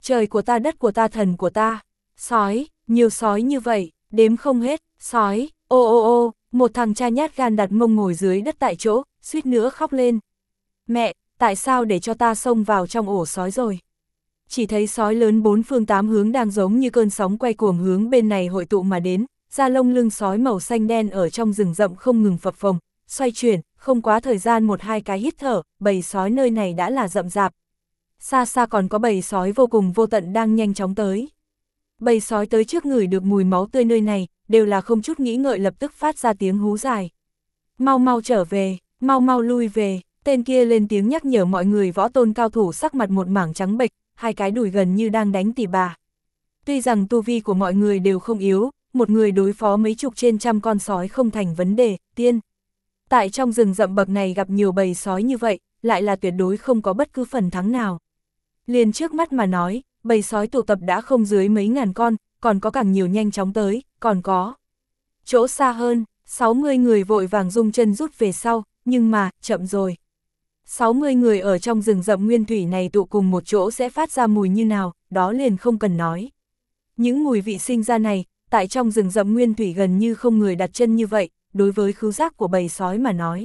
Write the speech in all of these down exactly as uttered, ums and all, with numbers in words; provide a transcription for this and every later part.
Trời của ta, đất của ta, thần của ta. Sói, nhiều sói như vậy, đếm không hết, sói, ô ô ô, một thằng cha nhát gan đặt mông ngồi dưới đất tại chỗ, suýt nữa khóc lên. Mẹ, tại sao để cho ta xông vào trong ổ sói rồi? Chỉ thấy sói lớn bốn phương tám hướng đang giống như cơn sóng quay cuồng hướng bên này hội tụ mà đến, da lông lưng sói màu xanh đen ở trong rừng rậm không ngừng phập phồng, xoay chuyển, không quá thời gian một hai cái hít thở, bầy sói nơi này đã là rậm rạp. Xa xa còn có bầy sói vô cùng vô tận đang nhanh chóng tới. Bầy sói tới trước ngửi được mùi máu tươi nơi này, đều là không chút nghĩ ngợi lập tức phát ra tiếng hú dài. Mau mau trở về, mau mau lui về, tên kia lên tiếng nhắc nhở mọi người. Võ tôn cao thủ sắc mặt một mảng trắng bệch, hai cái đùi gần như đang đánh tỉ bà. Tuy rằng tu vi của mọi người đều không yếu, một người đối phó mấy chục trên trăm con sói không thành vấn đề, tiên. Tại trong rừng rậm bậc này gặp nhiều bầy sói như vậy, lại là tuyệt đối không có bất cứ phần thắng nào. Liền trước mắt mà nói, bầy sói tụ tập đã không dưới mấy ngàn con, còn có càng nhiều nhanh chóng tới, còn có. Chỗ xa hơn, sáu mươi người vội vàng rung chân rút về sau, nhưng mà, chậm rồi. sáu mươi người ở trong rừng rậm nguyên thủy này tụ cùng một chỗ sẽ phát ra mùi như nào, đó liền không cần nói. Những mùi vị sinh ra này, tại trong rừng rậm nguyên thủy gần như không người đặt chân như vậy, đối với khứu giác của bầy sói mà nói.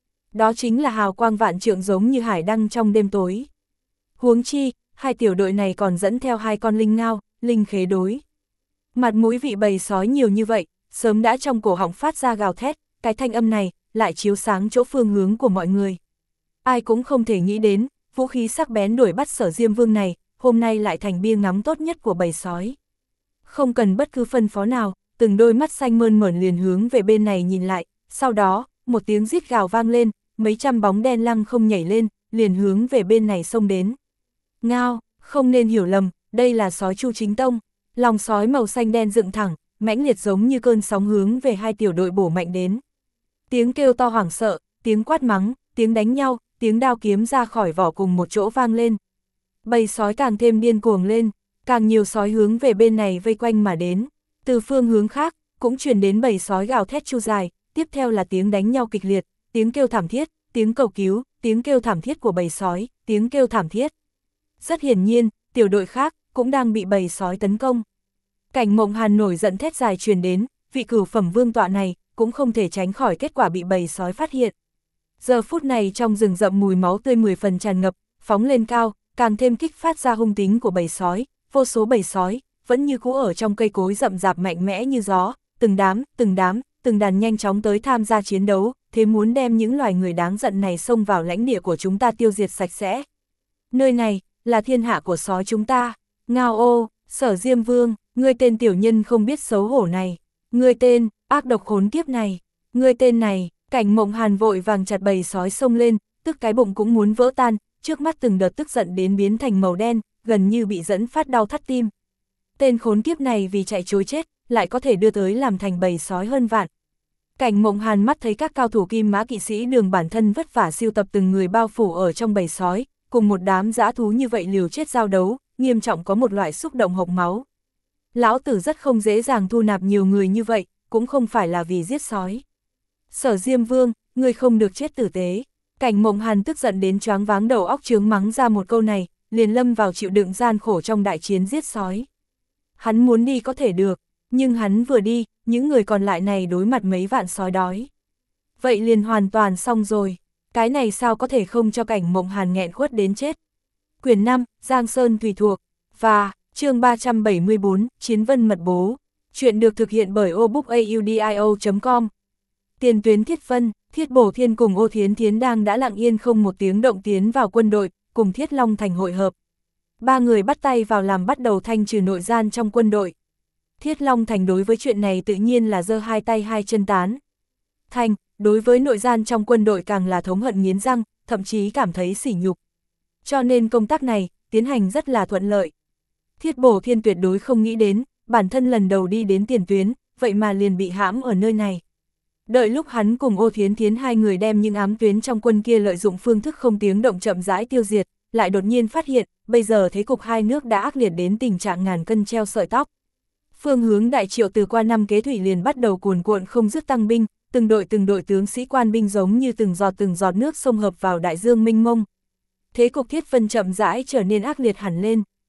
Đó chính là hào quang vạn trượng giống như hải đăng trong đêm tối. Huống chi, hai tiểu đội này còn dẫn theo hai con linh ngao, linh khế đối. Mặt mũi vị bầy sói nhiều như vậy, sớm đã trong cổ họng phát ra gào thét, cái thanh âm này lại chiếu sáng chỗ phương hướng của mọi người. Ai cũng không thể nghĩ đến, vũ khí sắc bén đuổi bắt Sở Diêm Vương này, hôm nay lại thành bia ngắm tốt nhất của bầy sói. Không cần bất cứ phân phó nào, từng đôi mắt xanh mơn mởn liền hướng về bên này nhìn lại, sau đó, một tiếng rít gào vang lên, mấy trăm bóng đen lăng không nhảy lên, liền hướng về bên này xông đến. Ngao, không nên hiểu lầm, đây là sói Chu Chính Tông. Lòng sói màu xanh đen dựng thẳng, mãnh liệt giống như cơn sóng hướng về hai tiểu đội bổ mạnh đến. Tiếng kêu to hoảng sợ, tiếng quát mắng, tiếng đánh nhau, tiếng đao kiếm ra khỏi vỏ cùng một chỗ vang lên. Bầy sói càng thêm điên cuồng lên, càng nhiều sói hướng về bên này vây quanh mà đến. Từ phương hướng khác, cũng truyền đến bầy sói gào thét chu dài, tiếp theo là tiếng đánh nhau kịch liệt, tiếng kêu thảm thiết, tiếng cầu cứu, tiếng kêu thảm thiết của bầy sói, tiếng kêu thảm thiết. Rất hiển nhiên, tiểu đội khác cũng đang bị bầy sói tấn công. Cảnh Mộng Hàn nổi giận thét dài truyền đến, vị cửu phẩm vương tọa này cũng không thể tránh khỏi kết quả bị bầy sói phát hiện. Giờ phút này trong rừng rậm mùi máu tươi mười phần tràn ngập, phóng lên cao, càng thêm kích phát ra hung tính của bầy sói, vô số bầy sói vẫn như cũ ở trong cây cối rậm rạp mạnh mẽ như gió, từng đám, từng đám, từng đàn nhanh chóng tới tham gia chiến đấu, thế muốn đem những loài người đáng giận này xông vào lãnh địa của chúng ta tiêu diệt sạch sẽ. Nơi này là thiên hạ của sói chúng ta. Ngao ô, Sở Diêm Vương, ngươi tên tiểu nhân không biết xấu hổ này, ngươi tên ác độc khốn kiếp này, ngươi tên này. Cảnh Mộng Hàn vội vàng chặt bầy sói xông lên, tức cái bụng cũng muốn vỡ tan, trước mắt từng đợt tức giận đến biến thành màu đen, gần như bị dẫn phát đau thắt tim. Tên khốn kiếp này vì chạy trối chết, lại có thể đưa tới làm thành bầy sói hơn vạn. Cảnh Mộng Hàn mắt thấy các cao thủ Kim Mã kỵ sĩ Đường bản thân vất vả siêu tập từng người bao phủ ở trong bầy sói, cùng một đám dã thú như vậy liều chết giao đấu, nghiêm trọng có một loại xúc động hộc máu. Lão tử rất không dễ dàng thu nạp nhiều người như vậy, cũng không phải là vì giết sói. Sở Diêm Vương, ngươi không được chết tử tế. Cảnh Mộng Hàn tức giận đến choáng váng đầu óc chướng mắng ra một câu này, liền lâm vào chịu đựng gian khổ trong đại chiến giết sói. Hắn muốn đi có thể được, nhưng hắn vừa đi, những người còn lại này đối mặt mấy vạn sói đói. Vậy liền hoàn toàn xong rồi, cái này sao có thể không cho Cảnh Mộng Hàn nghẹn khuất đến chết. Quyển năm, Giang Sơn Tùy Thuộc, và, chương ba trăm bảy mươi bốn, Chiến Vân Mật Bố. Chuyện được thực hiện bởi obookaudio chấm com. Tiền tuyến Thiết Vân, Thiết Bổ Thiên cùng Ô Thiến Thiến đang đã lặng yên không một tiếng động tiến vào quân đội, cùng Thiết Long Thành hội hợp. Ba người bắt tay vào làm bắt đầu thanh trừ nội gian trong quân đội. Thiết Long Thành đối với chuyện này tự nhiên là giơ hai tay hai chân tán thành, đối với nội gian trong quân đội càng là thống hận nghiến răng, thậm chí cảm thấy sỉ nhục. Cho nên công tác này, tiến hành rất là thuận lợi. Thiết Bổ Thiên tuyệt đối không nghĩ đến, bản thân lần đầu đi đến tiền tuyến, vậy mà liền bị hãm ở nơi này. Đợi lúc hắn cùng Ô Thiến Thiến hai người đem những ám tuyến trong quân kia lợi dụng phương thức không tiếng động chậm rãi tiêu diệt, lại đột nhiên phát hiện, bây giờ thế cục hai nước đã ác liệt đến tình trạng ngàn cân treo sợi tóc. Phương hướng Đại Triệu từ qua năm kế thủy liền bắt đầu cuồn cuộn không dứt tăng binh, từng đội từng đội tướng sĩ quan binh giống như từng giọt từng giọt nước xông hợp vào đại dương mênh mông. Thế cục Thiết Vân chậm rãi trở nên ác liệt hẳn lên.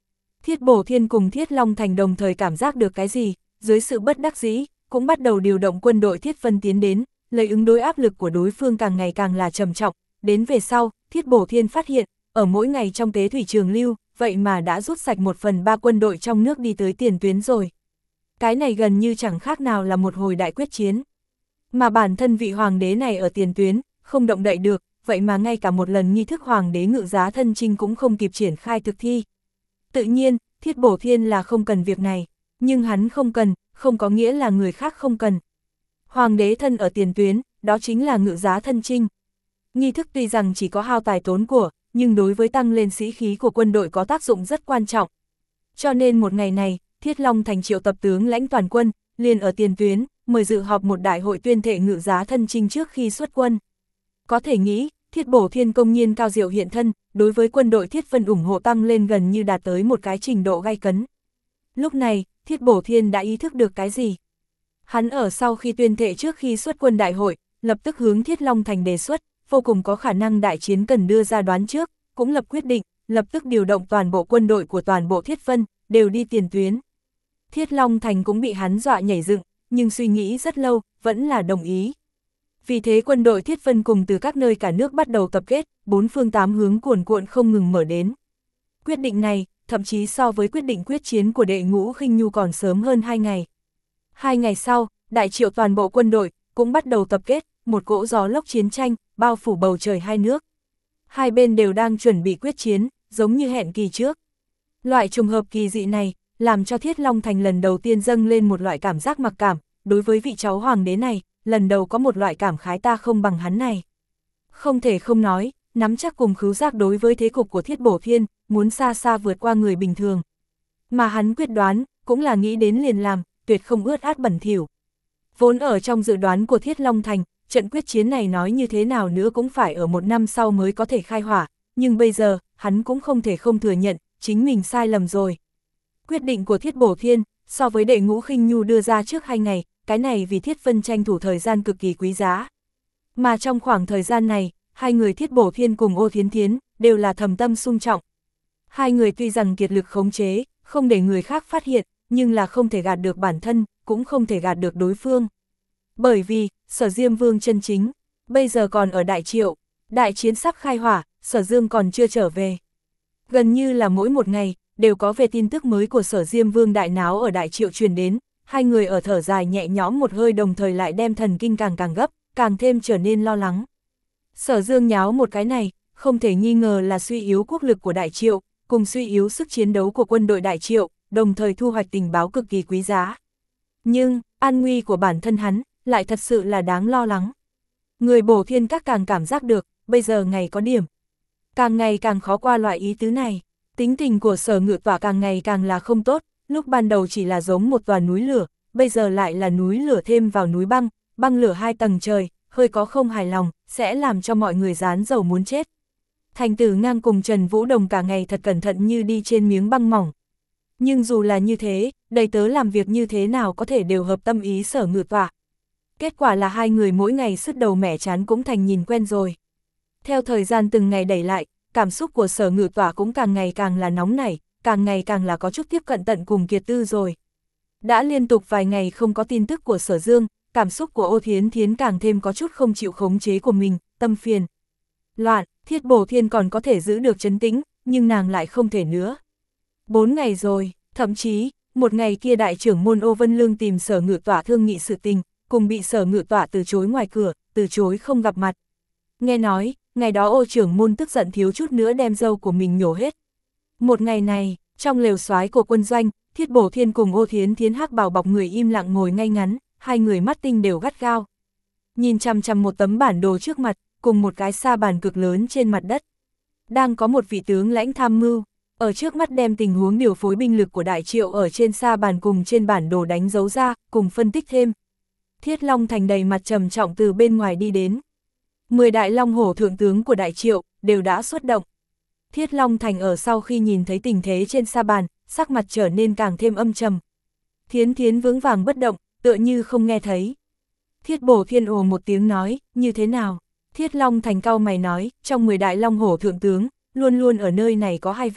Thiết Bổ Thiên cùng Thiết Long Thành đồng thời cảm giác được cái gì, dưới sự bất đắc dĩ, cũng bắt đầu điều động quân đội Thiết Vân tiến đến, lấy ứng đối áp lực của đối phương càng ngày càng là trầm trọng. Đến về sau, Thiết Bổ Thiên phát hiện, ở mỗi ngày trong tế thủy trường lưu, vậy mà đã rút sạch một phần ba quân đội trong nước đi tới tiền tuyến rồi. Cái này gần như chẳng khác nào là một hồi đại quyết chiến. Mà bản thân vị hoàng đế này ở tiền tuyến, không động đậy được, vậy mà ngay cả một lần nghi thức hoàng đế ngự giá thân chinh cũng không kịp triển khai thực thi. Tự nhiên, Thiết Bổ Thiên là không cần việc này, nhưng hắn không cần, không có nghĩa là người khác không cần. Hoàng đế thân ở tiền tuyến, đó chính là ngự giá thân chinh. Nghi thức tuy rằng chỉ có hao tài tốn của, nhưng đối với tăng lên sĩ khí của quân đội có tác dụng rất quan trọng. Cho nên một ngày này, Thiết Long Thành triệu tập tướng lãnh toàn quân, liền ở tiền tuyến, mời dự họp một đại hội tuyên thệ ngự giá thân chinh trước khi xuất quân. Có thể nghĩ, Thiết Bổ Thiên công nhiên cao diệu hiện thân, đối với quân đội Thiết Vân ủng hộ tăng lên gần như đạt tới một cái trình độ gay cấn. Lúc này, Thiết Bổ Thiên đã ý thức được cái gì? Hắn ở sau khi tuyên thệ trước khi xuất quân đại hội, lập tức hướng Thiết Long Thành đề xuất, vô cùng có khả năng đại chiến cần đưa ra đoán trước, cũng lập quyết định, lập tức điều động toàn bộ quân đội của toàn bộ Thiết Vân, đều đi tiền tuyến. Thiết Long Thành cũng bị hắn dọa nhảy dựng, nhưng suy nghĩ rất lâu, vẫn là đồng ý. Vì thế quân đội Thiết Vân cùng từ các nơi cả nước bắt đầu tập kết, bốn phương tám hướng cuồn cuộn không ngừng mở đến. Quyết định này, thậm chí so với quyết định quyết chiến của đệ ngũ Khinh Nhu còn sớm hơn hai ngày. Hai ngày sau, đại triệu toàn bộ quân đội, cũng bắt đầu tập kết, một cỗ gió lốc chiến tranh, bao phủ bầu trời hai nước. Hai bên đều đang chuẩn bị quyết chiến, giống như hẹn kỳ trước. Loại trùng hợp kỳ dị này, làm cho Thiết Long Thành lần đầu tiên dâng lên một loại cảm giác mặc cảm, đối với vị cháu hoàng đế này, lần đầu có một loại cảm khái ta không bằng hắn này. Không thể không nói, nắm chắc cùng khứu giác đối với thế cục của Thiết Bổ Thiên, muốn xa xa vượt qua người bình thường. Mà hắn quyết đoán, cũng là nghĩ đến liền làm, tuyệt không ướt át bẩn thỉu. Vốn ở trong dự đoán của Thiết Long Thành, trận quyết chiến này nói như thế nào nữa cũng phải ở một năm sau mới có thể khai hỏa, nhưng bây giờ, hắn cũng không thể không thừa nhận, chính mình sai lầm rồi. Quyết định của Thiết Bổ Thiên, so với đệ ngũ Khinh Nhu đưa ra trước hai ngày, cái này vì Thiết Vân tranh thủ thời gian cực kỳ quý giá. Mà trong khoảng thời gian này, hai người Thiết Bổ Thiên cùng Ô Thiến Thiến, đều là thầm tâm sung trọng. Hai người tuy rằng kiệt lực khống chế, không để người khác phát hiện, nhưng là không thể gạt được bản thân, cũng không thể gạt được đối phương. Bởi vì, Sở Diêm Vương chân chính, bây giờ còn ở Đại Triệu, đại chiến sắp khai hỏa, Sở Dương còn chưa trở về. Gần như là mỗi một ngày, đều có về tin tức mới của Sở Diêm Vương đại náo ở Đại Triệu truyền đến, hai người ở thở dài nhẹ nhõm một hơi đồng thời lại đem thần kinh càng càng gấp, càng thêm trở nên lo lắng. Sở Dương nháo một cái này, không thể nghi ngờ là suy yếu quốc lực của Đại Triệu, cùng suy yếu sức chiến đấu của quân đội Đại Triệu, đồng thời thu hoạch tình báo cực kỳ quý giá. Nhưng, an nguy của bản thân hắn, lại thật sự là đáng lo lắng. Người Bổ Thiên các càng cảm giác được, bây giờ ngày có điểm. Càng ngày càng khó qua loại ý tứ này, tính tình của Sở Ngự Tỏa càng ngày càng là không tốt, lúc ban đầu chỉ là giống một tòa núi lửa, bây giờ lại là núi lửa thêm vào núi băng, băng lửa hai tầng trời, hơi có không hài lòng, sẽ làm cho mọi người rán dầu muốn chết. Thành Tử Ngang cùng Trần Vũ Đồng cả ngày thật cẩn thận như đi trên miếng băng mỏng. Nhưng dù là như thế, đầy tớ làm việc như thế nào có thể đều hợp tâm ý Sở Ngự Tỏa. Kết quả là hai người mỗi ngày sứt đầu mẻ chán cũng thành nhìn quen rồi. Theo thời gian từng ngày đẩy lại, cảm xúc của Sở Ngự Tỏa cũng càng ngày càng là nóng nảy, càng ngày càng là có chút tiếp cận tận cùng Kiệt Tư rồi. Đã liên tục vài ngày không có tin tức của Sở Dương, cảm xúc của Ô Thiến Thiến càng thêm có chút không chịu khống chế của mình, tâm phiền. Loạn, Thiết Bổ Thiên còn có thể giữ được trấn tĩnh, nhưng nàng lại không thể nữa. Bốn ngày rồi, thậm chí, một ngày kia đại trưởng môn Ô Vân Lương tìm Sở Ngự Tỏa thương nghị sự tình, cùng bị Sở Ngự Tỏa từ chối ngoài cửa, từ chối không gặp mặt. Nghe nói, ngày đó Ô trưởng môn tức giận thiếu chút nữa đem dâu của mình nhổ hết. Một ngày này, trong lều soái của quân doanh, Thiết Bổ Thiên cùng Ô Thiến Thiến hắc bào bọc người im lặng ngồi ngay ngắn, hai người mắt tinh đều gắt gao. Nhìn chằm chằm một tấm bản đồ trước mặt, cùng một cái sa bàn cực lớn trên mặt đất. Đang có một vị tướng lãnh tham mưu, ở trước mắt đem tình huống điều phối binh lực của Đại Triệu ở trên sa bàn cùng trên bản đồ đánh dấu ra, cùng phân tích thêm. Thiết Long Thành đầy mặt trầm trọng từ bên ngoài đi đến. Mười đại long hổ thượng tướng của Đại Triệu, đều đã xuất động. Thiết Long Thành ở sau khi nhìn thấy tình thế trên sa bàn, sắc mặt trở nên càng thêm âm trầm. Thiến Thiến vững vàng bất động, tựa như không nghe thấy. Thiết Bổ Thiên ồ một tiếng nói, như thế nào? Thiết Long Thành cau mày nói, trong mười đại long hổ thượng tướng, luôn luôn ở nơi này có hai vị,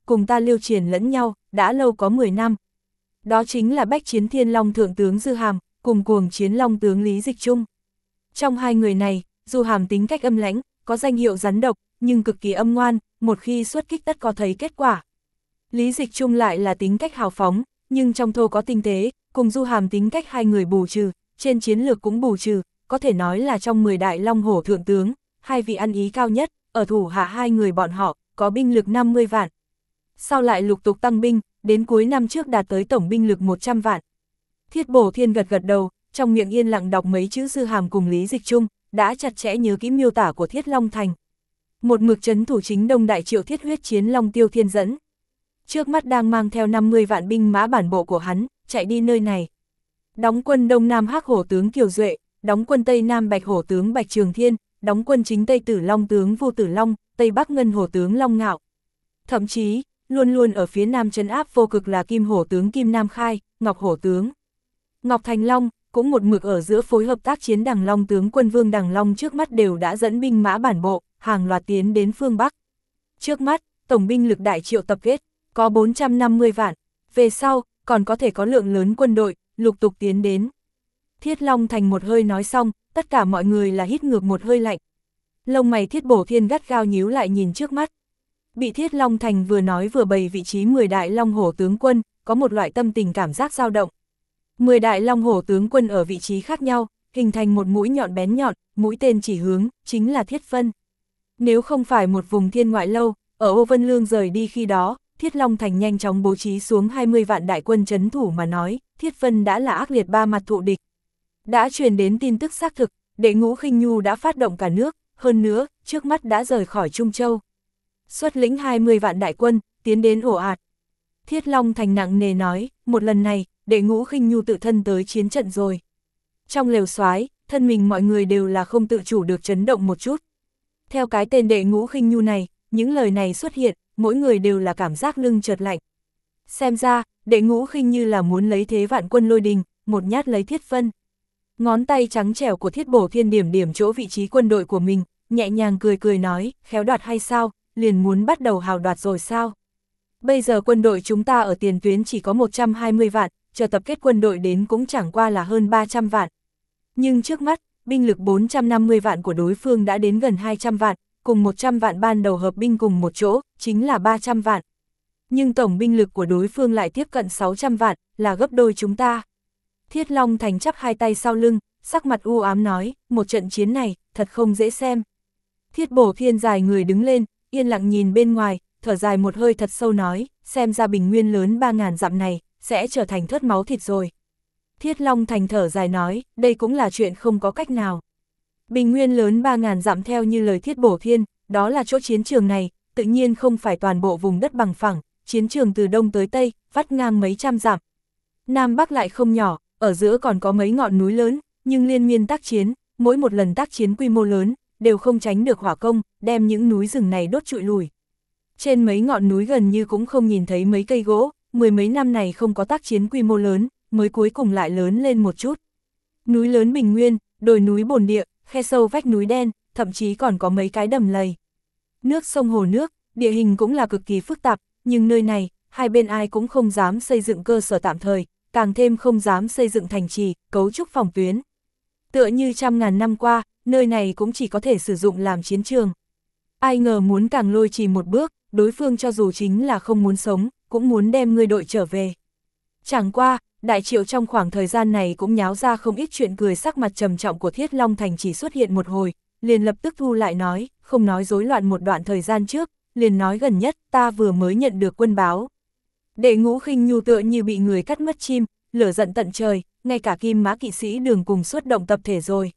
cùng ta lưu truyền lẫn nhau, đã lâu có mười năm. Đó chính là bách chiến thiên long thượng tướng Dư Hàm, cùng cuồng chiến long tướng Lý Dịch Trung. Trong hai người này, dù Hàm tính cách âm lãnh, có danh hiệu rắn độc, nhưng cực kỳ âm ngoan, một khi xuất kích tất có thấy kết quả. Lý Dịch Trung lại là tính cách hào phóng, nhưng trong thô có tinh tế, cùng Du Hàm tính cách hai người bù trừ, trên chiến lược cũng bù trừ, có thể nói là trong mười đại long hổ thượng tướng, hai vị ăn ý cao nhất, ở thủ hạ hai người bọn họ, có binh lực năm mươi vạn. Sau lại lục tục tăng binh, đến cuối năm trước đạt tới tổng binh lực một trăm vạn. Thiết Bổ Thiên gật gật đầu, trong miệng yên lặng đọc mấy chữ Dư Hàm cùng Lý Dịch Trung, đã chặt chẽ nhớ kỹ miêu tả của Thiết Long Thành. Một mực trấn thủ chính Đông Đại Triệu Thiết huyết chiến Long Tiêu Thiên dẫn. Trước mắt đang mang theo năm mươi vạn binh mã bản bộ của hắn, chạy đi nơi này. Đóng quân Đông Nam Hắc Hổ tướng Kiều Duệ, đóng quân Tây Nam Bạch Hổ tướng Bạch Trường Thiên, đóng quân chính Tây Tử Long tướng Vu Tử Long, Tây Bắc Ngân Hổ tướng Long Ngạo. Thậm chí, luôn luôn ở phía Nam trấn áp vô cực là Kim Hổ tướng Kim Nam Khai, Ngọc Hổ tướng Ngọc Thành Long, cũng một mực ở giữa phối hợp tác chiến Đằng Long tướng quân Vương Đằng Long trước mắt đều đã dẫn binh mã bản bộ, hàng loạt tiến đến phương Bắc. Trước mắt, tổng binh lực Đại Triệu tập kết, có bốn trăm năm mươi vạn, về sau, còn có thể có lượng lớn quân đội, lục tục tiến đến. Thiết Long Thành một hơi nói xong, tất cả mọi người là hít ngược một hơi lạnh. Lông mày Thiết Bổ Thiên gắt gao nhíu lại nhìn trước mắt. Bị Thiết Long Thành vừa nói vừa bày vị trí mười đại long hổ tướng quân, có một loại tâm tình cảm giác dao động. mười đại long hổ tướng quân ở vị trí khác nhau, hình thành một mũi nhọn bén nhọn, mũi tên chỉ hướng, chính là Thiết Vân. Nếu không phải một vùng thiên ngoại lâu, ở Ô Vân Lương rời đi khi đó, Thiết Long Thành nhanh chóng bố trí xuống hai mươi vạn đại quân trấn thủ mà nói, Thiết Vân đã là ác liệt ba mặt thụ địch. Đã truyền đến tin tức xác thực, Đệ Ngũ Khinh Nhu đã phát động cả nước, hơn nữa, trước mắt đã rời khỏi Trung Châu. Xuất lĩnh hai mươi vạn đại quân, tiến đến ổ ạt. Thiết Long Thành nặng nề nói, một lần này, Đệ Ngũ Khinh Nhu tự thân tới chiến trận rồi. Trong lều soái, thân mình mọi người đều là không tự chủ được chấn động một chút. Theo cái tên Đệ Ngũ Khinh Nhu này, những lời này xuất hiện, mỗi người đều là cảm giác lưng chợt lạnh. Xem ra, Đệ Ngũ Khinh Như là muốn lấy thế vạn quân lôi đình, một nhát lấy Thiết Vân. Ngón tay trắng trẻo của Thiết Bổ Thiên điểm điểm chỗ vị trí quân đội của mình, nhẹ nhàng cười cười nói, khéo đoạt hay sao, liền muốn bắt đầu hào đoạt rồi sao? Bây giờ quân đội chúng ta ở tiền tuyến chỉ có một trăm hai mươi vạn, chờ tập kết quân đội đến cũng chẳng qua là hơn ba trăm vạn. Nhưng trước mắt, binh lực bốn trăm năm mươi vạn của đối phương đã đến gần hai trăm vạn, cùng một trăm vạn ban đầu hợp binh cùng một chỗ, chính là ba trăm vạn. Nhưng tổng binh lực của đối phương lại tiếp cận sáu trăm vạn, là gấp đôi chúng ta. Thiết Long Thành chắp hai tay sau lưng, sắc mặt u ám nói, một trận chiến này, thật không dễ xem. Thiết Bổ Thiên dài người đứng lên, yên lặng nhìn bên ngoài, thở dài một hơi thật sâu nói, xem ra bình nguyên lớn ba ngàn dặm này, sẽ trở thành thớt máu thịt rồi. Thiết Long Thành thở dài nói, đây cũng là chuyện không có cách nào. Bình nguyên lớn ba ngàn dặm theo như lời Thiết Bổ Thiên, đó là chỗ chiến trường này, tự nhiên không phải toàn bộ vùng đất bằng phẳng, chiến trường từ đông tới tây, vắt ngang mấy trăm dặm. Nam Bắc lại không nhỏ, ở giữa còn có mấy ngọn núi lớn, nhưng liên miên tác chiến, mỗi một lần tác chiến quy mô lớn, đều không tránh được hỏa công, đem những núi rừng này đốt trụi lùi. Trên mấy ngọn núi gần như cũng không nhìn thấy mấy cây gỗ, mười mấy năm này không có tác chiến quy mô lớn, mới cuối cùng lại lớn lên một chút. Núi lớn bình nguyên, đồi núi bồn địa, khe sâu vách núi đen, thậm chí còn có mấy cái đầm lầy. Nước sông hồ nước, địa hình cũng là cực kỳ phức tạp, nhưng nơi này, hai bên ai cũng không dám xây dựng cơ sở tạm thời, càng thêm không dám xây dựng thành trì, cấu trúc phòng tuyến. Tựa như trăm ngàn năm qua, nơi này cũng chỉ có thể sử dụng làm chiến trường. Ai ngờ muốn càng lôi trì một bước, đối phương cho dù chính là không muốn sống, cũng muốn đem ngươi đội trở về. Chẳng qua, Đại Triệu trong khoảng thời gian này cũng nháo ra không ít chuyện cười, sắc mặt trầm trọng của Thiết Long Thành chỉ xuất hiện một hồi, liền lập tức thu lại nói, không nói rối loạn một đoạn thời gian trước, liền nói gần nhất ta vừa mới nhận được quân báo. Đệ Ngũ Khinh Nhu tựa như bị người cắt mất chim, lửa giận tận trời, ngay cả Kim Mã kỵ sĩ Đường cùng xuất động tập thể rồi.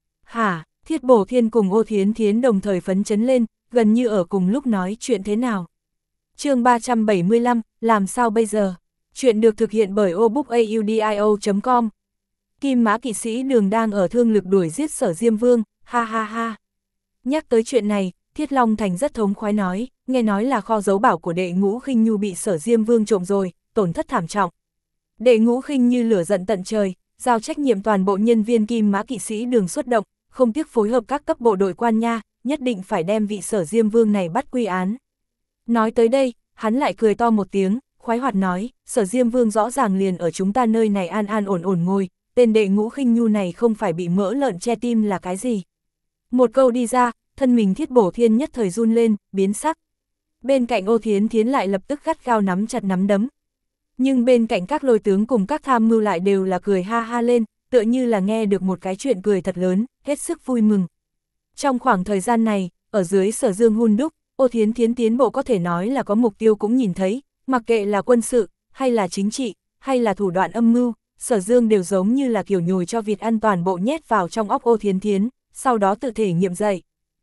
Hả, Thiết Bổ Thiên cùng Ô Thiến Thiến đồng thời phấn chấn lên, gần như ở cùng lúc nói chuyện thế nào. Chương ba trăm bảy mươi lăm, làm sao bây giờ? Chuyện được thực hiện bởi obookaudio chấm com. Kim Mã kỵ sĩ Đường đang ở thương lực đuổi giết Sở Diêm Vương, ha ha ha. Nhắc tới chuyện này, Thiết Long Thành rất thống khoái nói, nghe nói là kho dấu bảo của Đệ Ngũ Khinh Nhu bị Sở Diêm Vương trộm rồi, tổn thất thảm trọng. Đệ Ngũ Khinh Như lửa giận tận trời, giao trách nhiệm toàn bộ nhân viên Kim Mã kỵ sĩ Đường xuất động, không tiếc phối hợp các cấp bộ đội quan nha, nhất định phải đem vị Sở Diêm Vương này bắt quy án. Nói tới đây, hắn lại cười to một tiếng, khoái hoạt nói, Sở Diêm Vương rõ ràng liền ở chúng ta nơi này an an ổn ổn ngồi, tên đệ Ngũ Khinh Nhu này không phải bị mỡ lợn che tim là cái gì. Một câu đi ra, thân mình Thiết Bổ Thiên nhất thời run lên, biến sắc. Bên cạnh Ô Thiến Thiến lại lập tức gắt gao nắm chặt nắm đấm. Nhưng bên cạnh các lôi tướng cùng các tham mưu lại đều là cười ha ha lên, tựa như là nghe được một cái chuyện cười thật lớn, hết sức vui mừng. Trong khoảng thời gian này, ở dưới Sở Dương hun đúc, Ô Thiến Thiến tiến bộ có thể nói là có mục tiêu cũng nhìn thấy, mặc kệ là quân sự, hay là chính trị, hay là thủ đoạn âm mưu, Sở Dương đều giống như là kiểu nhồi cho vịt ăn toàn bộ nhét vào trong óc Ô Thiến Thiến, sau đó tự thể nghiệm dậy.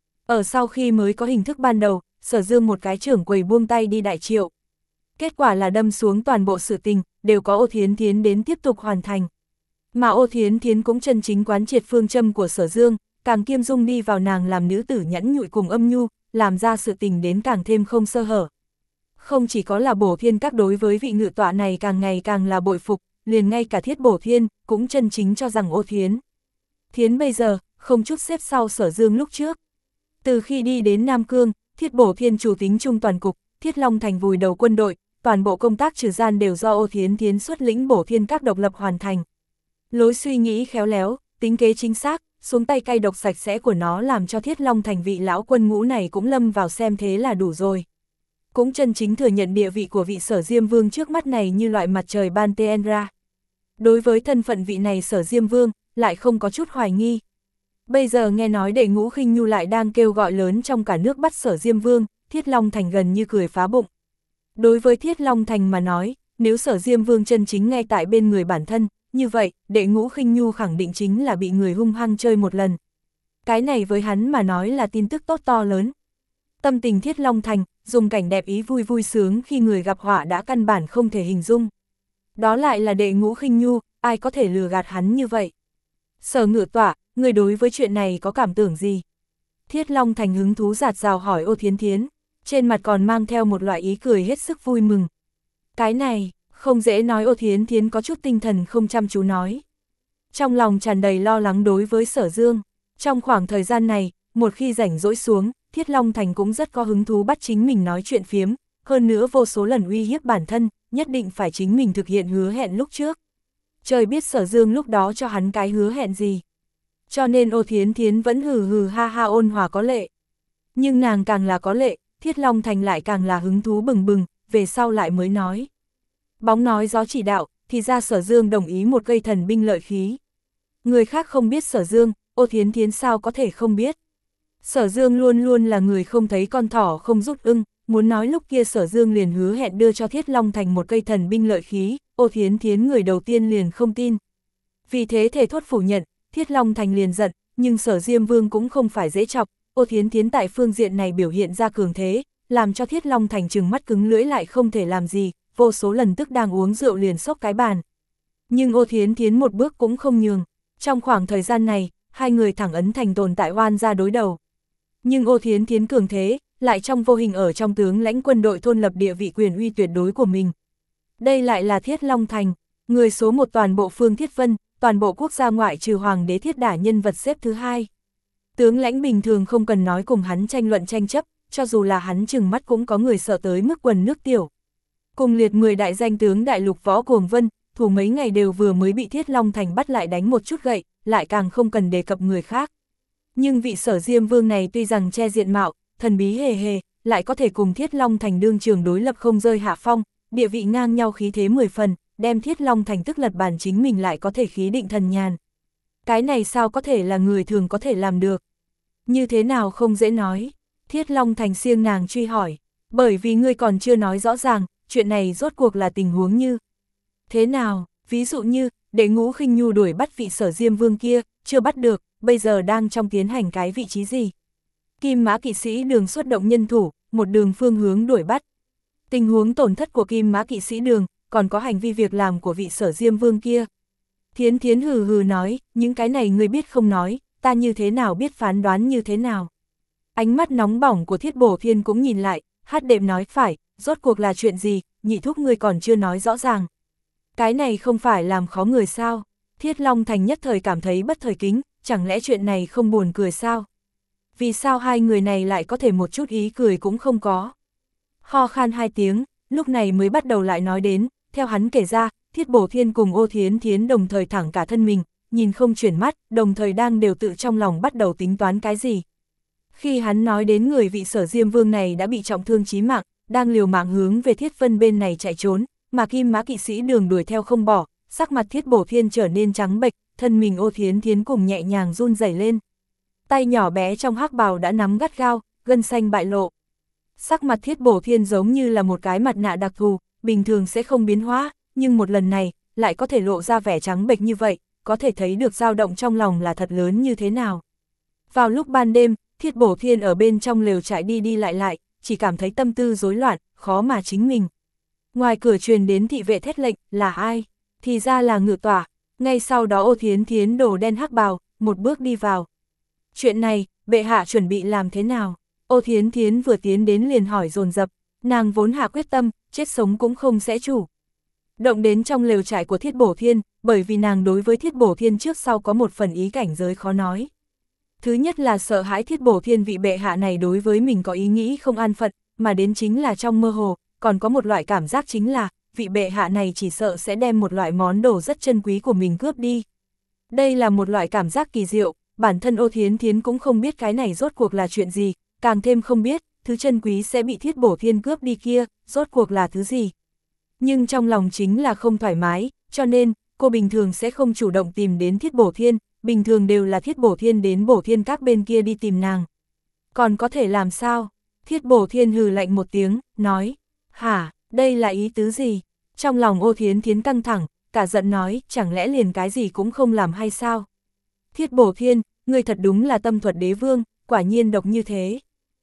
Ở sau khi mới có hình thức ban đầu, Sở Dương một cái trưởng quầy buông tay đi đại triệu. Kết quả là đâm xuống toàn bộ sự tình, đều có Ô Thiến Thiến đến tiếp tục hoàn thành. Mà Ô Thiến Thiến cũng chân chính quán triệt phương châm của Sở Dương, càng kiêm dung đi vào nàng làm nữ tử nhẫn nhụi cùng âm nhu, làm ra sự tình đến càng thêm không sơ hở. Không chỉ có là Bổ Thiên các đối với vị ngự tọa này càng ngày càng là bội phục, liền ngay cả Thiết Bổ Thiên cũng chân chính cho rằng Ô Thiến Thiến bây giờ không chút xếp sau Sở Dương lúc trước. Từ khi đi đến Nam Cương, Thiết Bổ Thiên chủ tính trung toàn cục, Thiết Long Thành vùi đầu quân đội, toàn bộ công tác trừ gian đều do Ô Thiến Thiến xuất lĩnh Bổ Thiên các độc lập hoàn thành. Lối suy nghĩ khéo léo, tính kế chính xác, xuống tay cay độc sạch sẽ của nó làm cho Thiết Long Thành vị lão quân ngũ này cũng lâm vào xem thế là đủ rồi. Cũng chân chính thừa nhận địa vị của vị Sở Diêm Vương trước mắt này như loại mặt trời ban tên ra. Đối với thân phận vị này Sở Diêm Vương, lại không có chút hoài nghi. Bây giờ nghe nói đệ Ngũ Khinh Nhu lại đang kêu gọi lớn trong cả nước bắt Sở Diêm Vương, Thiết Long Thành gần như cười phá bụng. Đối với Thiết Long Thành mà nói, nếu Sở Diêm Vương chân chính ngay tại bên người bản thân, như vậy, đệ Ngũ Khinh Nhu khẳng định chính là bị người hung hăng chơi một lần. Cái này với hắn mà nói là tin tức tốt to lớn. Tâm tình Thiết Long Thành, dùng cảnh đẹp ý vui vui sướng khi người gặp họa đã căn bản không thể hình dung. Đó lại là đệ Ngũ Khinh Nhu, ai có thể lừa gạt hắn như vậy? Sở Ngự Tọa, người đối với chuyện này có cảm tưởng gì? Thiết Long Thành hứng thú dạt dào hỏi Ô Thiến Thiến, trên mặt còn mang theo một loại ý cười hết sức vui mừng. Cái này, không dễ nói. Ô Thiến Thiến có chút tinh thần không chăm chú nói. Trong lòng tràn đầy lo lắng đối với Sở Dương. Trong khoảng thời gian này, một khi rảnh rỗi xuống, Thiết Long Thành cũng rất có hứng thú bắt chính mình nói chuyện phiếm, hơn nữa vô số lần uy hiếp bản thân, nhất định phải chính mình thực hiện hứa hẹn lúc trước. Trời biết Sở Dương lúc đó cho hắn cái hứa hẹn gì. Cho nên Ô Thiến Thiến vẫn hừ hừ ha ha ôn hòa có lệ. Nhưng nàng càng là có lệ, Thiết Long Thành lại càng là hứng thú bừng bừng, về sau lại mới nói. Bóng nói gió chỉ đạo, thì ra Sở Dương đồng ý một cây thần binh lợi khí. Người khác không biết Sở Dương, Ô Thiến Thiến sao có thể không biết. Sở Dương luôn luôn là người không thấy con thỏ không rút ưng, muốn nói lúc kia Sở Dương liền hứa hẹn đưa cho Thiết Long Thành một cây thần binh lợi khí, Ô Thiến Thiến người đầu tiên liền không tin. Vì thế thể thốt phủ nhận, Thiết Long Thành liền giận, nhưng Sở Diêm Vương cũng không phải dễ chọc, Ô Thiến Thiến tại phương diện này biểu hiện ra cường thế, làm cho Thiết Long Thành trừng mắt cứng lưỡi lại không thể làm gì, vô số lần tức đang uống rượu liền sốc cái bàn. Nhưng Ô Thiến Thiến một bước cũng không nhường, trong khoảng thời gian này, hai người thẳng ấn thành tồn tại oan ra đối đầu. Nhưng Ô Thiến Thiến cường thế, lại trong vô hình ở trong tướng lãnh quân đội thôn lập địa vị quyền uy tuyệt đối của mình. Đây lại là Thiết Long Thành, người số một toàn bộ Phương Thiết Vân, toàn bộ quốc gia ngoại trừ Hoàng đế Thiết Đả nhân vật xếp thứ hai. Tướng lãnh bình thường không cần nói cùng hắn tranh luận tranh chấp, cho dù là hắn chừng mắt cũng có người sợ tới mức quần nước tiểu. Cùng liệt mười đại danh tướng đại lục võ Cuồng Vân, thủ mấy ngày đều vừa mới bị Thiết Long Thành bắt lại đánh một chút gậy, lại càng không cần đề cập người khác. Nhưng vị Sở Diêm Vương này tuy rằng che diện mạo, thần bí hề hề, lại có thể cùng Thiết Long Thành đương trường đối lập không rơi hạ phong, địa vị ngang nhau khí thế mười phần, đem Thiết Long Thành tức lật bàn chính mình lại có thể khí định thần nhàn. Cái này sao có thể là người thường có thể làm được? Như thế nào không dễ nói. Thiết Long Thành siêng nàng truy hỏi, bởi vì ngươi còn chưa nói rõ ràng, chuyện này rốt cuộc là tình huống như thế nào? Ví dụ như, đệ Ngũ Khinh Nhu đuổi bắt vị Sở Diêm Vương kia, chưa bắt được, bây giờ đang trong tiến hành cái vị trí gì? Kim Mã Kỵ Sĩ Đường xuất động nhân thủ, một đường phương hướng đuổi bắt. Tình huống tổn thất của Kim Mã Kỵ Sĩ Đường, còn có hành vi việc làm của vị Sở Diêm Vương kia. Thiến Thiến hừ hừ nói, những cái này ngươi biết không nói, ta như thế nào biết phán đoán như thế nào. Ánh mắt nóng bỏng của Thiết Bổ Thiên cũng nhìn lại, hát đệm nói phải, rốt cuộc là chuyện gì, nhị thúc ngươi còn chưa nói rõ ràng. Cái này không phải làm khó người sao? Thiết Long Thành nhất thời cảm thấy bất thời kính, chẳng lẽ chuyện này không buồn cười sao? Vì sao hai người này lại có thể một chút ý cười cũng không có? Ho khan hai tiếng, lúc này mới bắt đầu lại nói đến, theo hắn kể ra, Thiết Bổ Thiên cùng Ô Thiến Thiến đồng thời thẳng cả thân mình, nhìn không chuyển mắt, đồng thời đang đều tự trong lòng bắt đầu tính toán cái gì. Khi hắn nói đến người vị Sở Diêm Vương này đã bị trọng thương chí mạng, đang liều mạng hướng về Thiết Vân bên này chạy trốn, mà Kim Mã kỵ sĩ Đường đuổi theo không bỏ, sắc mặt Thiết Bổ Thiên trở nên trắng bệch, thân mình Ô Thiến Thiến cùng nhẹ nhàng run rẩy lên. Tay nhỏ bé trong hắc bào đã nắm gắt gao, gân xanh bại lộ. Sắc mặt Thiết Bổ Thiên giống như là một cái mặt nạ đặc thù, bình thường sẽ không biến hóa, nhưng một lần này, lại có thể lộ ra vẻ trắng bệch như vậy, có thể thấy được dao động trong lòng là thật lớn như thế nào. Vào lúc ban đêm, Thiết Bổ Thiên ở bên trong lều trại đi đi lại lại, chỉ cảm thấy tâm tư rối loạn, khó mà chính mình. Ngoài cửa truyền đến thị vệ thét lệnh, là ai? Thì ra là Ngự Tỏa. Ngay sau đó Ô Thiến Thiến đồ đen hắc bào, một bước đi vào. Chuyện này, bệ hạ chuẩn bị làm thế nào? Ô Thiến Thiến vừa tiến đến liền hỏi dồn dập, nàng vốn hạ quyết tâm, chết sống cũng không sẽ chủ. Động đến trong lều trại của Thiết Bổ Thiên, bởi vì nàng đối với Thiết Bổ Thiên trước sau có một phần ý cảnh giới khó nói. Thứ nhất là sợ hãi Thiết Bổ Thiên vị bệ hạ này đối với mình có ý nghĩ không an phận, mà đến chính là trong mơ hồ, còn có một loại cảm giác chính là, vị bệ hạ này chỉ sợ sẽ đem một loại món đồ rất chân quý của mình cướp đi. Đây là một loại cảm giác kỳ diệu, bản thân Ô Thiến Thiến cũng không biết cái này rốt cuộc là chuyện gì, càng thêm không biết, thứ chân quý sẽ bị Thiết Bổ Thiên cướp đi kia, rốt cuộc là thứ gì. Nhưng trong lòng chính là không thoải mái, cho nên, cô bình thường sẽ không chủ động tìm đến Thiết Bổ Thiên, bình thường đều là Thiết Bổ Thiên đến Bổ Thiên các bên kia đi tìm nàng. Còn có thể làm sao? Thiết Bổ Thiên hừ lạnh một tiếng, nói, hả, đây là ý tứ gì? Trong lòng Ô Thiến Thiến căng thẳng, cả giận nói, chẳng lẽ liền cái gì cũng không làm hay sao? Thiết Bổ Thiên, ngươi thật đúng là tâm thuật đế vương, quả nhiên độc như thế.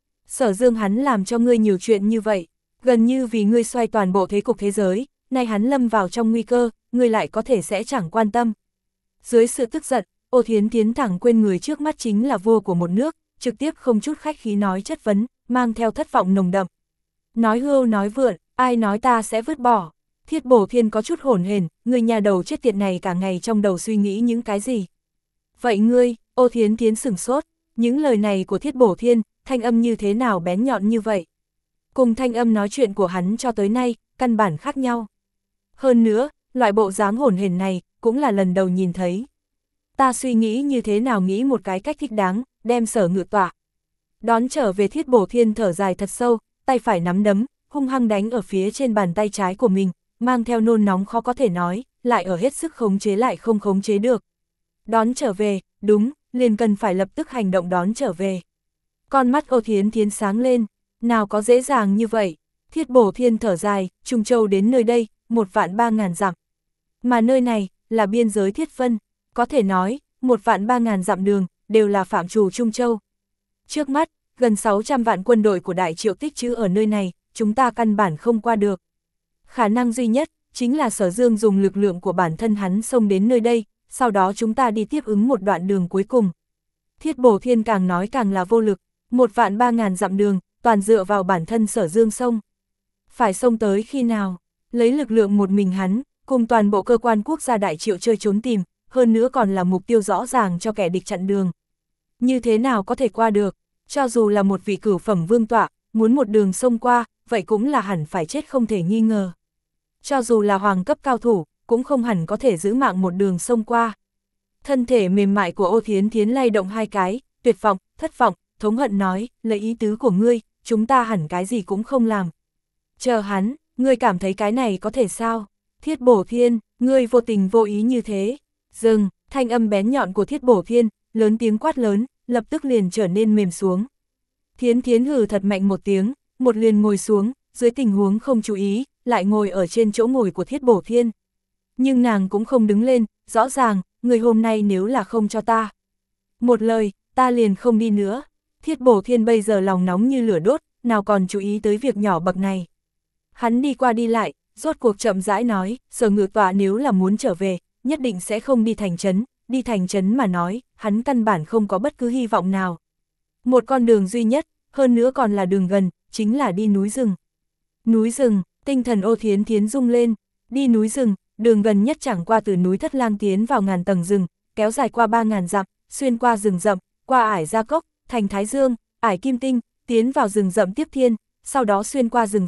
Sở Dương hắn làm cho ngươi nhiều chuyện như vậy, gần như vì ngươi xoay toàn bộ thế cục thế giới, nay hắn lâm vào trong nguy cơ, ngươi lại có thể sẽ chẳng quan tâm. Dưới sự tức giận, Ô Thiến Thiến thẳng quên người trước mắt chính là vua của một nước, trực tiếp không chút khách khí nói chất vấn, mang theo thất vọng nồng đậm. Nói hưu nói vượn, ai nói ta sẽ vứt bỏ. Thiết Bổ Thiên có chút hổn hển, người nhà đầu chết tiệt này cả ngày trong đầu suy nghĩ những cái gì. Vậy ngươi, Ô Thiến Thiến sửng sốt, những lời này của Thiết Bổ Thiên, thanh âm như thế nào bén nhọn như vậy. Cùng thanh âm nói chuyện của hắn cho tới nay, căn bản khác nhau. Hơn nữa, loại bộ dáng hổn hển này, cũng là lần đầu nhìn thấy. Ta suy nghĩ như thế nào nghĩ một cái cách thích đáng, đem Sở Ngự Tỏa. Đón trở về Thiết Bổ Thiên thở dài thật sâu, tay phải nắm đấm, hung hăng đánh ở phía trên bàn tay trái của mình, mang theo nôn nóng khó có thể nói, lại ở hết sức khống chế lại không khống chế được. Đón trở về, đúng, liền cần phải lập tức hành động đón trở về. Con mắt Ô Thiến Thiến sáng lên, nào có dễ dàng như vậy. Thiết Bổ Thiên thở dài, Trung Châu đến nơi đây, một vạn ba ngàn dặm. Mà nơi này, là biên giới Thiết Vân, có thể nói, một vạn ba ngàn dặm đường, đều là phạm trù Trung Châu. Trước mắt, gần sáu trăm vạn quân đội của Đại Triệu tích trữ ở nơi này, chúng ta căn bản không qua được. Khả năng duy nhất, chính là Sở Dương dùng lực lượng của bản thân hắn xông đến nơi đây, sau đó chúng ta đi tiếp ứng một đoạn đường cuối cùng. Thiết Bổ Thiên càng nói càng là vô lực, một vạn ba ngàn dặm đường, toàn dựa vào bản thân Sở Dương xông. Phải xông tới khi nào? Lấy lực lượng một mình hắn, cùng toàn bộ cơ quan quốc gia Đại Triệu chơi trốn tìm, hơn nữa còn là mục tiêu rõ ràng cho kẻ địch chặn đường. Như thế nào có thể qua được? Cho dù là một vị cửu phẩm vương tọa, muốn một đường xông qua, vậy cũng là hẳn phải chết không thể nghi ngờ. Cho dù là hoàng cấp cao thủ, cũng không hẳn có thể giữ mạng một đường xông qua. Thân thể mềm mại của Ô Thiến Thiến lay động hai cái, tuyệt vọng, thất vọng, thống hận nói, lấy ý tứ của ngươi, chúng ta hẳn cái gì cũng không làm. Chờ hắn, ngươi cảm thấy cái này có thể sao? Thiết Bổ Thiên, ngươi vô tình vô ý như thế. Dừng, thanh âm bén nhọn của Thiết Bổ Thiên, lớn tiếng quát lớn, lập tức liền trở nên mềm xuống. Thiến Thiến hừ thật mạnh một tiếng, một liền ngồi xuống, dưới tình huống không chú ý, lại ngồi ở trên chỗ ngồi của Thiết Bổ Thiên. Nhưng nàng cũng không đứng lên, rõ ràng, người hôm nay nếu là không cho ta. Một lời, ta liền không đi nữa. Thiết Bổ Thiên bây giờ lòng nóng như lửa đốt, nào còn chú ý tới việc nhỏ bậc này. Hắn đi qua đi lại, rốt cuộc chậm rãi nói, Sở Ngự Tọa nếu là muốn trở về, nhất định sẽ không đi thành trấn, đi thành trấn mà nói, hắn căn bản không có bất cứ hy vọng nào. Một con đường duy nhất, hơn nữa còn là đường gần, chính là đi núi rừng. Núi rừng, tinh thần Ô Thiến Thiến rung lên, đi núi rừng, đường gần nhất chẳng qua từ núi Thất Lang tiến vào ngàn tầng rừng, kéo dài qua ba ngàn dặm, xuyên qua rừng rậm, qua ải Gia Cốc, thành Thái Dương, ải Kim Tinh, tiến vào rừng rậm Tiếp Thiên, sau đó xuyên qua rừng rậm,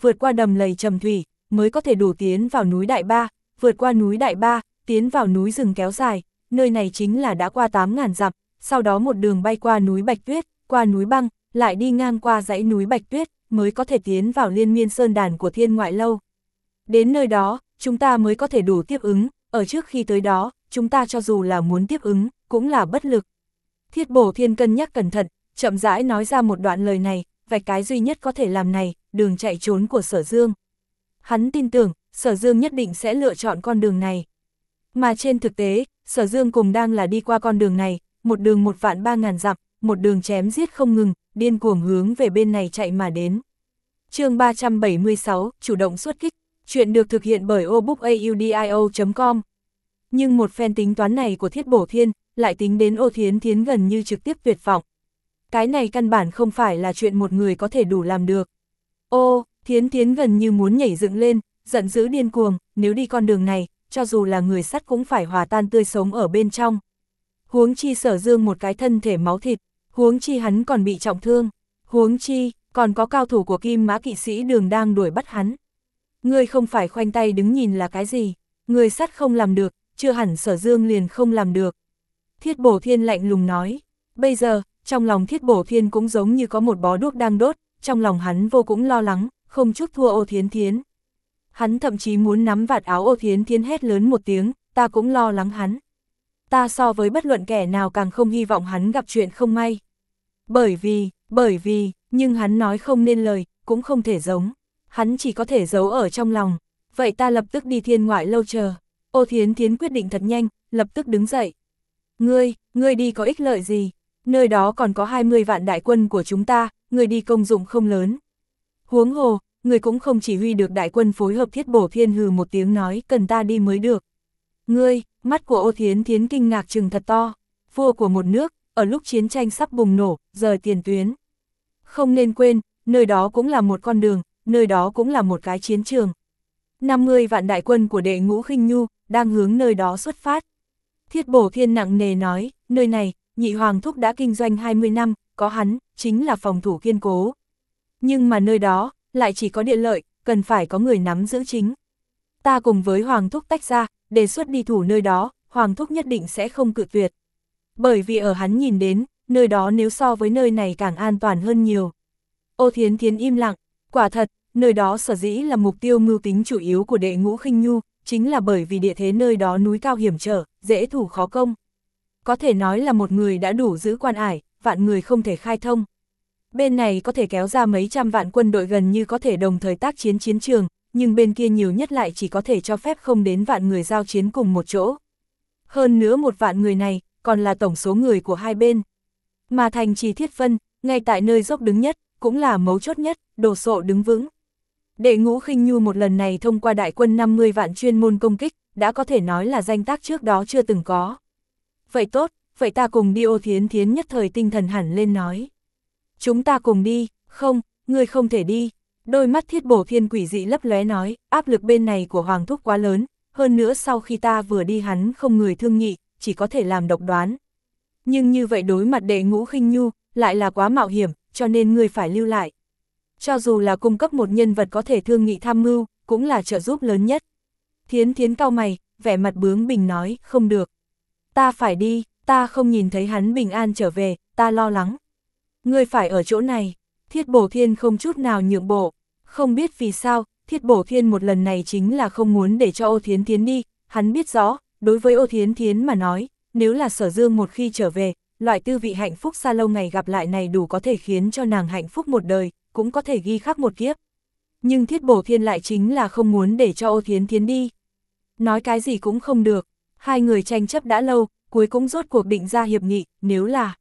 vượt qua đầm lầy trầm thủy, mới có thể đủ tiến vào núi Đại Ba, vượt qua núi Đại Ba, tiến vào núi rừng kéo dài, nơi này chính là đã qua tám ngàn dặm, sau đó một đường bay qua núi Bạch Tuyết, qua núi Băng, lại đi ngang qua dãy núi Bạch Tuyết, mới có thể tiến vào liên miên sơn đàn của Thiên Ngoại Lâu. Đến nơi đó, chúng ta mới có thể đủ tiếp ứng, ở trước khi tới đó, chúng ta cho dù là muốn tiếp ứng, cũng là bất lực. Thiết Bổ Thiên cân nhắc cẩn thận, chậm rãi nói ra một đoạn lời này, vạch cái duy nhất có thể làm này, đường chạy trốn của Sở Dương. Hắn tin tưởng, Sở Dương nhất định sẽ lựa chọn con đường này. Mà trên thực tế, Sở Dương cùng đang là đi qua con đường này, một đường một vạn ba ngàn dặm, một đường chém giết không ngừng, điên cuồng hướng về bên này chạy mà đến. Chương ba trăm bảy mươi sáu, chủ động xuất kích, chuyện được thực hiện bởi obookaudio chấm com. Nhưng một phen tính toán này của Thiết Bổ Thiên, lại tính đến Ô Thiến Thiến gần như trực tiếp tuyệt vọng. Cái này căn bản không phải là chuyện một người có thể đủ làm được. Ô, Thiến Thiến gần như muốn nhảy dựng lên, giận dữ điên cuồng, nếu đi con đường này, cho dù là người sắt cũng phải hòa tan tươi sống ở bên trong. Huống chi Sở Dương một cái thân thể máu thịt, huống chi hắn còn bị trọng thương, huống chi, còn có cao thủ của Kim Mã kỵ sĩ Đường đang đuổi bắt hắn. Ngươi không phải khoanh tay đứng nhìn là cái gì, người sắt không làm được, chưa hẳn Sở Dương liền không làm được. Thiết Bổ Thiên lạnh lùng nói, bây giờ, trong lòng Thiết Bổ Thiên cũng giống như có một bó đuốc đang đốt, trong lòng hắn vô cùng lo lắng, không chút thua Ô Thiến Thiến. Hắn thậm chí muốn nắm vạt áo Ô Thiến Thiến hét lớn một tiếng, ta cũng lo lắng hắn. Ta so với bất luận kẻ nào càng không hy vọng hắn gặp chuyện không may. Bởi vì, bởi vì, nhưng hắn nói không nên lời, cũng không thể giống. Hắn chỉ có thể giấu ở trong lòng. Vậy ta lập tức đi Thiên Ngoại Lâu chờ. Ô Thiến Thiến quyết định thật nhanh, lập tức đứng dậy. Ngươi, ngươi đi có ích lợi gì? Nơi đó còn có hai mươi vạn đại quân của chúng ta, ngươi đi công dụng không lớn. Huống hồ, ngươi cũng không chỉ huy được đại quân phối hợp. Thiết Bổ Thiên hừ một tiếng nói cần ta đi mới được. Ngươi, mắt của Ô Thiến Thiến kinh ngạc trừng thật to. Vua của một nước, ở lúc chiến tranh sắp bùng nổ, rời tiền tuyến. Không nên quên, nơi đó cũng là một con đường, nơi đó cũng là một cái chiến trường. năm mươi vạn đại quân của Đệ Ngũ Khinh Nhu, đang hướng nơi đó xuất phát. Thiết Bổ Thiên nặng nề nói, nơi này, Nhị Hoàng Thúc đã kinh doanh hai mươi năm, có hắn, chính là phòng thủ kiên cố. Nhưng mà nơi đó, lại chỉ có địa lợi, cần phải có người nắm giữ chính. Ta cùng với Hoàng Thúc tách ra, đề xuất đi thủ nơi đó, Hoàng Thúc nhất định sẽ không cự tuyệt. Bởi vì ở hắn nhìn đến, nơi đó nếu so với nơi này càng an toàn hơn nhiều. Ô Thiến Thiến im lặng, quả thật, nơi đó sở dĩ là mục tiêu mưu tính chủ yếu của Đệ Ngũ Khinh Nhu, chính là bởi vì địa thế nơi đó núi cao hiểm trở, dễ thủ khó công. Có thể nói là một người đã đủ giữ quan ải, vạn người không thể khai thông. Bên này có thể kéo ra mấy trăm vạn quân đội gần như có thể đồng thời tác chiến chiến trường, nhưng bên kia nhiều nhất lại chỉ có thể cho phép không đến vạn người giao chiến cùng một chỗ. Hơn nữa một vạn người này, còn là tổng số người của hai bên. Mà thành trì Thiết Vân, ngay tại nơi dốc đứng nhất, cũng là mấu chốt nhất, đồ sộ đứng vững. Đệ Ngũ Khinh Nhu một lần này thông qua đại quân năm mươi vạn chuyên môn công kích, đã có thể nói là danh tác trước đó chưa từng có. Vậy tốt, vậy ta cùng đi. Ô Thiến Thiến nhất thời tinh thần hẳn lên nói. Chúng ta cùng đi, không, ngươi không thể đi. Đôi mắt Thiết Bổ Thiên quỷ dị lấp lóe nói, áp lực bên này của Hoàng Thúc quá lớn, hơn nữa sau khi ta vừa đi hắn không người thương nghị, chỉ có thể làm độc đoán. Nhưng như vậy đối mặt Đệ Ngũ Khinh Nhu, lại là quá mạo hiểm, cho nên ngươi phải lưu lại. Cho dù là cung cấp một nhân vật có thể thương nghị tham mưu, cũng là trợ giúp lớn nhất. Thiến Thiến cau mày, vẻ mặt bướng bỉnh nói, không được. Ta phải đi, ta không nhìn thấy hắn bình an trở về, ta lo lắng. Ngươi phải ở chỗ này. Thiết Bổ Thiên không chút nào nhượng bộ. Không biết vì sao, Thiết Bổ Thiên một lần này chính là không muốn để cho Ô Thiến Thiến đi. Hắn biết rõ, đối với Ô Thiến Thiến mà nói, nếu là Sở Dương một khi trở về, loại tư vị hạnh phúc xa lâu ngày gặp lại này đủ có thể khiến cho nàng hạnh phúc một đời, cũng có thể ghi khắc một kiếp. Nhưng Thiết Bổ Thiên lại chính là không muốn để cho Ô Thiến Thiến đi. Nói cái gì cũng không được. Hai người tranh chấp đã lâu, cuối cũng rốt cuộc định ra hiệp nghị, nếu là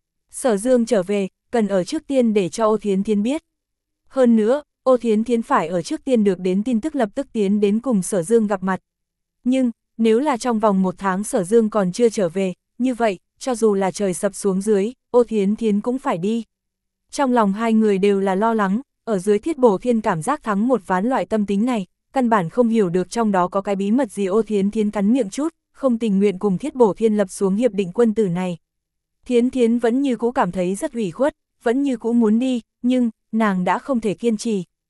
Sở Dương trở về, cần ở trước tiên để cho Ô Thiến Thiến biết. Hơn nữa, Ô Thiến Thiến phải ở trước tiên được đến tin tức lập tức tiến đến cùng Sở Dương gặp mặt. Nhưng, nếu là trong vòng một tháng Sở Dương còn chưa trở về, như vậy, cho dù là trời sập xuống dưới, Ô Thiến Thiến cũng phải đi. Trong lòng hai người đều là lo lắng, ở dưới Thiết Bổ Thiên cảm giác thắng một ván loại tâm tính này, căn bản không hiểu được trong đó có cái bí mật gì. Ô Thiến Thiến cắn miệng chút, không tình nguyện cùng Thiết Bổ Thiên lập xuống hiệp định quân tử này. Thiến Thiến vẫn như cũ cảm thấy rất ủy khuất, vẫn như cũ muốn đi, nhưng, nàng đã không thể kiên trì.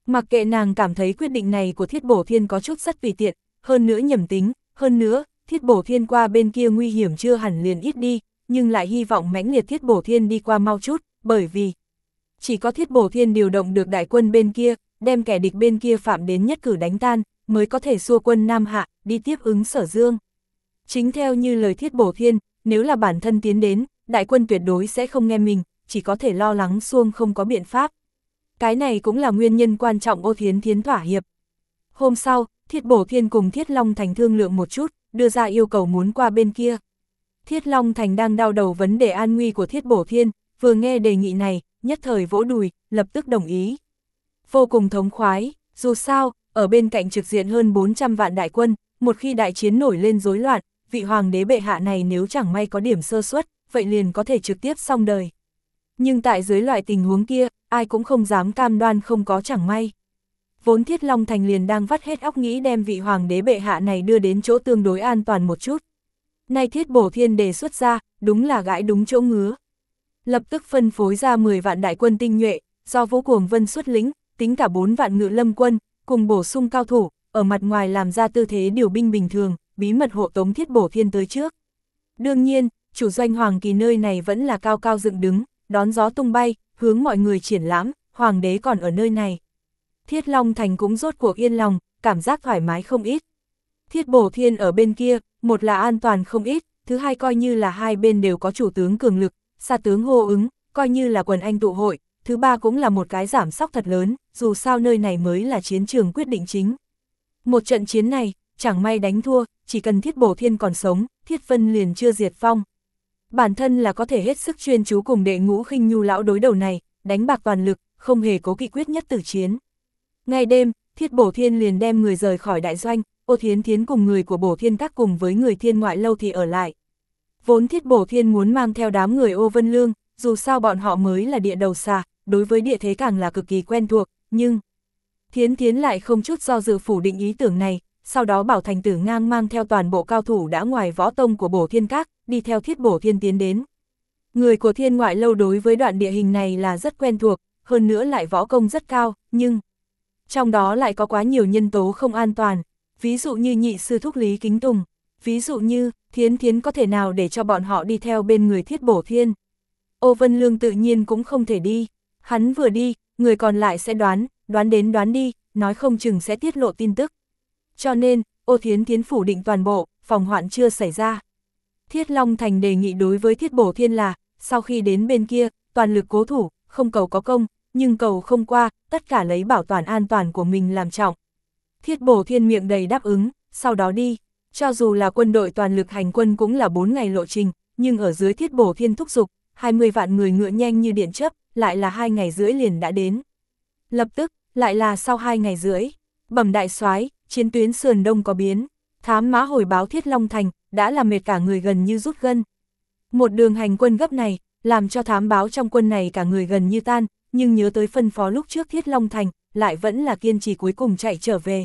Mặc kệ nàng cảm thấy quyết định này của Thiết Bổ Thiên có chút rất tùy tiện, hơn nữa nhầm tính, hơn nữa, Thiết Bổ Thiên qua bên kia nguy hiểm chưa hẳn liền ít đi, nhưng lại hy vọng mãnh liệt Thiết Bổ Thiên đi qua mau chút, bởi vì chỉ có Thiết Bổ Thiên điều động được đại quân bên kia, đem kẻ địch bên kia phạm đến nhất cử đánh tan, mới có thể xua quân Nam Hạ, đi tiếp ứng Sở Dương. Chính theo như lời Thiết Bổ Thiên, nếu là bản thân tiến đến, đại quân tuyệt đối sẽ không nghe mình, chỉ có thể lo lắng xuông không có biện pháp. Cái này cũng là nguyên nhân quan trọng Ô Thiến Thiến thỏa hiệp. Hôm sau, Thiết Bổ Thiên cùng Thiết Long Thành thương lượng một chút, đưa ra yêu cầu muốn qua bên kia. Thiết Long Thành đang đau đầu vấn đề an nguy của Thiết Bổ Thiên, vừa nghe đề nghị này, nhất thời vỗ đùi, lập tức đồng ý. Vô cùng thống khoái, dù sao, ở bên cạnh trực diện hơn bốn trăm vạn đại quân, một khi đại chiến nổi lên rối loạn, vị hoàng đế bệ hạ này nếu chẳng may có điểm sơ suất, vậy liền có thể trực tiếp xong đời. Nhưng tại dưới loại tình huống kia, ai cũng không dám cam đoan không có chẳng may. Vốn Thiết Long Thành liền đang vắt hết óc nghĩ đem vị hoàng đế bệ hạ này đưa đến chỗ tương đối an toàn một chút. Nay Thiết Bổ Thiên đề xuất ra, đúng là gãi đúng chỗ ngứa. Lập tức phân phối ra mười vạn đại quân tinh nhuệ, do Vũ Cuồng Vân xuất lĩnh, tính cả bốn vạn ngự lâm quân, cùng bổ sung cao thủ, ở mặt ngoài làm ra tư thế điều binh bình thường, bí mật hộ tống Thiết Bổ Thiên tới trước. Đương nhiên, chủ doanh Hoàng Kỳ nơi này vẫn là cao cao dựng đứng, đón gió tung bay, hướng mọi người triển lãm, hoàng đế còn ở nơi này. Thiết Long Thành cũng rốt cuộc yên lòng, cảm giác thoải mái không ít. Thiết Bổ Thiên ở bên kia, một là an toàn không ít, thứ hai coi như là hai bên đều có chủ tướng cường lực, xa tướng hô ứng, coi như là quần anh tụ hội, thứ ba cũng là một cái giảm sóc thật lớn, dù sao nơi này mới là chiến trường quyết định chính. Một trận chiến này, chẳng may đánh thua, chỉ cần Thiết Bổ Thiên còn sống, Thiết Vân liền chưa diệt vong. Bản thân là có thể hết sức chuyên chú cùng đệ ngũ khinh nhu lão đối đầu này, đánh bạc toàn lực, không hề cố kỵ quyết nhất tử chiến. Ngày đêm, Thiết Bổ Thiên liền đem người rời khỏi đại doanh, Ô Thiến Thiến cùng người của Bổ Thiên Các cùng với người Thiên Ngoại Lâu thì ở lại. Vốn Thiết Bổ Thiên muốn mang theo đám người Ô Vân Lương, dù sao bọn họ mới là địa đầu xà, đối với địa thế càng là cực kỳ quen thuộc, nhưng Thiến Thiến lại không chút do dự phủ định ý tưởng này, sau đó bảo Thành Tử Ngang mang theo toàn bộ cao thủ đã ngoài võ tông của Bổ Thiên Các, đi theo Thiết Bổ Thiên tiến đến. Người của Thiên Ngoại Lâu đối với đoạn địa hình này là rất quen thuộc, hơn nữa lại võ công rất cao, nhưng trong đó lại có quá nhiều nhân tố không an toàn, ví dụ như nhị sư thúc Lý Kính Tùng, ví dụ như Thiến Thiến có thể nào để cho bọn họ đi theo bên người Thiết Bổ Thiên. Ô Vân Lương tự nhiên cũng không thể đi, hắn vừa đi, người còn lại sẽ đoán, đoán đến đoán đi, nói không chừng sẽ tiết lộ tin tức. Cho nên, Ô Thiến Thiến phủ định toàn bộ, phòng hoạn chưa xảy ra. Thiết Long Thành đề nghị đối với Thiết Bổ Thiên là, sau khi đến bên kia, toàn lực cố thủ, không cầu có công, nhưng cầu không qua, tất cả lấy bảo toàn an toàn của mình làm trọng. Thiết Bổ Thiên miệng đầy đáp ứng, sau đó đi, cho dù là quân đội toàn lực hành quân cũng là bốn ngày lộ trình, nhưng ở dưới Thiết Bổ Thiên thúc giục, hai mươi vạn người ngựa nhanh như điện chớp, lại là hai ngày rưỡi liền đã đến. Lập tức, lại là sau hai ngày rưỡi, bẩm đại soái, chiến tuyến sườn đông có biến, thám mã hồi báo Thiết Long Thành, đã làm mệt cả người gần như rút gân. Một đường hành quân gấp này, làm cho thám báo trong quân này cả người gần như tan, nhưng nhớ tới phân phó lúc trước Thiết Long Thành, lại vẫn là kiên trì cuối cùng chạy trở về.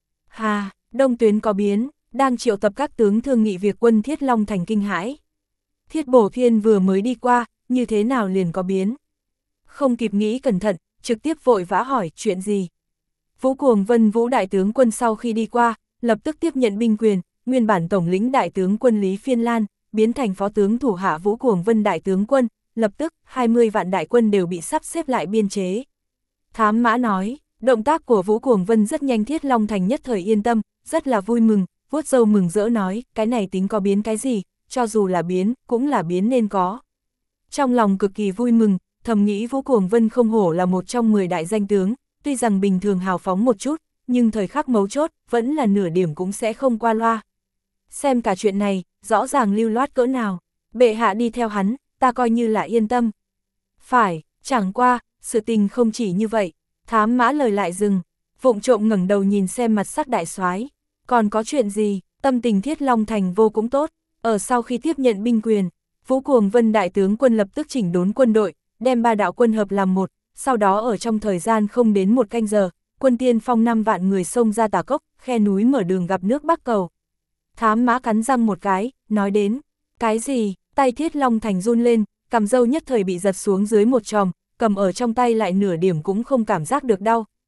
Hà, đông tuyến có biến, đang triệu tập các tướng thương nghị việc quân Thiết Long Thành kinh hãi. Thiết Bổ Thiên vừa mới đi qua, như thế nào liền có biến. Không kịp nghĩ cẩn thận, trực tiếp vội vã hỏi chuyện gì. Vũ Cuồng Vân Vũ đại tướng quân sau khi đi qua, lập tức tiếp nhận binh quyền, nguyên bản tổng lĩnh đại tướng quân Lý Phiên Lan, biến thành phó tướng thủ hạ Vũ Cuồng Vân đại tướng quân, lập tức hai mươi vạn đại quân đều bị sắp xếp lại biên chế. Thám mã nói, động tác của Vũ Cuồng Vân rất nhanh, Thiết Long Thành nhất thời yên tâm, rất là vui mừng, vuốt râu mừng rỡ nói, cái này tính có biến cái gì, cho dù là biến, cũng là biến nên có. Trong lòng cực kỳ vui mừng, thầm nghĩ Vũ Cuồng Vân không hổ là một trong mười đại danh tướng, tuy rằng bình thường hào phóng một chút, nhưng thời khắc mấu chốt, vẫn là nửa điểm cũng sẽ không qua loa. Xem cả chuyện này, rõ ràng lưu loát cỡ nào, bệ hạ đi theo hắn, ta coi như là yên tâm. Phải, chẳng qua, sự tình không chỉ như vậy, thám mã lời lại dừng, vụng trộm ngẩng đầu nhìn xem mặt sắc đại soái, còn có chuyện gì, tâm tình Thiết Long Thành vô cũng tốt, ở sau khi tiếp nhận binh quyền, Vũ Cuồng Vân đại tướng quân lập tức chỉnh đốn quân đội, đem ba đạo quân hợp làm một, sau đó ở trong thời gian không đến một canh giờ, quân tiên phong năm vạn người xông ra Tà Cốc, khe núi mở đường gặp nước Bắc Cầu. Thám mã cắn răng một cái, nói đến, cái gì, tay Thiết Long Thành run lên, cằm râu nhất thời bị giật xuống dưới một chòm, cầm ở trong tay lại nửa điểm cũng không cảm giác được đau,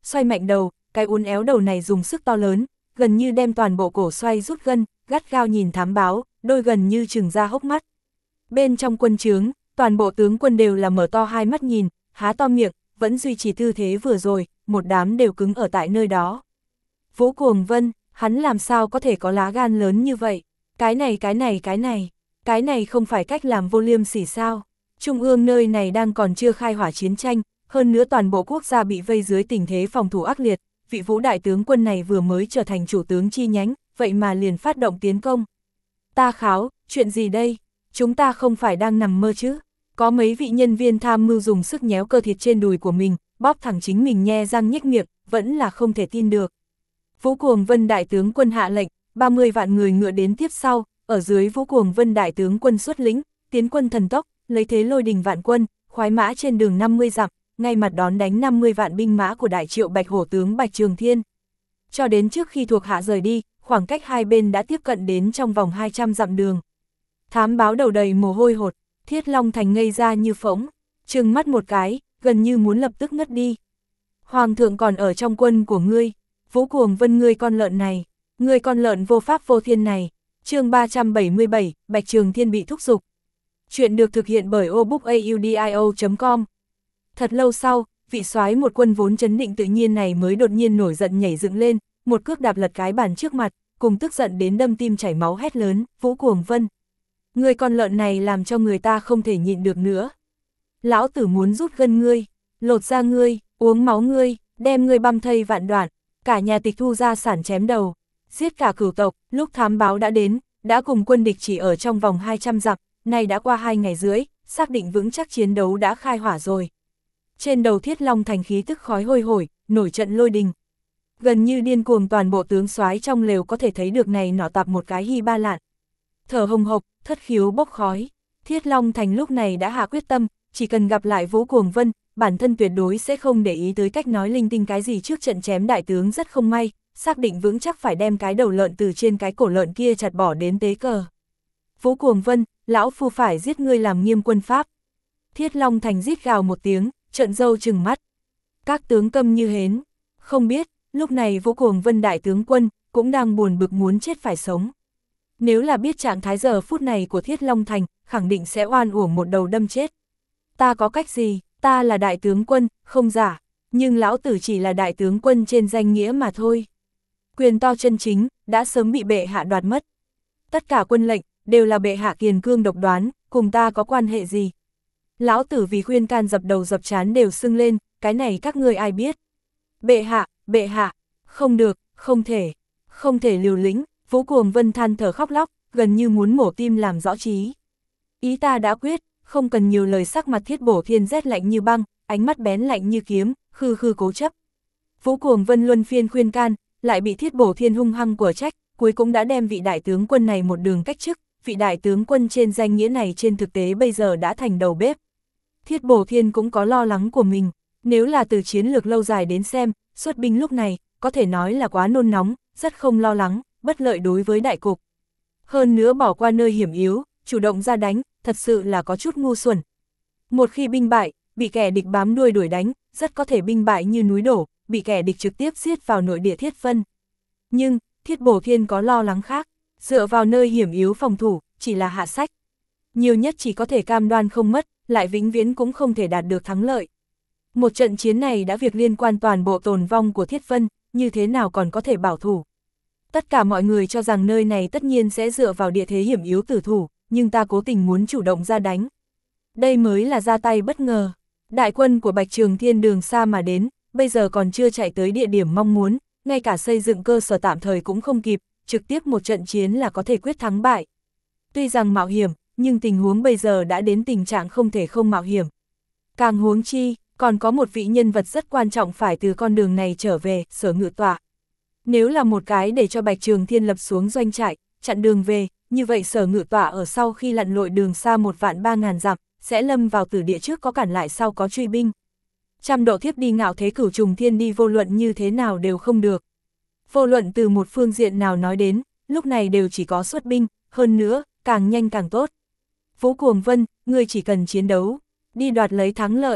xoay mạnh đầu, cái uốn éo đầu này dùng sức to lớn, gần như đem toàn bộ cổ xoay rút gân, gắt gao nhìn thám báo, đôi gần như trừng ra hốc mắt. Bên trong quân trướng, toàn bộ tướng quân đều là mở to hai mắt nhìn, há to miệng, vẫn duy trì tư thế vừa rồi, một đám đều cứng ở tại nơi đó. Vũ Cuồng Vân, hắn làm sao có thể có lá gan lớn như vậy? Cái này cái này cái này, cái này không phải cách làm vô liêm sỉ sao? Trung ương nơi này đang còn chưa khai hỏa chiến tranh, hơn nữa toàn bộ quốc gia bị vây dưới tình thế phòng thủ ác liệt, vị Vũ đại tướng quân này vừa mới trở thành chủ tướng chi nhánh, vậy mà liền phát động tiến công. Ta kháo, chuyện gì đây? Chúng ta không phải đang nằm mơ chứ? Có mấy vị nhân viên tham mưu dùng sức nhéo cơ thịt trên đùi của mình, bóp thẳng chính mình nhe răng nhếch miệng, vẫn là không thể tin được. Vũ Cuồng Vân đại tướng quân hạ lệnh, ba mươi vạn người ngựa đến tiếp sau, ở dưới Vũ Cuồng Vân đại tướng quân xuất lĩnh, tiến quân thần tốc, lấy thế lôi đình vạn quân, khoái mã trên đường năm mươi dặm, ngay mặt đón đánh năm mươi vạn binh mã của đại triệu Bạch Hổ tướng Bạch Trường Thiên. Cho đến trước khi thuộc hạ rời đi, khoảng cách hai bên đã tiếp cận đến trong vòng hai trăm dặm đường. Thám báo đầu đầy mồ hôi hột, Thiết Long Thành ngây ra như phỗng, trừng mắt một cái, gần như muốn lập tức ngất đi. Hoàng thượng còn ở trong quân của ngươi, Vũ Cuồng Vân ngươi con lợn này, ngươi con lợn vô pháp vô thiên này. Chương ba trăm bảy mươi bảy, Bạch Trường Thiên bị thúc giục. Chuyện được thực hiện bởi obookaudio chấm com. Thật lâu sau, vị soái một quân vốn trấn định tự nhiên này mới đột nhiên nổi giận nhảy dựng lên, một cước đạp lật cái bàn trước mặt, cùng tức giận đến đâm tim chảy máu hét lớn, Vũ Cuồng Vân. Ngươi con lợn này làm cho người ta không thể nhịn được nữa. Lão tử muốn rút gân ngươi, lột da ngươi, uống máu ngươi, đem ngươi băm thây vạn đoạn, cả nhà tịch thu gia sản chém đầu, giết cả cửu tộc. Lúc thám báo đã đến, đã cùng quân địch chỉ ở trong vòng hai trăm dặm, nay đã qua hai ngày rưỡi, xác định vững chắc chiến đấu đã khai hỏa rồi. Trên đầu Thiết Long Thành khí tức khói hôi hổi, nổi trận lôi đình. Gần như điên cuồng toàn bộ tướng soái trong lều có thể thấy được này nọ tạp một cái hy ba lạn. Thở hồng hộc, thất khiếu bốc khói. Thiết Long Thành lúc này đã hạ quyết tâm, chỉ cần gặp lại Vũ Cuồng Vân, bản thân tuyệt đối sẽ không để ý tới cách nói linh tinh cái gì trước trận chém đại tướng rất không may, xác định vững chắc phải đem cái đầu lợn từ trên cái cổ lợn kia chặt bỏ đến tế cờ. Vũ Cuồng Vân, lão phu phải giết ngươi làm nghiêm quân pháp. Thiết Long Thành rít gào một tiếng, trợn râu trừng mắt. Các tướng câm như hến, không biết, lúc này Vũ Cuồng Vân đại tướng quân, cũng đang buồn bực muốn chết phải sống. Nếu là biết trạng thái giờ phút này của Thiết Long Thành, khẳng định sẽ oan uổng một đầu đâm chết. Ta có cách gì, ta là đại tướng quân, không giả, nhưng lão tử chỉ là đại tướng quân trên danh nghĩa mà thôi. Quyền to chân chính, đã sớm bị bệ hạ đoạt mất. Tất cả quân lệnh, đều là bệ hạ kiền cương độc đoán, cùng ta có quan hệ gì. Lão tử vì khuyên can dập đầu dập chán đều sưng lên, cái này các ngươi ai biết. Bệ hạ, bệ hạ, không được, không thể, không thể liều lĩnh. Vũ Cuồng Vân than thở khóc lóc, gần như muốn mổ tim làm rõ trí. Ý ta đã quyết, không cần nhiều lời. Sắc mặt Thiết Bổ Thiên rét lạnh như băng, ánh mắt bén lạnh như kiếm, khư khư cố chấp. Vũ Cuồng Vân luân phiên khuyên can, lại bị Thiết Bổ Thiên hung hăng của trách, cuối cũng đã đem vị đại tướng quân này một đường cách chức. Vị đại tướng quân trên danh nghĩa này trên thực tế bây giờ đã thành đầu bếp. Thiết Bổ Thiên cũng có lo lắng của mình, nếu là từ chiến lược lâu dài đến xem, xuất binh lúc này, có thể nói là quá nôn nóng, rất không lo lắng, bất lợi đối với đại cục. Hơn nữa bỏ qua nơi hiểm yếu, chủ động ra đánh, thật sự là có chút ngu xuẩn. Một khi binh bại, bị kẻ địch bám đuôi đuổi đánh, rất có thể binh bại như núi đổ, bị kẻ địch trực tiếp giết vào nội địa Thiết Vân. Nhưng, Thiết Bổ Thiên có lo lắng khác, dựa vào nơi hiểm yếu phòng thủ, chỉ là hạ sách. Nhiều nhất chỉ có thể cam đoan không mất, lại vĩnh viễn cũng không thể đạt được thắng lợi. Một trận chiến này đã việc liên quan toàn bộ tồn vong của Thiết Vân, như thế nào còn có thể bảo thủ. Tất cả mọi người cho rằng nơi này tất nhiên sẽ dựa vào địa thế hiểm yếu tử thủ, nhưng ta cố tình muốn chủ động ra đánh. Đây mới là ra tay bất ngờ. Đại quân của Bạch Trường Thiên đường xa mà đến, bây giờ còn chưa chạy tới địa điểm mong muốn, ngay cả xây dựng cơ sở tạm thời cũng không kịp, trực tiếp một trận chiến là có thể quyết thắng bại. Tuy rằng mạo hiểm, nhưng tình huống bây giờ đã đến tình trạng không thể không mạo hiểm. Càng huống chi, còn có một vị nhân vật rất quan trọng phải từ con đường này trở về, Sở Ngự Tọa. Nếu là một cái để cho Bạch Trường Thiên lập xuống doanh trại, chặn đường về, như vậy Sở Ngự Tọa ở sau khi lặn lội đường xa một vạn ba ngàn dặm, sẽ lâm vào tử địa trước có cản lại sau có truy binh. Trăm độ thiếp đi ngạo thế cửu trùng thiên đi vô luận như thế nào đều không được. Vô luận từ một phương diện nào nói đến, lúc này đều chỉ có xuất binh, hơn nữa, càng nhanh càng tốt. Vũ Cuồng Vân, ngươi chỉ cần chiến đấu, đi đoạt lấy thắng lợi.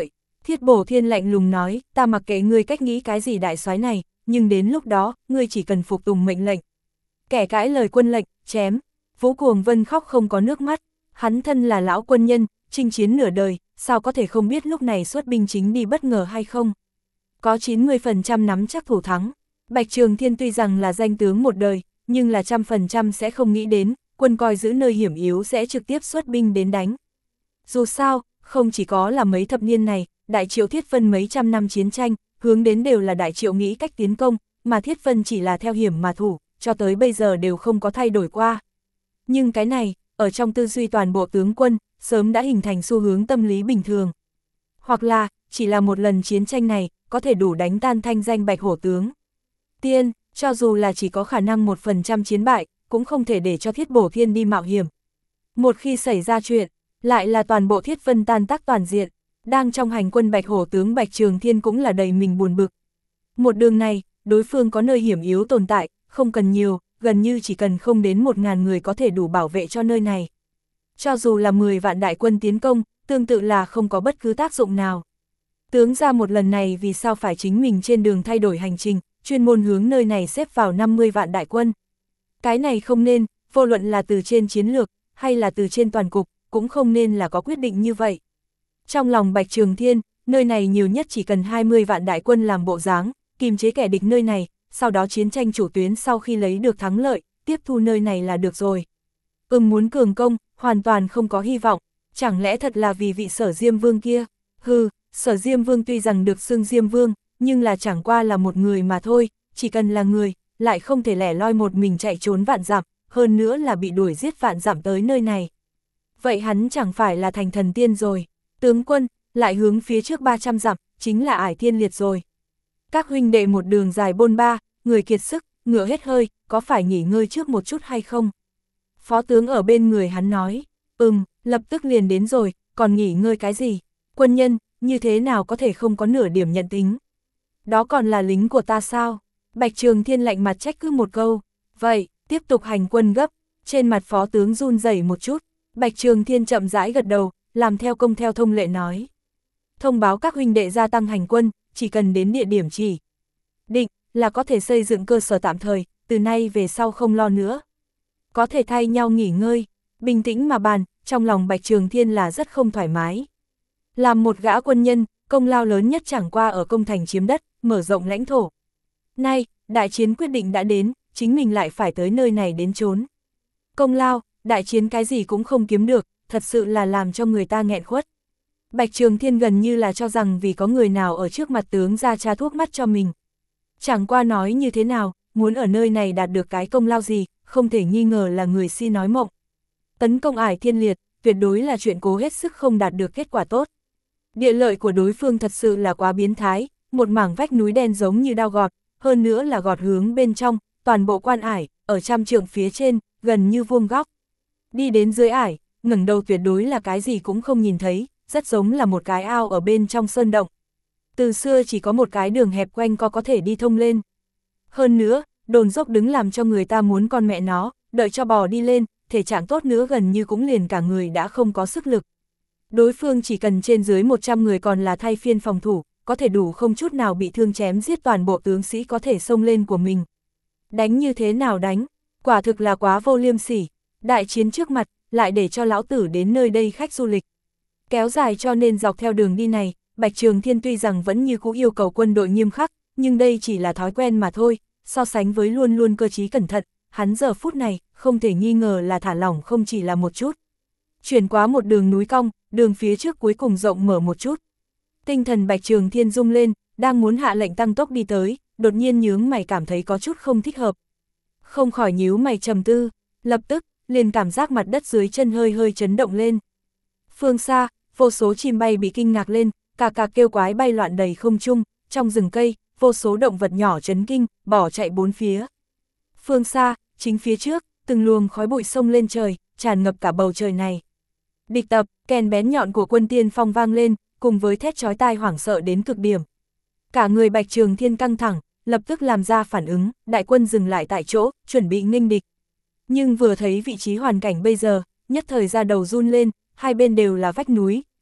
Thiết Bổ Thiên lạnh lùng nói, ta mặc kệ ngươi cách nghĩ cái gì đại soái này, nhưng đến lúc đó, ngươi chỉ cần phục tùng mệnh lệnh. Kẻ cãi lời quân lệnh, chém. Vũ Cuồng Vân khóc không có nước mắt, hắn thân là lão quân nhân, chinh chiến nửa đời, sao có thể không biết lúc này xuất binh chính đi bất ngờ hay không. Có chín mươi phần trăm nắm chắc thủ thắng, Bạch Trường Thiên tuy rằng là danh tướng một đời, nhưng là trăm phần trăm sẽ không nghĩ đến, quân coi giữ nơi hiểm yếu sẽ trực tiếp xuất binh đến đánh. Dù sao, không chỉ có là mấy thập niên này, Đại Triệu Thiết Vân mấy trăm năm chiến tranh, hướng đến đều là Đại Triệu nghĩ cách tiến công, mà Thiết Vân chỉ là theo hiểm mà thủ, cho tới bây giờ đều không có thay đổi qua. Nhưng cái này, ở trong tư duy toàn bộ tướng quân, sớm đã hình thành xu hướng tâm lý bình thường. Hoặc là, chỉ là một lần chiến tranh này, có thể đủ đánh tan thanh danh Bạch Hổ tướng. Tiên, cho dù là chỉ có khả năng một phần trăm chiến bại, cũng không thể để cho Thiết Bổ Thiên đi mạo hiểm. Một khi xảy ra chuyện, lại là toàn bộ Thiết Vân tan tác toàn diện, đang trong hành quân Bạch Hổ tướng Bạch Trường Thiên cũng là đầy mình buồn bực. Một đường này, đối phương có nơi hiểm yếu tồn tại, không cần nhiều, gần như chỉ cần không đến một ngàn người có thể đủ bảo vệ cho nơi này. Cho dù là mười vạn đại quân tiến công, tương tự là không có bất cứ tác dụng nào. Tướng ra một lần này vì sao phải chính mình trên đường thay đổi hành trình, chuyên môn hướng nơi này xếp vào năm mươi vạn đại quân. Cái này không nên, vô luận là từ trên chiến lược, hay là từ trên toàn cục, cũng không nên là có quyết định như vậy. Trong lòng Bạch Trường Thiên, nơi này nhiều nhất chỉ cần hai mươi vạn đại quân làm bộ dáng, kìm chế kẻ địch nơi này, sau đó chiến tranh chủ tuyến sau khi lấy được thắng lợi, tiếp thu nơi này là được rồi. Ừm muốn cường công, hoàn toàn không có hy vọng, chẳng lẽ thật là vì vị Sở Diêm Vương kia? Hừ, Sở Diêm Vương tuy rằng được xưng Diêm Vương, nhưng là chẳng qua là một người mà thôi, chỉ cần là người, lại không thể lẻ loi một mình chạy trốn vạn dặm, hơn nữa là bị đuổi giết vạn dặm tới nơi này. Vậy hắn chẳng phải là thành thần tiên rồi, tướng quân, lại hướng phía trước ba trăm dặm, chính là Ải Thiên Liệt rồi. Các huynh đệ một đường dài bôn ba, người kiệt sức, ngựa hết hơi, có phải nghỉ ngơi trước một chút hay không? Phó tướng ở bên người hắn nói, ừm, lập tức liền đến rồi, còn nghỉ ngơi cái gì? Quân nhân, như thế nào có thể không có nửa điểm nhận tính? Đó còn là lính của ta sao? Bạch Trường Thiên lạnh mặt trách cứ một câu. Vậy, tiếp tục hành quân gấp. Trên mặt phó tướng run rẩy một chút. Bạch Trường Thiên chậm rãi gật đầu, làm theo công theo thông lệ nói. Thông báo các huynh đệ gia tăng hành quân, chỉ cần đến địa điểm chỉ định là có thể xây dựng cơ sở tạm thời, từ nay về sau không lo nữa. Có thể thay nhau nghỉ ngơi, bình tĩnh mà bàn, trong lòng Bạch Trường Thiên là rất không thoải mái. Làm một gã quân nhân, công lao lớn nhất chẳng qua ở công thành chiếm đất, mở rộng lãnh thổ. Nay, đại chiến quyết định đã đến, chính mình lại phải tới nơi này đến trốn. Công lao, đại chiến cái gì cũng không kiếm được, thật sự là làm cho người ta nghẹn khuất. Bạch Trường Thiên gần như là cho rằng vì có người nào ở trước mặt tướng ra tra thuốc mắt cho mình. Chẳng qua nói như thế nào, muốn ở nơi này đạt được cái công lao gì, không thể nghi ngờ là người si nói mộng. Tấn công Ải Thiên Liệt, tuyệt đối là chuyện cố hết sức không đạt được kết quả tốt. Địa lợi của đối phương thật sự là quá biến thái, một mảng vách núi đen giống như đao gọt, hơn nữa là gọt hướng bên trong, toàn bộ quan ải, ở trăm trượng phía trên, gần như vuông góc. Đi đến dưới ải, ngẩng đầu tuyệt đối là cái gì cũng không nhìn thấy, rất giống là một cái ao ở bên trong sơn động. Từ xưa chỉ có một cái đường hẹp quanh co có thể đi thông lên. Hơn nữa, đồn dốc đứng làm cho người ta muốn con mẹ nó, đợi cho bò đi lên, thể trạng tốt nữa gần như cũng liền cả người đã không có sức lực. Đối phương chỉ cần trên dưới một trăm người còn là thay phiên phòng thủ, có thể đủ không chút nào bị thương chém giết toàn bộ tướng sĩ có thể xông lên của mình. Đánh như thế nào đánh, quả thực là quá vô liêm sỉ, đại chiến trước mặt, lại để cho lão tử đến nơi đây khách du lịch. Kéo dài cho nên dọc theo đường đi này, Bạch Trường Thiên tuy rằng vẫn như cũ yêu cầu quân đội nghiêm khắc, nhưng đây chỉ là thói quen mà thôi, so sánh với luôn luôn cơ trí cẩn thận, hắn giờ phút này, không thể nghi ngờ là thả lỏng không chỉ là một chút. Chuyển qua một đường núi cong, đường phía trước cuối cùng rộng mở một chút. Tinh thần Bạch Trường Thiên rung lên, đang muốn hạ lệnh tăng tốc đi tới, đột nhiên nhướng mày cảm thấy có chút không thích hợp. Không khỏi nhíu mày trầm tư, lập tức, liền cảm giác mặt đất dưới chân hơi hơi chấn động lên. Phương xa, vô số chim bay bị kinh ngạc lên, cà cà kêu quái bay loạn đầy không trung, trong rừng cây, vô số động vật nhỏ chấn kinh, bỏ chạy bốn phía. Phương xa, chính phía trước, từng luồng khói bụi sông lên trời, tràn ngập cả bầu trời này. Địch tập, kèn bén nhọn của quân tiên phong vang lên, cùng với thét chói tai hoảng sợ đến cực điểm. Cả người Bạch Trường Thiên căng thẳng, lập tức làm ra phản ứng, đại quân dừng lại tại chỗ, chuẩn bị nghênh địch. Nhưng vừa thấy vị trí hoàn cảnh bây giờ, nhất thời ra đầu run lên, hai bên đều là vách núi,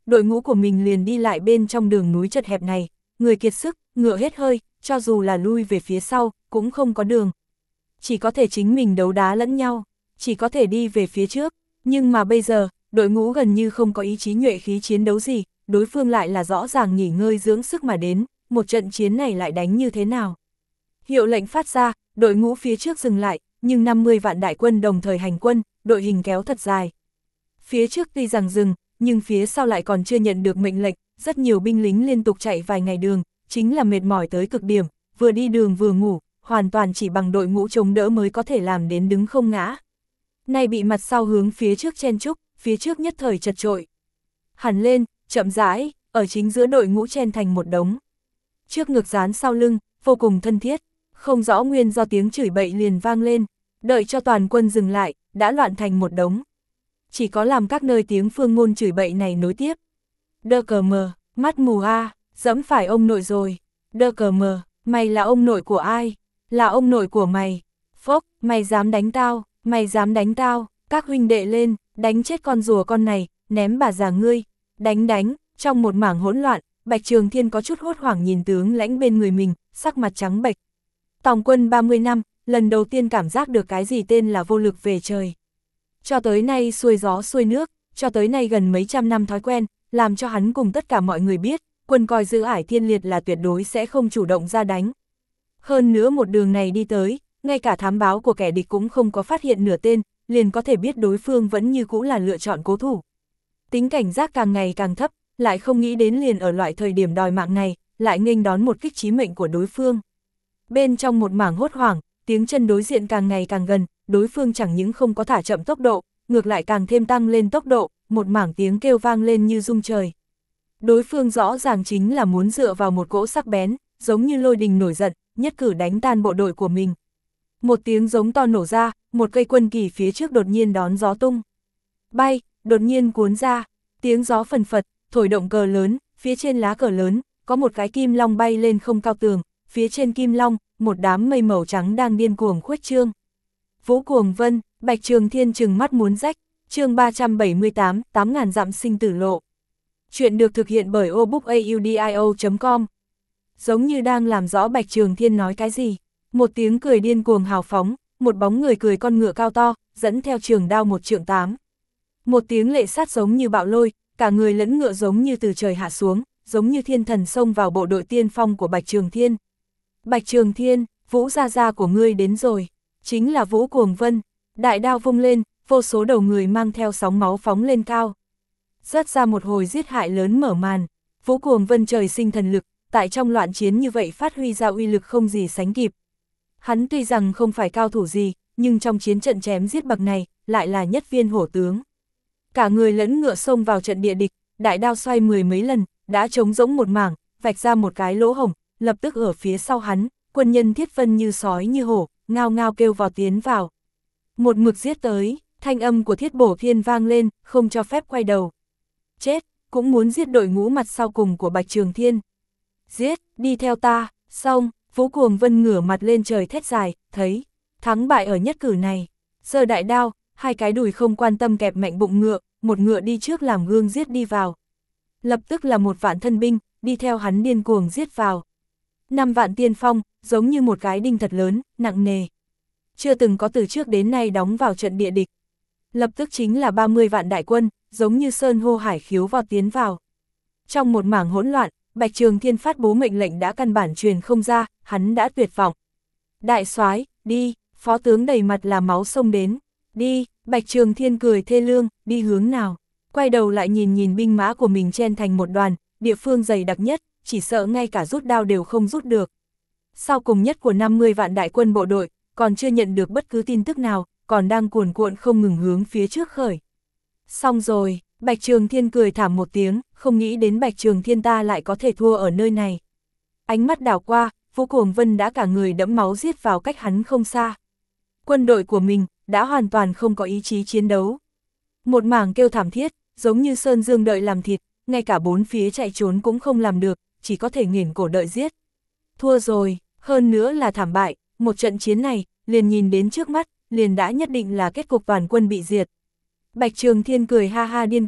đội ngũ của mình liền đi lại bên trong đường núi chật hẹp này, người kiệt sức, ngựa hết hơi, cho dù là lui về phía sau, cũng không có đường. Chỉ có thể chính mình đấu đá lẫn nhau, chỉ có thể đi về phía trước, nhưng mà bây giờ, đội ngũ gần như không có ý chí nhuệ khí chiến đấu gì, đối phương lại là rõ ràng nghỉ ngơi dưỡng sức mà đến, một trận chiến này lại đánh như thế nào. Hiệu lệnh phát ra, đội ngũ phía trước dừng lại, nhưng năm mươi vạn đại quân đồng thời hành quân, đội hình kéo thật dài. Phía trước tuy rằng dừng, nhưng phía sau lại còn chưa nhận được mệnh lệnh, rất nhiều binh lính liên tục chạy vài ngày đường, chính là mệt mỏi tới cực điểm, vừa đi đường vừa ngủ, hoàn toàn chỉ bằng đội ngũ chống đỡ mới có thể làm đến đứng không ngã. Nay bị mặt sau hướng phía trước chen chúc, phía trước nhất thời chật trội. Hẳn lên, chậm rãi, ở chính giữa đội ngũ chen thành một đống. Trước ngực dán sau lưng, vô cùng thân thiết, không rõ nguyên do tiếng chửi bậy liền vang lên, đợi cho toàn quân dừng lại, đã loạn thành một đống. Chỉ có làm các nơi tiếng phương ngôn chửi bậy này nối tiếp. Đơ cờ mờ, mắt mù a, dẫm phải ông nội rồi. Đơ cờ mờ, mày là ông nội của ai? Là ông nội của mày. Phốc, mày dám đánh tao, mày dám đánh tao, các huynh đệ lên, đánh chết con rùa con này, ném bà già ngươi. Đánh đánh, trong một mảng hỗn loạn, Bạch Trường Thiên có chút hốt hoảng nhìn tướng lãnh bên người mình, sắc mặt trắng bệch. Tòng quân ba mươi năm, lần đầu tiên cảm giác được cái gì tên là vô lực về trời. Cho tới nay xuôi gió xuôi nước, cho tới nay gần mấy trăm năm thói quen, làm cho hắn cùng tất cả mọi người biết, quân coi giữ Ải Thiên Liệt là tuyệt đối sẽ không chủ động ra đánh. Hơn nữa một đường này đi tới, ngay cả thám báo của kẻ địch cũng không có phát hiện nửa tên, liền có thể biết đối phương vẫn như cũ là lựa chọn cố thủ. Tính cảnh giác càng ngày càng thấp, lại không nghĩ đến liền ở loại thời điểm đòi mạng này, lại nghênh đón một kích chí mệnh của đối phương. Bên trong một mảng hốt hoảng, tiếng chân đối diện càng ngày càng gần, đối phương chẳng những không có thả chậm tốc độ, ngược lại càng thêm tăng lên tốc độ, một mảng tiếng kêu vang lên như rung trời. Đối phương rõ ràng chính là muốn dựa vào một cỗ sắc bén, giống như lôi đình nổi giận, nhất cử đánh tan bộ đội của mình. Một tiếng giống to nổ ra, một cây quân kỳ phía trước đột nhiên đón gió tung. Bay, đột nhiên cuốn ra, tiếng gió phần phật, thổi động cờ lớn, phía trên lá cờ lớn, có một cái kim long bay lên không cao tường, phía trên kim long, một đám mây màu trắng đang điên cuồng khuếch trương. Vũ Cuồng Vân, Bạch Trường Thiên trừng mắt muốn rách, chương ba trăm bảy mươi tám, tám ngàn dặm sinh tử lộ. Chuyện được thực hiện bởi obookaudio chấm com. Giống như đang làm rõ Bạch Trường Thiên nói cái gì, một tiếng cười điên cuồng hào phóng, một bóng người cười con ngựa cao to, dẫn theo trường đao một trượng tám. Một tiếng lệ sát giống như bạo lôi, cả người lẫn ngựa giống như từ trời hạ xuống, giống như thiên thần xông vào bộ đội tiên phong của Bạch Trường Thiên. Bạch Trường Thiên, Vũ gia gia của ngươi đến rồi, chính là Vũ Cuồng Vân. Đại đao vung lên, vô số đầu người mang theo sóng máu phóng lên cao. Rớt ra một hồi giết hại lớn mở màn, Vũ Cuồng Vân trời sinh thần lực, tại trong loạn chiến như vậy phát huy ra uy lực không gì sánh kịp. Hắn tuy rằng không phải cao thủ gì, nhưng trong chiến trận chém giết bậc này, lại là nhất viên hổ tướng. Cả người lẫn ngựa xông vào trận địa địch, đại đao xoay mười mấy lần, đã trống rỗng một mảng, vạch ra một cái lỗ hổng, lập tức ở phía sau hắn, quân nhân thiết vân như sói như hổ, ngao ngao kêu vào tiến vào. Một mực giết tới, thanh âm của Thiết Bổ Thiên vang lên, không cho phép quay đầu. Chết, cũng muốn giết đội ngũ mặt sau cùng của Bạch Trường Thiên. Giết, đi theo ta, xong, Vũ Cuồng Vân ngửa mặt lên trời thét dài, thấy, thắng bại ở nhất cử này. Giơ đại đao, hai cái đùi không quan tâm kẹp mạnh bụng ngựa, một ngựa đi trước làm gương giết đi vào. Lập tức là một vạn thân binh, đi theo hắn điên cuồng giết vào. Năm vạn tiên phong, giống như một cái đinh thật lớn, nặng nề. Chưa từng có từ trước đến nay đóng vào trận địa địch. Lập tức chính là ba mươi vạn đại quân, giống như sơn hô hải khiếu vào tiến vào. Trong một mảng hỗn loạn, Bạch Trường Thiên phát bố mệnh lệnh đã căn bản truyền không ra, hắn đã tuyệt vọng. Đại soái, đi, phó tướng đầy mặt là máu xông đến. Đi, Bạch Trường Thiên cười thê lương, đi hướng nào. Quay đầu lại nhìn nhìn binh mã của mình chen thành một đoàn, địa phương dày đặc nhất, chỉ sợ ngay cả rút đao đều không rút được. Sau cùng nhất của năm mươi vạn đại quân bộ đội, còn chưa nhận được bất cứ tin tức nào, còn đang cuồn cuộn không ngừng hướng phía trước khởi. Xong rồi, Bạch Trường Thiên cười thảm một tiếng, không nghĩ đến Bạch Trường Thiên ta lại có thể thua ở nơi này. Ánh mắt đảo qua, Vũ Cuồng Vân đã cả người đẫm máu giết vào cách hắn không xa. Quân đội của mình đã hoàn toàn không có ý chí chiến đấu. Một mảng kêu thảm thiết, giống như sơn dương đợi làm thịt, ngay cả bốn phía chạy trốn cũng không làm được, chỉ có thể nghiền cổ đợi giết. Thua rồi, hơn nữa là thảm bại, một trận chiến này, liền nhìn đến trước mắt, liền đã nhất định là kết cục toàn quân bị diệt. Bạch Trường Thiên cười ha ha điên cuồng,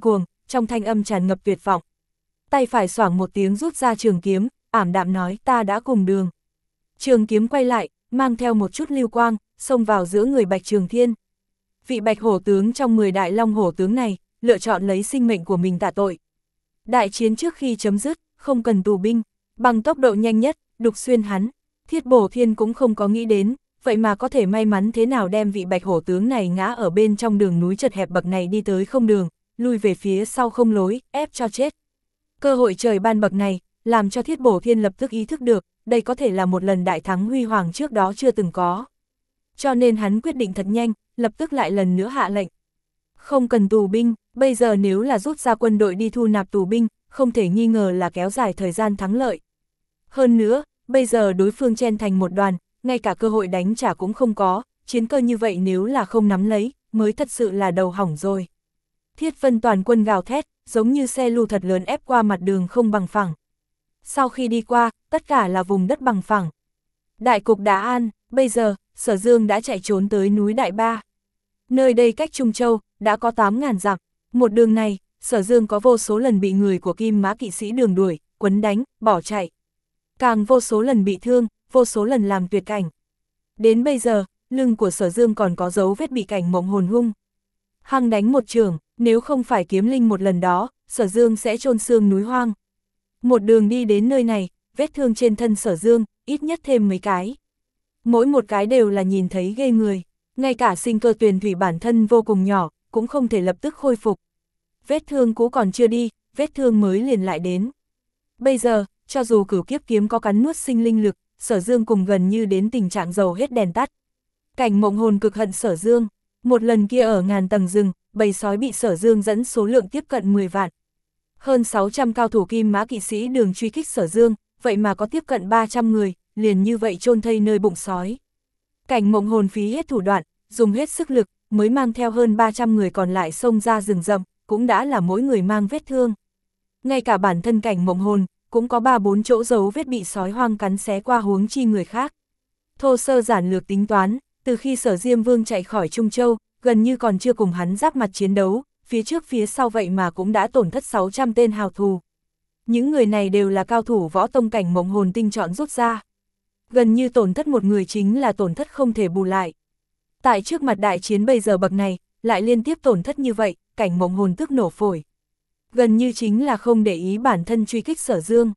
trong thanh âm tràn ngập tuyệt vọng. Tay phải xoảng một tiếng rút ra trường kiếm, ảm đạm nói ta đã cùng đường. Trường kiếm quay lại, mang theo một chút lưu quang, xông vào giữa người Bạch Trường Thiên. Vị Bạch hổ tướng trong mười đại long hổ tướng này, lựa chọn lấy sinh mệnh của mình tạ tội. Đại chiến trước khi chấm dứt, không cần tù binh, bằng tốc độ nhanh nhất, đục xuyên hắn. Thiết Bổ Thiên cũng không có nghĩ đến, vậy mà có thể may mắn thế nào đem vị Bạch hổ tướng này ngã ở bên trong đường núi chật hẹp bậc này đi tới không đường, lui về phía sau không lối, ép cho chết. Cơ hội trời ban bậc này, làm cho Thiết Bổ Thiên lập tức ý thức được, đây có thể là một lần đại thắng huy hoàng trước đó chưa từng có. Cho nên hắn quyết định thật nhanh, lập tức lại lần nữa hạ lệnh. Không cần tù binh, bây giờ nếu là rút ra quân đội đi thu nạp tù binh, không thể nghi ngờ là kéo dài thời gian thắng lợi. Hơn nữa, bây giờ đối phương chen thành một đoàn, ngay cả cơ hội đánh trả cũng không có, chiến cơ như vậy nếu là không nắm lấy, mới thật sự là đầu hỏng rồi. Thiết Vân toàn quân gào thét, giống như xe lưu thật lớn ép qua mặt đường không bằng phẳng. Sau khi đi qua, tất cả là vùng đất bằng phẳng. Đại cục đã an, bây giờ, Sở Dương đã chạy trốn tới núi Đại Ba. Nơi đây cách Trung Châu, đã có tám ngàn dặm. Một đường này, Sở Dương có vô số lần bị người của Kim Mã kỵ sĩ đường đuổi, quấn đánh, bỏ chạy. Càng vô số lần bị thương, vô số lần làm tuyệt cảnh. Đến bây giờ, lưng của Sở Dương còn có dấu vết bị Cảnh Mộng Hồn hung. Hăng đánh một trường, nếu không phải kiếm linh một lần đó, Sở Dương sẽ chôn xương núi hoang. Một đường đi đến nơi này, vết thương trên thân Sở Dương, ít nhất thêm mấy cái. Mỗi một cái đều là nhìn thấy ghê người, ngay cả sinh cơ tuyền thủy bản thân vô cùng nhỏ, cũng không thể lập tức khôi phục. Vết thương cũ còn chưa đi, vết thương mới liền lại đến. Bây giờ, cho dù Cửu Kiếp kiếm có cắn nuốt sinh linh lực, Sở Dương cùng gần như đến tình trạng dầu hết đèn tắt. Cảnh Mộng Hồn cực hận Sở Dương, một lần kia ở ngàn tầng rừng, bầy sói bị Sở Dương dẫn số lượng tiếp cận mười vạn. Hơn sáu trăm cao thủ Kim Mã kỵ sĩ đường truy kích Sở Dương, vậy mà có tiếp cận ba trăm người, liền như vậy chôn thây nơi bụng sói. Cảnh Mộng Hồn phí hết thủ đoạn, dùng hết sức lực, mới mang theo hơn ba trăm người còn lại xông ra rừng rậm, cũng đã là mỗi người mang vết thương. Ngay cả bản thân Cảnh Mộng Hồn, cũng có ba bốn chỗ dấu vết bị sói hoang cắn xé qua, huống chi người khác. Thô sơ giản lược tính toán, từ khi Sở Diêm Vương chạy khỏi Trung Châu, gần như còn chưa cùng hắn giáp mặt chiến đấu, phía trước phía sau vậy mà cũng đã tổn thất sáu trăm tên hào thù. Những người này đều là cao thủ võ tông Cảnh Mộng Hồn tinh chọn rút ra. Gần như tổn thất một người chính là tổn thất không thể bù lại. Tại trước mặt đại chiến bây giờ bậc này, lại liên tiếp tổn thất như vậy, Cảnh Mộng Hồn tức nổ phổi. Gần như chính là không để ý bản thân truy kích Sở Dương.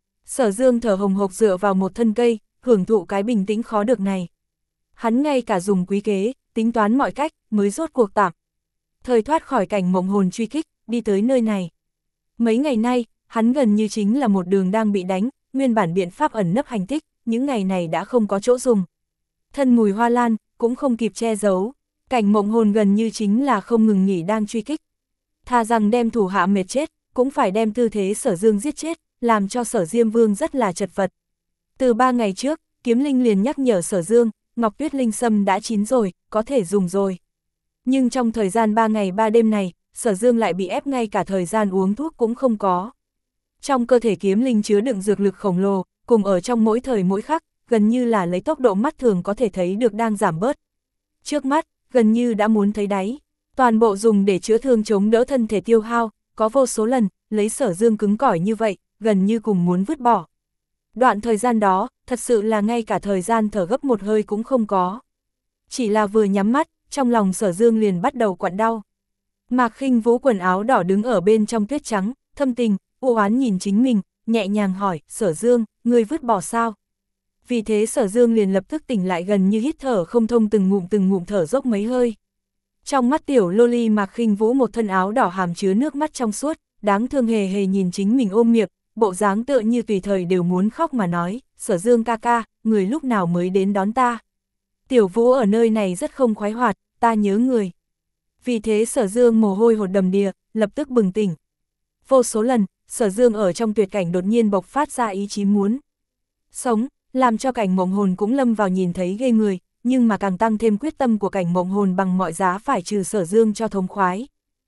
Sở Dương thở hồng hộc dựa vào một thân cây, hưởng thụ cái bình tĩnh khó được này. Hắn ngay cả dùng quý kế, tính toán mọi cách, mới rốt cuộc tạm thời thoát khỏi Cảnh Mộng Hồn truy kích, đi tới nơi này. Mấy ngày nay, hắn gần như chính là một đường đang bị đánh, nguyên bản biện pháp ẩn nấp hành tích, những ngày này đã không có chỗ dùng. Thân mùi hoa lan, cũng không kịp che giấu, Cảnh Mộng Hồn gần như chính là không ngừng nghỉ đang truy kích. Thà rằng đem thủ hạ mệt chết, cũng phải đem tư thế Sở Dương giết chết, làm cho Sở Diêm Vương rất là chật vật. Từ ba ngày trước, Kiếm Linh liền nhắc nhở Sở Dương, Ngọc Tuyết Linh Sâm đã chín rồi, có thể dùng rồi. Nhưng trong thời gian ba ngày ba đêm này, Sở Dương lại bị ép ngay cả thời gian uống thuốc cũng không có. Trong cơ thể Kiếm Linh chứa đựng dược lực khổng lồ, cùng ở trong mỗi thời mỗi khắc, gần như là lấy tốc độ mắt thường có thể thấy được đang giảm bớt. Trước mắt, gần như đã muốn thấy đáy. Toàn bộ dùng để chữa thương chống đỡ thân thể tiêu hao, có vô số lần, lấy Sở Dương cứng cỏi như vậy, gần như cùng muốn vứt bỏ. Đoạn thời gian đó, thật sự là ngay cả thời gian thở gấp một hơi cũng không có. Chỉ là vừa nhắm mắt, trong lòng Sở Dương liền bắt đầu quặn đau. Mạc Khinh Vũ quần áo đỏ đứng ở bên trong tuyết trắng, thâm tình, u oán nhìn chính mình, nhẹ nhàng hỏi, Sở Dương, ngươi vứt bỏ sao? Vì thế Sở Dương liền lập tức tỉnh lại, gần như hít thở không thông, từng ngụm từng ngụm thở dốc mấy hơi. Trong mắt tiểu loli Mạc Khinh Vũ một thân áo đỏ hàm chứa nước mắt trong suốt, đáng thương hề hề nhìn chính mình ôm miệng, bộ dáng tựa như tùy thời đều muốn khóc mà nói, Sở Dương ca ca, người lúc nào mới đến đón ta? Tiểu Vũ ở nơi này rất không khoái hoạt, ta nhớ người. Vì thế Sở Dương mồ hôi hột đầm đìa, lập tức bừng tỉnh. Vô số lần, Sở Dương ở trong tuyệt cảnh đột nhiên bộc phát ra ý chí muốn sống, làm cho Cảnh Mộng Hồn cũng lâm vào nhìn thấy ghê người, nhưng mà càng tăng thêm quyết tâm của Cảnh Mộng Hồn bằng mọi giá phải trừ Sở Dương cho thống khoái.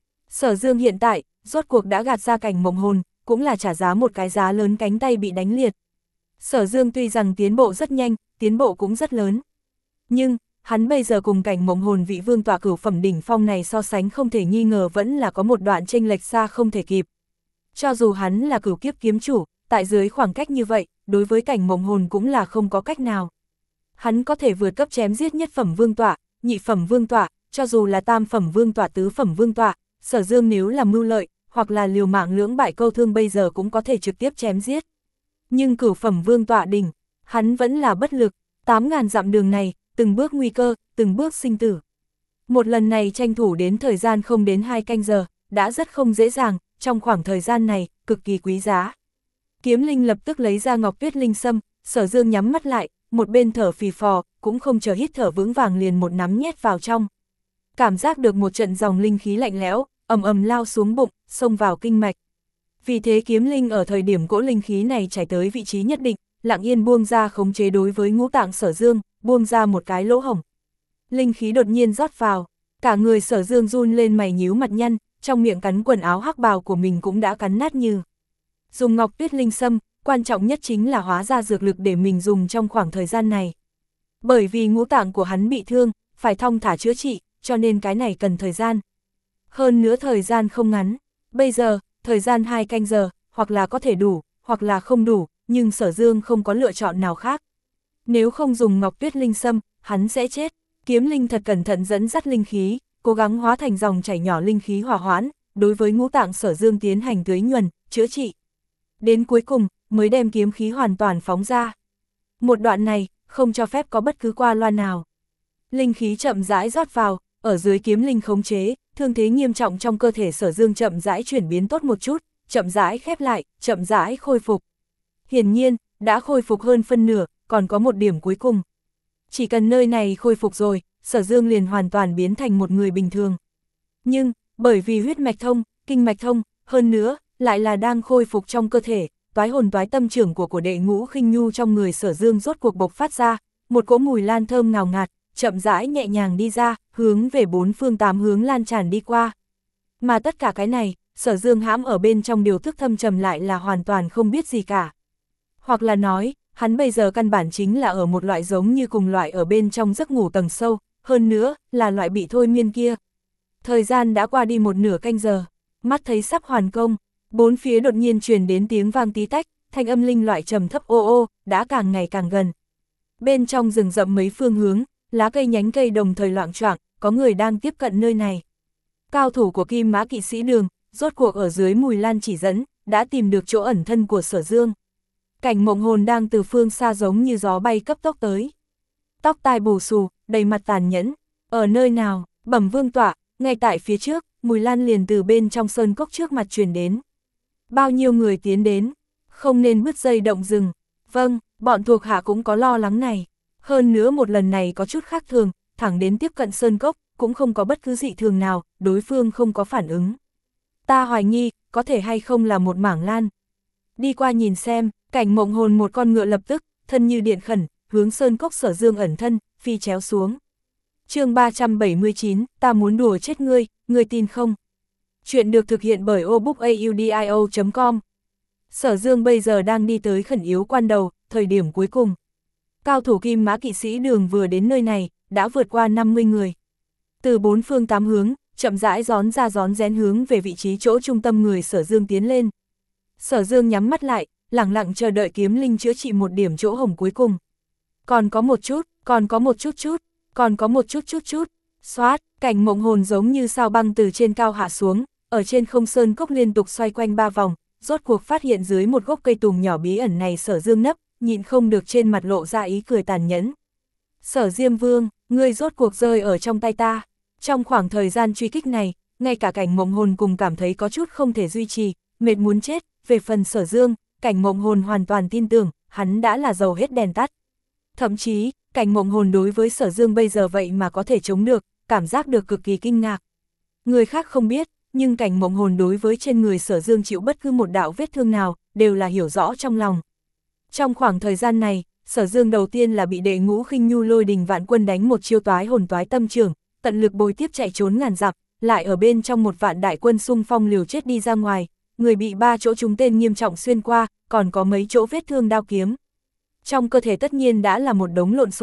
Sở Dương hiện tại, rốt cuộc đã gạt ra Cảnh Mộng Hồn, cũng là trả giá một cái giá lớn, cánh tay bị đánh liệt. Sở Dương tuy rằng tiến bộ rất nhanh, tiến bộ cũng rất lớn. Nhưng, hắn bây giờ cùng cảnh mộng hồn vị vương tọa cửu phẩm đỉnh phong này so sánh không thể nghi ngờ vẫn là có một đoạn chênh lệch xa không thể kịp. Cho dù hắn là cửu kiếp kiếm chủ, tại dưới khoảng cách như vậy, đối với cảnh mộng hồn cũng là không có cách nào. Hắn có thể vượt cấp chém giết nhất phẩm vương tọa, nhị phẩm vương tọa, cho dù là tam phẩm vương tọa tứ phẩm vương tọa, Sở Dương nếu là mưu lợi, hoặc là liều mạng lưỡng bại câu thương bây giờ cũng có thể trực tiếp chém giết. Nhưng cửu phẩm vương tọa đỉnh, hắn vẫn là bất lực, tám ngàn dặm đường này, từng bước nguy cơ, từng bước sinh tử. Một lần này tranh thủ đến thời gian không đến hai canh giờ, đã rất không dễ dàng, trong khoảng thời gian này, cực kỳ quý giá. Kiếm Linh lập tức lấy ra Ngọc Tuyết Linh Sâm, Sở Dương nhắm mắt lại, một bên thở phì phò, cũng không chờ hít thở vững vàng liền một nắm nhét vào trong. Cảm giác được một trận dòng linh khí lạnh lẽo, ầm ầm lao xuống bụng, xông vào kinh mạch. Vì thế Kiếm Linh ở thời điểm cỗ linh khí này chảy tới vị trí nhất định, lặng yên buông ra khống chế đối với ngũ tạng Sở Dương, buông ra một cái lỗ hổng. Linh khí đột nhiên rót vào, cả người Sở Dương run lên mày nhíu mặt nhăn, trong miệng cắn quần áo hắc bào của mình cũng đã cắn nát như. Dùng Ngọc Tuyết Linh Sâm, quan trọng nhất chính là hóa ra dược lực để mình dùng trong khoảng thời gian này. Bởi vì ngũ tạng của hắn bị thương, phải thong thả chữa trị, cho nên cái này cần thời gian. Hơn nữa thời gian không ngắn, bây giờ, thời gian hai canh giờ, hoặc là có thể đủ, hoặc là không đủ, nhưng Sở Dương không có lựa chọn nào khác. Nếu không dùng Ngọc Tuyết Linh Sâm, hắn sẽ chết. Kiếm Linh thật cẩn thận dẫn dắt linh khí, cố gắng hóa thành dòng chảy nhỏ linh khí hòa hoãn, đối với ngũ tạng Sở Dương tiến hành tưới nhuần, chữa trị. Đến cuối cùng, mới đem kiếm khí hoàn toàn phóng ra. Một đoạn này, không cho phép có bất cứ qua loa nào. Linh khí chậm rãi rót vào, ở dưới Kiếm Linh khống chế, thương thế nghiêm trọng trong cơ thể Sở Dương chậm rãi chuyển biến tốt một chút, chậm rãi khép lại, chậm rãi khôi phục. Hiển nhiên, đã khôi phục hơn phân nửa, còn có một điểm cuối cùng. Chỉ cần nơi này khôi phục rồi, Sở Dương liền hoàn toàn biến thành một người bình thường. Nhưng, bởi vì huyết mạch thông, kinh mạch thông, hơn nữa, lại là đang khôi phục trong cơ thể, toái hồn toái tâm trưởng của của đệ ngũ khinh nhu trong người Sở Dương rốt cuộc bộc phát ra, một cỗ mùi lan thơm ngào ngạt, chậm rãi nhẹ nhàng đi ra, hướng về bốn phương tám hướng lan tràn đi qua. Mà tất cả cái này, Sở Dương hãm ở bên trong điều thức thâm trầm lại là hoàn toàn không biết gì cả. Hoặc là nói, hắn bây giờ căn bản chính là ở một loại giống như cùng loại ở bên trong giấc ngủ tầng sâu, hơn nữa, là loại bị thôi miên kia. Thời gian đã qua đi một nửa canh giờ, mắt thấy sắp hoàn công, bốn phía đột nhiên truyền đến tiếng vang tí tách, thanh âm linh loại trầm thấp ô ô, đã càng ngày càng gần. Bên trong rừng rậm mấy phương hướng, lá cây nhánh cây đồng thời loạng choạng, có người đang tiếp cận nơi này. Cao thủ của Kim Mã Kỵ Sĩ Đường, rốt cuộc ở dưới mùi lan chỉ dẫn, đã tìm được chỗ ẩn thân của Sở Dương. Cảnh Mộng Hồn đang từ phương xa giống như gió bay cấp tốc tới. Tóc tai bù xù, đầy mặt tàn nhẫn. Ở nơi nào, Bẩm Vương tọa, ngay tại phía trước, mùi lan liền từ bên trong sơn cốc trước mặt truyền đến. Bao nhiêu người tiến đến, không nên bứt dây động rừng. Vâng, bọn thuộc hạ cũng có lo lắng này. Hơn nữa một lần này có chút khác thường, thẳng đến tiếp cận sơn cốc, cũng không có bất cứ dị thường nào, đối phương không có phản ứng. Ta hoài nghi, có thể hay không là một mảng lan. Đi qua nhìn xem, Cảnh Mộng Hồn một con ngựa lập tức, thân như điện khẩn, hướng sơn cốc Sở Dương ẩn thân, phi chéo xuống. chương ba trăm bảy mươi chín, ta muốn đùa chết ngươi, ngươi tin không? Chuyện được thực hiện bởi obookaudio chấm com. Sở Dương bây giờ đang đi tới khẩn yếu quan đầu, thời điểm cuối cùng. Cao thủ Kim Mã Kỵ Sĩ Đường vừa đến nơi này, đã vượt qua năm mươi người. Từ bốn phương tám hướng, chậm rãi gión ra gión rén hướng về vị trí chỗ trung tâm người Sở Dương tiến lên. Sở Dương nhắm mắt lại, lặng lặng chờ đợi Kiếm Linh chữa trị một điểm chỗ hổng cuối cùng. Còn có một chút, còn có một chút chút, còn có một chút chút chút. Xoát, Cảnh Mộng Hồn giống như sao băng từ trên cao hạ xuống, ở trên không sơn cốc liên tục xoay quanh ba vòng, rốt cuộc phát hiện dưới một gốc cây tùng nhỏ bí ẩn này Sở Dương nấp, nhịn không được trên mặt lộ ra ý cười tàn nhẫn. Sở Diêm Vương, ngươi rốt cuộc rơi ở trong tay ta. Trong khoảng thời gian truy kích này, ngay cả Cảnh Mộng Hồn cùng cảm thấy có chút không thể duy trì, mệt muốn chết. Về phần Sở Dương, Cảnh Mộng Hồn hoàn toàn tin tưởng, hắn đã là dầu hết đèn tắt. Thậm chí, Cảnh Mộng Hồn đối với Sở Dương bây giờ vậy mà có thể chống được, cảm giác được cực kỳ kinh ngạc. Người khác không biết, nhưng Cảnh Mộng Hồn đối với trên người Sở Dương chịu bất cứ một đạo vết thương nào, đều là hiểu rõ trong lòng. Trong khoảng thời gian này, Sở Dương đầu tiên là bị đệ ngũ khinh nhu lôi đình vạn quân đánh một chiêu toái hồn toái tâm trưởng, tận lực bồi tiếp chạy trốn ngàn dặm, lại ở bên trong một vạn đại quân xung phong liều chết đi ra ngoài, người bị ba chỗ trúng tên nghiêm trọng xuyên qua, còn có mấy chỗ vết thương đao kiếm. Trong cơ thể tất nhiên đã là một đống lộn xộn,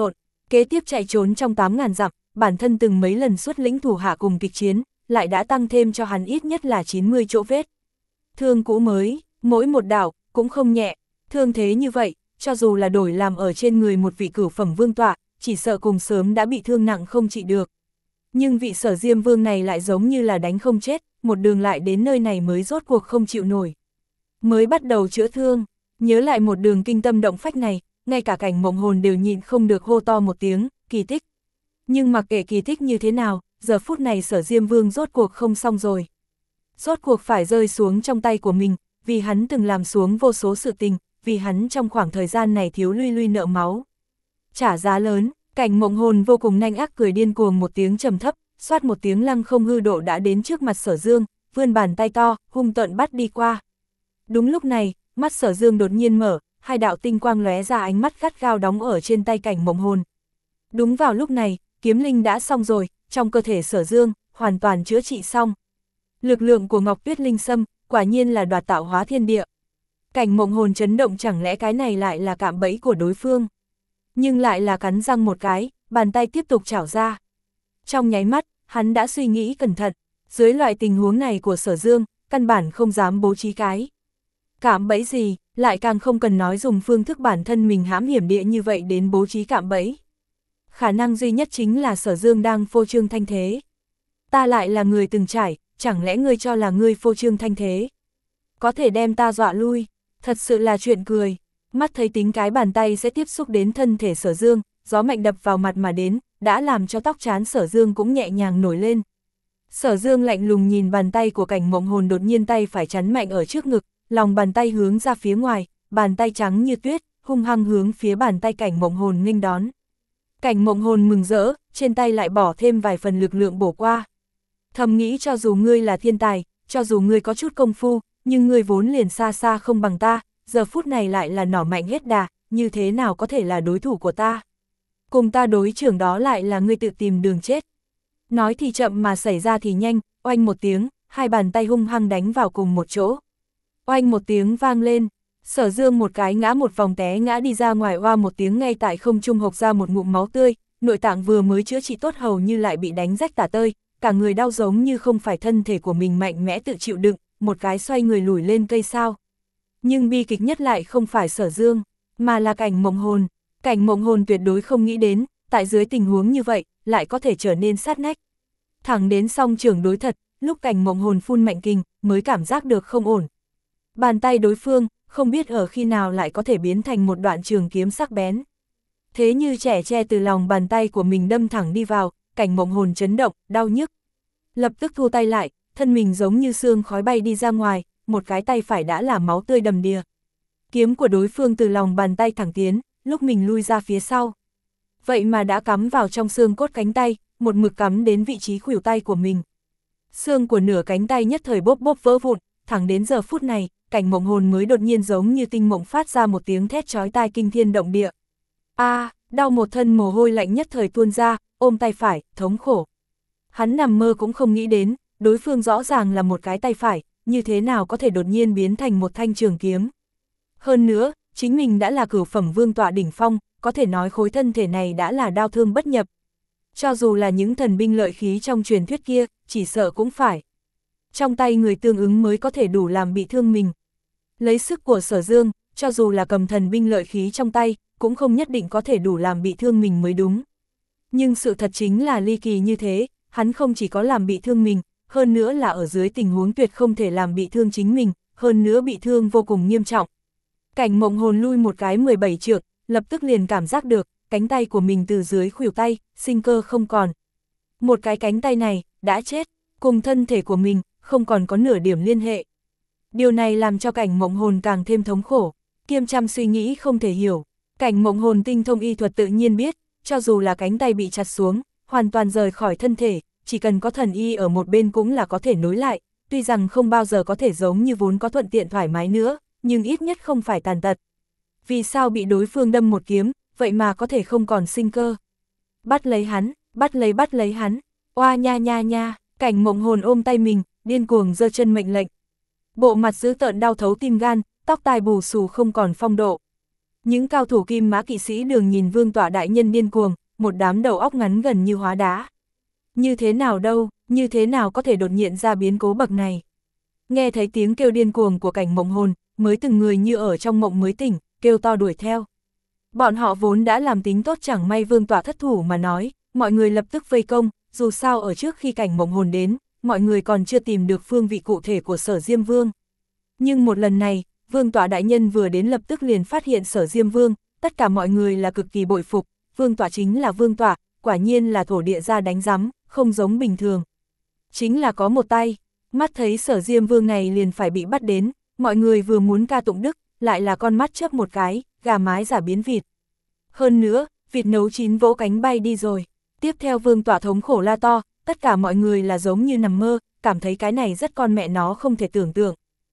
Kế tiếp chạy trốn trong tám ngàn dặm, bản thân từng mấy lần xuất lĩnh thủ hạ cùng kịch chiến, lại đã tăng thêm cho hắn ít nhất là chín mươi chỗ vết. Thương cũ mới, mỗi một đạo, cũng không nhẹ, thương thế như vậy, cho dù là đổi làm ở trên người một vị cửu phẩm vương tọa, chỉ sợ cùng sớm đã bị thương nặng không trị được. Nhưng vị Sở Diêm Vương này lại giống như là đánh không chết, một đường lại đến nơi này mới rốt cuộc không chịu nổi. Mới bắt đầu chữa thương, nhớ lại một đường kinh tâm động phách này, ngay cả Cảnh Mộng Hồn đều nhịn không được hô to một tiếng, kỳ tích. Nhưng mặc kệ kỳ tích như thế nào, giờ phút này Sở Diêm Vương rốt cuộc không xong rồi. Rốt cuộc phải rơi xuống trong tay của mình, vì hắn từng làm xuống vô số sự tình, vì hắn trong khoảng thời gian này thiếu lui lui nợ máu. Trả giá lớn, Cảnh Mộng Hồn vô cùng nhanh ác cười điên cuồng một tiếng trầm thấp, xoát một tiếng lăng không hư độ đã đến trước mặt Sở Dương, vươn bàn tay to, hung tợn bắt đi qua. Đúng lúc này, mắt Sở Dương đột nhiên mở, hai đạo tinh quang lóe ra, ánh mắt gắt gao đóng ở trên tay Cảnh Mộng Hồn. Đúng vào lúc này, kiếm linh đã xong rồi, trong cơ thể Sở Dương, hoàn toàn chữa trị xong. Lực lượng của Ngọc Tuyết Linh Sâm, quả nhiên là đoạt tạo hóa thiên địa. Cảnh Mộng Hồn chấn động, chẳng lẽ cái này lại là cạm bẫy của đối phương. Nhưng lại là cắn răng một cái, bàn tay tiếp tục chảo ra. Trong nháy mắt, hắn đã suy nghĩ cẩn thận, dưới loại tình huống này của Sở Dương, căn bản không dám bố trí cái cạm bẫy gì, lại càng không cần nói dùng phương thức bản thân mình hãm hiểm địa như vậy đến bố trí cạm bẫy. Khả năng duy nhất chính là Sở Dương đang phô trương thanh thế. Ta lại là người từng trải, chẳng lẽ ngươi cho là ngươi phô trương thanh thế có thể đem ta dọa lui, thật sự là chuyện cười. Mắt thấy tính cái bàn tay sẽ tiếp xúc đến thân thể Sở Dương, gió mạnh đập vào mặt mà đến, đã làm cho tóc trán Sở Dương cũng nhẹ nhàng nổi lên. Sở Dương lạnh lùng nhìn bàn tay của Cảnh Mộng Hồn, đột nhiên tay phải chắn mạnh ở trước ngực, lòng bàn tay hướng ra phía ngoài, bàn tay trắng như tuyết, hung hăng hướng phía bàn tay Cảnh Mộng Hồn nghênh đón. Cảnh Mộng Hồn mừng rỡ, trên tay lại bỏ thêm vài phần lực lượng bổ qua. Thầm nghĩ cho dù ngươi là thiên tài, cho dù ngươi có chút công phu, nhưng ngươi vốn liền xa xa không bằng ta, giờ phút này lại là nỏ mạnh hết đà, như thế nào có thể là đối thủ của ta. Cùng ta đối trưởng đó lại là ngươi tự tìm đường chết. Nói thì chậm mà xảy ra thì nhanh, oanh một tiếng, hai bàn tay hung hăng đánh vào cùng một chỗ. Oanh một tiếng vang lên, Sở Dương một cái ngã một vòng té ngã đi ra ngoài, oa một tiếng ngay tại không trung hộc ra một ngụm máu tươi, nội tạng vừa mới chữa trị tốt hầu như lại bị đánh rách tả tơi, cả người đau giống như không phải thân thể của mình mạnh mẽ tự chịu đựng, một cái xoay người lùi lên cây sao. Nhưng bi kịch nhất lại không phải Sở Dương, mà là Cảnh Mộng Hồn. Cảnh Mộng Hồn tuyệt đối không nghĩ đến, tại dưới tình huống như vậy, lại có thể trở nên sát nách. Thẳng đến song trưởng đối thật, lúc Cảnh Mộng Hồn phun mạnh kình, mới cảm giác được không ổn. Bàn tay đối phương, không biết ở khi nào lại có thể biến thành một đoạn trường kiếm sắc bén. Thế như trẻ tre từ lòng bàn tay của mình đâm thẳng đi vào, Cảnh Mộng Hồn chấn động, đau nhức. Lập tức thu tay lại, thân mình giống như sương khói bay đi ra ngoài, một cái tay phải đã là máu tươi đầm đìa. Kiếm của đối phương từ lòng bàn tay thẳng tiến, lúc mình lui ra phía sau. Vậy mà đã cắm vào trong xương cốt cánh tay, một mực cắm đến vị trí khuỷu tay của mình. Xương của nửa cánh tay nhất thời bốp bốp vỡ vụn, thẳng đến giờ phút này, Cảnh Mộng Hồn mới đột nhiên giống như tinh mộng phát ra một tiếng thét chói tai kinh thiên động địa. A, à, đau một thân mồ hôi lạnh nhất thời tuôn ra, ôm tay phải, thống khổ. Hắn nằm mơ cũng không nghĩ đến, đối phương rõ ràng là một cái tay phải, như thế nào có thể đột nhiên biến thành một thanh trường kiếm. Hơn nữa, chính mình đã là cửu phẩm vương tọa đỉnh phong, có thể nói khối thân thể này đã là đao thương bất nhập. Cho dù là những thần binh lợi khí trong truyền thuyết kia, chỉ sợ cũng phải trong tay người tương ứng mới có thể đủ làm bị thương mình. Lấy sức của Sở Dương, cho dù là cầm thần binh lợi khí trong tay, cũng không nhất định có thể đủ làm bị thương mình mới đúng. Nhưng sự thật chính là ly kỳ như thế, hắn không chỉ có làm bị thương mình, hơn nữa là ở dưới tình huống tuyệt không thể làm bị thương chính mình, hơn nữa bị thương vô cùng nghiêm trọng. Cảnh Mộng Hồn lui một cái mười bảy trượng, lập tức liền cảm giác được, cánh tay của mình từ dưới khuỷu tay, sinh cơ không còn. Một cái cánh tay này, đã chết, cùng thân thể của mình, không còn có nửa điểm liên hệ. Điều này làm cho Cảnh Mộng Hồn càng thêm thống khổ, kiêm trăm suy nghĩ không thể hiểu. Cảnh Mộng Hồn tinh thông y thuật tự nhiên biết, cho dù là cánh tay bị chặt xuống, hoàn toàn rời khỏi thân thể, chỉ cần có thần y ở một bên cũng là có thể nối lại, tuy rằng không bao giờ có thể giống như vốn có thuận tiện thoải mái nữa, nhưng ít nhất không phải tàn tật. Vì sao bị đối phương đâm một kiếm, vậy mà có thể không còn sinh cơ? Bắt lấy hắn, bắt lấy bắt lấy hắn, oa nha nha nha, Cảnh Mộng Hồn ôm tay mình, điên cuồng giơ chân mệnh lệnh. Bộ mặt dữ tợn đau thấu tim gan, tóc tai bù xù không còn phong độ. Những cao thủ Kim Mã kỵ sĩ Đường nhìn vương tọa đại nhân điên cuồng, một đám đầu óc ngắn gần như hóa đá. Như thế nào đâu, như thế nào có thể đột nhiên ra biến cố bậc này. Nghe thấy tiếng kêu điên cuồng của Cảnh Mộng Hồn, mới từng người như ở trong mộng mới tỉnh, kêu to đuổi theo. Bọn họ vốn đã làm tính tốt chẳng may Vương Tọa thất thủ mà nói, mọi người lập tức vây công, dù sao ở trước khi Cảnh Mộng Hồn đến, mọi người còn chưa tìm được phương vị cụ thể của Sở Diêm Vương. Nhưng một lần này, Vương Tọa đại nhân vừa đến lập tức liền phát hiện Sở Diêm Vương, tất cả mọi người là cực kỳ bội phục, Vương Tọa chính là Vương Tọa, quả nhiên là thổ địa ra đánh rắm, không giống bình thường. Chính là có một tay, mắt thấy Sở Diêm Vương này liền phải bị bắt đến, mọi người vừa muốn ca tụng đức, lại là con mắt chớp một cái, gà mái giả biến vịt. Hơn nữa, vịt nấu chín vỗ cánh bay đi rồi. Tiếp theo Vương Tọa thống khổ la to, tất cả mọi người là giống như nằm mơ, cảm thấy cái này rất con mẹ nó không thể tưởng tượng.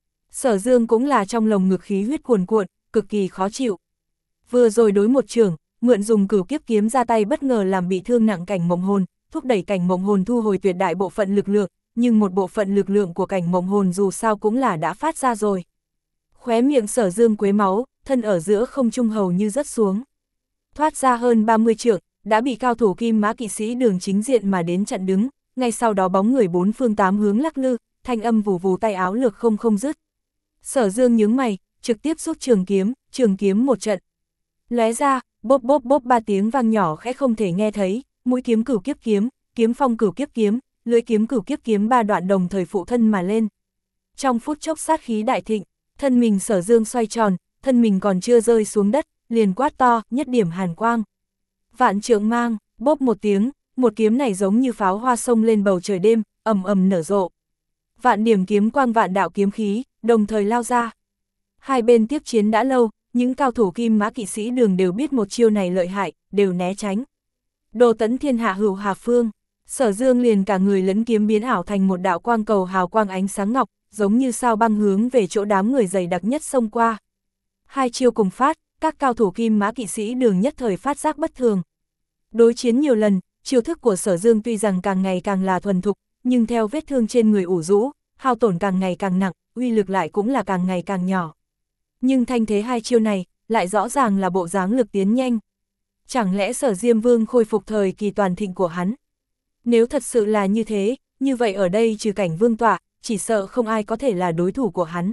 Sở Dương cũng là trong lồng ngực khí huyết cuồn cuộn, cực kỳ khó chịu. Vừa rồi đối một trường, mượn dùng cửu kiếp kiếm ra tay bất ngờ làm bị thương nặng Cảnh Mộng Hồn, thúc đẩy Cảnh Mộng Hồn thu hồi tuyệt đại bộ phận lực lượng, nhưng một bộ phận lực lượng của Cảnh Mộng Hồn dù sao cũng là đã phát ra rồi. Khóe miệng Sở Dương quấy máu, thân ở giữa không trung hầu như rớt xuống. Thoát ra hơn ba mươi trượng, đã bị cao thủ Kim Mã kỵ sĩ Đường chính diện mà đến chặn đứng, ngay sau đó bóng người bốn phương tám hướng lắc lư, thanh âm vù vù tay áo lược không không dứt. Sở Dương nhướng mày, trực tiếp rút trường kiếm, trường kiếm một trận. Lóe ra, bốp bốp bốp ba tiếng vang nhỏ khẽ không thể nghe thấy, mũi kiếm cửu kiếp kiếm, kiếm phong cửu kiếp kiếm, lưỡi kiếm cửu kiếp kiếm ba đoạn đồng thời phụ thân mà lên. Trong phút chốc sát khí đại thịnh, thân mình Sở Dương xoay tròn, thân mình còn chưa rơi xuống đất, liền quát to, nhất điểm hàn quang. Vạn trượng mang, bốp một tiếng, một kiếm này giống như pháo hoa sông lên bầu trời đêm, ầm ầm nở rộ. Vạn điểm kiếm quang vạn đạo kiếm khí, đồng thời lao ra. Hai bên tiếp chiến đã lâu, những cao thủ Kim Mã kỵ sĩ Đường đều biết một chiêu này lợi hại, đều né tránh. Đồ tấn thiên hạ hữu hà phương, Sở Dương liền cả người lẫn kiếm biến ảo thành một đạo quang cầu hào quang ánh sáng ngọc, giống như sao băng hướng về chỗ đám người dày đặc nhất xông qua. Hai chiêu cùng phát, các cao thủ Kim Mã kỵ sĩ Đường nhất thời phát giác bất thường. Đối chiến nhiều lần, chiêu thức của Sở Dương tuy rằng càng ngày càng là thuần thục, nhưng theo vết thương trên người ủ rũ, hao tổn càng ngày càng nặng, uy lực lại cũng là càng ngày càng nhỏ. Nhưng thanh thế hai chiêu này, lại rõ ràng là bộ dáng lực tiến nhanh. Chẳng lẽ Sở Diêm Vương khôi phục thời kỳ toàn thịnh của hắn? Nếu thật sự là như thế, như vậy ở đây trừ Cảnh Vương Tọa, chỉ sợ không ai có thể là đối thủ của hắn.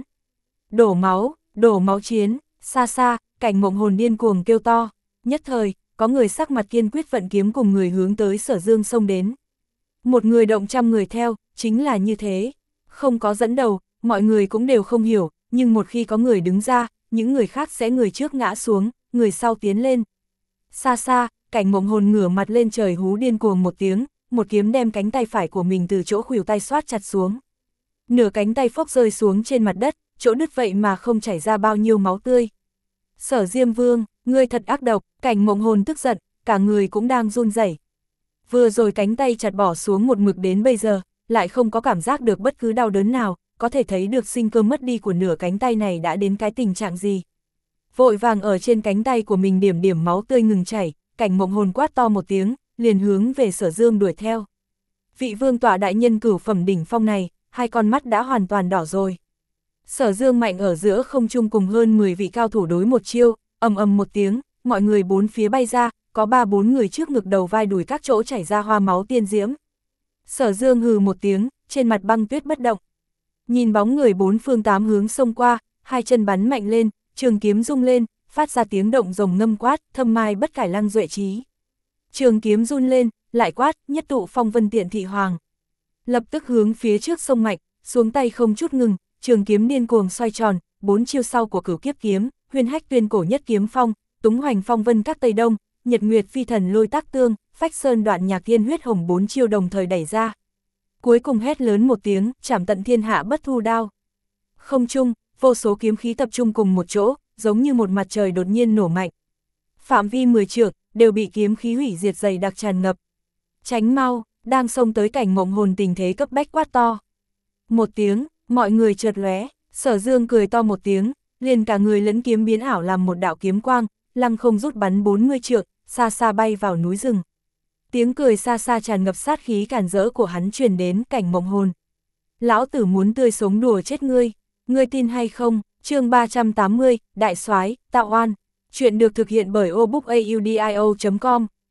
Đổ máu, đổ máu chiến, xa xa, Cảnh Mộng Hồn điên cuồng kêu to, nhất thời, có người sắc mặt kiên quyết vận kiếm cùng người hướng tới Sở Dương xông đến. Một người động trăm người theo, chính là như thế. Không có dẫn đầu, mọi người cũng đều không hiểu, nhưng một khi có người đứng ra, những người khác sẽ người trước ngã xuống, người sau tiến lên. Xa xa, Cảnh Mộng Hồn ngửa mặt lên trời hú điên cuồng một tiếng, một kiếm đem cánh tay phải của mình từ chỗ khuỷu tay xoát chặt xuống. Nửa cánh tay phốc rơi xuống trên mặt đất, chỗ đứt vậy mà không chảy ra bao nhiêu máu tươi. Sở Diêm Vương, ngươi thật ác độc, Cảnh Mộng Hồn tức giận, cả người cũng đang run rẩy. Vừa rồi cánh tay chặt bỏ xuống một mực đến bây giờ, lại không có cảm giác được bất cứ đau đớn nào, có thể thấy được sinh cơ mất đi của nửa cánh tay này đã đến cái tình trạng gì. Vội vàng ở trên cánh tay của mình điểm điểm máu tươi ngừng chảy, Cảnh Mộng Hồn quát to một tiếng, liền hướng về Sở Dương đuổi theo. Vị Vương Tọa đại nhân cửu phẩm đỉnh phong này, hai con mắt đã hoàn toàn đỏ rồi. Sở Dương mạnh ở giữa không trung cùng hơn mười vị cao thủ đối một chiêu, ầm ầm một tiếng, mọi người bốn phía bay ra, có ba bốn người trước ngực đầu vai đùi các chỗ chảy ra hoa máu tiên diễm. Sở Dương hừ một tiếng, trên mặt băng tuyết bất động. Nhìn bóng người bốn phương tám hướng xông qua, hai chân bắn mạnh lên, trường kiếm rung lên, phát ra tiếng động rồng ngâm quát, thâm mai bất cải lăng duệ trí. Trường kiếm run lên, lại quát, nhất tụ phong vân tiện thị hoàng. Lập tức hướng phía trước sông mạnh, xuống tay không chút ngừng, trường kiếm điên cuồng xoay tròn, bốn chiêu sau của cửu kiếp kiếm, huyền hách tuyên cổ nhất kiếm phong, túng hoành phong vân các tây đông, nhật nguyệt phi thần lôi tác tương, phách sơn đoạn nhạc thiên huyết hồng bốn chiêu đồng thời đẩy ra. Cuối cùng hét lớn một tiếng, chảm tận thiên hạ bất thu đao. Không trung, vô số kiếm khí tập trung cùng một chỗ, giống như một mặt trời đột nhiên nổ mạnh. Phạm vi mười trượng, đều bị kiếm khí hủy diệt dày đặc tràn ngập. Tránh mau, đang xông tới Cảnh Mộng Hồn tình thế cấp bách quát to. Một tiếng, mọi người chợt lóe, Sở Dương cười to một tiếng, liền cả người lẫn kiếm biến ảo làm một đạo kiếm quang, lăng không rút bắn bốn mươi trượng, xa xa bay vào núi rừng. Tiếng cười xa xa tràn ngập sát khí càn rỡ của hắn truyền đến Cảnh Mộng Hồn. Lão tử muốn tươi sống đùa chết ngươi, ngươi tin hay không? Chương ba trăm tám mươi, Đại Soái, Tạo Oan. Chuyện được thực hiện bởi obook audio chấm com.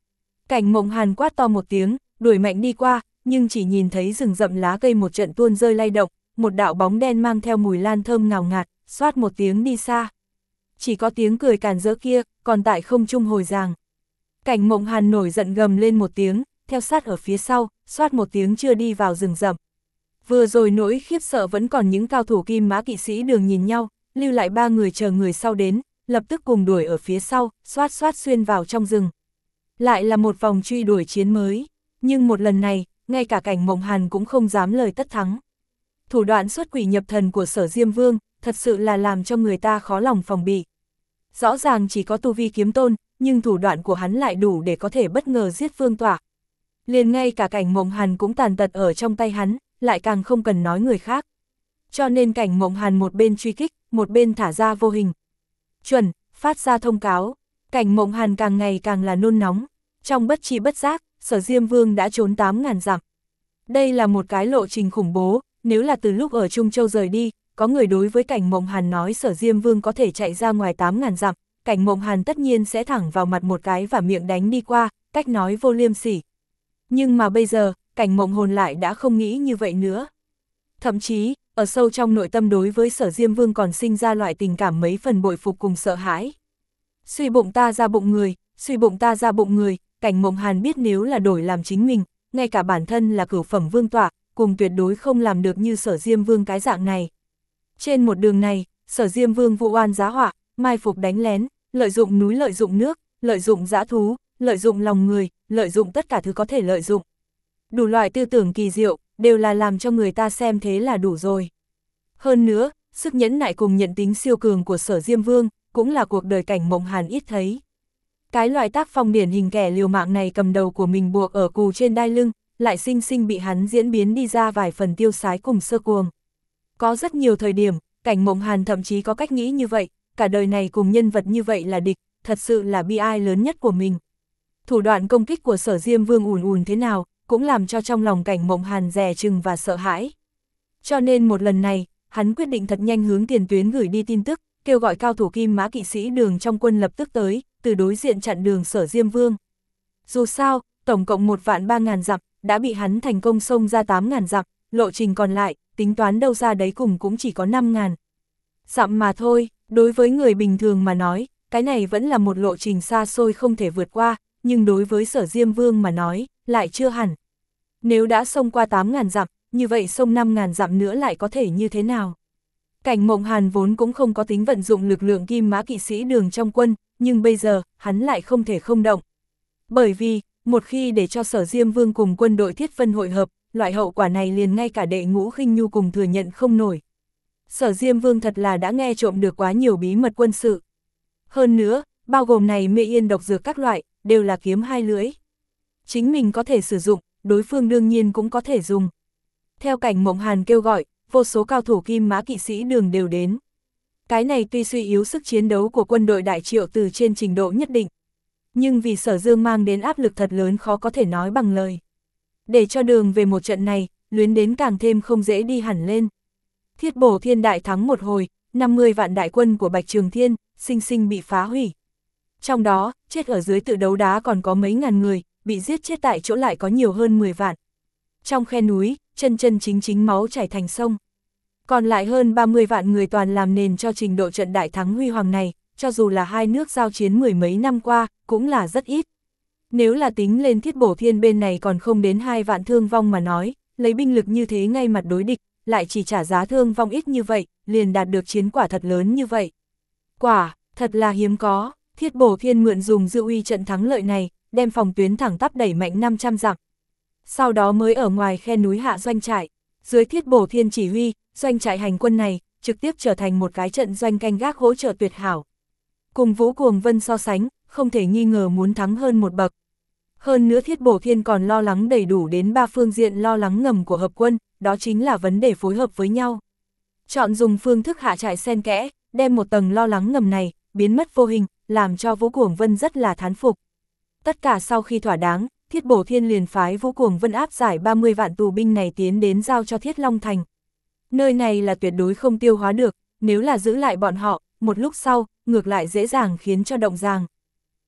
Cảnh Mộng Hàn quát to một tiếng, đuổi mạnh đi qua, nhưng chỉ nhìn thấy rừng rậm lá cây một trận tuôn rơi lay động, một đạo bóng đen mang theo mùi lan thơm ngào ngạt, xoát một tiếng đi xa. Chỉ có tiếng cười càn rỡ kia, còn tại không trung hồi ràng. Cảnh Mộng Hàn nổi giận gầm lên một tiếng, theo sát ở phía sau, xoát một tiếng chưa đi vào rừng rậm. Vừa rồi nỗi khiếp sợ vẫn còn những cao thủ Kim Mã kỵ sĩ Đường nhìn nhau, lưu lại ba người chờ người sau đến, lập tức cùng đuổi ở phía sau, xoát xoát xuyên vào trong rừng. Lại là một vòng truy đuổi chiến mới, nhưng một lần này, ngay cả Cảnh Mộng Hàn cũng không dám lời tất thắng. Thủ đoạn xuất quỷ nhập thần của Sở Diêm Vương, thật sự là làm cho người ta khó lòng phòng bị. Rõ ràng chỉ có tu vi kiếm tôn, nhưng thủ đoạn của hắn lại đủ để có thể bất ngờ giết Vương Tỏa. Liền ngay cả Cảnh Mộng Hàn cũng tàn tật ở trong tay hắn, lại càng không cần nói người khác. Cho nên Cảnh Mộng Hàn một bên truy kích, một bên thả ra vô hình chuẩn, phát ra thông cáo. Cảnh Mộng Hàn càng ngày càng là nôn nóng. Trong bất tri bất giác, Sở Diêm Vương đã trốn tám ngàn dặm. Đây là một cái lộ trình khủng bố, nếu là từ lúc ở Trung Châu rời đi, có người đối với Cảnh Mộng Hàn nói Sở Diêm Vương có thể chạy ra ngoài tám ngàn dặm, Cảnh Mộng Hàn tất nhiên sẽ thẳng vào mặt một cái và miệng đánh đi qua, cách nói vô liêm sỉ. Nhưng mà bây giờ, Cảnh Mộng Hồn lại đã không nghĩ như vậy nữa. Thậm chí, ở sâu trong nội tâm đối với Sở Diêm Vương còn sinh ra loại tình cảm mấy phần bội phục cùng sợ hãi. Suy bụng ta ra bụng người, suy bụng ta ra bụng người, Cảnh Mộng Hàn biết nếu là đổi làm chính mình, ngay cả bản thân là cửu phẩm vương tọa, cùng tuyệt đối không làm được như Sở Diêm Vương cái dạng này. Trên một đường này, Sở Diêm Vương vụ oan giá họa, mai phục đánh lén, lợi dụng núi lợi dụng nước, lợi dụng dã thú, lợi dụng lòng người, lợi dụng tất cả thứ có thể lợi dụng. Đủ loại tư tưởng kỳ diệu, đều là làm cho người ta xem thế là đủ rồi. Hơn nữa, sức nhẫn nại cùng nhận tính siêu cường của Sở Diêm Vương, cũng là cuộc đời Cảnh Mộng Hàn ít thấy. Cái loại tác phong điển hình kẻ liều mạng này cầm đầu của mình buộc ở cù trên đai lưng, lại sinh sinh bị hắn diễn biến đi ra vài phần tiêu sái cùng sơ cuồng. Có rất nhiều thời điểm, Cảnh Mộng Hàn thậm chí có cách nghĩ như vậy, cả đời này cùng nhân vật như vậy là địch, thật sự là bi ai lớn nhất của mình. Thủ đoạn công kích của Sở Diêm Vương ùn ùn thế nào, cũng làm cho trong lòng Cảnh Mộng Hàn dè chừng và sợ hãi. Cho nên một lần này, hắn quyết định thật nhanh hướng tiền tuyến gửi đi tin tức, kêu gọi cao thủ Kim Mã kỵ sĩ Đường trong quân lập tức tới, từ đối diện chặn đường Sở Diêm Vương. Dù sao, tổng cộng một vạn ba ngàn dặm, đã bị hắn thành công xông ra tám ngàn dặm, lộ trình còn lại, tính toán đâu ra đấy cùng cũng chỉ có năm ngàn dặm mà thôi. Đối với người bình thường mà nói, cái này vẫn là một lộ trình xa xôi không thể vượt qua, nhưng đối với Sở Diêm Vương mà nói, lại chưa hẳn. Nếu đã xông qua tám ngàn dặm, như vậy xông năm ngàn dặm nữa lại có thể như thế nào? Cảnh Mộng Hàn vốn cũng không có tính vận dụng lực lượng Kim Mã kỵ sĩ Đường trong quân, nhưng bây giờ, hắn lại không thể không động. Bởi vì, một khi để cho Sở Diêm Vương cùng quân đội Thiết Vân hội hợp, loại hậu quả này liền ngay cả Đệ Ngũ Khinh Nhu cùng thừa nhận không nổi. Sở Diêm Vương thật là đã nghe trộm được quá nhiều bí mật quân sự. Hơn nữa, bao gồm này mê yên độc dược các loại, đều là kiếm hai lưỡi. Chính mình có thể sử dụng, đối phương đương nhiên cũng có thể dùng. Theo Cảnh Mộng Hàn kêu gọi, vô số cao thủ Kim Mã kỵ sĩ Đường đều đến. Cái này tuy suy yếu sức chiến đấu của quân đội Đại Triệu từ trên trình độ nhất định, nhưng vì Sở Dương mang đến áp lực thật lớn khó có thể nói bằng lời. Để cho đường về một trận này, luyến đến càng thêm không dễ đi hẳn lên. Thiết Bổ Thiên đại thắng một hồi, năm mươi vạn đại quân của Bạch Trường Thiên, sinh sinh bị phá hủy. Trong đó, chết ở dưới tự đấu đá còn có mấy ngàn người, bị giết chết tại chỗ lại có nhiều hơn mười vạn. Trong khe núi, chân chân chính chính máu chảy thành sông. Còn lại hơn ba mươi vạn người toàn làm nền cho trình độ trận đại thắng huy hoàng này, cho dù là hai nước giao chiến mười mấy năm qua, cũng là rất ít. Nếu là tính lên Thiết Bổ Thiên bên này còn không đến hai vạn thương vong mà nói, lấy binh lực như thế ngay mặt đối địch, lại chỉ trả giá thương vong ít như vậy, liền đạt được chiến quả thật lớn như vậy. Quả, thật là hiếm có, Thiết Bổ Thiên mượn dùng dư uy trận thắng lợi này, đem phòng tuyến thẳng tắp đẩy mạnh năm trăm dặm. Sau đó mới ở ngoài khe núi hạ doanh trại, dưới Thiết Bổ Thiên chỉ huy, doanh trại hành quân này, trực tiếp trở thành một cái trận doanh canh gác hỗ trợ tuyệt hảo. Cùng Vũ Cuồng Vân so sánh, không thể nghi ngờ muốn thắng hơn một bậc. Hơn nữa Thiết Bổ Thiên còn lo lắng đầy đủ đến ba phương diện lo lắng ngầm của hợp quân, đó chính là vấn đề phối hợp với nhau. Chọn dùng phương thức hạ trại xen kẽ, đem một tầng lo lắng ngầm này, biến mất vô hình, làm cho Vũ Cuồng Vân rất là thán phục. Tất cả sau khi thỏa đáng, Thiết Bổ Thiên liền phái Vũ Cuồng Vân áp giải ba mươi vạn tù binh này tiến đến giao cho Thiết Long Thành. Nơi này là tuyệt đối không tiêu hóa được, nếu là giữ lại bọn họ, một lúc sau, ngược lại dễ dàng khiến cho động giang.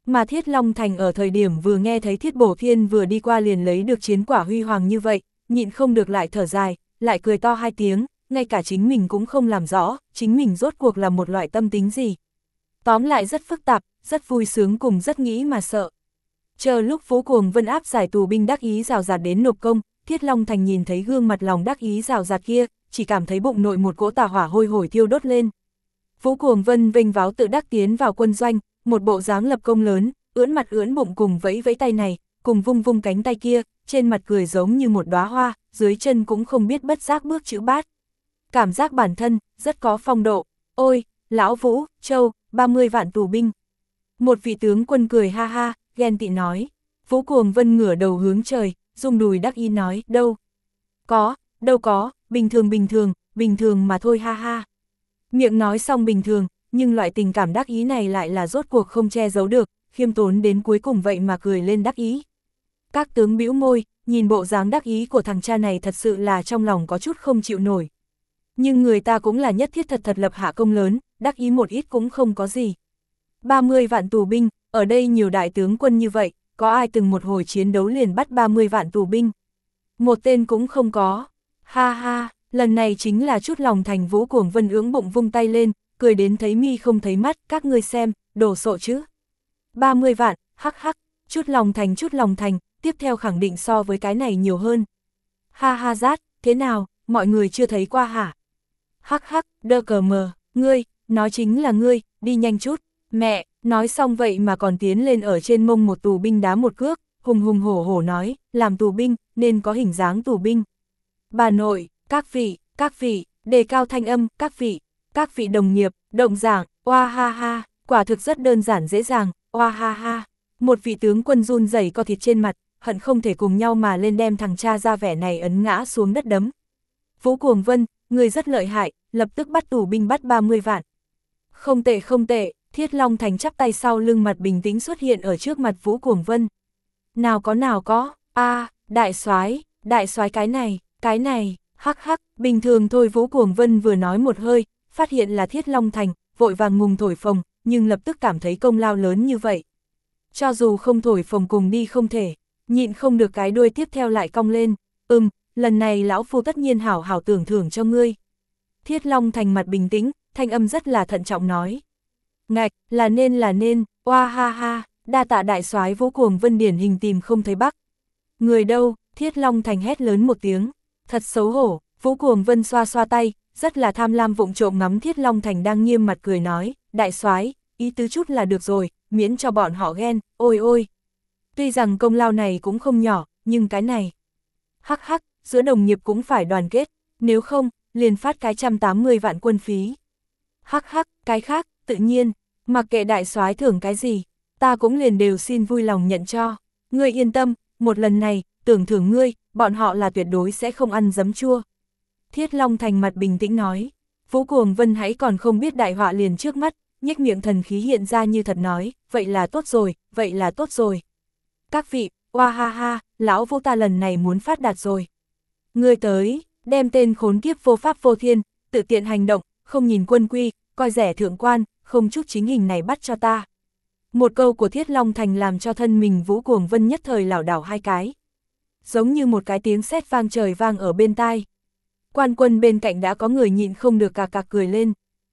Mà Thiết Long Thành ở thời điểm vừa nghe thấy Thiết Bổ Thiên vừa đi qua liền lấy được chiến quả huy hoàng như vậy, nhịn không được lại thở dài, lại cười to hai tiếng, ngay cả chính mình cũng không làm rõ, chính mình rốt cuộc là một loại tâm tính gì. Tóm lại rất phức tạp, rất vui sướng cùng rất nghĩ mà sợ. Chờ lúc Vũ Cuồng Vân áp giải tù binh đắc ý rào rạt đến nộp công, Thiết Long Thành nhìn thấy gương mặt lòng đắc ý rào rạt kia, chỉ cảm thấy bụng nội một cỗ tà hỏa hôi hổi thiêu đốt lên. Vũ Cuồng Vân vênh váo tự đắc tiến vào quân doanh, một bộ dáng lập công lớn, ưỡn mặt ưỡn bụng cùng vẫy vẫy tay này, cùng vung vung cánh tay kia, trên mặt cười giống như một đóa hoa, dưới chân cũng không biết bất giác bước chữ bát. Cảm giác bản thân, rất có phong độ. Ôi, Lão Vũ, Châu, ba mươi vạn tù binh. Một vị tướng quân cười ha ha, ghen tị nói. Vũ Cuồng Vân ngửa đầu hướng trời, rung đùi đắc ý nói, đâu? Có, đâu có, bình thường bình thường, bình thường mà thôi ha ha. Miệng nói xong bình thường, nhưng loại tình cảm đắc ý này lại là rốt cuộc không che giấu được, khiêm tốn đến cuối cùng vậy mà cười lên đắc ý. Các tướng bĩu môi, nhìn bộ dáng đắc ý của thằng cha này thật sự là trong lòng có chút không chịu nổi. Nhưng người ta cũng là nhất thiết thật thật lập hạ công lớn, đắc ý một ít cũng không có gì. ba mươi vạn tù binh, ở đây nhiều đại tướng quân như vậy, có ai từng một hồi chiến đấu liền bắt ba mươi vạn tù binh? Một tên cũng không có. Ha ha, lần này chính là chút lòng thành. Vũ Cuồng Vân ưỡng bụng vung tay lên, cười đến thấy mi không thấy mắt, các ngươi xem, đồ sộ chứ. ba mươi vạn, hắc hắc, chút lòng thành chút lòng thành, tiếp theo khẳng định so với cái này nhiều hơn. Ha ha rát, thế nào, mọi người chưa thấy qua hả? Hắc hắc, đơ cờ mờ, ngươi, nói chính là ngươi, đi nhanh chút. Mẹ, nói xong vậy mà còn tiến lên ở trên mông một tù binh đá một cước, hùng hùng hổ hổ nói, làm tù binh, nên có hình dáng tù binh. Bà nội, các vị, các vị, đề cao thanh âm, các vị, các vị đồng nghiệp, động giảng, oa ha ha, quả thực rất đơn giản dễ dàng, oa ha ha. Một vị tướng quân run rẩy co thịt trên mặt, hận không thể cùng nhau mà lên đem thằng cha ra vẻ này ấn ngã xuống đất đấm. Vũ Cuồng Vân, người rất lợi hại, lập tức bắt tù binh bắt ba mươi vạn. Không tệ không tệ, Thiết Long Thành chắp tay sau lưng mặt bình tĩnh xuất hiện ở trước mặt Vũ Cuồng Vân. Nào có nào có, a à, đại soái, đại soái cái này, cái này, hắc hắc, bình thường thôi. Vũ Cuồng Vân vừa nói một hơi, phát hiện là Thiết Long Thành, vội vàng ngùng thổi phồng, nhưng lập tức cảm thấy công lao lớn như vậy. Cho dù không thổi phồng cùng đi không thể, nhịn không được cái đuôi tiếp theo lại cong lên, ừm, lần này lão phu tất nhiên hảo hảo tưởng thưởng cho ngươi. Thiết Long Thành mặt bình tĩnh, thanh âm rất là thận trọng nói. Ngạch, là nên là nên, oa ha ha, đa tạ đại soái. Vũ Cuồng Vân điển hình tìm không thấy bắc. Người đâu? Thiết Long Thành hét lớn một tiếng, thật xấu hổ. Vũ Cuồng Vân xoa xoa tay, rất là tham lam vụng trộm ngắm Thiết Long Thành đang nghiêm mặt cười nói, đại soái, ý tứ chút là được rồi, miễn cho bọn họ ghen, ôi ôi. Tuy rằng công lao này cũng không nhỏ, nhưng cái này, hắc hắc, giữa đồng nghiệp cũng phải đoàn kết, nếu không, liền phát cái trăm tám mươi vạn quân phí. Hắc hắc, cái khác, tự nhiên, mặc kệ đại soái thưởng cái gì, ta cũng liền đều xin vui lòng nhận cho. Ngươi yên tâm, một lần này, tưởng thưởng ngươi, bọn họ là tuyệt đối sẽ không ăn giấm chua. Thiết Long Thành mặt bình tĩnh nói. Vũ Cuồng Vân hãy còn không biết đại họa liền trước mắt, nhếch miệng thần khí hiện ra như thật nói, vậy là tốt rồi, vậy là tốt rồi. Các vị, oa ha ha, lão Vũ ta lần này muốn phát đạt rồi. Ngươi tới, đem tên khốn kiếp vô pháp vô thiên, tự tiện hành động, không nhìn quân quy, coi rẻ thượng quan, không chút chính hình này bắt cho ta. Một câu của Thiết Long Thành làm cho thân mình Vũ Cuồng Vân nhất thời lảo đảo hai cái. Giống như một cái tiếng sét vang trời vang ở bên tai. Quan quân bên cạnh đã có người nhịn không được cà cà cười lên.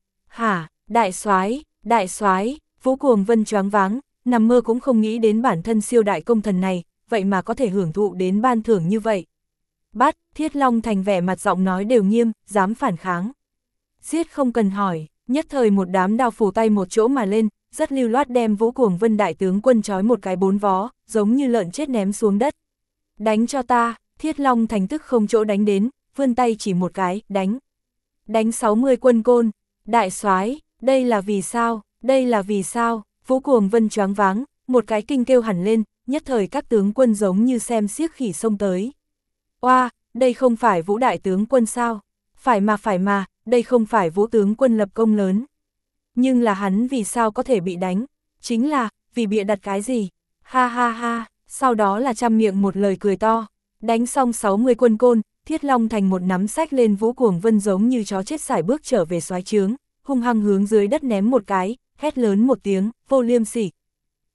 Hả, đại soái, đại soái, Vũ Cuồng Vân choáng váng, nằm mơ cũng không nghĩ đến bản thân siêu đại công thần này, vậy mà có thể hưởng thụ đến ban thưởng như vậy. Bắt, Thiết Long Thành vẻ mặt giọng nói đều nghiêm, dám phản kháng. Giết không cần hỏi, nhất thời một đám đao phủ tay một chỗ mà lên, rất lưu loát đem Vũ Cuồng Vân đại tướng quân trói một cái bốn vó, giống như lợn chết ném xuống đất. Đánh cho ta, Thiết Long Thành tức không chỗ đánh đến, vươn tay chỉ một cái, đánh. Đánh sáu mươi quân côn, đại soái, đây là vì sao, đây là vì sao, Vũ Cuồng Vân choáng váng, một cái kinh kêu hẳn lên, nhất thời các tướng quân giống như xem xiếc khỉ xông tới. Oa, đây không phải Vũ đại tướng quân sao, phải mà phải mà, đây không phải Vũ tướng quân lập công lớn. Nhưng là hắn vì sao có thể bị đánh, chính là, vì bịa đặt cái gì, ha ha ha, sau đó là trăm miệng một lời cười to, đánh xong sáu mươi quân côn, Thiết Long Thành một nắm sách lên Vũ Cuồng Vân giống như chó chết sải bước trở về soái trướng, hung hăng hướng dưới đất ném một cái, hét lớn một tiếng, vô liêm sỉ.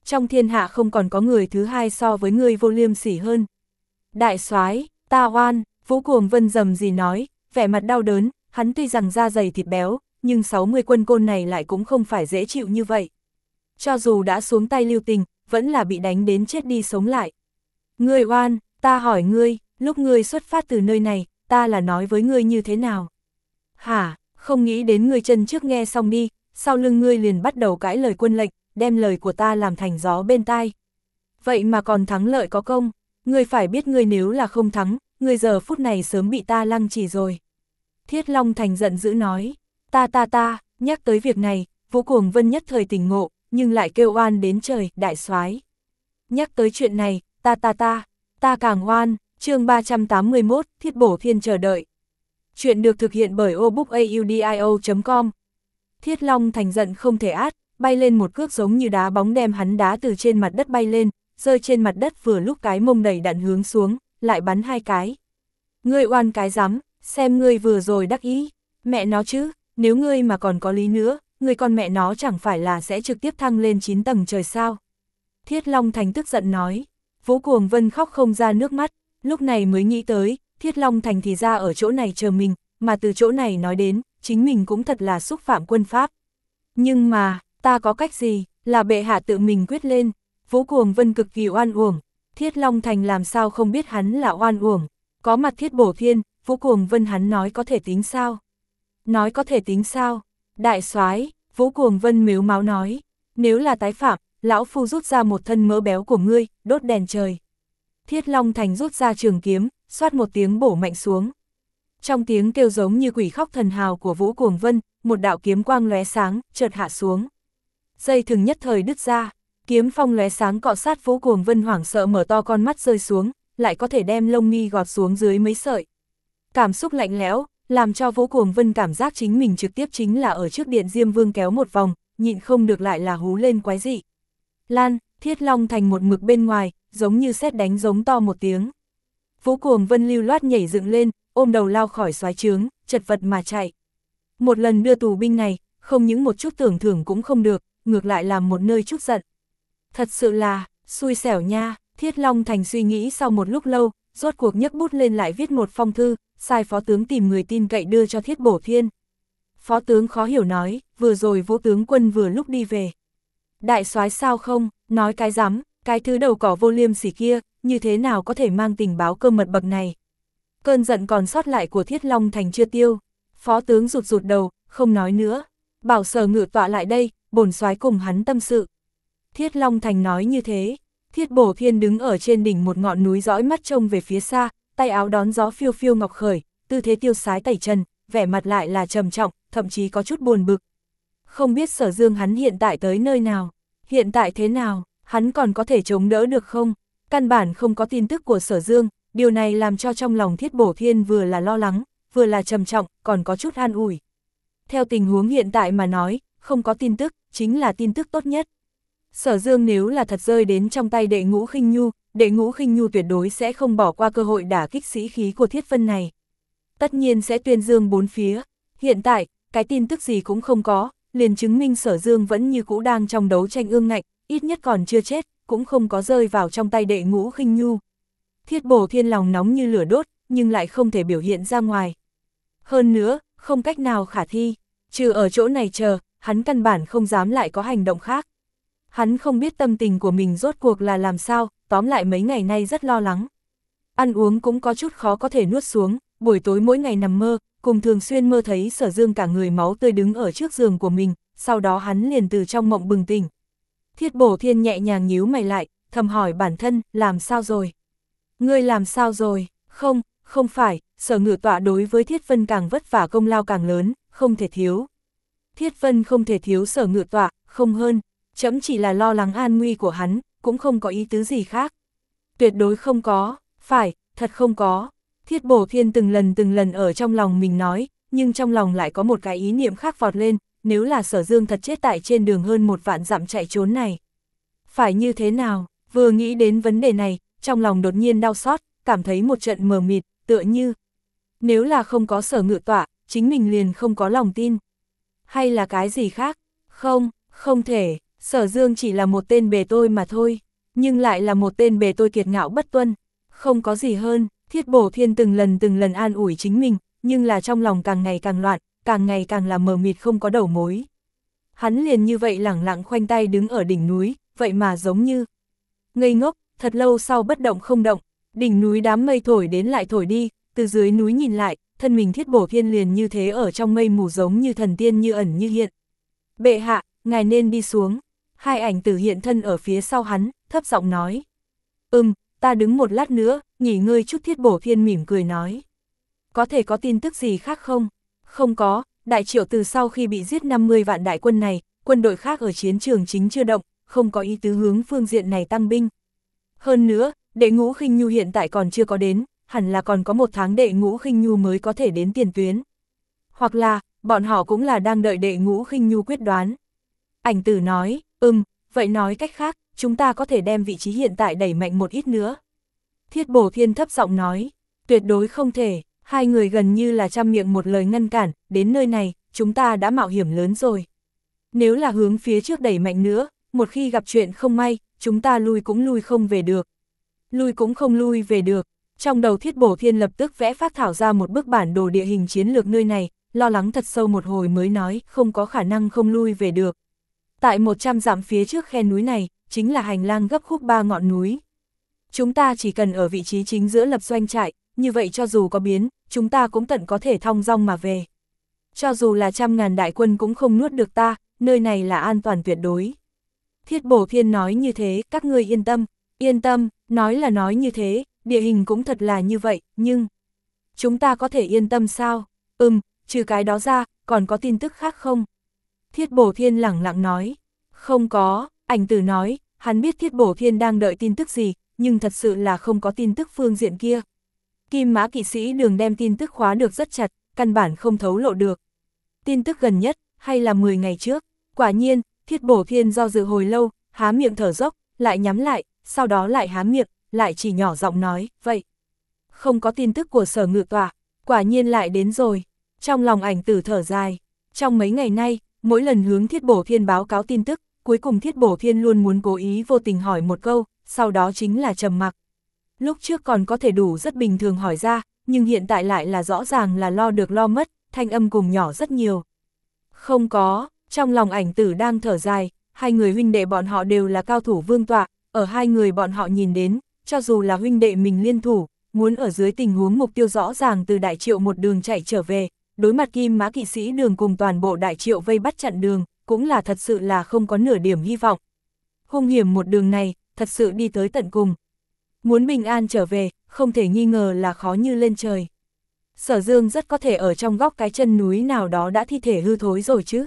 trong thiên hạ không còn có người thứ hai so với ngươi vô liêm sỉ hơn. Đại soái, ta oan, Vũ Cuồng Vân rầm gì nói, vẻ mặt đau đớn, hắn tuy rằng da dày thịt béo, nhưng sáu mươi quân côn này lại cũng không phải dễ chịu như vậy. Cho dù đã xuống tay lưu tình, vẫn là bị đánh đến chết đi sống lại. Ngươi oan, ta hỏi ngươi, lúc ngươi xuất phát từ nơi này, ta là nói với ngươi như thế nào? Hả, không nghĩ đến ngươi chân trước nghe xong đi, sau lưng ngươi liền bắt đầu cãi lời quân lệnh, đem lời của ta làm thành gió bên tai. Vậy mà còn thắng lợi có công, ngươi phải biết ngươi nếu là không thắng, ngươi giờ phút này sớm bị ta lăng trì rồi. Thiết Long Thành giận dữ nói, ta ta ta, nhắc tới việc này, Vũ Cuồng Vân nhất thời tỉnh ngộ, nhưng lại kêu oan đến trời, đại soái. Nhắc tới chuyện này, ta ta ta, ta càng oan, chương ba trăm tám mươi mốt, Thiết Bổ Thiên chờ đợi. Chuyện được thực hiện bởi obookaudio chấm com. Thiết Long Thành giận không thể át, bay lên một cước giống như đá bóng đem hắn đá từ trên mặt đất bay lên, rơi trên mặt đất vừa lúc cái mông đẩy đạn hướng xuống, lại bắn hai cái. Ngươi oan cái rắm, xem ngươi vừa rồi đắc ý, mẹ nó chứ, nếu ngươi mà còn có lý nữa, ngươi con mẹ nó chẳng phải là sẽ trực tiếp thăng lên chín tầng trời sao. Thiết Long Thành tức giận nói, Vũ Cuồng Vân khóc không ra nước mắt, lúc này mới nghĩ tới, Thiết Long Thành thì ra ở chỗ này chờ mình, mà từ chỗ này nói đến, chính mình cũng thật là xúc phạm quân pháp. Nhưng mà, ta có cách gì, là bệ hạ tự mình quyết lên. Vũ Cuồng Vân cực kỳ oan uổng, Thiết Long Thành làm sao không biết hắn là oan uổng. Có mặt Thiết Bổ Thiên, Vũ Cuồng Vân hắn nói có thể tính sao? Nói có thể tính sao? Đại soái, Vũ Cuồng Vân mếu máo nói, nếu là tái phạm, lão phu rút ra một thân mỡ béo của ngươi, đốt đèn trời. Thiết Long Thành rút ra trường kiếm, xoát một tiếng bổ mạnh xuống. Trong tiếng kêu giống như quỷ khóc thần hào của Vũ Cuồng Vân, một đạo kiếm quang lóe sáng, chợt hạ xuống. Dây thừng nhất thời đứt ra, kiếm phong lóe sáng cọ sát Vũ Cuồng Vân hoảng sợ mở to con mắt rơi xuống, lại có thể đem lông mi gọt xuống dưới mấy sợi. Cảm xúc lạnh lẽo, làm cho Vũ Cuồng Vân cảm giác chính mình trực tiếp chính là ở trước điện Diêm Vương kéo một vòng, nhịn không được lại là hú lên quái dị. Lan, Thiết Long Thành một mực bên ngoài, giống như sét đánh giống to một tiếng. Vũ Cuồng Vân lưu loát nhảy dựng lên, ôm đầu lao khỏi xoáy trướng, chật vật mà chạy. Một lần đưa tù binh này, không những một chút tưởng thưởng cũng không được, ngược lại làm một nơi chút giận. Thật sự là, xui xẻo nha, Thiết Long Thành suy nghĩ sau một lúc lâu, rốt cuộc nhấc bút lên lại viết một phong thư, sai phó tướng tìm người tin cậy đưa cho Thiết Bổ Thiên. Phó tướng khó hiểu nói, vừa rồi Vũ tướng quân vừa lúc đi về. Đại soái sao không, nói cái rắm, cái thứ đầu cỏ vô liêm sỉ kia, như thế nào có thể mang tình báo cơ mật bậc này. Cơn giận còn sót lại của Thiết Long Thành chưa tiêu, phó tướng rụt rụt đầu, không nói nữa, bảo Sở Ngự Tọa lại đây, bổn soái cùng hắn tâm sự. Thiết Long Thành nói như thế, Thiết Bổ Thiên đứng ở trên đỉnh một ngọn núi dõi mắt trông về phía xa, tay áo đón gió phiêu phiêu ngọc khởi, tư thế tiêu sái tẩy trần, vẻ mặt lại là trầm trọng, thậm chí có chút buồn bực. Không biết Sở Dương hắn hiện tại tới nơi nào, hiện tại thế nào, hắn còn có thể chống đỡ được không? Căn bản không có tin tức của Sở Dương, điều này làm cho trong lòng Thiết Bổ Thiên vừa là lo lắng, vừa là trầm trọng, còn có chút an ủi. Theo tình huống hiện tại mà nói, không có tin tức, chính là tin tức tốt nhất. Sở Dương nếu là thật rơi đến trong tay Đệ Ngũ Khinh Nhu, Đệ Ngũ Khinh Nhu tuyệt đối sẽ không bỏ qua cơ hội đả kích sĩ khí của Thiết Vân này. Tất nhiên sẽ tuyên dương bốn phía. Hiện tại, cái tin tức gì cũng không có, liền chứng minh Sở Dương vẫn như cũ đang trong đấu tranh ương ngạnh, ít nhất còn chưa chết, cũng không có rơi vào trong tay Đệ Ngũ Khinh Nhu. Thiết Bổ Thiên lòng nóng như lửa đốt, nhưng lại không thể biểu hiện ra ngoài. Hơn nữa, không cách nào khả thi, trừ ở chỗ này chờ, hắn căn bản không dám lại có hành động khác. Hắn không biết tâm tình của mình rốt cuộc là làm sao, tóm lại mấy ngày nay rất lo lắng. Ăn uống cũng có chút khó có thể nuốt xuống, buổi tối mỗi ngày nằm mơ, cùng thường xuyên mơ thấy Sở Dương cả người máu tươi đứng ở trước giường của mình, sau đó hắn liền từ trong mộng bừng tỉnh. Thiết Bổ Thiên nhẹ nhàng nhíu mày lại, thầm hỏi bản thân, làm sao rồi? Ngươi làm sao rồi? Không, không phải, Sở Ngự Tọa đối với Thiết Vân càng vất vả công lao càng lớn, không thể thiếu. Thiết Vân không thể thiếu Sở Ngự Tọa, không hơn, chấm chỉ là lo lắng an nguy của hắn, cũng không có ý tứ gì khác. Tuyệt đối không có, phải, thật không có. Thiết Bổ Thiên từng lần từng lần ở trong lòng mình nói, nhưng trong lòng lại có một cái ý niệm khác vọt lên, nếu là Sở Dương thật chết tại trên đường hơn một vạn dặm chạy trốn này. Phải như thế nào? Vừa nghĩ đến vấn đề này, trong lòng đột nhiên đau xót, cảm thấy một trận mờ mịt, tựa như nếu là không có Sở Ngự Tọa, chính mình liền không có lòng tin. Hay là cái gì khác? Không, không thể, Sở Dương chỉ là một tên bề tôi mà thôi, nhưng lại là một tên bề tôi kiệt ngạo bất tuân, không có gì hơn. Thiết Bổ Thiên từng lần từng lần an ủi chính mình, nhưng là trong lòng càng ngày càng loạn, càng ngày càng là mờ mịt không có đầu mối. Hắn liền như vậy lẳng lặng khoanh tay đứng ở đỉnh núi, vậy mà giống như ngây ngốc, thật lâu sau bất động không động, đỉnh núi đám mây thổi đến lại thổi đi, từ dưới núi nhìn lại, thân mình Thiết Bổ Thiên liền như thế ở trong mây mù giống như thần tiên như ẩn như hiện. Bệ hạ, ngài nên đi xuống. Hai ảnh tử hiện thân ở phía sau hắn, thấp giọng nói. Ừm, ta đứng một lát nữa, nghỉ ngơi chút. Thiết Bổ Thiên mỉm cười nói. Có thể có tin tức gì khác không? Không có, Đại Triệu từ sau khi bị giết năm mươi vạn đại quân này, quân đội khác ở chiến trường chính chưa động, không có ý tứ hướng phương diện này tăng binh. Hơn nữa, Đệ Ngũ Khinh Nhu hiện tại còn chưa có đến, hẳn là còn có một tháng Đệ Ngũ Khinh Nhu mới có thể đến tiền tuyến. Hoặc là, bọn họ cũng là đang đợi Đệ Ngũ Khinh Nhu quyết đoán. Ảnh tử nói, ừm, vậy nói cách khác, chúng ta có thể đem vị trí hiện tại đẩy mạnh một ít nữa. Thiết Bổ Thiên thấp giọng nói, tuyệt đối không thể. Hai người gần như là trăm miệng một lời ngăn cản, đến nơi này, chúng ta đã mạo hiểm lớn rồi. Nếu là hướng phía trước đẩy mạnh nữa, một khi gặp chuyện không may, chúng ta lui cũng lui không về được. Lui cũng không lui về được. Trong đầu Thiết Bổ Thiên lập tức vẽ phác thảo ra một bức bản đồ địa hình chiến lược nơi này, lo lắng thật sâu một hồi mới nói, không có khả năng không lui về được. Tại một trăm dặm phía trước khe núi này, chính là hành lang gấp khúc ba ngọn núi. Chúng ta chỉ cần ở vị trí chính giữa lập doanh trại, như vậy cho dù có biến, chúng ta cũng tận có thể thong dong mà về. Cho dù là trăm ngàn đại quân cũng không nuốt được ta, nơi này là an toàn tuyệt đối. Thiết Bổ Thiên nói như thế, các ngươi yên tâm, yên tâm, nói là nói như thế, địa hình cũng thật là như vậy, nhưng chúng ta có thể yên tâm sao? Ừm, trừ cái đó ra, còn có tin tức khác không? Thiết Bổ Thiên lẳng lặng nói, không có. Ảnh tử nói, hắn biết Thiết Bổ Thiên đang đợi tin tức gì, nhưng thật sự là không có tin tức phương diện kia. Kim Mã kỵ sĩ đường đem tin tức khóa được rất chặt, căn bản không thấu lộ được. Tin tức gần nhất, hay là mười ngày trước, quả nhiên, Thiết Bổ Thiên do dự hồi lâu, há miệng thở dốc, lại nhắm lại, sau đó lại há miệng, lại chỉ nhỏ giọng nói, vậy. Không có tin tức của Sở Ngự Tọa, quả nhiên lại đến rồi. Trong lòng ảnh tử thở dài, trong mấy ngày nay, mỗi lần hướng Thiết Bổ Thiên báo cáo tin tức, cuối cùng Thiết Bổ Thiên luôn muốn cố ý vô tình hỏi một câu, sau đó chính là trầm mặc. Lúc trước còn có thể đủ rất bình thường hỏi ra, nhưng hiện tại lại là rõ ràng là lo được lo mất, thanh âm cùng nhỏ rất nhiều. Không có, trong lòng ảnh tử đang thở dài, hai người huynh đệ bọn họ đều là cao thủ vương tọa, ở hai người bọn họ nhìn đến, cho dù là huynh đệ mình liên thủ, muốn ở dưới tình huống mục tiêu rõ ràng từ Đại Triệu một đường chạy trở về, đối mặt Kim Mã kỵ sĩ đường cùng toàn bộ Đại Triệu vây bắt chặn đường, cũng là thật sự là không có nửa điểm hy vọng. Hung hiểm một đường này, thật sự đi tới tận cùng. Muốn bình an trở về, không thể nghi ngờ là khó như lên trời. Sở Dương rất có thể ở trong góc cái chân núi nào đó đã thi thể hư thối rồi chứ.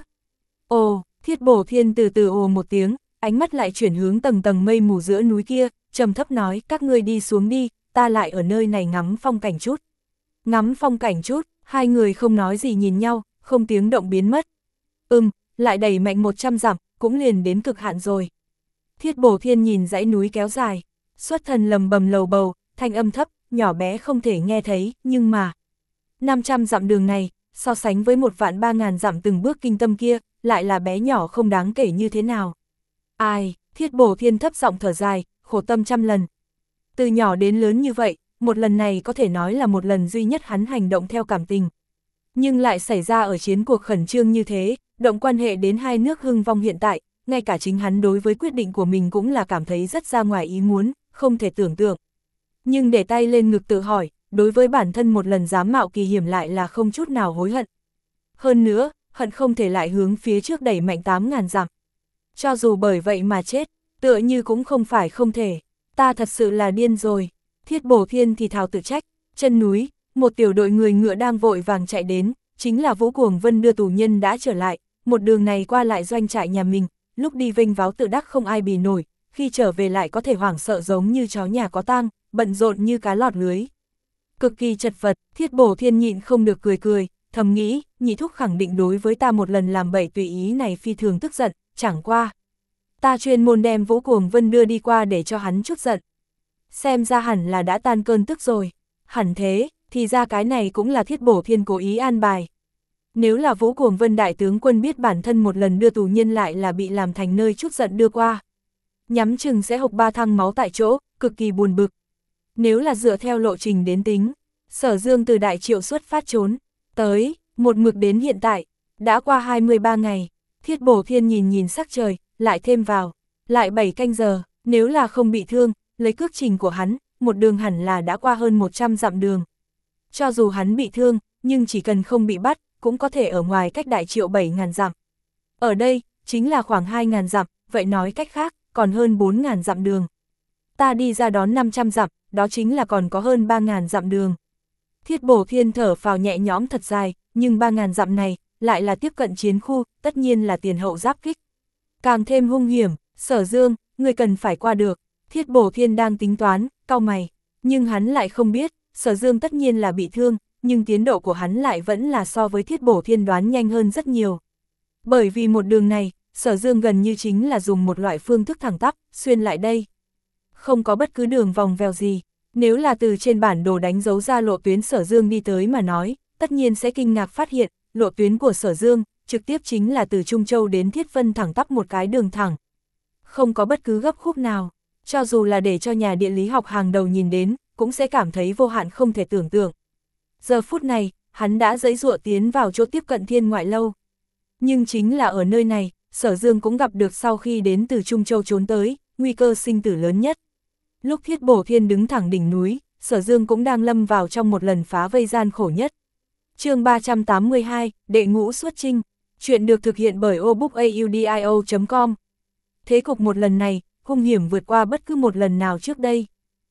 Ồ, Thiết Bổ Thiên từ từ ồ một tiếng, ánh mắt lại chuyển hướng tầng tầng mây mù giữa núi kia, trầm thấp nói, các ngươi đi xuống đi, ta lại ở nơi này ngắm phong cảnh chút. Ngắm phong cảnh chút, hai người không nói gì nhìn nhau, không tiếng động biến mất. Ừm, lại đẩy mạnh một trăm dặm, cũng liền đến cực hạn rồi. Thiết Bổ Thiên nhìn dãy núi kéo dài, xuất thần lầm bầm lầu bầu, thanh âm thấp, nhỏ bé không thể nghe thấy, nhưng mà năm trăm dặm đường này, so sánh với một vạn ba ngàn dặm từng bước kinh tâm kia, lại là bé nhỏ không đáng kể như thế nào. Ai, Thiết Bổ Thiên thấp giọng thở dài, khổ tâm trăm lần. Từ nhỏ đến lớn như vậy, một lần này có thể nói là một lần duy nhất hắn hành động theo cảm tình. Nhưng lại xảy ra ở chiến cuộc khẩn trương như thế, động quan hệ đến hai nước hưng vong hiện tại, ngay cả chính hắn đối với quyết định của mình cũng là cảm thấy rất ra ngoài ý muốn, không thể tưởng tượng. Nhưng để tay lên ngực tự hỏi, đối với bản thân một lần dám mạo kỳ hiểm lại là không chút nào hối hận. Hơn nữa, hận không thể lại hướng phía trước đẩy mạnh tám ngàn dặm. Cho dù bởi vậy mà chết, tựa như cũng không phải không thể. Ta thật sự là điên rồi. Thiết Bổ Thiên thì thào tự trách, chân núi, một tiểu đội người ngựa đang vội vàng chạy đến, chính là Vũ Cuồng Vân đưa tù nhân đã trở lại, một đường này qua lại doanh trại nhà mình, lúc đi vênh váo tự đắc không ai bì nổi, khi trở về lại có thể hoảng sợ giống như chó nhà có tang, bận rộn như cá lọt lưới. Cực kỳ chật vật, Thiết Bổ Thiên nhịn không được cười cười, thầm nghĩ, nhị thúc khẳng định đối với ta một lần làm bậy tùy ý này phi thường tức giận, chẳng qua. Ta chuyên môn đem Vũ Cuồng Vân đưa đi qua để cho hắn chút giận. Xem ra hẳn là đã tan cơn tức rồi. Hẳn thế, thì ra cái này cũng là Thiết Bổ Thiên cố ý an bài. Nếu là Vũ Cuồng Vân đại tướng quân biết bản thân một lần đưa tù nhân lại là bị làm thành nơi chút giận đưa qua. Nhắm chừng sẽ hộc ba thăng máu tại chỗ, cực kỳ buồn bực. Nếu là dựa theo lộ trình đến tính, Sở Dương từ Đại Triệu xuất phát trốn, tới, một mực đến hiện tại, đã qua hai mươi ba ngày, Thiết Bổ Thiên nhìn nhìn sắc trời, lại thêm vào, lại bảy canh giờ, nếu là không bị thương, lấy cước trình của hắn, một đường hẳn là đã qua hơn một trăm dặm đường. Cho dù hắn bị thương, nhưng chỉ cần không bị bắt, cũng có thể ở ngoài cách Đại Triệu bảy ngàn dặm. Ở đây, chính là khoảng hai ngàn dặm, vậy nói cách khác, còn hơn bốn ngàn dặm đường. Ta đi ra đón năm trăm dặm, đó chính là còn có hơn ba ngàn dặm đường. Thiết Bổ Thiên thở phào nhẹ nhõm thật dài, nhưng ba ngàn dặm này, lại là tiếp cận chiến khu, tất nhiên là tiền hậu giáp kích. Càng thêm hung hiểm, Sở Dương, người cần phải qua được. Thiết Bổ Thiên đang tính toán, cau mày, nhưng hắn lại không biết, Sở Dương tất nhiên là bị thương, nhưng tiến độ của hắn lại vẫn là so với Thiết Bổ Thiên đoán nhanh hơn rất nhiều. Bởi vì một đường này, Sở Dương gần như chính là dùng một loại phương thức thẳng tắp, xuyên lại đây. Không có bất cứ đường vòng vèo gì, nếu là từ trên bản đồ đánh dấu ra lộ tuyến Sở Dương đi tới mà nói, tất nhiên sẽ kinh ngạc phát hiện, lộ tuyến của Sở Dương, trực tiếp chính là từ Trung Châu đến Thiết Vân thẳng tắp một cái đường thẳng. Không có bất cứ gấp khúc nào, cho dù là để cho nhà địa lý học hàng đầu nhìn đến, cũng sẽ cảm thấy vô hạn không thể tưởng tượng. Giờ phút này, hắn đã giãy giụa tiến vào chỗ tiếp cận Thiên Ngoại Lâu. Nhưng chính là ở nơi này, Sở Dương cũng gặp được sau khi đến từ Trung Châu trốn tới, nguy cơ sinh tử lớn nhất. Lúc Thiết Bổ Thiên đứng thẳng đỉnh núi, Sở Dương cũng đang lâm vào trong một lần phá vây gian khổ nhất. Chương ba trăm tám mươi hai, Đệ Ngũ Xuất Chinh. Chuyện được thực hiện bởi obookaudio chấm com. Thế cục một lần này, hung hiểm vượt qua bất cứ một lần nào trước đây.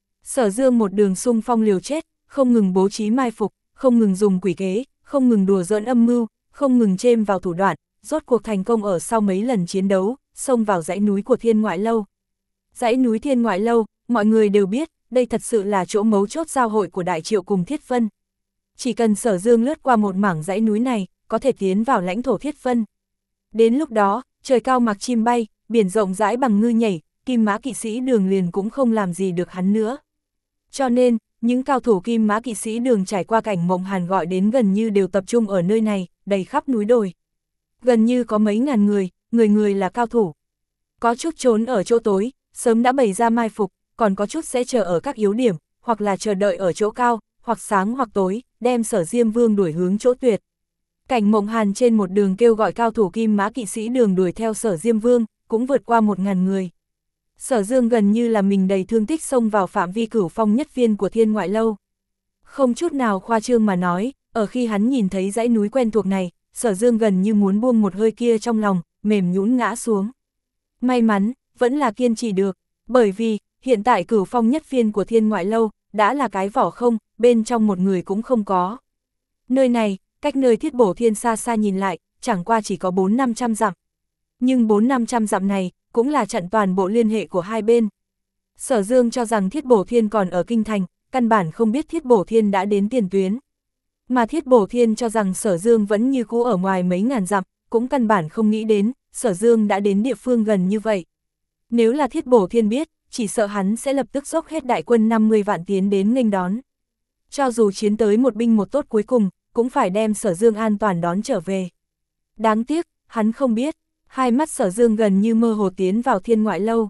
Sở Dương một đường xung phong liều chết, không ngừng bố trí mai phục, không ngừng dùng quỷ kế, không ngừng đùa giỡn âm mưu, không ngừng chêm vào thủ đoạn, rốt cuộc thành công ở sau mấy lần chiến đấu, xông vào dãy núi của Thiên Ngoại Lâu. Dãy núi Thiên Ngoại Lâu, mọi người đều biết, đây thật sự là chỗ mấu chốt giao hội của Đại Triệu cùng Thiết Vân. Chỉ cần Sở Dương lướt qua một mảng dãy núi này, có thể tiến vào lãnh thổ Thiết Vân. Đến lúc đó, trời cao mặc chim bay, biển rộng rãi bằng ngư nhảy, Kim Mã Kỵ Sĩ Đường liền cũng không làm gì được hắn nữa. Cho nên, những cao thủ Kim Mã Kỵ Sĩ Đường trải qua cảnh Mộng Hàn gọi đến gần như đều tập trung ở nơi này, đầy khắp núi đồi. Gần như có mấy ngàn người, người người là cao thủ. Có chút trốn ở chỗ tối, sớm đã bày ra mai phục, còn có chút sẽ chờ ở các yếu điểm, hoặc là chờ đợi ở chỗ cao, hoặc sáng hoặc tối, đem Sở Diêm Vương đuổi hướng chỗ tuyệt. Cảnh Mộng Hàn trên một đường kêu gọi cao thủ Kim Mã Kỵ Sĩ Đường đuổi theo Sở Diêm Vương, cũng vượt qua một ngàn người. Sở Dương gần như là mình đầy thương tích xông vào phạm vi cửu phong nhất viên của Thiên Ngoại Lâu. Không chút nào khoa trương mà nói, ở khi hắn nhìn thấy dãy núi quen thuộc này, Sở Dương gần như muốn buông một hơi kia trong lòng, mềm nhũn ngã xuống. May mắn, vẫn là kiên trì được, bởi vì, hiện tại cửu phong nhất viên của Thiên Ngoại Lâu, đã là cái vỏ không, bên trong một người cũng không có. Nơi này, cách nơi Thiết Bổ Thiên xa xa nhìn lại, chẳng qua chỉ có bốn năm trăm dặm. Nhưng bốn năm trăm dặm này, cũng là chặn toàn bộ liên hệ của hai bên. Sở Dương cho rằng Thiết Bổ Thiên còn ở Kinh Thành, căn bản không biết Thiết Bổ Thiên đã đến tiền tuyến. Mà Thiết Bổ Thiên cho rằng Sở Dương vẫn như cũ ở ngoài mấy ngàn dặm, cũng căn bản không nghĩ đến, Sở Dương đã đến địa phương gần như vậy. Nếu là Thiết Bổ Thiên biết, chỉ sợ hắn sẽ lập tức dốc hết đại quân năm mươi vạn tiến đến nghênh đón. Cho dù chiến tới một binh một tốt cuối cùng, cũng phải đem Sở Dương an toàn đón trở về. Đáng tiếc, hắn không biết, hai mắt Sở Dương gần như mơ hồ tiến vào Thiên Ngoại Lâu.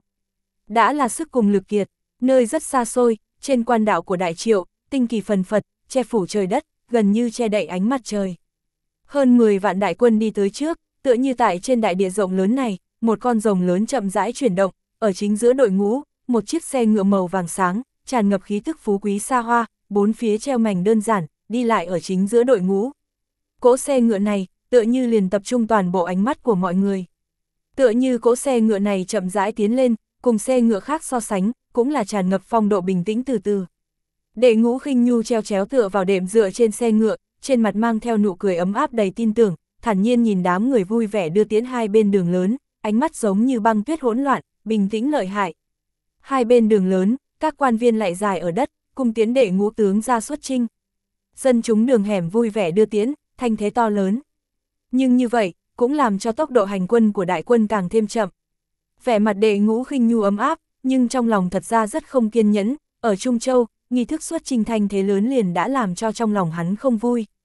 Đã là sức cùng lực kiệt, nơi rất xa xôi, trên quan đạo của Đại Triệu, tinh kỳ phần phật, che phủ trời đất, gần như che đậy ánh mặt trời. Hơn mười vạn đại quân đi tới trước, tựa như tại trên đại địa rộng lớn này, một con rồng lớn chậm rãi chuyển động, ở chính giữa đội ngũ, một chiếc xe ngựa màu vàng sáng, tràn ngập khí tức phú quý xa hoa, bốn phía treo mảnh đơn giản, đi lại ở chính giữa đội ngũ. Cỗ xe ngựa này, tựa như liền tập trung toàn bộ ánh mắt của mọi người. Tựa như cỗ xe ngựa này chậm rãi tiến lên, cùng xe ngựa khác so sánh, cũng là tràn ngập phong độ bình tĩnh từ từ. Đệ Ngũ Khinh Nhu treo chéo tựa vào đệm dựa trên xe ngựa, trên mặt mang theo nụ cười ấm áp đầy tin tưởng, thản nhiên nhìn đám người vui vẻ đưa tiến hai bên đường lớn, ánh mắt giống như băng tuyết hỗn loạn, bình tĩnh lợi hại. Hai bên đường lớn, các quan viên lại dài ở đất, cùng tiến Đệ Ngũ tướng ra xuất chinh. Dân chúng đường hẻm vui vẻ đưa tiến, thanh thế to lớn. Nhưng như vậy, cũng làm cho tốc độ hành quân của đại quân càng thêm chậm. Vẻ mặt Đệ Ngũ Khinh Nhu ấm áp, nhưng trong lòng thật ra rất không kiên nhẫn, ở Trung Châu, nghi thức xuất chinh thanh thế lớn liền đã làm cho trong lòng hắn không vui.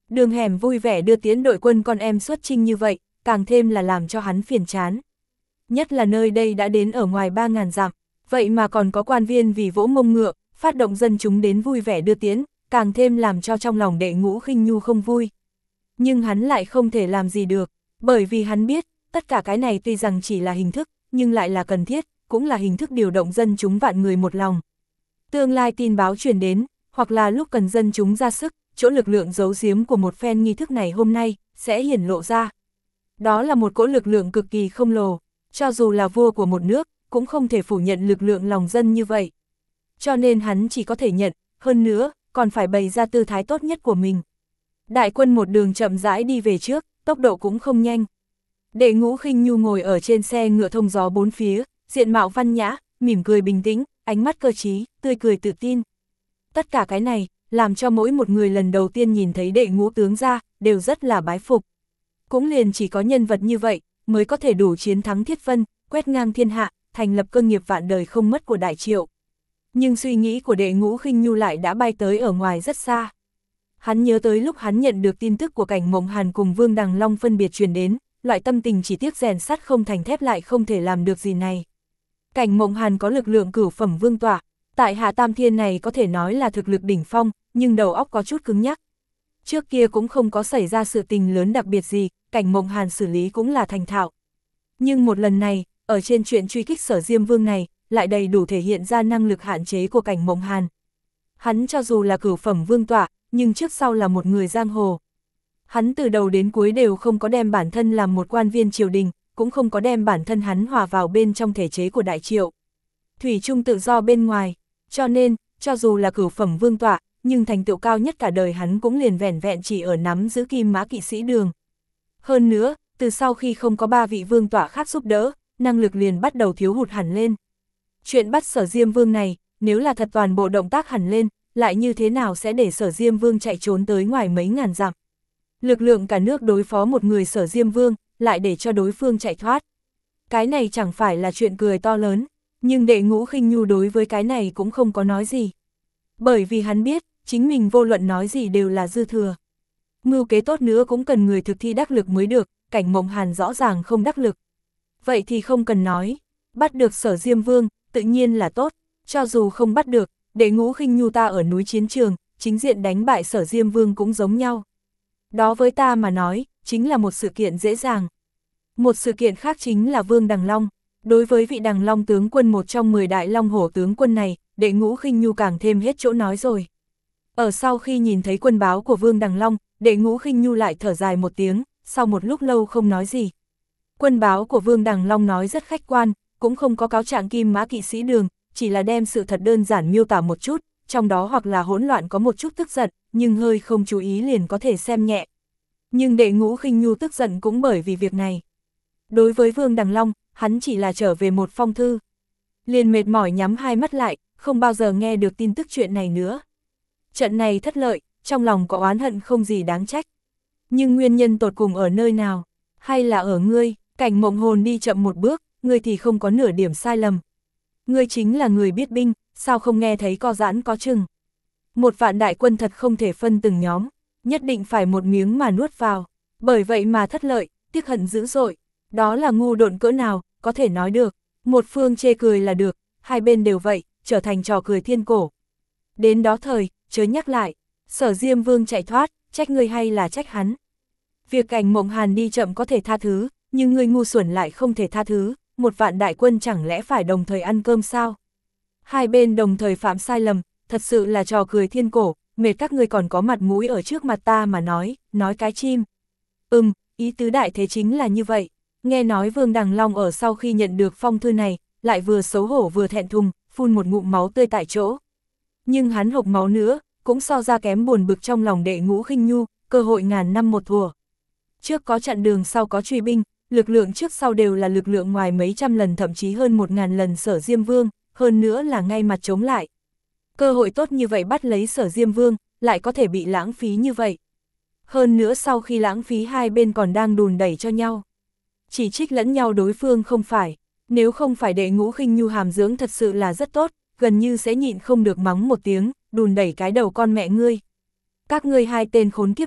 Đường Hẻm vui vẻ đưa tiễn đội quân con em xuất chinh như vậy, càng thêm là làm cho hắn phiền chán. Nhất là nơi đây đã đến ở ngoài ba ngàn dặm, vậy mà còn có quan viên vì vỗ mông ngựa, phát động dân chúng đến vui vẻ đưa tiễn, càng thêm làm cho trong lòng Đệ Ngũ Khinh Nhu không vui. Nhưng hắn lại không thể làm gì được, bởi vì hắn biết, tất cả cái này tuy rằng chỉ là hình thức, nhưng lại là cần thiết, cũng là hình thức điều động dân chúng vạn người một lòng. Tương lai tin báo truyền đến, hoặc là lúc cần dân chúng ra sức, chỗ lực lượng giấu giếm của một phen nghi thức này hôm nay, sẽ hiển lộ ra. Đó là một cỗ lực lượng cực kỳ khổng lồ, cho dù là vua của một nước, cũng không thể phủ nhận lực lượng lòng dân như vậy. Cho nên hắn chỉ có thể nhận, hơn nữa, còn phải bày ra tư thái tốt nhất của mình. Đại quân một đường chậm rãi đi về trước, tốc độ cũng không nhanh. Đệ Ngũ Khinh Nhu ngồi ở trên xe ngựa thông gió bốn phía, diện mạo văn nhã, mỉm cười bình tĩnh, ánh mắt cơ trí, tươi cười tự tin. Tất cả cái này, làm cho mỗi một người lần đầu tiên nhìn thấy Đệ Ngũ tướng ra, đều rất là bái phục. Cũng liền chỉ có nhân vật như vậy, mới có thể đủ chiến thắng Thiết Vân, quét ngang thiên hạ, thành lập cơ nghiệp vạn đời không mất của Đại Triệu. Nhưng suy nghĩ của Đệ Ngũ Khinh Nhu lại đã bay tới ở ngoài rất xa. Hắn nhớ tới lúc hắn nhận được tin tức của Cảnh Mộng Hàn cùng Vương Đằng Long phân biệt truyền đến, loại tâm tình chỉ tiếc rèn sắt không thành thép lại không thể làm được gì này. Cảnh Mộng Hàn có lực lượng cửu phẩm vương tọa, tại Hạ Tam Thiên này có thể nói là thực lực đỉnh phong, nhưng đầu óc có chút cứng nhắc. Trước kia cũng không có xảy ra sự tình lớn đặc biệt gì, Cảnh Mộng Hàn xử lý cũng là thành thạo. Nhưng một lần này, ở trên chuyện truy kích Sở Diêm Vương này, lại đầy đủ thể hiện ra năng lực hạn chế của Cảnh Mộng Hàn. Hắn cho dù là cửu phẩm vương tọa, nhưng trước sau là một người giang hồ. Hắn từ đầu đến cuối đều không có đem bản thân làm một quan viên triều đình, cũng không có đem bản thân hắn hòa vào bên trong thể chế của Đại Triệu. Thủy chung tự do bên ngoài, cho nên, cho dù là cửu phẩm vương tọa, nhưng thành tựu cao nhất cả đời hắn cũng liền vẻn vẹn chỉ ở nắm giữ Kim Mã Kỵ Sĩ Đường. Hơn nữa, từ sau khi không có ba vị vương tọa khác giúp đỡ, năng lực liền bắt đầu thiếu hụt hẳn lên. Chuyện bắt Sở Diêm Vương này, nếu là thật toàn bộ động tác hẳn lên, lại như thế nào sẽ để Sở Diêm Vương chạy trốn tới ngoài mấy ngàn dặm. Lực lượng cả nước đối phó một người Sở Diêm Vương, lại để cho đối phương chạy thoát. Cái này chẳng phải là chuyện cười to lớn, nhưng Đệ Ngũ Khinh Nhu đối với cái này cũng không có nói gì. Bởi vì hắn biết, chính mình vô luận nói gì đều là dư thừa. Mưu kế tốt nữa cũng cần người thực thi đắc lực mới được, Cảnh Mộng Hàn rõ ràng không đắc lực. Vậy thì không cần nói, bắt được Sở Diêm Vương, tự nhiên là tốt, cho dù không bắt được, Đệ Ngũ Khinh Nhu ta ở núi chiến trường, chính diện đánh bại Sở Diêm Vương cũng giống nhau. Đó với ta mà nói, chính là một sự kiện dễ dàng. Một sự kiện khác chính là Vương Đằng Long. Đối với vị Đằng Long tướng quân một trong mười đại Long Hổ tướng quân này, Đệ Ngũ Khinh Nhu càng thêm hết chỗ nói rồi. Ở sau khi nhìn thấy quân báo của Vương Đằng Long, Đệ Ngũ Khinh Nhu lại thở dài một tiếng, sau một lúc lâu không nói gì. Quân báo của Vương Đằng Long nói rất khách quan, cũng không có cáo trạng Kim Mã Kỵ Sĩ Đường, chỉ là đem sự thật đơn giản miêu tả một chút, trong đó hoặc là hỗn loạn có một chút tức giận, nhưng hơi không chú ý liền có thể xem nhẹ. Nhưng Đệ Ngũ Khinh Nhu tức giận cũng bởi vì việc này. Đối với Vương Đằng Long, hắn chỉ là trở về một phong thư. Liền mệt mỏi nhắm hai mắt lại, không bao giờ nghe được tin tức chuyện này nữa. Trận này thất lợi, trong lòng có oán hận không gì đáng trách. Nhưng nguyên nhân tột cùng ở nơi nào? Hay là ở ngươi? Cảnh Mộng Hồn đi chậm một bước, ngươi thì không có nửa điểm sai lầm. Ngươi chính là người biết binh, sao không nghe thấy co giãn có chừng. Một vạn đại quân thật không thể phân từng nhóm, nhất định phải một miếng mà nuốt vào. Bởi vậy mà thất lợi, tiếc hận dữ dội. Đó là ngu độn cỡ nào, có thể nói được. Một phương chê cười là được, hai bên đều vậy, trở thành trò cười thiên cổ. Đến đó thời, chớ nhắc lại, Sở Diêm Vương chạy thoát, trách ngươi hay là trách hắn. Việc Cảnh Mộng Hàn đi chậm có thể tha thứ, nhưng ngươi ngu xuẩn lại không thể tha thứ, một vạn đại quân chẳng lẽ phải đồng thời ăn cơm sao? Hai bên đồng thời phạm sai lầm, thật sự là trò cười thiên cổ, mệt các ngươi còn có mặt mũi ở trước mặt ta mà nói, nói cái chim. Ừm, ý tứ đại thế chính là như vậy. Nghe nói Vương Đằng Long ở sau khi nhận được phong thư này, lại vừa xấu hổ vừa thẹn thùng, phun một ngụm máu tươi tại chỗ. Nhưng hắn hộc máu nữa, cũng so ra kém buồn bực trong lòng Đệ Ngũ Khinh Nhu, cơ hội ngàn năm một thùa. Trước có chặn đường sau có truy binh, lực lượng trước sau đều là lực lượng ngoài mấy trăm lần thậm chí hơn một ngàn lần Sở Diêm Vương, hơn nữa là ngay mặt chống lại. Cơ hội tốt như vậy bắt lấy Sở Diêm Vương, lại có thể bị lãng phí như vậy. Hơn nữa sau khi lãng phí hai bên còn đang đùn đẩy cho nhau. Chỉ trích lẫn nhau đối phương không phải, nếu không phải Đệ Ngũ Khinh Nhu hàm dưỡng thật sự là rất tốt, gần như sẽ nhịn không được mắng một tiếng, đùn đẩy cái đầu con mẹ ngươi. Các ngươi hai tên khốn kiếp này,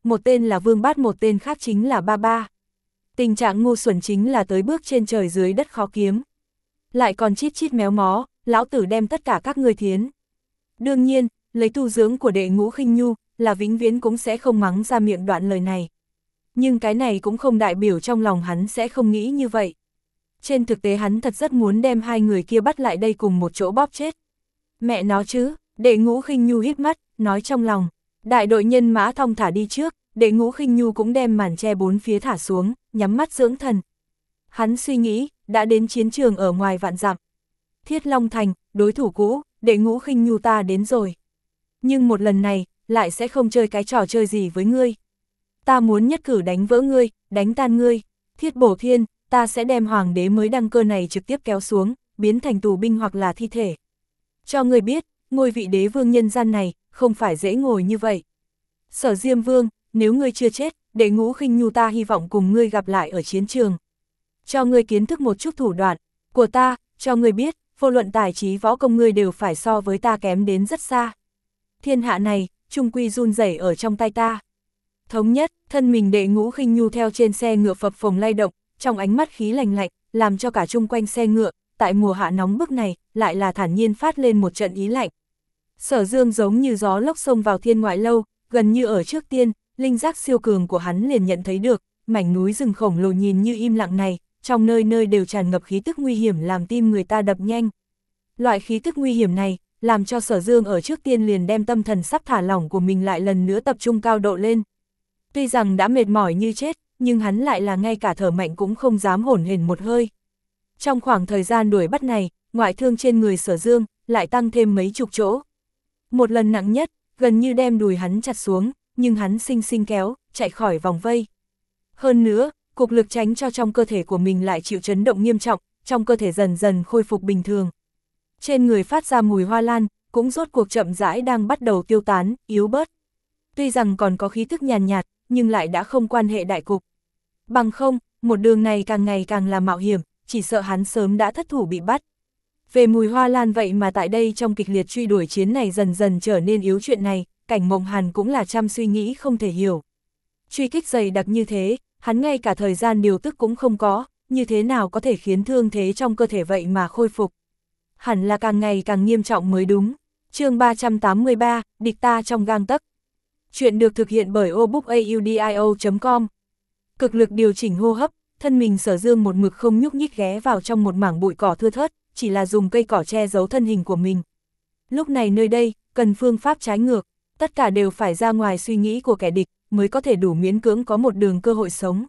một tên là Vương Bát, một tên khác chính là Ba Ba. Tình trạng ngu xuẩn chính là tới bước trên trời dưới đất khó kiếm. Lại còn chít chít méo mó, lão tử đem tất cả các ngươi thiến. Đương nhiên, lấy tu dưỡng của Đệ Ngũ Khinh Nhu, là vĩnh viễn cũng sẽ không mắng ra miệng đoạn lời này. Nhưng cái này cũng không đại biểu trong lòng hắn sẽ không nghĩ như vậy. Trên thực tế hắn thật rất muốn đem hai người kia bắt lại đây cùng một chỗ bóp chết. Mẹ nó chứ, Đệ Ngũ Khinh Nhu híp mắt, nói trong lòng. Đại đội nhân mã thong thả đi trước, Đệ Ngũ Khinh Nhu cũng đem màn che bốn phía thả xuống, nhắm mắt dưỡng thần. Hắn suy nghĩ, đã đến chiến trường ở ngoài vạn dặm. Thiết Long Thành, đối thủ cũ, Đệ Ngũ Khinh Nhu ta đến rồi. Nhưng một lần này, lại sẽ không chơi cái trò chơi gì với ngươi. Ta muốn nhất cử đánh vỡ ngươi, đánh tan ngươi. Thiết Bổ Thiên, ta sẽ đem hoàng đế mới đăng cơ này trực tiếp kéo xuống, biến thành tù binh hoặc là thi thể. Cho ngươi biết, ngôi vị đế vương nhân gian này, không phải dễ ngồi như vậy. Sở Diêm Vương, nếu ngươi chưa chết, Đệ Ngũ Khinh Nhu ta hy vọng cùng ngươi gặp lại ở chiến trường. Cho ngươi kiến thức một chút thủ đoạn của ta, cho ngươi biết, vô luận tài trí võ công ngươi đều phải so với ta kém đến rất xa. Thiên hạ này, trung quy run rẩy ở trong tay ta. Thống nhất, thân mình Đệ Ngũ Khinh Nhu theo trên xe ngựa phập phồng lay động, trong ánh mắt khí lành lạnh, làm cho cả chung quanh xe ngựa, tại mùa hạ nóng bức này, lại là thản nhiên phát lên một trận ý lạnh. Sở Dương giống như gió lốc xông vào Thiên Ngoại Lâu, gần như ở trước tiên, linh giác siêu cường của hắn liền nhận thấy được, mảnh núi rừng khổng lồ nhìn như im lặng này, trong nơi nơi đều tràn ngập khí tức nguy hiểm làm tim người ta đập nhanh. Loại khí tức nguy hiểm này, làm cho Sở Dương ở trước tiên liền đem tâm thần sắp thả lỏng của mình lại lần nữa tập trung cao độ lên. Tuy rằng đã mệt mỏi như chết, nhưng hắn lại là ngay cả thở mạnh cũng không dám hổn hển một hơi. Trong khoảng thời gian đuổi bắt này, ngoại thương trên người Sở Dương, lại tăng thêm mấy chục chỗ. Một lần nặng nhất, gần như đem đùi hắn chặt xuống, nhưng hắn xinh xinh kéo, chạy khỏi vòng vây. Hơn nữa, cục lực tránh cho trong cơ thể của mình lại chịu chấn động nghiêm trọng, trong cơ thể dần dần khôi phục bình thường. Trên người phát ra mùi hoa lan, cũng rốt cuộc chậm rãi đang bắt đầu tiêu tán, yếu bớt. Tuy rằng còn có khí thức nhàn nhạt, nhưng lại đã không quan hệ đại cục. Bằng không, một đường này càng ngày càng là mạo hiểm, chỉ sợ hắn sớm đã thất thủ bị bắt. Về mùi hoa lan vậy mà tại đây trong kịch liệt truy đuổi chiến này dần dần trở nên yếu chuyện này, Cảnh Mộng Hàn cũng là trăm suy nghĩ không thể hiểu. Truy kích dày đặc như thế, hắn ngay cả thời gian điều tức cũng không có, như thế nào có thể khiến thương thế trong cơ thể vậy mà khôi phục. Hẳn là càng ngày càng nghiêm trọng mới đúng. Chương ba trăm tám mươi ba, địch ta trong gang tấc. Chuyện được thực hiện bởi obookaudio chấm com. Cực lực điều chỉnh hô hấp, thân mình Sở Dương một mực không nhúc nhích ghé vào trong một mảng bụi cỏ thưa thớt, chỉ là dùng cây cỏ che giấu thân hình của mình. Lúc này nơi đây, cần phương pháp trái ngược, tất cả đều phải ra ngoài suy nghĩ của kẻ địch, mới có thể đủ miễn cưỡng có một đường cơ hội sống.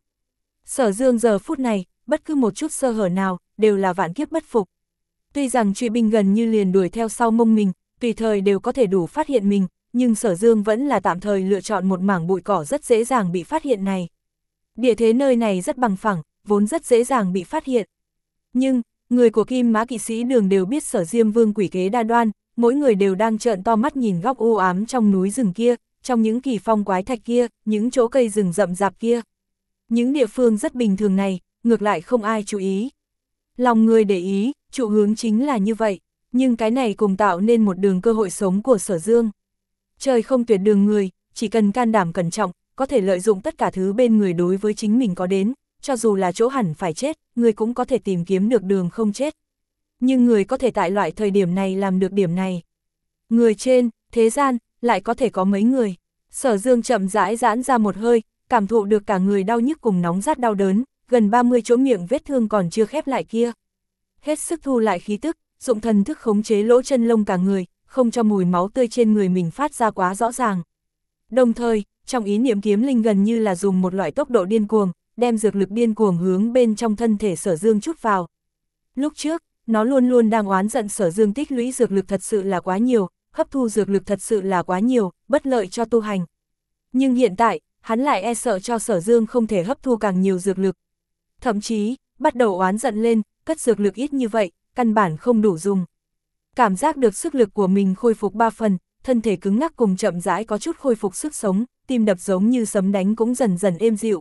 Sở Dương giờ phút này, bất cứ một chút sơ hở nào, đều là vạn kiếp bất phục. Tuy rằng truy binh gần như liền đuổi theo sau mông mình, tùy thời đều có thể đủ phát hiện mình, nhưng Sở Dương vẫn là tạm thời lựa chọn một mảng bụi cỏ rất dễ dàng bị phát hiện này. Địa thế nơi này rất bằng phẳng, vốn rất dễ dàng bị phát hiện. Nhưng, người của Kim Mã Kỵ Sĩ Đường đều biết Sở Diêm Vương quỷ kế đa đoan, mỗi người đều đang trợn to mắt nhìn góc u ám trong núi rừng kia, trong những kỳ phong quái thạch kia, những chỗ cây rừng rậm rạp kia. Những địa phương rất bình thường này, ngược lại không ai chú ý. Lòng người để ý, trụ hướng chính là như vậy, nhưng cái này cùng tạo nên một đường cơ hội sống của Sở Dương. Trời không tuyệt đường người, chỉ cần can đảm cẩn trọng, có thể lợi dụng tất cả thứ bên người đối với chính mình có đến, cho dù là chỗ hẳn phải chết, người cũng có thể tìm kiếm được đường không chết. Nhưng người có thể tại loại thời điểm này làm được điểm này. Người trên, thế gian, lại có thể có mấy người. Sở Dương chậm rãi giãn ra một hơi, cảm thụ được cả người đau nhức cùng nóng rát đau đớn, gần ba mươi chỗ miệng vết thương còn chưa khép lại kia. Hết sức thu lại khí tức, dụng thần thức khống chế lỗ chân lông cả người, không cho mùi máu tươi trên người mình phát ra quá rõ ràng. Đồng thời, trong ý niệm kiếm linh gần như là dùng một loại tốc độ điên cuồng, đem dược lực điên cuồng hướng bên trong thân thể Sở Dương chút vào. Lúc trước, nó luôn luôn đang oán giận Sở Dương tích lũy dược lực thật sự là quá nhiều, hấp thu dược lực thật sự là quá nhiều, bất lợi cho tu hành. Nhưng hiện tại, hắn lại e sợ cho Sở Dương không thể hấp thu càng nhiều dược lực. Thậm chí, bắt đầu oán giận lên, cất dược lực ít như vậy, căn bản không đủ dùng. Cảm giác được sức lực của mình khôi phục ba phần, thân thể cứng ngắc cùng chậm rãi có chút khôi phục sức sống, tim đập giống như sấm đánh cũng dần dần êm dịu.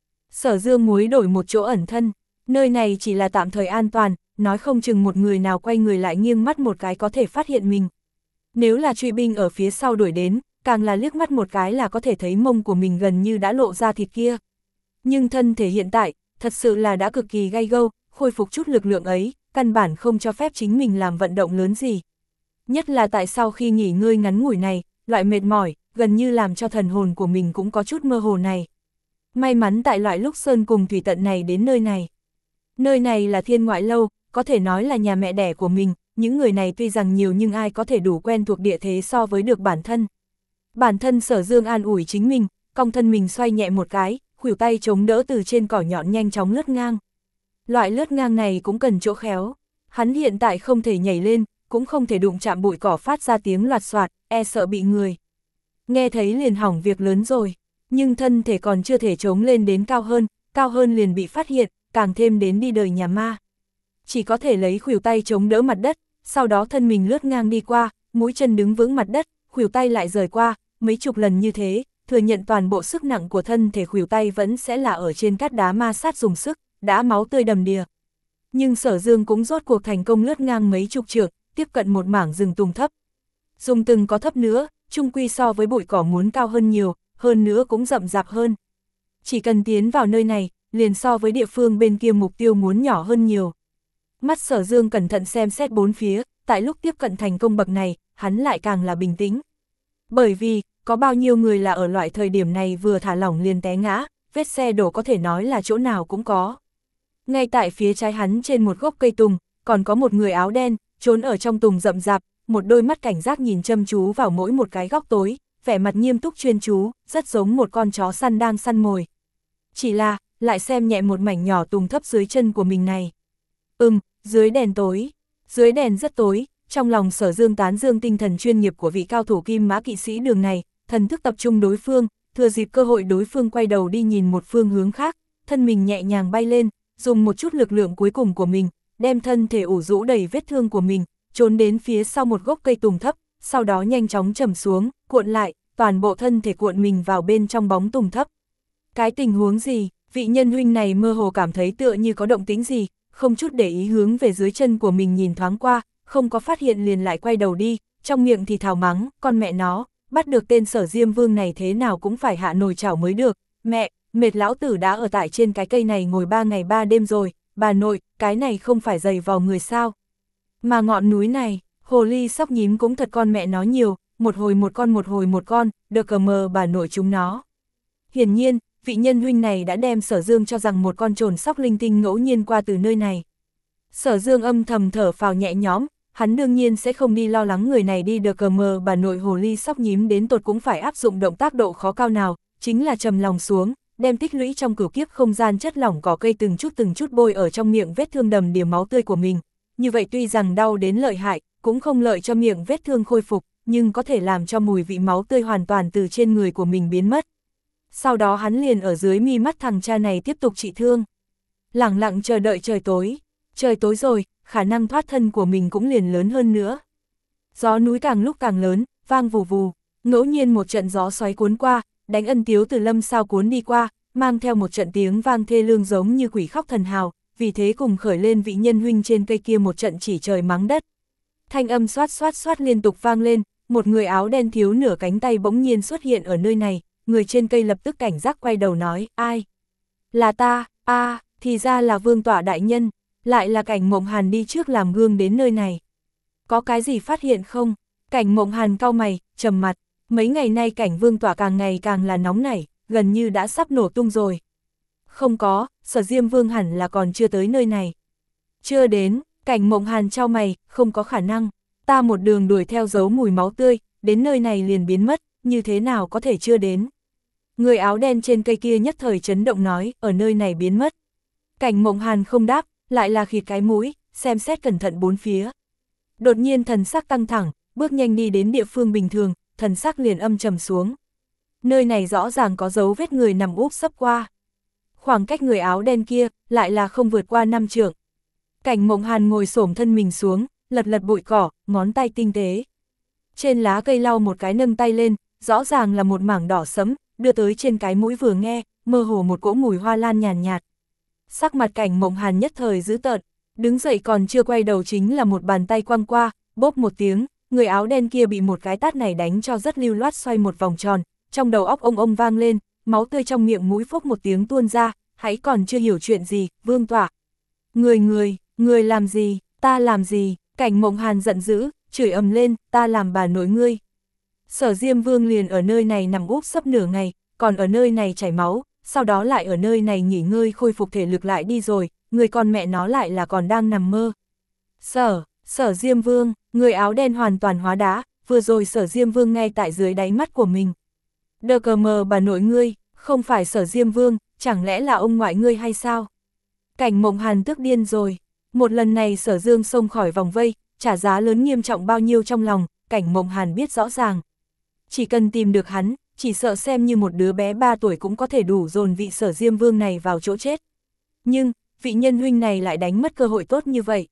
Sở Dương muốn đổi một chỗ ẩn thân, nơi này chỉ là tạm thời an toàn, nói không chừng một người nào quay người lại nghiêng mắt một cái có thể phát hiện mình. Nếu là truy binh ở phía sau đuổi đến, càng là liếc mắt một cái là có thể thấy mông của mình gần như đã lộ ra thịt kia. Nhưng thân thể hiện tại, thật sự là đã cực kỳ gay gâu, khôi phục chút lực lượng ấy, căn bản không cho phép chính mình làm vận động lớn gì. Nhất là tại sau khi nghỉ ngơi ngắn ngủi này, loại mệt mỏi, gần như làm cho thần hồn của mình cũng có chút mơ hồ này. May mắn tại loại lúc sơn cùng thủy tận này đến nơi này. Nơi này là Thiên Ngoại Lâu, có thể nói là nhà mẹ đẻ của mình, những người này tuy rằng nhiều nhưng ai có thể đủ quen thuộc địa thế so với được bản thân. Bản thân Sở Dương an ủi chính mình, cong thân mình xoay nhẹ một cái, khuỷu tay chống đỡ từ trên cỏ nhọn nhanh chóng lướt ngang. Loại lướt ngang này cũng cần chỗ khéo, hắn hiện tại không thể nhảy lên, cũng không thể đụng chạm bụi cỏ phát ra tiếng loạt soạt, e sợ bị người nghe thấy liền hỏng việc lớn rồi, nhưng thân thể còn chưa thể chống lên đến cao hơn, cao hơn liền bị phát hiện, càng thêm đến đi đời nhà ma. Chỉ có thể lấy khuỷu tay chống đỡ mặt đất, sau đó thân mình lướt ngang đi qua, mũi chân đứng vững mặt đất, khuỷu tay lại rời qua, mấy chục lần như thế, thừa nhận toàn bộ sức nặng của thân thể khuỷu tay vẫn sẽ là ở trên cát đá ma sát dùng sức, đã máu tươi đầm đìa. Nhưng Sở Dương cũng rốt cuộc thành công lướt ngang mấy chục trượng, tiếp cận một mảng rừng tùng thấp. Dùng từng có thấp nữa, chung quy so với bụi cỏ muốn cao hơn nhiều, hơn nữa cũng rậm rạp hơn. Chỉ cần tiến vào nơi này, liền so với địa phương bên kia mục tiêu muốn nhỏ hơn nhiều. Mắt Sở Dương cẩn thận xem xét bốn phía, tại lúc tiếp cận thành công bậc này, hắn lại càng là bình tĩnh. Bởi vì, có bao nhiêu người là ở loại thời điểm này vừa thả lỏng liền té ngã, vết xe đổ có thể nói là chỗ nào cũng có. Ngay tại phía trái hắn trên một gốc cây tùng, còn có một người áo đen, trốn ở trong tùng rậm rạp, một đôi mắt cảnh giác nhìn chăm chú vào mỗi một cái góc tối, vẻ mặt nghiêm túc chuyên chú, rất giống một con chó săn đang săn mồi. Chỉ là, lại xem nhẹ một mảnh nhỏ tùng thấp dưới chân của mình này. Ừm, dưới đèn tối, dưới đèn rất tối, trong lòng Sở Dương tán dương tinh thần chuyên nghiệp của vị cao thủ Kim Mã kỵ sĩ đường này, thần thức tập trung đối phương, thừa dịp cơ hội đối phương quay đầu đi nhìn một phương hướng khác, thân mình nhẹ nhàng bay lên, dùng một chút lực lượng cuối cùng của mình, đem thân thể ủ rũ đầy vết thương của mình, trốn đến phía sau một gốc cây tùng thấp, sau đó nhanh chóng trầm xuống, cuộn lại, toàn bộ thân thể cuộn mình vào bên trong bóng tùng thấp. Cái tình huống gì, vị nhân huynh này mơ hồ cảm thấy tựa như có động tĩnh gì, không chút để ý hướng về dưới chân của mình nhìn thoáng qua, không có phát hiện liền lại quay đầu đi, trong miệng thì thào mắng, con mẹ nó, bắt được tên Sở Diêm Vương này thế nào cũng phải hạ nồi chảo mới được, mẹ, mệt lão tử đã ở tại trên cái cây này ngồi ba ngày ba đêm rồi, bà nội, cái này không phải dày vào người sao. Mà ngọn núi này, hồ ly sóc nhím cũng thật con mẹ nó nhiều, một hồi một con một hồi một con, được cờ mờ bà nội chúng nó. Hiển nhiên, vị nhân huynh này đã đem Sở Dương cho rằng một con trồn sóc linh tinh ngẫu nhiên qua từ nơi này. Sở Dương âm thầm thở phào nhẹ nhõm, hắn đương nhiên sẽ không đi lo lắng người này đi được cờ mờ bà nội hồ ly sóc nhím đến tột cũng phải áp dụng động tác độ khó cao nào, chính là trầm lòng xuống, đem tích lũy trong cửu kiếp không gian chất lỏng cỏ cây từng chút từng chút bôi ở trong miệng vết thương đầm đìa máu tươi của mình. Như vậy tuy rằng đau đến lợi hại, cũng không lợi cho miệng vết thương khôi phục, nhưng có thể làm cho mùi vị máu tươi hoàn toàn từ trên người của mình biến mất. Sau đó hắn liền ở dưới mi mắt thằng cha này tiếp tục trị thương. Lẳng lặng chờ đợi trời tối. Trời tối rồi, khả năng thoát thân của mình cũng liền lớn hơn nữa. Gió núi càng lúc càng lớn, vang vù vù, ngẫu nhiên một trận gió xoáy cuốn qua, đánh Ân Tiếu từ lâm sao cuốn đi qua, mang theo một trận tiếng vang thê lương giống như quỷ khóc thần hào, vì thế cùng khởi lên vị nhân huynh trên cây kia một trận chỉ trời mắng đất. Thanh âm xoát xoát xoát liên tục vang lên, một người áo đen thiếu nửa cánh tay bỗng nhiên xuất hiện ở nơi này, người trên cây lập tức cảnh giác quay đầu nói, ai? Là ta, a à, thì ra là Vương Tỏa đại nhân, lại là Cảnh Mộng Hàn đi trước làm gương đến nơi này. Có cái gì phát hiện không? Cảnh Mộng Hàn cau mày, trầm mặt, mấy ngày nay Cảnh Vương Tỏa càng ngày càng là nóng nảy, gần như đã sắp nổ tung rồi. Không có, Sở Diêm Vương hẳn là còn chưa tới nơi này. Chưa đến, Cảnh Mộng Hàn chau mày, không có khả năng, ta một đường đuổi theo dấu mùi máu tươi, đến nơi này liền biến mất, như thế nào có thể chưa đến. Người áo đen trên cây kia nhất thời chấn động nói, ở nơi này biến mất. Cảnh Mộng Hàn không đáp, lại là khịt cái mũi, xem xét cẩn thận bốn phía. Đột nhiên thần sắc căng thẳng, bước nhanh đi đến địa phương bình thường, thần sắc liền âm trầm xuống. Nơi này rõ ràng có dấu vết người nằm úp sấp qua. Khoảng cách người áo đen kia, lại là không vượt qua năm trượng. Cảnh Mộng Hàn ngồi xổm thân mình xuống, lật lật bụi cỏ, ngón tay tinh tế. Trên lá cây lau một cái nâng tay lên, rõ ràng là một mảng đỏ sẫm, đưa tới trên cái mũi vừa nghe, mơ hồ một cỗ mùi hoa lan nhàn nhạt, nhạt. Sắc mặt Cảnh Mộng Hàn nhất thời dữ tợn, đứng dậy còn chưa quay đầu chính là một bàn tay quăng qua, bốp một tiếng, người áo đen kia bị một cái tát này đánh cho rất lưu loát xoay một vòng tròn, trong đầu óc ông ông vang lên, máu tươi trong miệng mũi phốc một tiếng tuôn ra, hãy còn chưa hiểu chuyện gì, Vương Tỏa. Người người, người làm gì, ta làm gì, Cảnh Mộng Hàn giận dữ, chửi ầm lên, ta làm bà nội ngươi. Sở Diêm Vương liền ở nơi này nằm úp sấp nửa ngày, còn ở nơi này chảy máu, sau đó lại ở nơi này nghỉ ngơi khôi phục thể lực lại đi rồi, người con mẹ nó lại là còn đang nằm mơ. Sở, Sở Diêm Vương, người áo đen hoàn toàn hóa đá, vừa rồi Sở Diêm Vương ngay tại dưới đáy mắt của mình. Đờ cờ mờ bà nội ngươi, không phải Sở Diêm Vương, chẳng lẽ là ông ngoại ngươi hay sao? Cảnh Mộng Hàn tức điên rồi, một lần này Sở Dương xông khỏi vòng vây, trả giá lớn nghiêm trọng bao nhiêu trong lòng, Cảnh Mộng Hàn biết rõ ràng. Chỉ cần tìm được hắn, chỉ sợ xem như một đứa bé ba tuổi cũng có thể đủ dồn vị Sở Diêm Vương này vào chỗ chết. Nhưng, vị nhân huynh này lại đánh mất cơ hội tốt như vậy.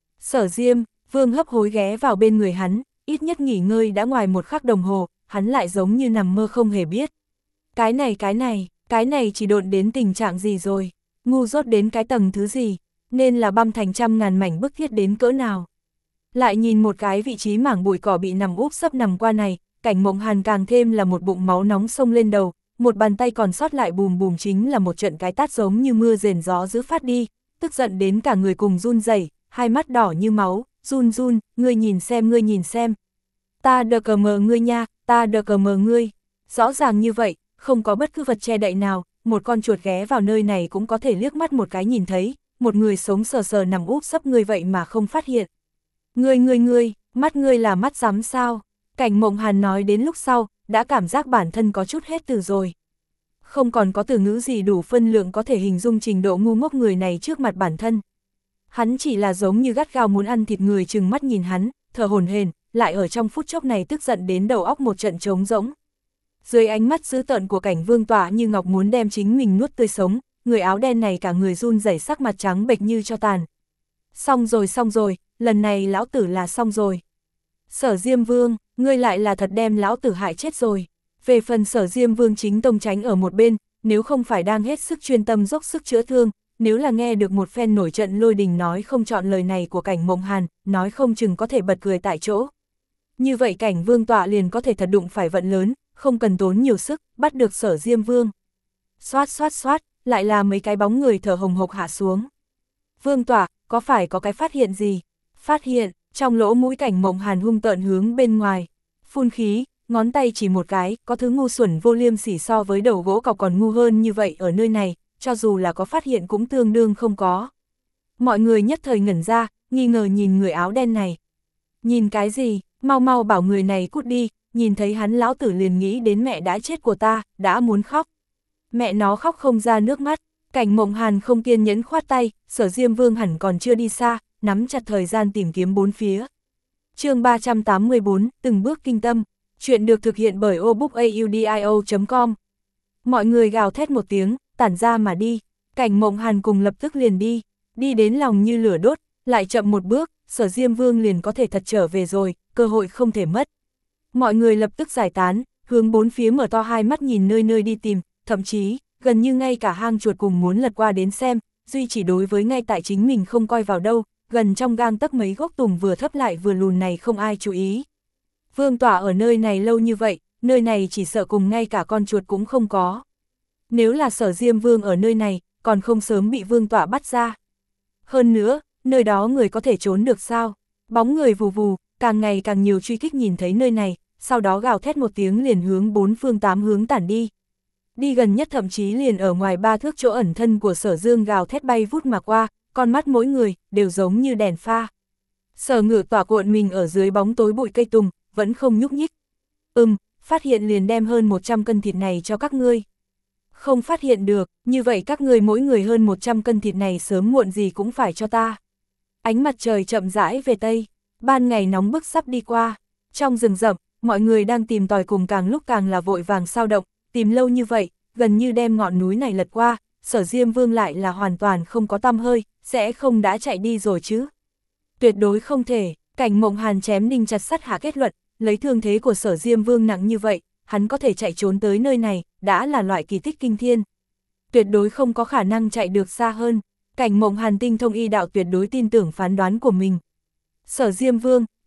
Sở Diêm, Vương hấp hối ghé vào bên người hắn, ít nhất nghỉ ngơi đã ngoài một khắc đồng hồ, hắn lại giống như nằm mơ không hề biết. Cái này cái này, cái này chỉ độn đến tình trạng gì rồi, ngu dốt đến cái tầng thứ gì, nên là băm thành trăm ngàn mảnh bức thiết đến cỡ nào. Lại nhìn một cái vị trí mảng bụi cỏ bị nằm úp sấp nằm qua này, Cảnh Mộng Hàn càng thêm là một bụng máu nóng sông lên đầu, một bàn tay còn sót lại bùm bùm chính là một trận cái tát giống như mưa rền gió dữ phát đi, tức giận đến cả người cùng run rẩy, hai mắt đỏ như máu, run run, ngươi nhìn xem ngươi nhìn xem. Ta đờ cờ mờ ngươi nha, ta đờ cờ mờ ngươi. Rõ ràng như vậy, không có bất cứ vật che đậy nào, một con chuột ghé vào nơi này cũng có thể liếc mắt một cái nhìn thấy, một người sống sờ sờ nằm úp sấp ngươi vậy mà không phát hiện. Ngươi ngươi ngươi, mắt ngươi là mắt rắm sao? Cảnh Mộng Hàn nói đến lúc sau, đã cảm giác bản thân có chút hết từ rồi. Không còn có từ ngữ gì đủ phân lượng có thể hình dung trình độ ngu ngốc người này trước mặt bản thân. Hắn chỉ là giống như gắt gao muốn ăn thịt người chừng mắt nhìn hắn, thở hổn hển, lại ở trong phút chốc này tức giận đến đầu óc một trận trống rỗng. Dưới ánh mắt dữ tợn của Cảnh Vương Tỏa như ngọc muốn đem chính mình nuốt tươi sống, người áo đen này cả người run rẩy sắc mặt trắng bệch như cho tàn. Xong rồi xong rồi, lần này lão tử là xong rồi. Sở Diêm Vương, ngươi lại là thật đem lão tử hại chết rồi. Về phần Sở Diêm Vương chính tông tránh ở một bên, nếu không phải đang hết sức chuyên tâm dốc sức chữa thương, nếu là nghe được một phen nổi trận lôi đình nói không chọn lời này của Cảnh Mộng Hàn, nói không chừng có thể bật cười tại chỗ. Như vậy Cảnh Vương Tọa liền có thể thật đụng phải vận lớn, không cần tốn nhiều sức, bắt được Sở Diêm Vương. Xoát xoát xoát, lại là mấy cái bóng người thở hồng hộc hạ xuống. Vương Tọa, có phải có cái phát hiện gì? Phát hiện, trong lỗ mũi Cảnh Mộng Hàn hung tợn hướng bên ngoài. Phun khí, ngón tay chỉ một cái, có thứ ngu xuẩn vô liêm sỉ so với đầu gỗ cọc còn ngu hơn như vậy ở nơi này, cho dù là có phát hiện cũng tương đương không có. Mọi người nhất thời ngẩn ra, nghi ngờ nhìn người áo đen này. Nhìn cái gì, mau mau bảo người này cút đi, nhìn thấy hắn lão tử liền nghĩ đến mẹ đã chết của ta, đã muốn khóc. Mẹ nó khóc không ra nước mắt, Cảnh Mộng Hàn không kiên nhẫn khoát tay, Sở Diêm Vương hẳn còn chưa đi xa, nắm chặt thời gian tìm kiếm bốn phía. Chương ba trăm tám mươi bốn, từng bước kinh tâm, chuyện được thực hiện bởi obookaudio chấm com. Mọi người gào thét một tiếng, tản ra mà đi, Cảnh Mộng Hàn cùng lập tức liền đi, đi đến lòng như lửa đốt, lại chậm một bước, Sở Diêm Vương liền có thể thật trở về rồi, cơ hội không thể mất. Mọi người lập tức giải tán, hướng bốn phía mở to hai mắt nhìn nơi nơi đi tìm, thậm chí, gần như ngay cả hang chuột cùng muốn lật qua đến xem, duy chỉ đối với ngay tại chính mình không coi vào đâu, gần trong gang tấc mấy gốc tùng vừa thấp lại vừa lùn này không ai chú ý. Vương Tỏa ở nơi này lâu như vậy, nơi này chỉ sợ cùng ngay cả con chuột cũng không có. Nếu là Sở Diêm Vương ở nơi này, còn không sớm bị Vương Tỏa bắt ra. Hơn nữa, nơi đó người có thể trốn được sao? Bóng người vù vù, càng ngày càng nhiều truy kích nhìn thấy nơi này, sau đó gào thét một tiếng liền hướng bốn phương tám hướng tản đi. Đi gần nhất thậm chí liền ở ngoài ba thước chỗ ẩn thân của Sở Dương gào thét bay vút mà qua, con mắt mỗi người đều giống như đèn pha. Sở Ngự Tỏa cuộn mình ở dưới bóng tối bụi cây tùng, vẫn không nhúc nhích. Ừm, phát hiện liền đem hơn một trăm cân thịt này cho các ngươi. Không phát hiện được, như vậy các ngươi mỗi người hơn một trăm cân thịt này sớm muộn gì cũng phải cho ta. Ánh mặt trời chậm rãi về tây, ban ngày nóng bức sắp đi qua. Trong rừng rậm, mọi người đang tìm tòi cùng càng lúc càng là vội vàng sao động, tìm lâu như vậy, gần như đem ngọn núi này lật qua, Sở Diêm Vương lại là hoàn toàn không có tăm hơi, sẽ không đã chạy đi rồi chứ. Tuyệt đối không thể, Cảnh Mộng Hàn chém đinh chặt sắt hạ kết luận, lấy thương thế của Sở Diêm Vương nặng như vậy, hắn có thể chạy trốn tới nơi này, đã là loại kỳ tích kinh thiên. Tuyệt đối không có khả năng chạy được xa hơn, Cảnh Mộng Hàn tinh thông y đạo tuyệt đối tin tưởng phán đoán của mình. Sở Diêm Vương,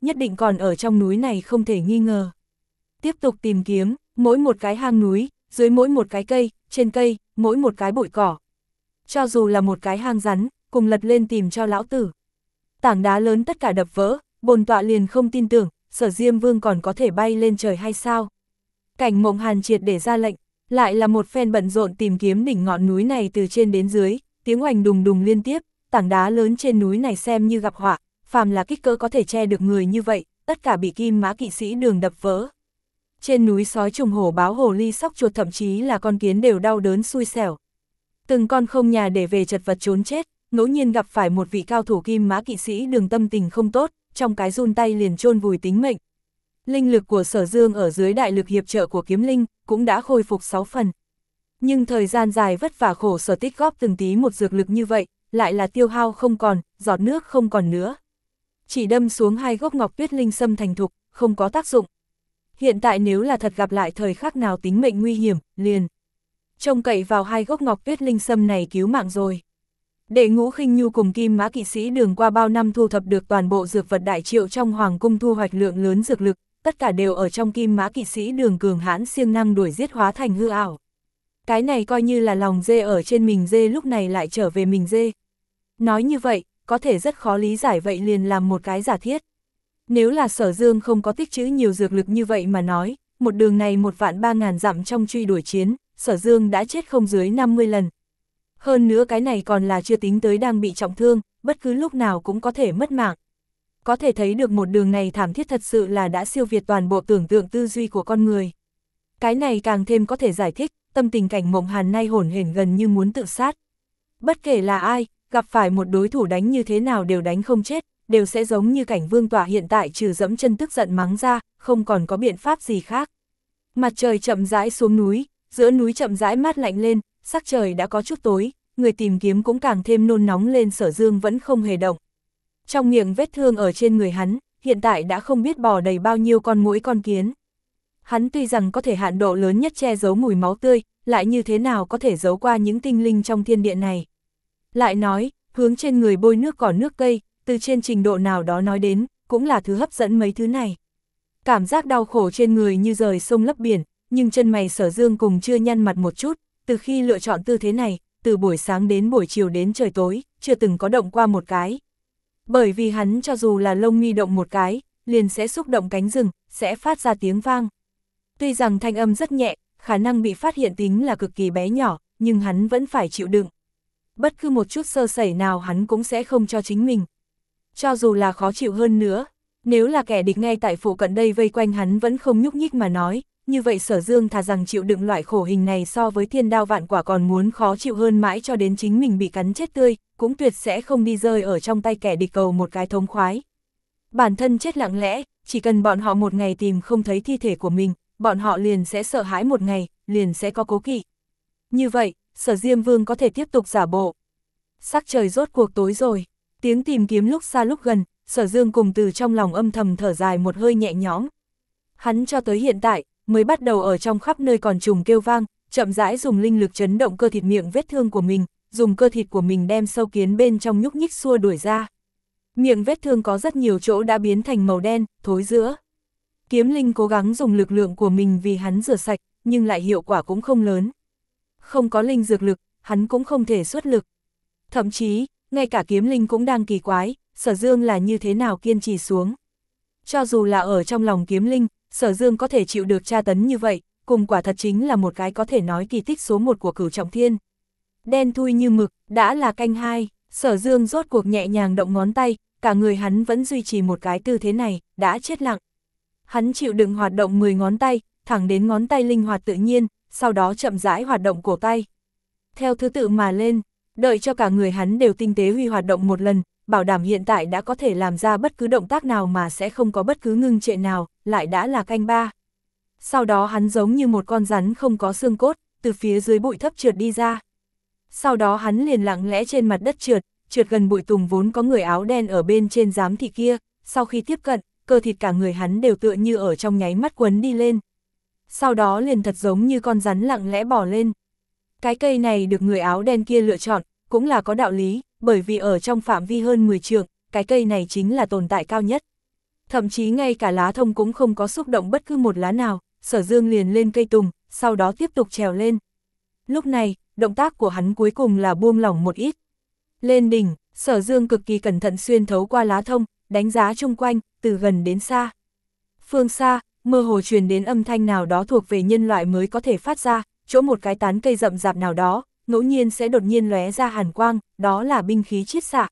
nhất định còn ở trong núi này không thể nghi ngờ. Tiếp tục tìm kiếm, mỗi một cái hang núi, dưới mỗi một cái cây, trên cây, mỗi một cái bụi cỏ. Cho dù là một cái hang rắn, cùng lật lên tìm cho lão tử. Tảng đá lớn tất cả đập vỡ, bồn tọa liền không tin tưởng, Sở Diêm Vương còn có thể bay lên trời hay sao? Cảnh Mộng Hàn triệt để ra lệnh, lại là một phen bận rộn tìm kiếm đỉnh ngọn núi này từ trên đến dưới, tiếng oành đùng đùng liên tiếp, tảng đá lớn trên núi này xem như gặp họa, phàm là kích cỡ có thể che được người như vậy, tất cả bị Kim Mã kỵ sĩ Đường đập vỡ. Trên núi sói trùng hổ báo hồ ly sóc chuột thậm chí là con kiến đều đau đớn xui xẻo. Từng con không nhà để về chật vật trốn chết, ngẫu nhiên gặp phải một vị cao thủ Kim Mã kỵ sĩ Đường tâm tình không tốt, trong cái run tay liền chôn vùi tính mệnh. Linh lực của Sở Dương ở dưới đại lực hiệp trợ của kiếm linh, cũng đã khôi phục sáu phần. Nhưng thời gian dài vất vả khổ sở tích góp từng tí một dược lực như vậy, lại là tiêu hao không còn, giọt nước không còn nữa. Chỉ đâm xuống hai gốc ngọc tuyết linh sâm thành thục, không có tác dụng. Hiện tại nếu là thật gặp lại thời khắc nào tính mệnh nguy hiểm, liền trông cậy vào hai gốc ngọc tuyết linh sâm này cứu mạng rồi. Đệ Ngũ Khinh Nhu cùng Kim Mã kỵ sĩ Đường qua bao năm thu thập được toàn bộ dược vật đại triệu trong hoàng cung thu hoạch lượng lớn dược lực, tất cả đều ở trong Kim Mã kỵ sĩ Đường cường hãn siêng năng đuổi giết hóa thành hư ảo. Cái này coi như là lòng dê ở trên mình dê lúc này lại trở về mình dê. Nói như vậy, có thể rất khó lý giải vậy liền làm một cái giả thiết. Nếu là Sở Dương không có tích trữ nhiều dược lực như vậy mà nói, một đường này một vạn ba ngàn dặm trong truy đuổi chiến, Sở Dương đã chết không dưới năm mươi lần. Hơn nữa cái này còn là chưa tính tới đang bị trọng thương, bất cứ lúc nào cũng có thể mất mạng. Có thể thấy được một đường này thảm thiết thật sự là đã siêu việt toàn bộ tưởng tượng tư duy của con người. Cái này càng thêm có thể giải thích, tâm tình Cảnh Mộng Hàn nay hổn hển gần như muốn tự sát. Bất kể là ai, gặp phải một đối thủ đánh như thế nào đều đánh không chết, đều sẽ giống như Cảnh Vương Tỏa hiện tại trừ dẫm chân tức giận mắng ra, không còn có biện pháp gì khác. Mặt trời chậm rãi xuống núi, giữa núi chậm rãi mát lạnh lên, sắc trời đã có chút tối, người tìm kiếm cũng càng thêm nôn nóng lên. Sở Dương vẫn không hề động. Trong miệng vết thương ở trên người hắn, hiện tại đã không biết bò đầy bao nhiêu con muỗi con kiến. Hắn tuy rằng có thể hạn độ lớn nhất che giấu mùi máu tươi, lại như thế nào có thể giấu qua những tinh linh trong thiên địa này. Lại nói, hướng trên người bôi nước cỏ nước cây, từ trên trình độ nào đó nói đến, cũng là thứ hấp dẫn mấy thứ này. Cảm giác đau khổ trên người như rời sông lấp biển, nhưng chân mày Sở Dương cùng chưa nhăn mặt một chút, từ khi lựa chọn tư thế này, từ buổi sáng đến buổi chiều đến trời tối, chưa từng có động qua một cái. Bởi vì hắn cho dù là lông mi động một cái, liền sẽ xúc động cánh rừng, sẽ phát ra tiếng vang. Tuy rằng thanh âm rất nhẹ, khả năng bị phát hiện tính là cực kỳ bé nhỏ, nhưng hắn vẫn phải chịu đựng. Bất cứ một chút sơ sẩy nào hắn cũng sẽ không cho chính mình. Cho dù là khó chịu hơn nữa, nếu là kẻ địch ngay tại phụ cận đây vây quanh hắn vẫn không nhúc nhích mà nói, như vậy Sở Dương thà rằng chịu đựng loại khổ hình này so với thiên đao vạn quả còn muốn khó chịu hơn mãi cho đến chính mình bị cắn chết tươi, cũng tuyệt sẽ không đi rơi ở trong tay kẻ địch cầu một cái thống khoái. Bản thân chết lặng lẽ, chỉ cần bọn họ một ngày tìm không thấy thi thể của mình, bọn họ liền sẽ sợ hãi một ngày, liền sẽ có cố kỵ. Như vậy, Sở Diêm Vương có thể tiếp tục giả bộ. Sắc trời rốt cuộc tối rồi, tiếng tìm kiếm lúc xa lúc gần, Sở Dương cùng từ trong lòng âm thầm thở dài một hơi nhẹ nhõm. Hắn cho tới hiện tại, mới bắt đầu ở trong khắp nơi còn trùng kêu vang, chậm rãi dùng linh lực chấn động cơ thịt miệng vết thương của mình, dùng cơ thịt của mình đem sâu kiến bên trong nhúc nhích xua đuổi ra. Miệng vết thương có rất nhiều chỗ đã biến thành màu đen, thối rữa. Kiếm linh cố gắng dùng lực lượng của mình vì hắn rửa sạch, nhưng lại hiệu quả cũng không lớn. Không có linh dược lực, hắn cũng không thể xuất lực. Thậm chí, ngay cả kiếm linh cũng đang kỳ quái, Sở Dương là như thế nào kiên trì xuống. Cho dù là ở trong lòng kiếm linh, Sở Dương có thể chịu được tra tấn như vậy, cùng quả thật chính là một cái có thể nói kỳ tích số một của Cửu Trọng Thiên. Đen thui như mực, đã là canh hai, Sở Dương rốt cuộc nhẹ nhàng động ngón tay, cả người hắn vẫn duy trì một cái tư thế này, đã chết lặng. Hắn chịu đựng hoạt động mười ngón tay, thẳng đến ngón tay linh hoạt tự nhiên, sau đó chậm rãi hoạt động cổ tay. Theo thứ tự mà lên, đợi cho cả người hắn đều tinh tế huy hoạt động một lần, bảo đảm hiện tại đã có thể làm ra bất cứ động tác nào mà sẽ không có bất cứ ngưng trệ nào, lại đã là canh ba. Sau đó hắn giống như một con rắn không có xương cốt, từ phía dưới bụi thấp trượt đi ra. Sau đó hắn liền lặng lẽ trên mặt đất trượt, trượt gần bụi tùng vốn có người áo đen ở bên trên giám thị kia, sau khi tiếp cận, cơ thịt cả người hắn đều tựa như ở trong nháy mắt quấn đi lên. Sau đó liền thật giống như con rắn lặng lẽ bò lên. Cái cây này được người áo đen kia lựa chọn, cũng là có đạo lý, bởi vì ở trong phạm vi hơn mười trượng, cái cây này chính là tồn tại cao nhất. Thậm chí ngay cả lá thông cũng không có xúc động bất cứ một lá nào, Sở Dương liền lên cây tùng, sau đó tiếp tục trèo lên. Lúc này, động tác của hắn cuối cùng là buông lỏng một ít. Lên đỉnh, Sở Dương cực kỳ cẩn thận xuyên thấu qua lá thông, đánh giá chung quanh, từ gần đến xa. Phương xa, mơ hồ truyền đến âm thanh nào đó thuộc về nhân loại mới có thể phát ra, chỗ một cái tán cây rậm rạp nào đó, ngẫu nhiên sẽ đột nhiên lóe ra hàn quang, đó là binh khí chiết xạ.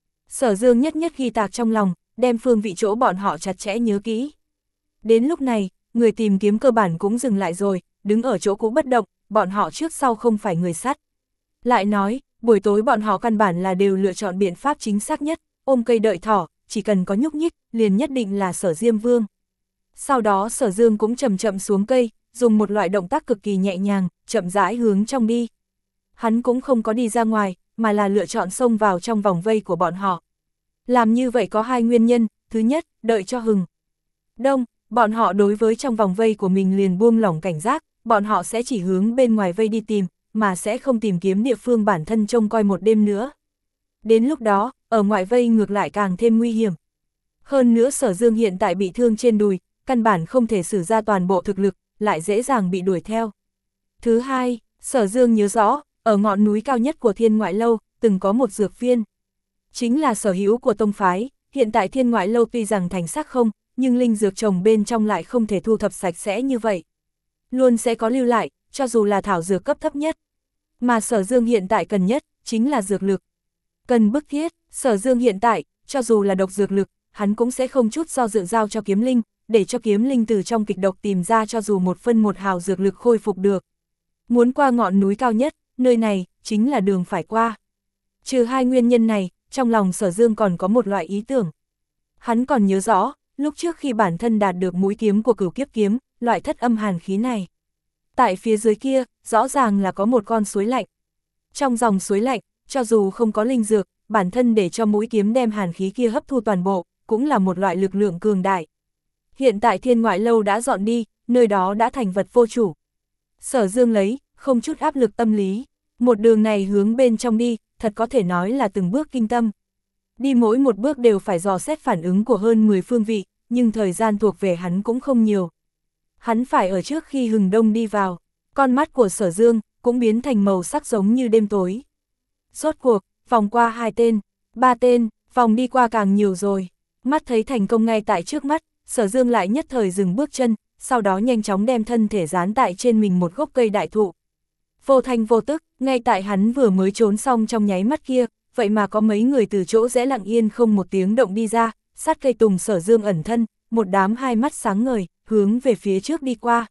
Sở Dương nhất nhất ghi tạc trong lòng, đem phương vị chỗ bọn họ chặt chẽ nhớ kỹ. Đến lúc này, người tìm kiếm cơ bản cũng dừng lại rồi, đứng ở chỗ cũ bất động, bọn họ trước sau không phải người sắt. Lại nói, buổi tối bọn họ căn bản là đều lựa chọn biện pháp chính xác nhất, ôm cây đợi thỏ, chỉ cần có nhúc nhích, liền nhất định là Sở Diêm Vương. Sau đó Sở Dương cũng chậm chậm xuống cây, dùng một loại động tác cực kỳ nhẹ nhàng, chậm rãi hướng trong đi. Hắn cũng không có đi ra ngoài, mà là lựa chọn xông vào trong vòng vây của bọn họ. Làm như vậy có hai nguyên nhân, thứ nhất, đợi cho hừng đông, bọn họ đối với trong vòng vây của mình liền buông lỏng cảnh giác, bọn họ sẽ chỉ hướng bên ngoài vây đi tìm, mà sẽ không tìm kiếm địa phương bản thân trông coi một đêm nữa. Đến lúc đó, ở ngoại vây ngược lại càng thêm nguy hiểm. Hơn nữa Sở Dương hiện tại bị thương trên đùi, căn bản không thể sử ra toàn bộ thực lực, lại dễ dàng bị đuổi theo. Thứ hai, Sở Dương nhớ rõ, ở ngọn núi cao nhất của Thiên Ngoại Lâu, từng có một dược viên. Chính là sở hữu của tông phái, hiện tại Thiên Ngoại Lâu tuy rằng thành sắc không, nhưng linh dược trồng bên trong lại không thể thu thập sạch sẽ như vậy. Luôn sẽ có lưu lại, cho dù là thảo dược cấp thấp nhất. Mà Sở Dương hiện tại cần nhất, chính là dược lực. Cần bức thiết, Sở Dương hiện tại, cho dù là độc dược lực, hắn cũng sẽ không chút do dự giao cho kiếm linh, để cho kiếm linh từ trong kịch độc tìm ra cho dù một phân một hào dược lực khôi phục được. Muốn qua ngọn núi cao nhất, nơi này, chính là đường phải qua. Trừ hai nguyên nhân này, trong lòng Sở Dương còn có một loại ý tưởng. Hắn còn nhớ rõ, lúc trước khi bản thân đạt được mũi kiếm của Cửu Kiếp kiếm, loại thất âm hàn khí này. Tại phía dưới kia, rõ ràng là có một con suối lạnh. Trong dòng suối lạnh, cho dù không có linh dược, bản thân để cho mũi kiếm đem hàn khí kia hấp thu toàn bộ, cũng là một loại lực lượng cường đại. Hiện tại Thiên Ngoại Lâu đã dọn đi, nơi đó đã thành vật vô chủ. Sở Dương lấy, không chút áp lực tâm lý, một đường này hướng bên trong đi, thật có thể nói là từng bước kinh tâm. Đi mỗi một bước đều phải dò xét phản ứng của hơn mười phương vị, nhưng thời gian thuộc về hắn cũng không nhiều. Hắn phải ở trước khi hừng đông đi vào, con mắt của Sở Dương cũng biến thành màu sắc giống như đêm tối. Rốt cuộc, vòng qua hai tên, ba tên, vòng đi qua càng nhiều rồi. Mắt thấy thành công ngay tại trước mắt, Sở Dương lại nhất thời dừng bước chân, sau đó nhanh chóng đem thân thể dán tại trên mình một gốc cây đại thụ. Vô thanh vô tức, ngay tại hắn vừa mới trốn xong trong nháy mắt kia, vậy mà có mấy người từ chỗ rẽ lặng yên không một tiếng động đi ra, sát cây tùng Sở Dương ẩn thân, một đám hai mắt sáng ngời, hướng về phía trước đi qua.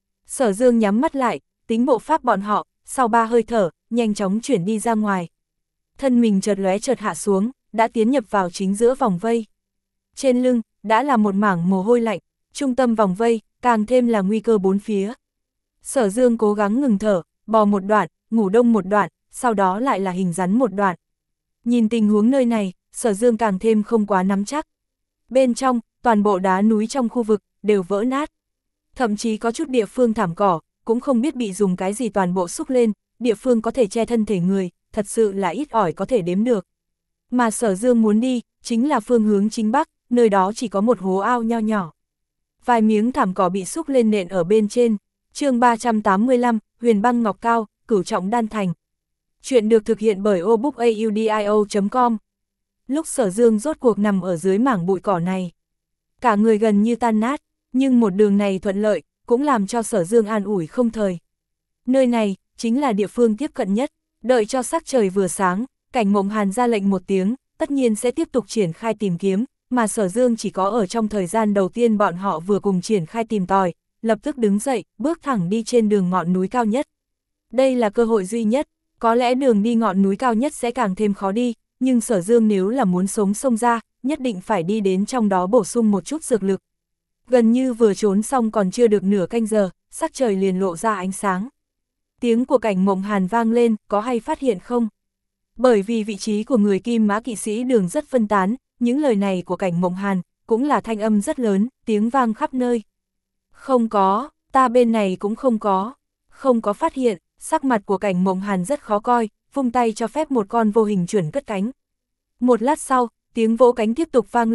Sở Dương nhắm mắt lại, tính bộ pháp bọn họ, sau ba hơi thở, nhanh chóng chuyển đi ra ngoài. Thân mình chợt lóe chợt hạ xuống, đã tiến nhập vào chính giữa vòng vây. Trên lưng, đã là một mảng mồ hôi lạnh, trung tâm vòng vây, càng thêm là nguy cơ bốn phía. Sở Dương cố gắng ngừng thở, bò một đoạn, ngủ đông một đoạn, sau đó lại là hình rắn một đoạn. Nhìn tình huống nơi này, Sở Dương càng thêm không quá nắm chắc. Bên trong, toàn bộ đá núi trong khu vực, đều vỡ nát. Thậm chí có chút địa phương thảm cỏ, cũng không biết bị dùng cái gì toàn bộ xúc lên, địa phương có thể che thân thể người, thật sự là ít ỏi có thể đếm được. Mà Sở Dương muốn đi, chính là phương hướng chính bắc, nơi đó chỉ có một hố ao nho nhỏ. Vài miếng thảm cỏ bị xúc lên nện ở bên trên. Chương ba trăm tám mươi lăm, Huyền Băng Ngọc Cao, Cửu Trọng Đan Thành. Chuyện được thực hiện bởi obookaudio chấm com. Lúc Sở Dương rốt cuộc nằm ở dưới mảng bụi cỏ này, cả người gần như tan nát, nhưng một đường này thuận lợi, cũng làm cho Sở Dương an ủi không thời. Nơi này, chính là địa phương tiếp cận nhất, đợi cho sắc trời vừa sáng, Cảnh Mộng Hàn ra lệnh một tiếng, tất nhiên sẽ tiếp tục triển khai tìm kiếm, mà Sở Dương chỉ có ở trong thời gian đầu tiên bọn họ vừa cùng triển khai tìm tòi, lập tức đứng dậy, bước thẳng đi trên đường ngọn núi cao nhất. Đây là cơ hội duy nhất, có lẽ đường đi ngọn núi cao nhất sẽ càng thêm khó đi, nhưng Sở Dương nếu là muốn sống sông ra, nhất định phải đi đến trong đó bổ sung một chút dược lực. Gần như vừa trốn xong còn chưa được nửa canh giờ, sắc trời liền lộ ra ánh sáng. Tiếng của Cảnh Mộng Hàn vang lên, có hay phát hiện không? Bởi vì vị trí của người Kim Mã kỵ sĩ đường rất phân tán, những lời này của Cảnh Mộng Hàn cũng là thanh âm rất lớn, tiếng vang khắp nơi. Không có, ta bên này cũng không có, không có phát hiện, sắc mặt của Cảnh Mộng Hàn rất khó coi, vung tay cho phép một con vô hình chuẩn cất cánh. Một lát sau, tiếng vỗ cánh tiếp tục vang lên,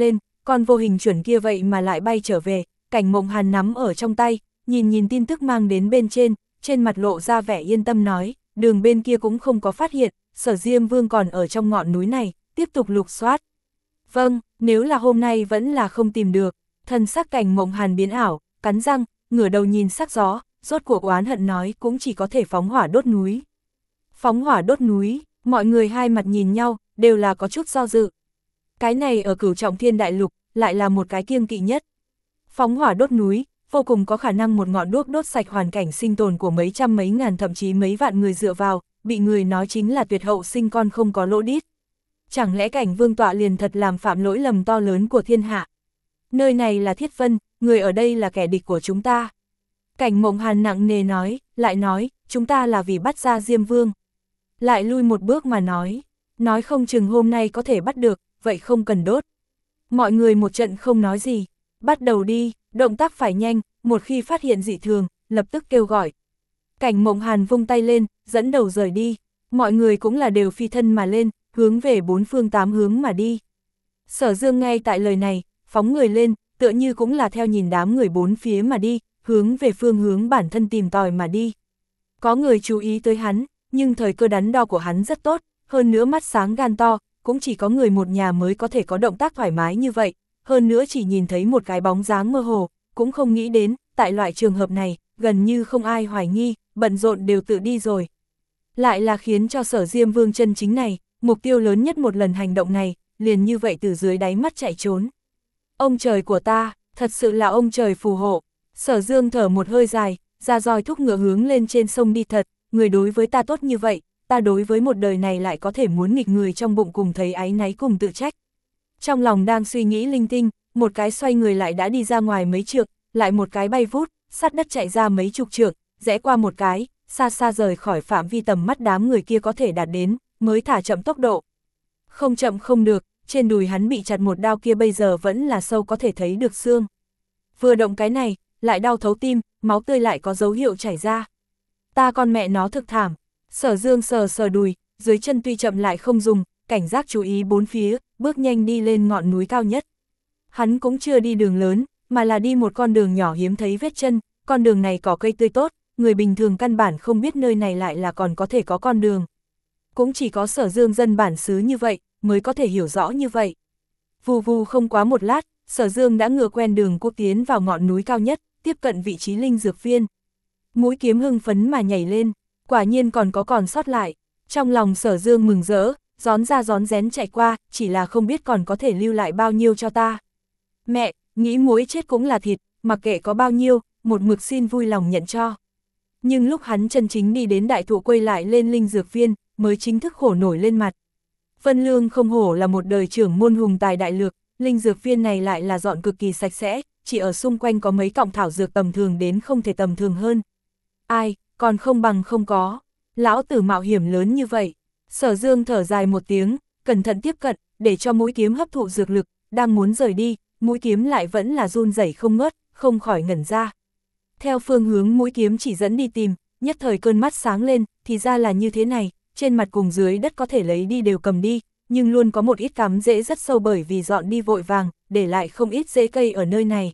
con vô hình chuẩn kia vậy mà lại bay trở về, Cảnh Mộng Hàn nắm ở trong tay, nhìn nhìn tin tức mang đến bên trên, trên mặt lộ ra vẻ yên tâm nói, đường bên kia cũng không có phát hiện, Sở Diêm Vương còn ở trong ngọn núi này, tiếp tục lục soát. Vâng, nếu là hôm nay vẫn là không tìm được, thân sắc Cảnh Mộng Hàn biến ảo, cắn răng, ngửa đầu nhìn sắc gió, rốt cuộc oán hận nói cũng chỉ có thể phóng hỏa đốt núi. Phóng hỏa đốt núi, mọi người hai mặt nhìn nhau, đều là có chút do dự. Cái này ở Cửu Trọng Thiên Đại Lục, lại là một cái kiêng kỵ nhất. Phóng hỏa đốt núi, vô cùng có khả năng một ngọn đuốc đốt sạch hoàn cảnh sinh tồn của mấy trăm mấy ngàn thậm chí mấy vạn người dựa vào, bị người nói chính là tuyệt hậu sinh con không có lỗ đít. Chẳng lẽ Cảnh Vương tọa liền thật làm phạm lỗi lầm to lớn của thiên hạ? Nơi này là Thiết Vân, người ở đây là kẻ địch của chúng ta. Cảnh Mộng Hàn nặng nề nói, lại nói, chúng ta là vì bắt ra Diêm Vương. Lại lui một bước mà nói, nói không chừng hôm nay có thể bắt được, vậy không cần đốt. Mọi người một trận không nói gì, bắt đầu đi, động tác phải nhanh, một khi phát hiện dị thường, lập tức kêu gọi. Cảnh Mộng Hàn vung tay lên, dẫn đầu rời đi, mọi người cũng là đều phi thân mà lên, hướng về bốn phương tám hướng mà đi. Sở Dương ngay tại lời này, phóng người lên, tựa như cũng là theo nhìn đám người bốn phía mà đi, hướng về phương hướng bản thân tìm tòi mà đi. Có người chú ý tới hắn, nhưng thời cơ đắn đo của hắn rất tốt, hơn nữa mắt sáng gan to, cũng chỉ có người một nhà mới có thể có động tác thoải mái như vậy, hơn nữa chỉ nhìn thấy một cái bóng dáng mơ hồ, cũng không nghĩ đến, tại loại trường hợp này, gần như không ai hoài nghi, bận rộn đều tự đi rồi. Lại là khiến cho Sở Diêm Vương chân chính này, mục tiêu lớn nhất một lần hành động này, liền như vậy từ dưới đáy mắt chạy trốn. Ông trời của ta, thật sự là ông trời phù hộ. Sở Dương thở một hơi dài, ra roi thúc ngựa hướng lên trên sông đi thật, người đối với ta tốt như vậy, ta đối với một đời này lại có thể muốn nghịch người trong bụng cùng thấy áy náy cùng tự trách. Trong lòng đang suy nghĩ linh tinh, một cái xoay người lại đã đi ra ngoài mấy trượng, lại một cái bay vút, sát đất chạy ra mấy chục trượng, rẽ qua một cái, xa xa rời khỏi phạm vi tầm mắt đám người kia có thể đạt đến, mới thả chậm tốc độ. Không chậm không được, trên đùi hắn bị chặt một đao kia bây giờ vẫn là sâu có thể thấy được xương. Vừa động cái này, lại đau thấu tim, máu tươi lại có dấu hiệu chảy ra. Ta con mẹ nó thực thảm. Sở Dương sờ sờ đùi, dưới chân tuy chậm lại không dùng, cảnh giác chú ý bốn phía, bước nhanh đi lên ngọn núi cao nhất. Hắn cũng chưa đi đường lớn, mà là đi một con đường nhỏ hiếm thấy vết chân, con đường này có cây tươi tốt, người bình thường căn bản không biết nơi này lại là còn có thể có con đường. Cũng chỉ có Sở Dương dân bản xứ như vậy, mới có thể hiểu rõ như vậy. Vù vù không quá một lát, Sở Dương đã ngựa quen đường quốc tiến vào ngọn núi cao nhất, tiếp cận vị trí linh dược viên. Mũi kiếm hưng phấn mà nhảy lên, quả nhiên còn có còn sót lại. Trong lòng Sở Dương mừng rỡ, gión ra gión rén chạy qua, chỉ là không biết còn có thể lưu lại bao nhiêu cho ta. Mẹ, nghĩ muỗi chết cũng là thịt, mặc kệ có bao nhiêu, một mực xin vui lòng nhận cho. Nhưng lúc hắn chân chính đi đến đại thụ quay lại lên linh dược viên, mới chính thức khổ nổi lên mặt. Vân Lương không hổ là một đời trưởng môn hùng tài đại lược, linh dược viên này lại là dọn cực kỳ sạch sẽ, chỉ ở xung quanh có mấy cọng thảo dược tầm thường đến không thể tầm thường hơn. Ai, còn không bằng không có, lão tử mạo hiểm lớn như vậy. Sở Dương thở dài một tiếng, cẩn thận tiếp cận, để cho mũi kiếm hấp thụ dược lực, đang muốn rời đi, mũi kiếm lại vẫn là run rẩy không ngớt, không khỏi ngẩn ra. Theo phương hướng mũi kiếm chỉ dẫn đi tìm, nhất thời cơn mắt sáng lên, thì ra là như thế này, trên mặt cùng dưới đất có thể lấy đi đều cầm đi, nhưng luôn có một ít cắm rễ rất sâu bởi vì dọn đi vội vàng, để lại không ít rễ cây ở nơi này.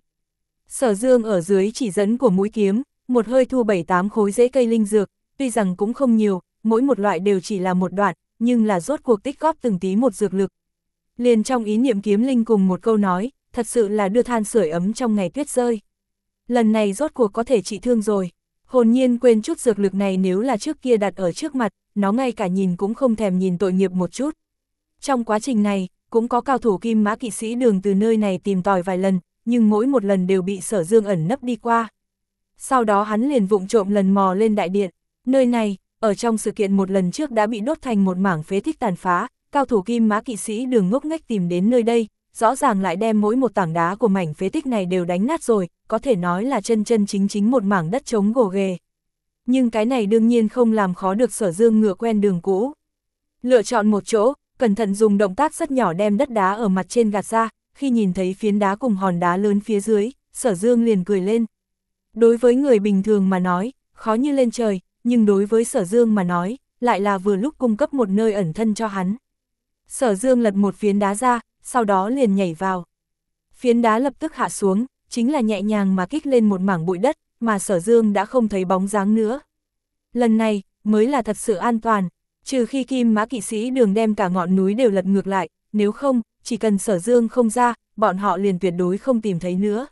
Sở Dương ở dưới chỉ dẫn của mũi kiếm, một hơi thu bảy tám khối rễ cây linh dược, tuy rằng cũng không nhiều, mỗi một loại đều chỉ là một đoạn, nhưng là rốt cuộc tích góp từng tí một dược lực. Liền trong ý niệm kiếm linh cùng một câu nói, thật sự là đưa than sưởi ấm trong ngày tuyết rơi. Lần này rốt cuộc có thể trị thương rồi. Hồn nhiên quên chút dược lực này nếu là trước kia đặt ở trước mặt, nó ngay cả nhìn cũng không thèm nhìn tội nghiệp một chút. Trong quá trình này, cũng có cao thủ Kim Mã kỵ sĩ đường từ nơi này tìm tòi vài lần, nhưng mỗi một lần đều bị Sở Dương ẩn nấp đi qua. Sau đó hắn liền vụng trộm lần mò lên đại điện, nơi này, ở trong sự kiện một lần trước đã bị đốt thành một mảng phế tích tàn phá, cao thủ Kim Mã kỵ sĩ đường ngốc nghếch tìm đến nơi đây, rõ ràng lại đem mỗi một tảng đá của mảnh phế tích này đều đánh nát rồi, có thể nói là chân chân chính chính một mảng đất trống gồ ghề. Nhưng cái này đương nhiên không làm khó được Sở Dương ngựa quen đường cũ. Lựa chọn một chỗ, cẩn thận dùng động tác rất nhỏ đem đất đá ở mặt trên gạt ra, khi nhìn thấy phiến đá cùng hòn đá lớn phía dưới, Sở Dương liền cười lên. Đối với người bình thường mà nói, khó như lên trời, nhưng đối với Sở Dương mà nói, lại là vừa lúc cung cấp một nơi ẩn thân cho hắn. Sở Dương lật một phiến đá ra, sau đó liền nhảy vào. Phiến đá lập tức hạ xuống, chính là nhẹ nhàng mà kích lên một mảng bụi đất, mà Sở Dương đã không thấy bóng dáng nữa. Lần này, mới là thật sự an toàn, trừ khi Kim Mã kỵ sĩ Đường đem cả ngọn núi đều lật ngược lại, nếu không, chỉ cần Sở Dương không ra, bọn họ liền tuyệt đối không tìm thấy nữa.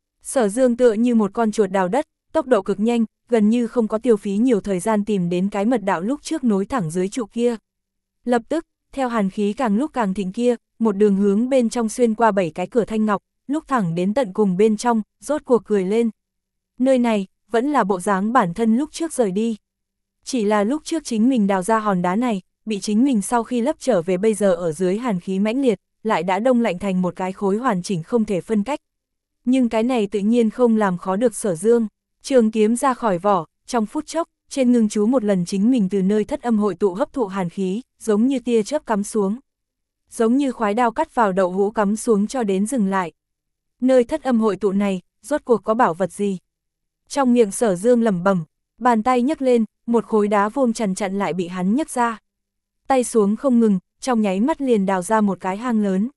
Sở Dương tựa như một con chuột đào đất, tốc độ cực nhanh, gần như không có tiêu phí nhiều thời gian tìm đến cái mật đạo lúc trước nối thẳng dưới trụ kia. Lập tức, theo hàn khí càng lúc càng thịnh kia, một đường hướng bên trong xuyên qua bảy cái cửa thanh ngọc, lúc thẳng đến tận cùng bên trong, rốt cuộc cười lên. Nơi này, vẫn là bộ dáng bản thân lúc trước rời đi. Chỉ là lúc trước chính mình đào ra hòn đá này, bị chính mình sau khi lấp trở về bây giờ ở dưới hàn khí mãnh liệt, lại đã đông lạnh thành một cái khối hoàn chỉnh không thể phân cách. Nhưng cái này tự nhiên không làm khó được Sở Dương, trường kiếm ra khỏi vỏ, trong phút chốc, trên ngưng chú một lần chính mình từ nơi thất âm hội tụ hấp thụ hàn khí, giống như tia chớp cắm xuống. Giống như khoái đao cắt vào đậu hũ cắm xuống cho đến dừng lại. Nơi thất âm hội tụ này, rốt cuộc có bảo vật gì? Trong miệng Sở Dương lẩm bẩm, bàn tay nhấc lên, một khối đá vuông chằn chặn lại bị hắn nhấc ra. Tay xuống không ngừng, trong nháy mắt liền đào ra một cái hang lớn.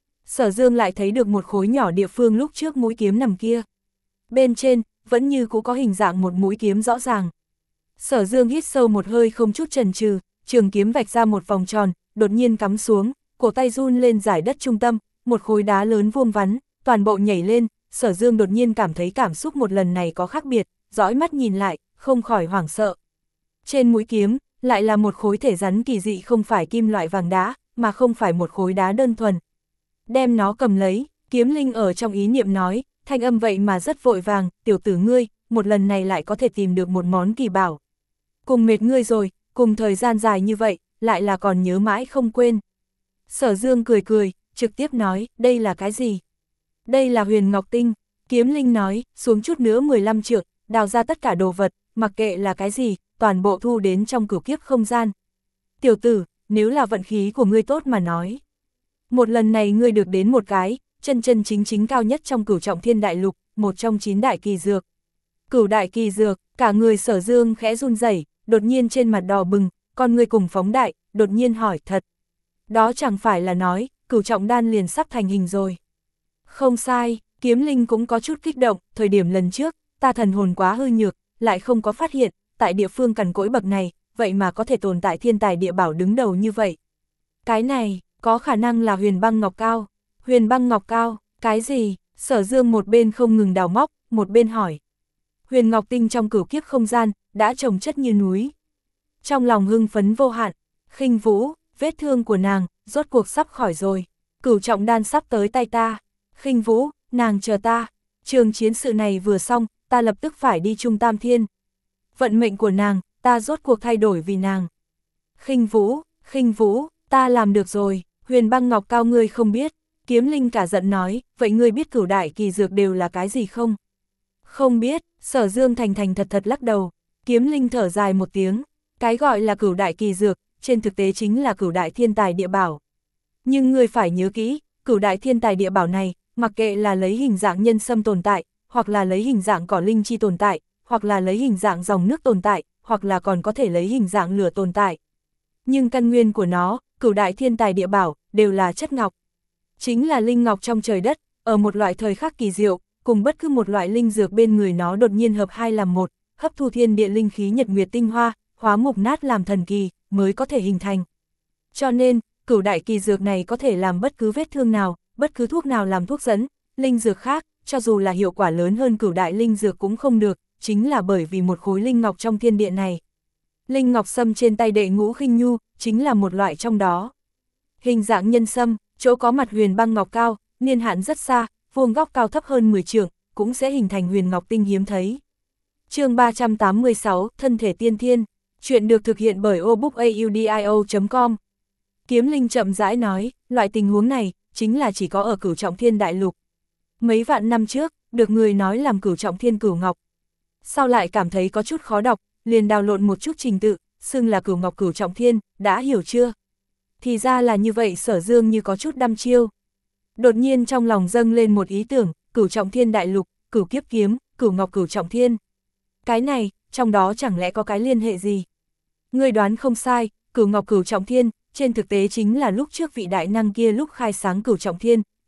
Sở Dương lại thấy được một khối nhỏ địa phương lúc trước mũi kiếm nằm kia. Bên trên, vẫn như cũ có hình dạng một mũi kiếm rõ ràng. Sở Dương hít sâu một hơi không chút chần chừ, trường kiếm vạch ra một vòng tròn, đột nhiên cắm xuống, cổ tay run lên giải đất trung tâm, một khối đá lớn vuông vắn, toàn bộ nhảy lên. Sở Dương đột nhiên cảm thấy cảm xúc một lần này có khác biệt, dõi mắt nhìn lại, không khỏi hoảng sợ. Trên mũi kiếm, lại là một khối thể rắn kỳ dị, không phải kim loại vàng đá, mà không phải một khối đá đơn thuần. Đem nó cầm lấy, Kiếm Linh ở trong ý niệm nói, thanh âm vậy mà rất vội vàng, tiểu tử ngươi, một lần này lại có thể tìm được một món kỳ bảo. Cùng mệt ngươi rồi, cùng thời gian dài như vậy, lại là còn nhớ mãi không quên. Sở Dương cười cười, trực tiếp nói, đây là cái gì? Đây là huyền ngọc tinh. Kiếm Linh nói, xuống chút nữa mười lăm trượng, đào ra tất cả đồ vật, mặc kệ là cái gì, toàn bộ thu đến trong cửu kiếp không gian. Tiểu tử, nếu là vận khí của ngươi tốt mà nói. Một lần này ngươi được đến một cái, chân chân chính chính cao nhất trong cửu trọng thiên đại lục, một trong chín đại kỳ dược. Cửu đại kỳ dược, cả người Sở Dương khẽ run rẩy, đột nhiên trên mặt đỏ bừng, con ngươi cùng phóng đại, đột nhiên hỏi thật. Đó chẳng phải là nói, cửu trọng đan liền sắp thành hình rồi. Không sai, Kiếm Linh cũng có chút kích động, thời điểm lần trước, ta thần hồn quá hư nhược, lại không có phát hiện, tại địa phương cằn cỗi bậc này, vậy mà có thể tồn tại thiên tài địa bảo đứng đầu như vậy. Cái này, có khả năng là huyền băng ngọc cao. Huyền băng ngọc cao, cái gì? Sở Dương một bên không ngừng đào móc, một bên hỏi. Huyền ngọc tinh trong cửu kiếp không gian, đã trồng chất như núi. Trong lòng hưng phấn vô hạn, Khinh Vũ, vết thương của nàng, rốt cuộc sắp khỏi rồi. Cửu trọng đan sắp tới tay ta. Khinh Vũ, nàng chờ ta. Trường chiến sự này vừa xong, ta lập tức phải đi Trung Tam Thiên. Vận mệnh của nàng, ta rốt cuộc thay đổi vì nàng. Khinh Vũ, Khinh Vũ, ta làm được rồi, huyền băng ngọc cao ngươi không biết. Kiếm Linh cả giận nói, vậy ngươi biết cửu đại kỳ dược đều là cái gì không? Không biết, Sở Dương thành thành thật thật lắc đầu. Kiếm Linh thở dài một tiếng, cái gọi là cửu đại kỳ dược, trên thực tế chính là cửu đại thiên tài địa bảo. Nhưng ngươi phải nhớ kỹ, cửu đại thiên tài địa bảo này, mặc kệ là lấy hình dạng nhân sâm tồn tại, hoặc là lấy hình dạng cỏ linh chi tồn tại, hoặc là lấy hình dạng dòng nước tồn tại, hoặc là còn có thể lấy hình dạng lửa tồn tại. Nhưng căn nguyên của nó, cửu đại thiên tài địa bảo, đều là chất ngọc. Chính là linh ngọc trong trời đất, ở một loại thời khắc kỳ diệu, cùng bất cứ một loại linh dược bên người nó đột nhiên hợp hai làm một, hấp thu thiên địa linh khí nhật nguyệt tinh hoa, hóa mục nát làm thần kỳ, mới có thể hình thành. Cho nên, cửu đại kỳ dược này có thể làm bất cứ vết thương nào, bất cứ thuốc nào làm thuốc dẫn, linh dược khác, cho dù là hiệu quả lớn hơn cửu đại linh dược cũng không được, chính là bởi vì một khối linh ngọc trong thiên địa này. Linh ngọc sâm trên tay đệ ngũ khinh nhu, chính là một loại trong đó. Hình dạng nhân sâm, chỗ có mặt huyền băng ngọc cao, niên hạn rất xa, vuông góc cao thấp hơn mười trượng, cũng sẽ hình thành huyền ngọc tinh hiếm thấy. Chương ba trăm tám mươi sáu, thân thể tiên thiên, chuyện được thực hiện bởi obookaudio chấm com. Kiếm Linh chậm rãi nói, loại tình huống này, chính là chỉ có ở cửu trọng thiên đại lục. Mấy vạn năm trước, được người nói làm cửu trọng thiên cửu ngọc. Sau lại cảm thấy có chút khó đọc, liền đào lộn một chút trình tự, xưng là cửu ngọc cửu trọng thiên, đã hiểu chưa? Thì ra là như vậy. Sở Dương như có chút đăm chiêu. Đột nhiên trong lòng dâng lên một ý tưởng, cửu trọng thiên đại lục, cửu kiếp kiếm, cửu ngọc cửu trọng thiên. Cái này, trong đó chẳng lẽ có cái liên hệ gì? Ngươi đoán không sai, cửu ngọc cửu trọng thiên, trên thực tế chính là lúc trước vị đại năng kia lúc khai sáng cửu trọng thiên,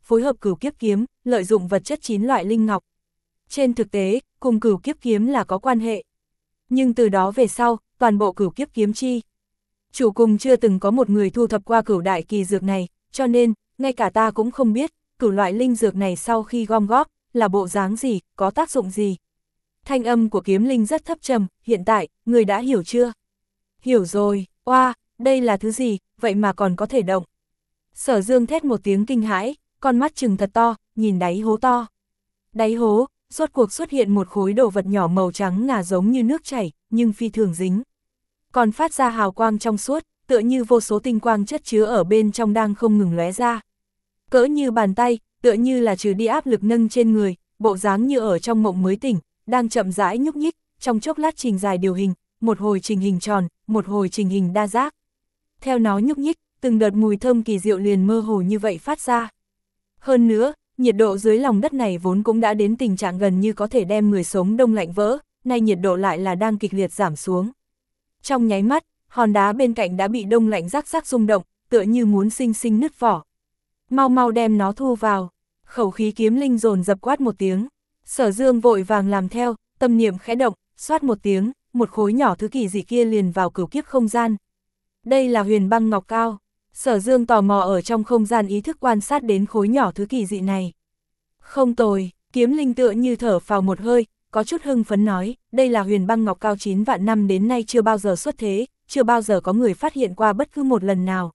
phối hợp cửu kiếp kiếm, lợi dụng vật chất chín loại linh ngọc. Trên thực tế, cùng cửu kiếp kiếm là có quan hệ. Nhưng từ đó về sau, toàn bộ cửu kiếp kiếm chi chủ cùng chưa từng có một người thu thập qua cửu đại kỳ dược này, cho nên, ngay cả ta cũng không biết, cửu loại linh dược này sau khi gom góp, là bộ dáng gì, có tác dụng gì. Thanh âm của kiếm linh rất thấp trầm, hiện tại, người đã hiểu chưa? Hiểu rồi, oa, đây là thứ gì, vậy mà còn có thể động. Sở Dương thét một tiếng kinh hãi, con mắt trừng thật to, nhìn đáy hố to. Đáy hố, rốt cuộc xuất hiện một khối đồ vật nhỏ màu trắng ngà giống như nước chảy, nhưng phi thường dính. Còn phát ra hào quang trong suốt, tựa như vô số tinh quang chất chứa ở bên trong đang không ngừng lóe ra. Cỡ như bàn tay, tựa như là trừ đi áp lực nâng trên người, bộ dáng như ở trong mộng mới tỉnh, đang chậm rãi nhúc nhích, trong chốc lát trình dài điều hình, một hồi trình hình tròn, một hồi trình hình đa giác. Theo nó nhúc nhích, từng đợt mùi thơm kỳ diệu liền mơ hồ như vậy phát ra. Hơn nữa, nhiệt độ dưới lòng đất này vốn cũng đã đến tình trạng gần như có thể đem người sống đông lạnh vỡ, nay nhiệt độ lại là đang kịch liệt giảm xuống. Trong nháy mắt, hòn đá bên cạnh đã bị đông lạnh rắc rắc rung động, tựa như muốn sinh sinh nứt vỏ. Mau mau đem nó thu vào, khẩu khí kiếm linh dồn dập quát một tiếng. Sở Dương vội vàng làm theo, tâm niệm khẽ động, xoát một tiếng, một khối nhỏ thứ kỳ dị kia liền vào cửu kiếp không gian. Đây là huyền băng ngọc cao. Sở Dương tò mò ở trong không gian ý thức quan sát đến khối nhỏ thứ kỳ dị này. Không tồi, kiếm linh tựa như thở phào một hơi, có chút hưng phấn nói, đây là huyền băng ngọc cao chín vạn năm đến nay chưa bao giờ xuất thế, chưa bao giờ có người phát hiện qua bất cứ một lần nào.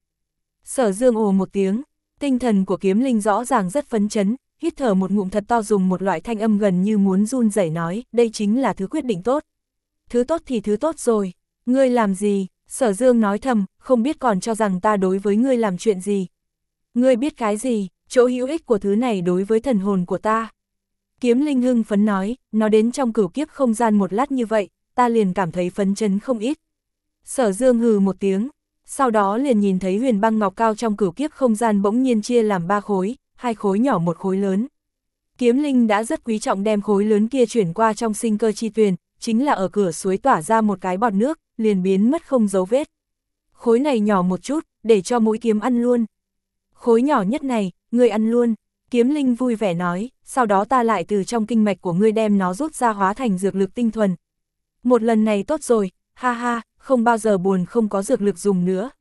Sở Dương ồ một tiếng, tinh thần của kiếm linh rõ ràng rất phấn chấn, hít thở một ngụm thật to dùng một loại thanh âm gần như muốn run rẩy nói, đây chính là thứ quyết định tốt. Thứ tốt thì thứ tốt rồi, ngươi làm gì? Sở Dương nói thầm, không biết còn cho rằng ta đối với ngươi làm chuyện gì. Ngươi biết cái gì, chỗ hữu ích của thứ này đối với thần hồn của ta. Kiếm linh hưng phấn nói, nó đến trong cửu kiếp không gian một lát như vậy, ta liền cảm thấy phấn chấn không ít. Sở Dương hừ một tiếng, sau đó liền nhìn thấy huyền băng ngọc cao trong cửu kiếp không gian bỗng nhiên chia làm ba khối, hai khối nhỏ một khối lớn. Kiếm linh đã rất quý trọng đem khối lớn kia chuyển qua trong sinh cơ chi tuyền, chính là ở cửa suối tỏa ra một cái bọt nước, liền biến mất không dấu vết. Khối này nhỏ một chút, để cho mũi kiếm ăn luôn. Khối nhỏ nhất này, ngươi ăn luôn. Kiếm linh vui vẻ nói, sau đó ta lại từ trong kinh mạch của ngươi đem nó rút ra hóa thành dược lực tinh thuần. Một lần này tốt rồi, ha ha, không bao giờ buồn không có dược lực dùng nữa.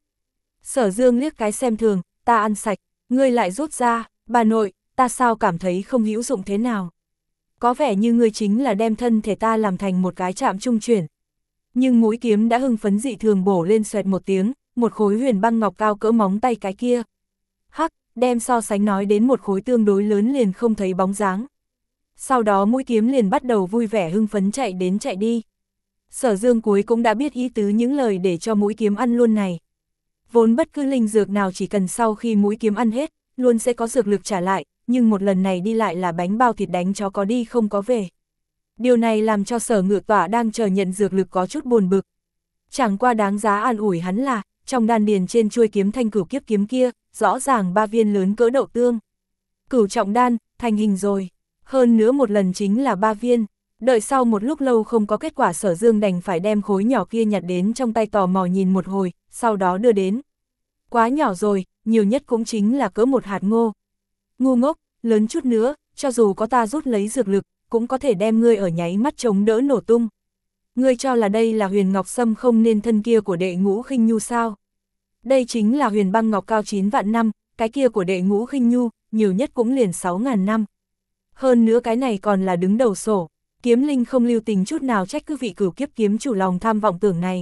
Sở Dương liếc cái xem thường, ta ăn sạch, ngươi lại rút ra, bà nội, ta sao cảm thấy không hữu dụng thế nào. Có vẻ như ngươi chính là đem thân thể ta làm thành một cái chạm trung chuyển. Nhưng mũi kiếm đã hưng phấn dị thường bổ lên xoẹt một tiếng, một khối huyền băng ngọc cao cỡ móng tay cái kia. Hắc, đem so sánh nói đến một khối tương đối lớn liền không thấy bóng dáng. Sau đó mũi kiếm liền bắt đầu vui vẻ hưng phấn chạy đến chạy đi. Sở Dương cuối cũng đã biết ý tứ những lời để cho mũi kiếm ăn luôn này. Vốn bất cứ linh dược nào chỉ cần sau khi mũi kiếm ăn hết, luôn sẽ có dược lực trả lại, nhưng một lần này đi lại là bánh bao thịt đánh chó có đi không có về. Điều này làm cho Sở Ngự Tỏa đang chờ nhận dược lực có chút buồn bực. Chẳng qua đáng giá an ủi hắn là, trong đan điền trên chuôi kiếm thanh cửu kiếp kiếm kia, rõ ràng ba viên lớn cỡ đậu tương. Cửu trọng đan, thành hình rồi. Hơn nữa một lần chính là ba viên. Đợi sau một lúc lâu không có kết quả Sở Dương đành phải đem khối nhỏ kia nhặt đến trong tay tò mò nhìn một hồi, sau đó đưa đến. Quá nhỏ rồi, nhiều nhất cũng chính là cỡ một hạt ngô. Ngu ngốc, lớn chút nữa, cho dù có ta rút lấy dược lực, cũng có thể đem ngươi ở nháy mắt chống đỡ nổ tung. Ngươi cho là đây là huyền ngọc sâm không nên thân kia của đệ ngũ khinh nhu sao? Đây chính là huyền băng ngọc cao chín vạn năm, cái kia của đệ ngũ khinh nhu, nhiều nhất cũng liền sáu ngàn năm. Hơn nữa cái này còn là đứng đầu sổ. Kiếm linh không lưu tình chút nào trách cứ vị cửu kiếp kiếm chủ lòng tham vọng tưởng này.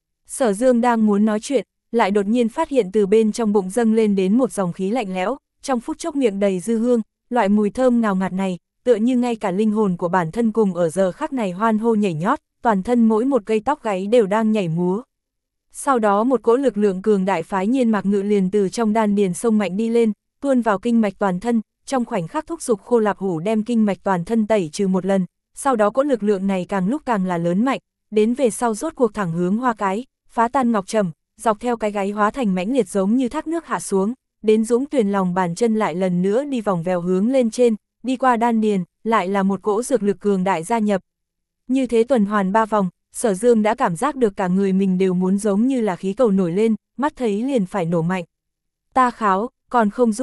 Sở Dương đang muốn nói chuyện, lại đột nhiên phát hiện từ bên trong bụng dâng lên đến một dòng khí lạnh lẽo, trong phút chốc miệng đầy dư hương, loại mùi thơm ngào ngạt này, tựa như ngay cả linh hồn của bản thân cùng ở giờ khắc này hoan hô nhảy nhót, toàn thân mỗi một cây tóc gáy đều đang nhảy múa. Sau đó một cỗ lực lượng cường đại phái nhiên mạc ngự liền từ trong đan điền sông mạnh đi lên, tuôn vào kinh mạch toàn thân, trong khoảnh khắc thúc giục Khô Lạp Hủ đem kinh mạch toàn thân tẩy trừ một lần, sau đó cỗ lực lượng này càng lúc càng là lớn mạnh, đến về sau rốt cuộc thẳng hướng hoa cái, phá tan ngọc trầm, dọc theo cái gáy hóa thành mãnh liệt giống như thác nước hạ xuống, đến dũng tuyền lòng bàn chân lại lần nữa đi vòng vèo hướng lên trên, đi qua đan điền, lại là một cỗ dược lực cường đại gia nhập. Như thế tuần hoàn ba vòng, Sở Dương đã cảm giác được cả người mình đều muốn giống như là khí cầu nổi lên, mắt thấy liền phải nổ mạnh. Ta kháo, còn không giúp.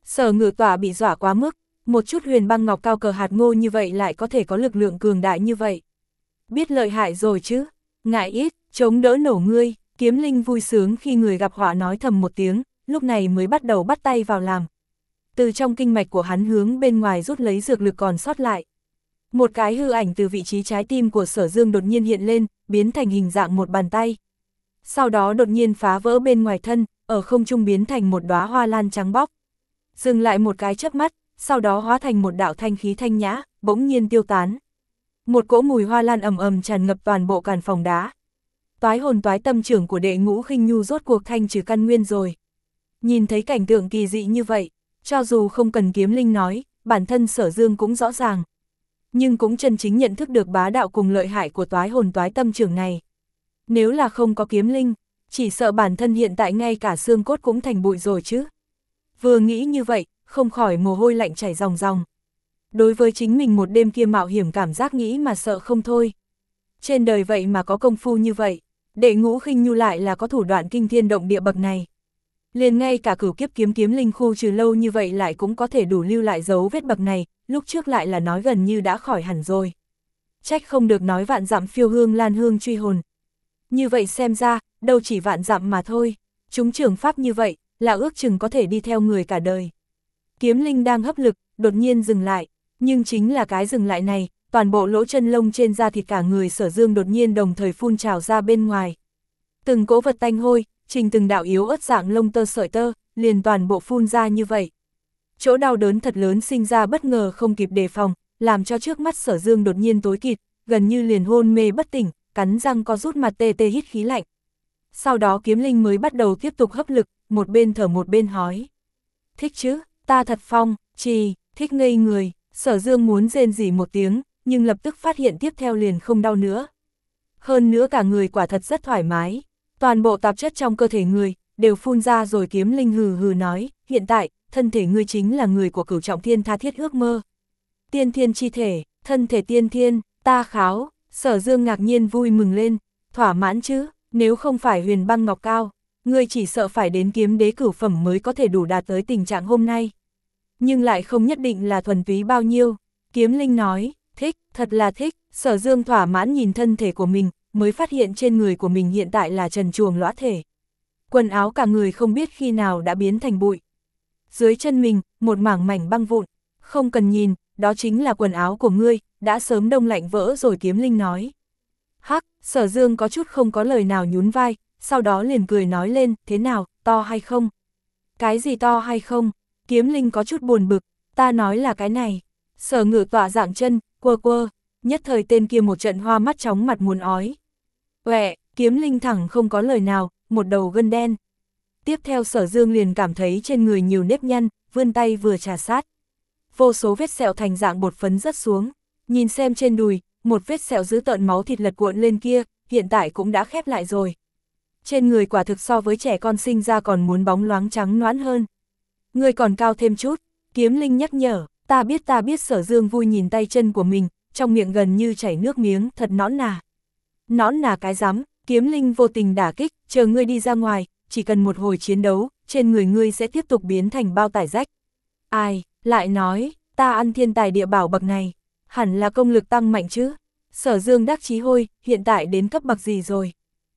Sở Ngự Tỏa bị dọa quá mức, một chút huyền băng ngọc cao cờ hạt ngô như vậy lại có thể có lực lượng cường đại như vậy. Biết lợi hại rồi chứ, ngại ít, chống đỡ nổ ngươi, Kiếm Linh vui sướng khi người gặp họa nói thầm một tiếng, lúc này mới bắt đầu bắt tay vào làm. Từ trong kinh mạch của hắn hướng bên ngoài rút lấy dược lực còn sót lại. Một cái hư ảnh từ vị trí trái tim của Sở Dương đột nhiên hiện lên, biến thành hình dạng một bàn tay. Sau đó đột nhiên phá vỡ bên ngoài thân, ở không trung biến thành một đóa hoa lan trắng bóc. Dừng lại một cái chớp mắt, sau đó hóa thành một đạo thanh khí thanh nhã, bỗng nhiên tiêu tán. Một cỗ mùi hoa lan ầm ầm tràn ngập toàn bộ càn phòng đá. Toái hồn toái tâm trưởng của Đệ Ngũ Khinh Nhu rốt cuộc thanh trừ căn nguyên rồi. Nhìn thấy cảnh tượng kỳ dị như vậy, cho dù không cần Kiếm Linh nói, bản thân Sở Dương cũng rõ ràng. Nhưng cũng chân chính nhận thức được bá đạo cùng lợi hại của toái hồn toái tâm trưởng này. Nếu là không có Kiếm Linh, chỉ sợ bản thân hiện tại ngay cả xương cốt cũng thành bụi rồi chứ. Vừa nghĩ như vậy, không khỏi mồ hôi lạnh chảy ròng ròng. Đối với chính mình một đêm kia mạo hiểm cảm giác nghĩ mà sợ không thôi. Trên đời vậy mà có công phu như vậy, Đệ Ngũ Khinh Nhu lại là có thủ đoạn kinh thiên động địa bậc này. Liền ngay cả cửu kiếp kiếm kiếm linh khu trừ lâu như vậy lại cũng có thể đủ lưu lại dấu vết bậc này, lúc trước lại là nói gần như đã khỏi hẳn rồi. Trách không được nói vạn dặm phiêu hương lan hương truy hồn. Như vậy xem ra, đâu chỉ vạn dặm mà thôi, chúng trường pháp như vậy, là ước chừng có thể đi theo người cả đời. Kiếm Linh đang hấp lực, đột nhiên dừng lại, nhưng chính là cái dừng lại này, toàn bộ lỗ chân lông trên da thịt cả người Sở Dương đột nhiên đồng thời phun trào ra bên ngoài. Từng cỗ vật tanh hôi, trình từng đạo yếu ớt dạng lông tơ sợi tơ, liền toàn bộ phun ra như vậy. Chỗ đau đớn thật lớn sinh ra bất ngờ không kịp đề phòng, làm cho trước mắt Sở Dương đột nhiên tối kịt, gần như liền hôn mê bất tỉnh, cắn răng co rút mặt tê tê hít khí lạnh. Sau đó Kiếm Linh mới bắt đầu tiếp tục hấp lực, một bên thở một bên hói. Thích chứ, ta thật phong, trì, thích ngây người. Sở Dương muốn rên rỉ một tiếng, nhưng lập tức phát hiện tiếp theo liền không đau nữa. Hơn nữa cả người quả thật rất thoải mái, toàn bộ tạp chất trong cơ thể người, đều phun ra rồi. Kiếm Linh hừ hừ nói, hiện tại, thân thể ngươi chính là người của Cửu Trọng Thiên tha thiết ước mơ. Tiên thiên chi thể, thân thể tiên thiên, ta kháo. Sở Dương ngạc nhiên vui mừng lên, thỏa mãn chứ, nếu không phải huyền băng ngọc cao, ngươi chỉ sợ phải đến kiếm đế cửu phẩm mới có thể đủ đạt tới tình trạng hôm nay. Nhưng lại không nhất định là thuần túy bao nhiêu. Kiếm Linh nói, thích, thật là thích. Sở Dương thỏa mãn nhìn thân thể của mình, mới phát hiện trên người của mình hiện tại là trần truồng lõa thể. Quần áo cả người không biết khi nào đã biến thành bụi. Dưới chân mình, một mảng mảnh băng vụn. Không cần nhìn, đó chính là quần áo của ngươi, đã sớm đông lạnh vỡ rồi. Kiếm Linh nói. Hắc, Sở Dương có chút không có lời nào nhún vai, sau đó liền cười nói lên, thế nào, to hay không? Cái gì to hay không? Kiếm Linh có chút buồn bực, ta nói là cái này. Sở Ngự Tỏa dạng chân, quơ quơ, nhất thời tên kia một trận hoa mắt chóng mặt muốn ói. Uệ, Kiếm Linh thẳng không có lời nào, một đầu gân đen. Tiếp theo Sở Dương liền cảm thấy trên người nhiều nếp nhăn, vươn tay vừa trà sát. Vô số vết sẹo thành dạng bột phấn rớt xuống, nhìn xem trên đùi, một vết sẹo dữ tợn máu thịt lật cuộn lên kia, hiện tại cũng đã khép lại rồi. Trên người quả thực so với trẻ con sinh ra còn muốn bóng loáng trắng nõn hơn. Người còn cao thêm chút, Kiếm Linh nhắc nhở, ta biết ta biết. Sở Dương vui nhìn tay chân của mình, trong miệng gần như chảy nước miếng, thật nõn nà. Nõn nà cái rắm, Kiếm Linh vô tình đả kích, chờ ngươi đi ra ngoài, chỉ cần một hồi chiến đấu, trên người ngươi sẽ tiếp tục biến thành bao tải rách. Ai, lại nói, ta ăn thiên tài địa bảo bậc này, hẳn là công lực tăng mạnh chứ. Sở Dương đắc chí hôi, hiện tại đến cấp bậc gì rồi?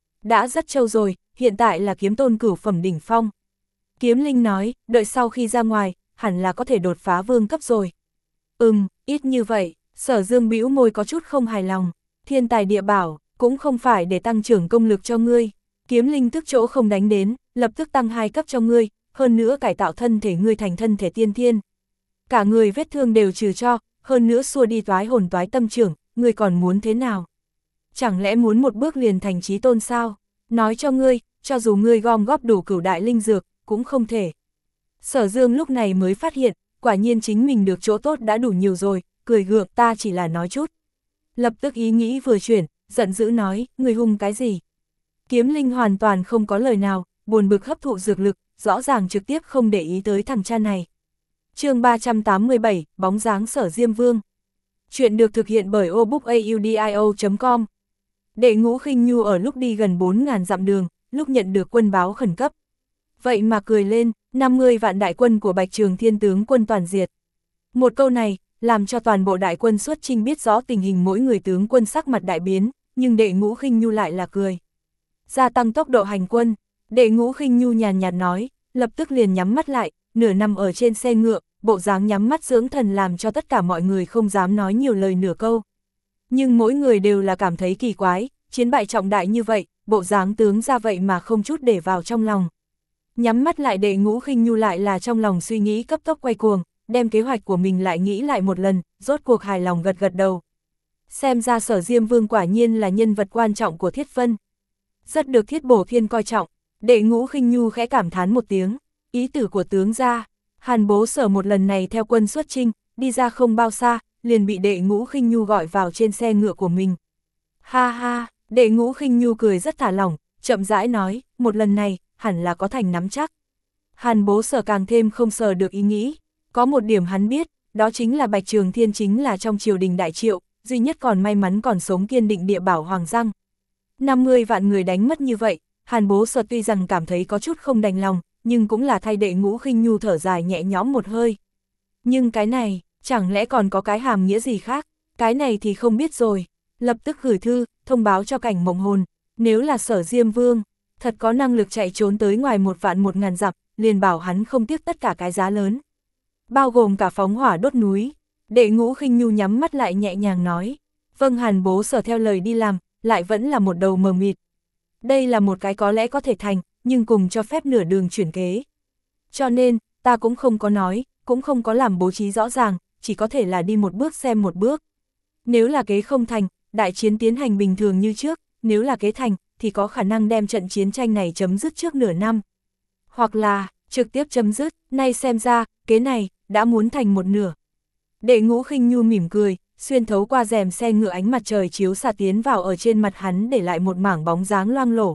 Đã rất trâu rồi, hiện tại là kiếm tôn cửu phẩm đỉnh phong. Kiếm Linh nói, đợi sau khi ra ngoài, hẳn là có thể đột phá vương cấp rồi. Ừm, ít như vậy. Sở Dương bĩu môi có chút không hài lòng. Thiên tài địa bảo, cũng không phải để tăng trưởng công lực cho ngươi. Kiếm Linh tức chỗ không đánh đến, lập tức tăng hai cấp cho ngươi, hơn nữa cải tạo thân thể ngươi thành thân thể tiên thiên. Cả người vết thương đều trừ cho, hơn nữa xua đi toái hồn toái tâm trưởng, ngươi còn muốn thế nào? Chẳng lẽ muốn một bước liền thành chí tôn sao? Nói cho ngươi, cho dù ngươi gom góp đủ cửu đại linh dược, cũng không thể. Sở Dương lúc này mới phát hiện, quả nhiên chính mình được chỗ tốt đã đủ nhiều rồi, cười gượng, ta chỉ là nói chút. Lập tức ý nghĩ vừa chuyển, giận dữ nói, ngươi hung cái gì? Kiếm Linh hoàn toàn không có lời nào, buồn bực hấp thụ dược lực, rõ ràng trực tiếp không để ý tới thằng cha này. Chương ba trăm tám mươi bảy, bóng dáng Sở Diêm Vương. Chuyện được thực hiện bởi o book audio chấm com. Đệ Ngũ Khinh Nhu ở lúc đi gần bốn nghìn dặm đường, lúc nhận được quân báo khẩn cấp. Vậy mà cười lên, năm mươi vạn đại quân của Bạch Trường Thiên tướng quân toàn diệt. Một câu này, làm cho toàn bộ đại quân xuất chinh biết rõ tình hình mỗi người tướng quân sắc mặt đại biến, nhưng Đệ Ngũ Khinh Nhu lại là cười. Gia tăng tốc độ hành quân, Đệ Ngũ Khinh Nhu nhàn nhạt nói, lập tức liền nhắm mắt lại, nửa nằm ở trên xe ngựa, bộ dáng nhắm mắt dưỡng thần làm cho tất cả mọi người không dám nói nhiều lời nửa câu. Nhưng mỗi người đều là cảm thấy kỳ quái, chiến bại trọng đại như vậy, bộ dáng tướng ra vậy mà không chút để vào trong lòng. Nhắm mắt lại Đệ Ngũ Khinh Nhu lại là trong lòng suy nghĩ cấp tốc quay cuồng, đem kế hoạch của mình lại nghĩ lại một lần, rốt cuộc hài lòng gật gật đầu. Xem ra Sở Diêm Vương quả nhiên là nhân vật quan trọng của Thiết Vân. Rất được Thiết Bổ Thiên coi trọng, Đệ Ngũ Khinh Nhu khẽ cảm thán một tiếng, ý tử của tướng ra. Hàn Bố Sở một lần này theo quân xuất chinh, đi ra không bao xa, liền bị Đệ Ngũ Khinh Nhu gọi vào trên xe ngựa của mình. Ha ha, Đệ Ngũ Khinh Nhu cười rất thả lỏng, chậm rãi nói, một lần này, hẳn là có thành nắm chắc. Hàn Bố Sở càng thêm không sờ được ý nghĩ, có một điểm hắn biết, đó chính là Bạch Trường Thiên chính là trong triều đình đại triệu, duy nhất còn may mắn còn sống kiên định địa bảo Hoàng Giang. năm mươi vạn người đánh mất như vậy, Hàn Bố Sở tuy rằng cảm thấy có chút không đành lòng, nhưng cũng là thay Đệ Ngũ Khinh Nhu thở dài nhẹ nhõm một hơi. Nhưng cái này, chẳng lẽ còn có cái hàm nghĩa gì khác, cái này thì không biết rồi. Lập tức gửi thư, thông báo cho Cảnh Mộng Hồn, nếu là Sở Diêm Vương, thật có năng lực chạy trốn tới ngoài một vạn một ngàn dặm, liền bảo hắn không tiếc tất cả cái giá lớn. Bao gồm cả phóng hỏa đốt núi. Đệ Ngũ Khinh Nhu nhắm mắt lại nhẹ nhàng nói, vâng. Hàn Bố Sở theo lời đi làm, lại vẫn là một đầu mờ mịt. Đây là một cái có lẽ có thể thành, nhưng cùng cho phép nửa đường chuyển kế. Cho nên, ta cũng không có nói, cũng không có làm bố trí rõ ràng, chỉ có thể là đi một bước xem một bước. Nếu là kế không thành, đại chiến tiến hành bình thường như trước, nếu là kế thành, thì có khả năng đem trận chiến tranh này chấm dứt trước nửa năm. Hoặc là, trực tiếp chấm dứt, nay xem ra, kế này, đã muốn thành một nửa. Đệ Ngũ Khinh Nhu mỉm cười, xuyên thấu qua rèm xe ngựa ánh mặt trời chiếu xạ tiến vào ở trên mặt hắn để lại một mảng bóng dáng loang lổ.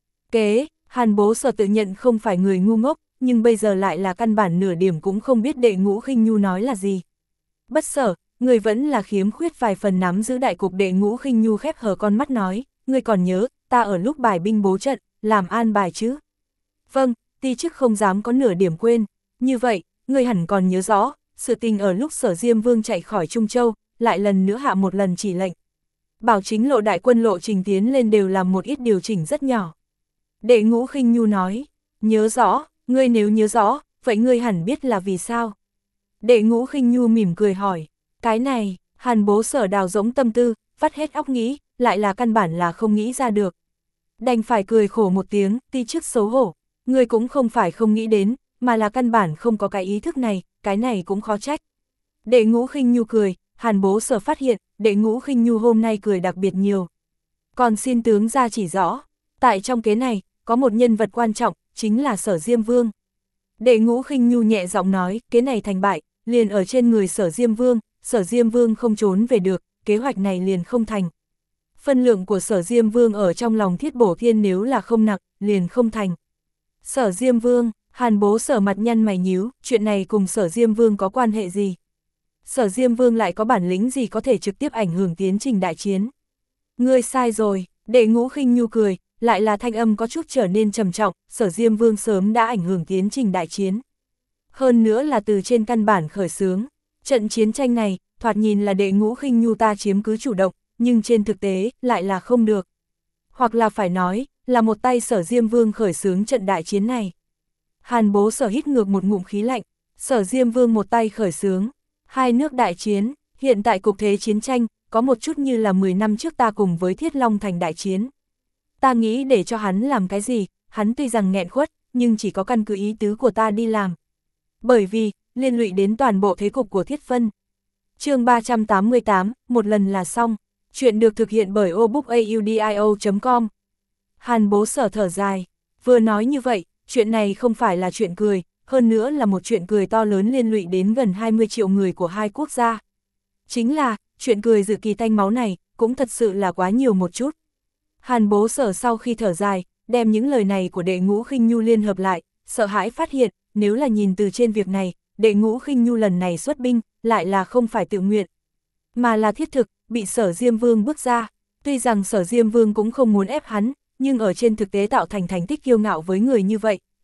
Kế, Hàn Bố Sở tự nhận không phải người ngu ngốc, nhưng bây giờ lại là căn bản nửa điểm cũng không biết Đệ Ngũ Khinh Nhu nói là gì. Bất Sở, người vẫn là khiếm khuyết vài phần nắm giữ đại cục. Đệ Ngũ Khinh Nhu khép hờ con mắt nói, ngươi còn nhớ, ta ở lúc bài binh bố trận, làm an bài chứ? Vâng, ti chức không dám có nửa điểm quên. Như vậy, ngươi hẳn còn nhớ rõ, sự tình ở lúc Sở Diêm Vương chạy khỏi Trung Châu, lại lần nữa hạ một lần chỉ lệnh. Bảo chính lộ đại quân lộ trình tiến lên đều làm một ít điều chỉnh rất nhỏ. Đệ Ngũ Khinh Nhu nói, nhớ rõ, ngươi nếu nhớ rõ, vậy ngươi hẳn biết là vì sao? Đệ Ngũ Khinh Nhu mỉm cười hỏi, cái này, Hàn Bố Sở đào rỗng tâm tư, vắt hết óc nghĩ, lại là căn bản là không nghĩ ra được. Đành phải cười khổ một tiếng, ti chức xấu hổ, ngươi cũng không phải không nghĩ đến, mà là căn bản không có cái ý thức này, cái này cũng khó trách. Đệ Ngũ Khinh Nhu cười, Hàn Bố Sở phát hiện, Đệ Ngũ Khinh Nhu hôm nay cười đặc biệt nhiều. Còn xin tướng ra chỉ rõ, tại trong kế này, có một nhân vật quan trọng, chính là Sở Diêm Vương. Đệ Ngũ Khinh Nhu nhẹ giọng nói, kế này thành bại, liền ở trên người Sở Diêm Vương, Sở Diêm Vương không trốn về được, kế hoạch này liền không thành. Phân lượng của Sở Diêm Vương ở trong lòng Thiết Bổ Thiên nếu là không nặng, liền không thành. Sở Diêm Vương, Hàn Bố Sở mặt nhăn mày nhíu, chuyện này cùng Sở Diêm Vương có quan hệ gì? Sở Diêm Vương lại có bản lĩnh gì có thể trực tiếp ảnh hưởng tiến trình đại chiến? Ngươi sai rồi, Đệ Ngũ Khinh Nhu cười, lại là thanh âm có chút trở nên trầm trọng, Sở Diêm Vương sớm đã ảnh hưởng tiến trình đại chiến. Hơn nữa là từ trên căn bản khởi xướng. Trận chiến tranh này, thoạt nhìn là Đệ Ngũ Khinh Nhu ta chiếm cứ chủ động, nhưng trên thực tế, lại là không được. Hoặc là phải nói, là một tay Sở Diêm Vương khởi xướng trận đại chiến này. Hàn Bố Sở hít ngược một ngụm khí lạnh, Sở Diêm Vương một tay khởi xướng. Hai nước đại chiến, hiện tại cục thế chiến tranh, có một chút như là mười năm trước ta cùng với Thiết Long Thành đại chiến. Ta nghĩ để cho hắn làm cái gì, hắn tuy rằng nghẹn khuất, nhưng chỉ có căn cứ ý tứ của ta đi làm. Bởi vì, liên lụy đến toàn bộ thế cục của Thiết Vân. Chương ba trăm tám mươi tám, một lần là xong. Chuyện được thực hiện bởi obookaudio chấm com. Hàn Bố Sở thở dài. Vừa nói như vậy, chuyện này không phải là chuyện cười, hơn nữa là một chuyện cười to lớn liên lụy đến gần hai mươi triệu người của hai quốc gia. Chính là, chuyện cười dự kỳ tanh máu này, cũng thật sự là quá nhiều một chút. Hàn Bố Sở sau khi thở dài, đem những lời này của Đệ Ngũ Khinh Nhu liên hợp lại, sợ hãi phát hiện, nếu là nhìn từ trên việc này, Đệ Ngũ Khinh Nhu lần này xuất binh, lại là không phải tự nguyện, mà là thiết thực, bị Sở Diêm Vương bước ra. Tuy rằng Sở Diêm Vương cũng không muốn ép hắn, nhưng ở trên thực tế tạo thành thành tích kiêu ngạo với người như vậy,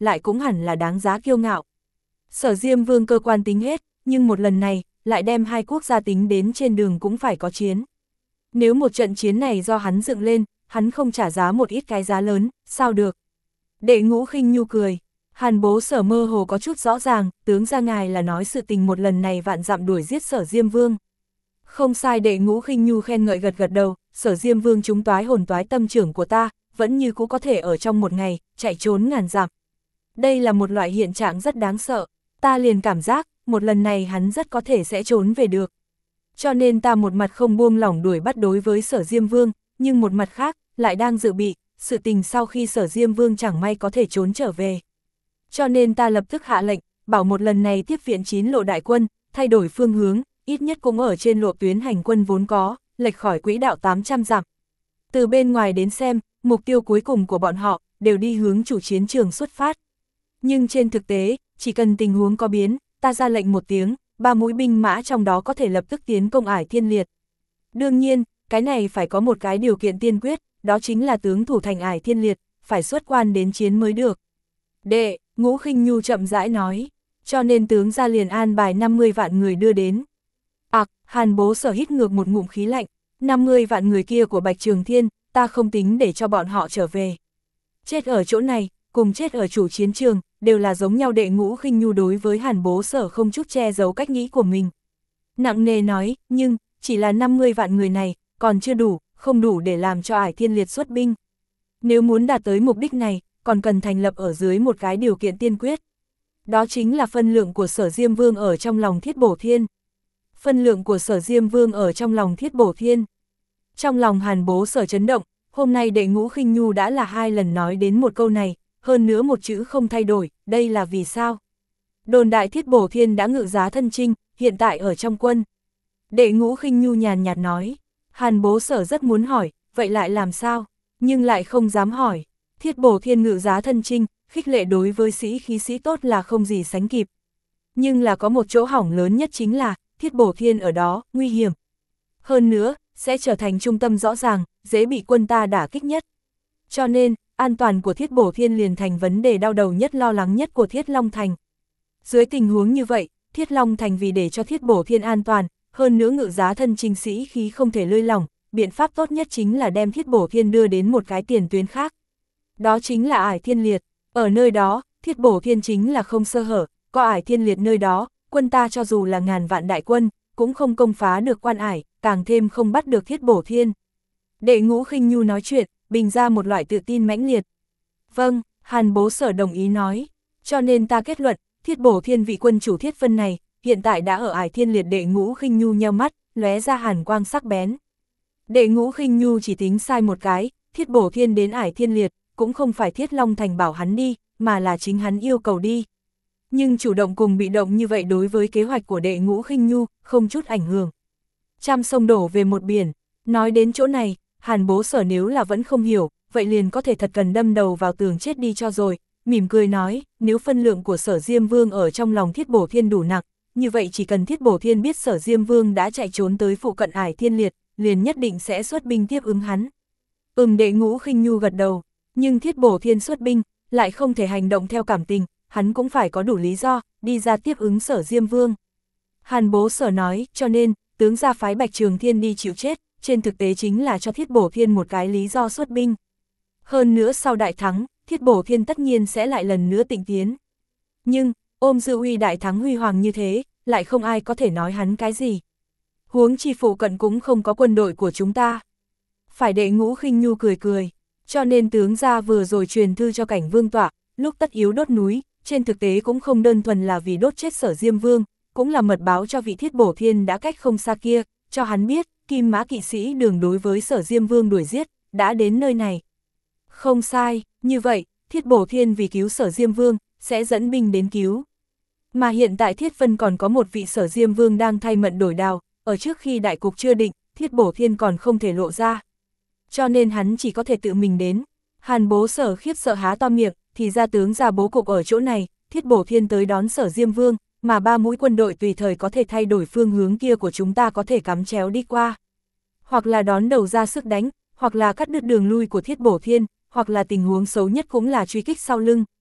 lại cũng hẳn là đáng giá kiêu ngạo. Sở Diêm Vương cơ quan tính hết, nhưng một lần này, lại đem hai quốc gia tính đến trên đường cũng phải có chiến. Nếu một trận chiến này do hắn dựng lên, hắn không trả giá một ít cái giá lớn, sao được? Đệ Ngũ Khinh Nhu cười. Hàn Bố Sở mơ hồ có chút rõ ràng, tướng ra ngài là nói sự tình một lần này vạn dặm đuổi giết Sở Diêm Vương. Không sai, Đệ Ngũ Khinh Nhu khen ngợi gật gật đầu, Sở Diêm Vương chúng toái hồn toái tâm trưởng của ta, vẫn như cũ có thể ở trong một ngày, chạy trốn ngàn dặm. Đây là một loại hiện trạng rất đáng sợ, ta liền cảm giác, một lần này hắn rất có thể sẽ trốn về được. Cho nên ta một mặt không buông lỏng đuổi bắt đối với Sở Diêm Vương, nhưng một mặt khác, lại đang dự bị, sự tình sau khi Sở Diêm Vương chẳng may có thể trốn trở về. Cho nên ta lập tức hạ lệnh, bảo một lần này tiếp viện chín lộ đại quân, thay đổi phương hướng, ít nhất cũng ở trên lộ tuyến hành quân vốn có, lệch khỏi quỹ đạo tám trăm dặm. Từ bên ngoài đến xem, mục tiêu cuối cùng của bọn họ, đều đi hướng chủ chiến trường xuất phát. Nhưng trên thực tế, chỉ cần tình huống có biến, ta ra lệnh một tiếng, ba mũi binh mã trong đó có thể lập tức tiến công Ải Thiên Liệt. Đương nhiên, cái này phải có một cái điều kiện tiên quyết, đó chính là tướng thủ thành Ải Thiên Liệt, phải xuất quan đến chiến mới được. Đệ, Ngũ Khinh Nhu chậm rãi nói, cho nên tướng ra liền an bài năm mươi vạn người đưa đến. Ặc, à, Hàn Bố Sở hít ngược một ngụm khí lạnh, năm mươi vạn người kia của Bạch Trường Thiên, ta không tính để cho bọn họ trở về. Chết ở chỗ này, cùng chết ở chủ chiến trường, đều là giống nhau. Đệ Ngũ Khinh Nhu đối với Hàn Bố Sở không chút che giấu cách nghĩ của mình. Nặng nề nói, nhưng, chỉ là năm mươi vạn người này, còn chưa đủ, không đủ để làm cho Ải Thiên Liệt xuất binh. Nếu muốn đạt tới mục đích này, còn cần thành lập ở dưới một cái điều kiện tiên quyết. Đó chính là phân lượng của Sở Diêm Vương ở trong lòng Thiết Bổ Thiên. Phân lượng của Sở Diêm Vương ở trong lòng Thiết Bổ Thiên. Trong lòng Hàn Bố Sở chấn động, hôm nay Đệ Ngũ Khinh Nhu đã là hai lần nói đến một câu này, hơn nữa một chữ không thay đổi, đây là vì sao? Đồn đại Thiết Bổ Thiên đã ngự giá thân chinh, hiện tại ở trong quân. Đệ Ngũ Khinh Nhu nhàn nhạt nói, Hàn Bố Sở rất muốn hỏi, vậy lại làm sao? Nhưng lại không dám hỏi. Thiết Bổ Thiên ngự giá thân chinh, khích lệ đối với sĩ khí sĩ tốt là không gì sánh kịp. Nhưng là có một chỗ hỏng lớn nhất chính là, Thiết Bổ Thiên ở đó, nguy hiểm. Hơn nữa, sẽ trở thành trung tâm rõ ràng, dễ bị quân ta đả kích nhất. Cho nên, an toàn của Thiết Bổ Thiên liền thành vấn đề đau đầu nhất, lo lắng nhất của Thiết Long Thành. Dưới tình huống như vậy, Thiết Long Thành vì để cho Thiết Bổ Thiên an toàn, hơn nữa ngự giá thân chinh sĩ khí không thể lơi lỏng, biện pháp tốt nhất chính là đem Thiết Bổ Thiên đưa đến một cái tiền tuyến khác. Đó chính là Ải Thiên Liệt. Ở nơi đó, Thiết Bổ Thiên chính là không sơ hở, có Ải Thiên Liệt nơi đó, quân ta cho dù là ngàn vạn đại quân, cũng không công phá được quan Ải, càng thêm không bắt được Thiết Bổ Thiên. Đệ Ngũ Khinh Nhu nói chuyện, bình ra một loại tự tin mãnh liệt. Vâng, Hàn Bố Sở đồng ý nói, cho nên ta kết luận, Thiết Bổ Thiên vị quân chủ Thiết Vân này, hiện tại đã ở Ải Thiên Liệt. Đệ Ngũ Khinh Nhu nheo mắt, lóe ra hàn quang sắc bén. Đệ Ngũ Khinh Nhu chỉ tính sai một cái, Thiết Bổ Thiên đến Ải Thiên Liệt, cũng không phải Thiết Long Thành bảo hắn đi, mà là chính hắn yêu cầu đi. Nhưng chủ động cùng bị động như vậy đối với kế hoạch của Đệ Ngũ Khinh Nhu, không chút ảnh hưởng. Trăm sông đổ về một biển, nói đến chỗ này, Hàn Bố Sở nếu là vẫn không hiểu, vậy liền có thể thật cần đâm đầu vào tường chết đi cho rồi, mỉm cười nói, nếu phân lượng của Sở Diêm Vương ở trong lòng Thiết Bổ Thiên đủ nặng, như vậy chỉ cần Thiết Bổ Thiên biết Sở Diêm Vương đã chạy trốn tới phụ cận Ải Thiên Liệt, liền nhất định sẽ xuất binh tiếp ứng hắn. Ừm, Đệ Ngũ Khinh Nhu gật đầu, nhưng Thiết Bổ Thiên xuất binh, lại không thể hành động theo cảm tình, hắn cũng phải có đủ lý do, đi ra tiếp ứng Sở Diêm Vương. Hàn Bố Sở nói, cho nên, tướng gia phái Bạch Trường Thiên đi chịu chết, trên thực tế chính là cho Thiết Bổ Thiên một cái lý do xuất binh. Hơn nữa sau đại thắng, Thiết Bổ Thiên tất nhiên sẽ lại lần nữa tịnh tiến. Nhưng, ôm dư uy đại thắng huy hoàng như thế, lại không ai có thể nói hắn cái gì. Huống chi phụ cận cũng không có quân đội của chúng ta. Phải. Đệ Ngũ Khinh Nhu cười cười, cho nên tướng gia vừa rồi truyền thư cho Cảnh Vương tọa, lúc tất yếu đốt núi, trên thực tế cũng không đơn thuần là vì đốt chết Sở Diêm Vương, cũng là mật báo cho vị Thiết Bổ Thiên đã cách không xa kia, cho hắn biết, Kim Mã kỵ sĩ đường đối với Sở Diêm Vương đuổi giết, đã đến nơi này. Không sai, như vậy, Thiết Bổ Thiên vì cứu Sở Diêm Vương, sẽ dẫn binh đến cứu. Mà hiện tại Thiết Vân còn có một vị Sở Diêm Vương đang thay mận đổi đào, ở trước khi đại cục chưa định, Thiết Bổ Thiên còn không thể lộ ra. Cho nên hắn chỉ có thể tự mình đến. Hàn Bố Sở khiếp sợ há to miệng, thì ra tướng ra bố cục ở chỗ này, Thiết Bổ Thiên tới đón Sở Diêm Vương, mà ba mũi quân đội tùy thời có thể thay đổi phương hướng kia của chúng ta có thể cắm chéo đi qua. Hoặc là đón đầu ra sức đánh, hoặc là cắt đứt đường lui của Thiết Bổ Thiên, hoặc là tình huống xấu nhất cũng là truy kích sau lưng,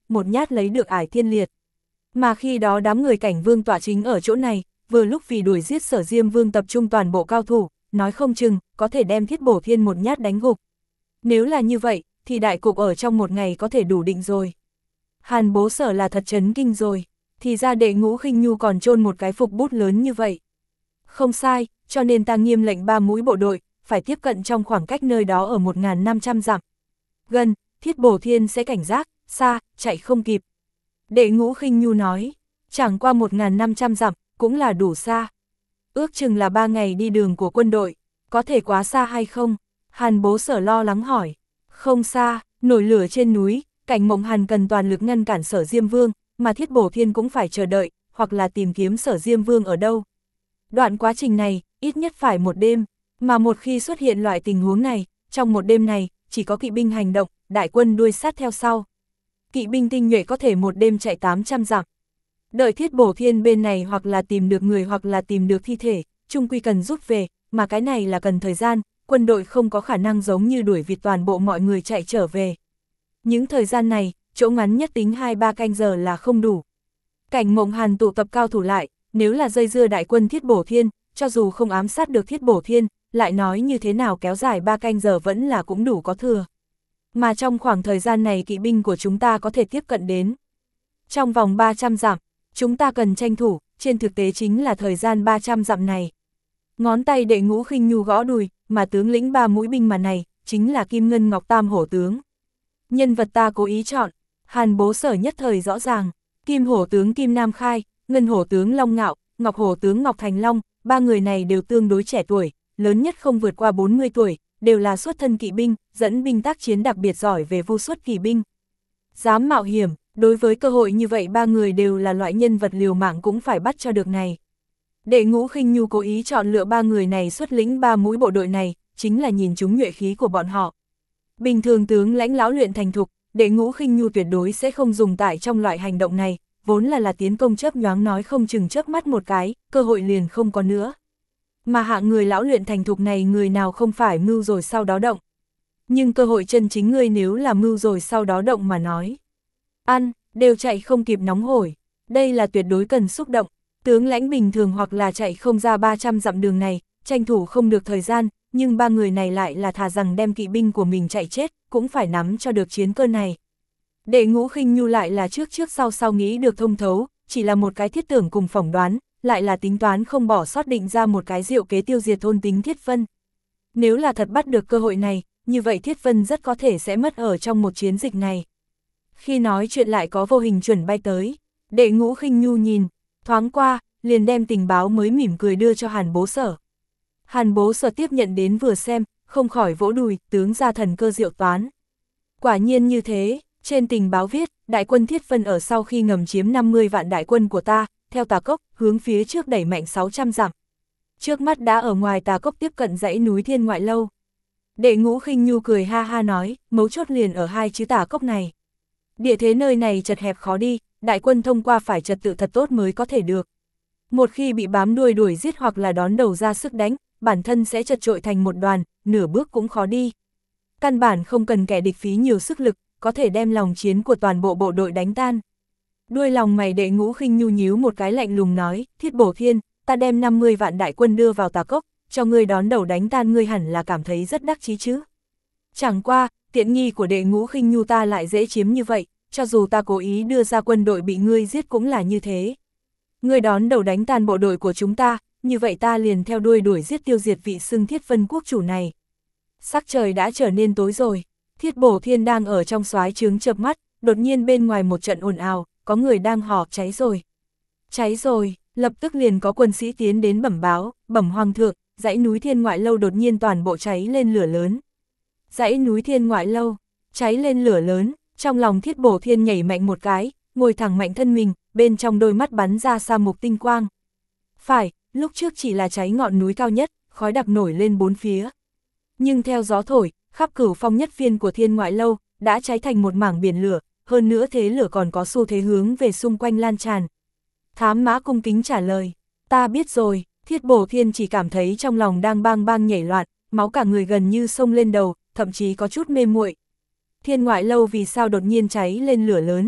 một nhát lấy được Ải Thiên Liệt. Mà khi đó đám người Cảnh Vương tọa chính ở chỗ này, vừa lúc vì đuổi giết Sở Diêm Vương tập trung toàn bộ cao thủ, nói không chừng, có thể đem Thiết Bổ Thiên một nhát đánh gục. Nếu là như vậy, thì đại cục ở trong một ngày có thể đủ định rồi. Hàn Bố Sở là thật chấn kinh rồi, thì ra Đệ Ngũ Khinh Nhu còn chôn một cái phục bút lớn như vậy. Không sai, cho nên ta nghiêm lệnh ba mũi bộ đội, phải tiếp cận trong khoảng cách nơi đó ở một nghìn năm trăm dặm. Gần, Thiết Bổ Thiên sẽ cảnh giác, xa, chạy không kịp. Đệ Ngũ Khinh Nhu nói, chẳng qua một nghìn năm trăm dặm, cũng là đủ xa. Ước chừng là ba ngày đi đường của quân đội, có thể quá xa hay không? Hàn Bố Sở lo lắng hỏi. Không xa, nổi lửa trên núi, Cảnh Mộng Hàn cần toàn lực ngăn cản Sở Diêm Vương, mà Thiết Bổ Thiên cũng phải chờ đợi, hoặc là tìm kiếm Sở Diêm Vương ở đâu. Đoạn quá trình này, ít nhất phải một đêm, mà một khi xuất hiện loại tình huống này, trong một đêm này, chỉ có kỵ binh hành động, đại quân đuôi sát theo sau. Kỵ binh tinh nhuệ có thể một đêm chạy tám trăm dặm. Đợi Thiết Bổ Thiên bên này hoặc là tìm được người hoặc là tìm được thi thể, chung quy cần rút về, mà cái này là cần thời gian, quân đội không có khả năng giống như đuổi vịt toàn bộ mọi người chạy trở về. Những thời gian này, chỗ ngắn nhất tính hai ba canh giờ là không đủ. Cảnh Mộng Hàn tụ tập cao thủ lại, nếu là dây dưa đại quân Thiết Bổ Thiên, cho dù không ám sát được Thiết Bổ Thiên, lại nói như thế nào kéo dài ba canh giờ vẫn là cũng đủ có thừa. Mà trong khoảng thời gian này kỵ binh của chúng ta có thể tiếp cận đến. Trong vòng ba trăm dặm, chúng ta cần tranh thủ, trên thực tế chính là thời gian ba trăm dặm này. Ngón tay Đệ Ngũ Khinh Nhu gõ đùi, mà tướng lĩnh ba mũi binh mà này, chính là Kim Ngân Ngọc Tam Hổ tướng. Nhân vật ta cố ý chọn, Hàn Bố Sở nhất thời rõ ràng, Kim Hổ tướng Kim Nam Khai, Ngân Hổ tướng Long Ngạo, Ngọc Hổ tướng Ngọc Thành Long, ba người này đều tương đối trẻ tuổi, lớn nhất không vượt qua bốn mươi tuổi, đều là xuất thân kỵ binh, dẫn binh tác chiến đặc biệt giỏi về vu xuất kỵ binh. Dám mạo hiểm, đối với cơ hội như vậy ba người đều là loại nhân vật liều mạng cũng phải bắt cho được này. Đệ Ngũ Khinh Nhu cố ý chọn lựa ba người này xuất lĩnh ba mũi bộ đội này, chính là nhìn chúng nhuệ khí của bọn họ. Bình thường tướng lãnh lão luyện thành thục, Đệ Ngũ Khinh Nhu tuyệt đối sẽ không dùng tại trong loại hành động này, vốn là là tiến công chớp nhoáng nói không chừng chớp mắt một cái, cơ hội liền không có nữa. Mà hạng người lão luyện thành thục này người nào không phải mưu rồi sau đó động. Nhưng cơ hội chân chính ngươi nếu là mưu rồi sau đó động mà nói. Ăn, đều chạy không kịp nóng hổi, đây là tuyệt đối cần xúc động. Tướng lãnh bình thường hoặc là chạy không ra ba trăm dặm đường này, tranh thủ không được thời gian, nhưng ba người này lại là thà rằng đem kỵ binh của mình chạy chết, cũng phải nắm cho được chiến cơ này. Đệ Ngũ Khinh Nhu lại là trước trước sau sau nghĩ được thông thấu, chỉ là một cái thiết tưởng cùng phỏng đoán, lại là tính toán không bỏ sót định ra một cái diệu kế tiêu diệt thôn tính Thiết Vân. Nếu là thật bắt được cơ hội này, như vậy Thiết Vân rất có thể sẽ mất ở trong một chiến dịch này. Khi nói chuyện lại có vô hình chuẩn bay tới, Đệ Ngũ Khinh Nhu nhìn, thoáng qua, liền đem tình báo mới mỉm cười đưa cho Hàn Bố Sở. Hàn Bố Sở tiếp nhận đến vừa xem, không khỏi vỗ đùi, tướng ra thần cơ diệu toán. Quả nhiên như thế, trên tình báo viết, đại quân Thiết Vân ở sau khi ngầm chiếm năm mươi vạn đại quân của ta, theo Tà Cốc, hướng phía trước đẩy mạnh sáu trăm dặm. Trước mắt đã ở ngoài Tà Cốc tiếp cận dãy núi Thiên Ngoại Lâu. Đệ Ngũ Khinh Nhu cười ha ha nói, mấu chốt liền ở hai chữ Tà Cốc này. Địa thế nơi này chật hẹp khó đi, đại quân thông qua phải trật tự thật tốt mới có thể được. Một khi bị bám đuôi đuổi giết hoặc là đón đầu ra sức đánh, bản thân sẽ chật trội thành một đoàn, nửa bước cũng khó đi. Căn bản không cần kẻ địch phí nhiều sức lực, có thể đem lòng chiến của toàn bộ bộ đội đánh tan. Đuôi lòng mày Đệ Ngũ Khinh Nhu nhíu một cái lạnh lùng nói, Thiết Bổ Thiên, ta đem năm mươi vạn đại quân đưa vào Tà Cốc, cho ngươi đón đầu đánh tan ngươi hẳn là cảm thấy rất đắc chí chứ. Chẳng qua, tiện nghi của Đệ Ngũ Khinh Nhu ta lại dễ chiếm như vậy, cho dù ta cố ý đưa ra quân đội bị ngươi giết cũng là như thế. Ngươi đón đầu đánh tan bộ đội của chúng ta, như vậy ta liền theo đuôi đuổi giết tiêu diệt vị xưng Thiết Vân quốc chủ này. Sắc trời đã trở nên tối rồi, Thiết Bổ Thiên đang ở trong soái trướng chợp mắt, đột nhiên bên ngoài một trận ồn ào, có người đang hò cháy rồi. Cháy rồi, lập tức liền có quân sĩ tiến đến bẩm báo, bẩm hoàng thượng, dãy núi Thiên Ngoại Lâu đột nhiên toàn bộ cháy lên lửa lớn. Dãy núi Thiên Ngoại Lâu, cháy lên lửa lớn, trong lòng Thiết Bổ Thiên nhảy mạnh một cái, ngồi thẳng mạnh thân mình, bên trong đôi mắt bắn ra sa mục tinh quang. Phải, lúc trước chỉ là cháy ngọn núi cao nhất, khói đặc nổi lên bốn phía. Nhưng theo gió thổi, khắp cửu phong nhất phiên của Thiên Ngoại Lâu, đã cháy thành một mảng biển lửa, hơn nữa thế lửa còn có xu thế hướng về xung quanh lan tràn. Thám mã cung kính trả lời, ta biết rồi. Thiết Bổ Thiên chỉ cảm thấy trong lòng đang bang bang nhảy loạn, máu cả người gần như sông lên đầu, thậm chí có chút mê muội. Thiên Ngoại Lâu vì sao đột nhiên cháy lên lửa lớn?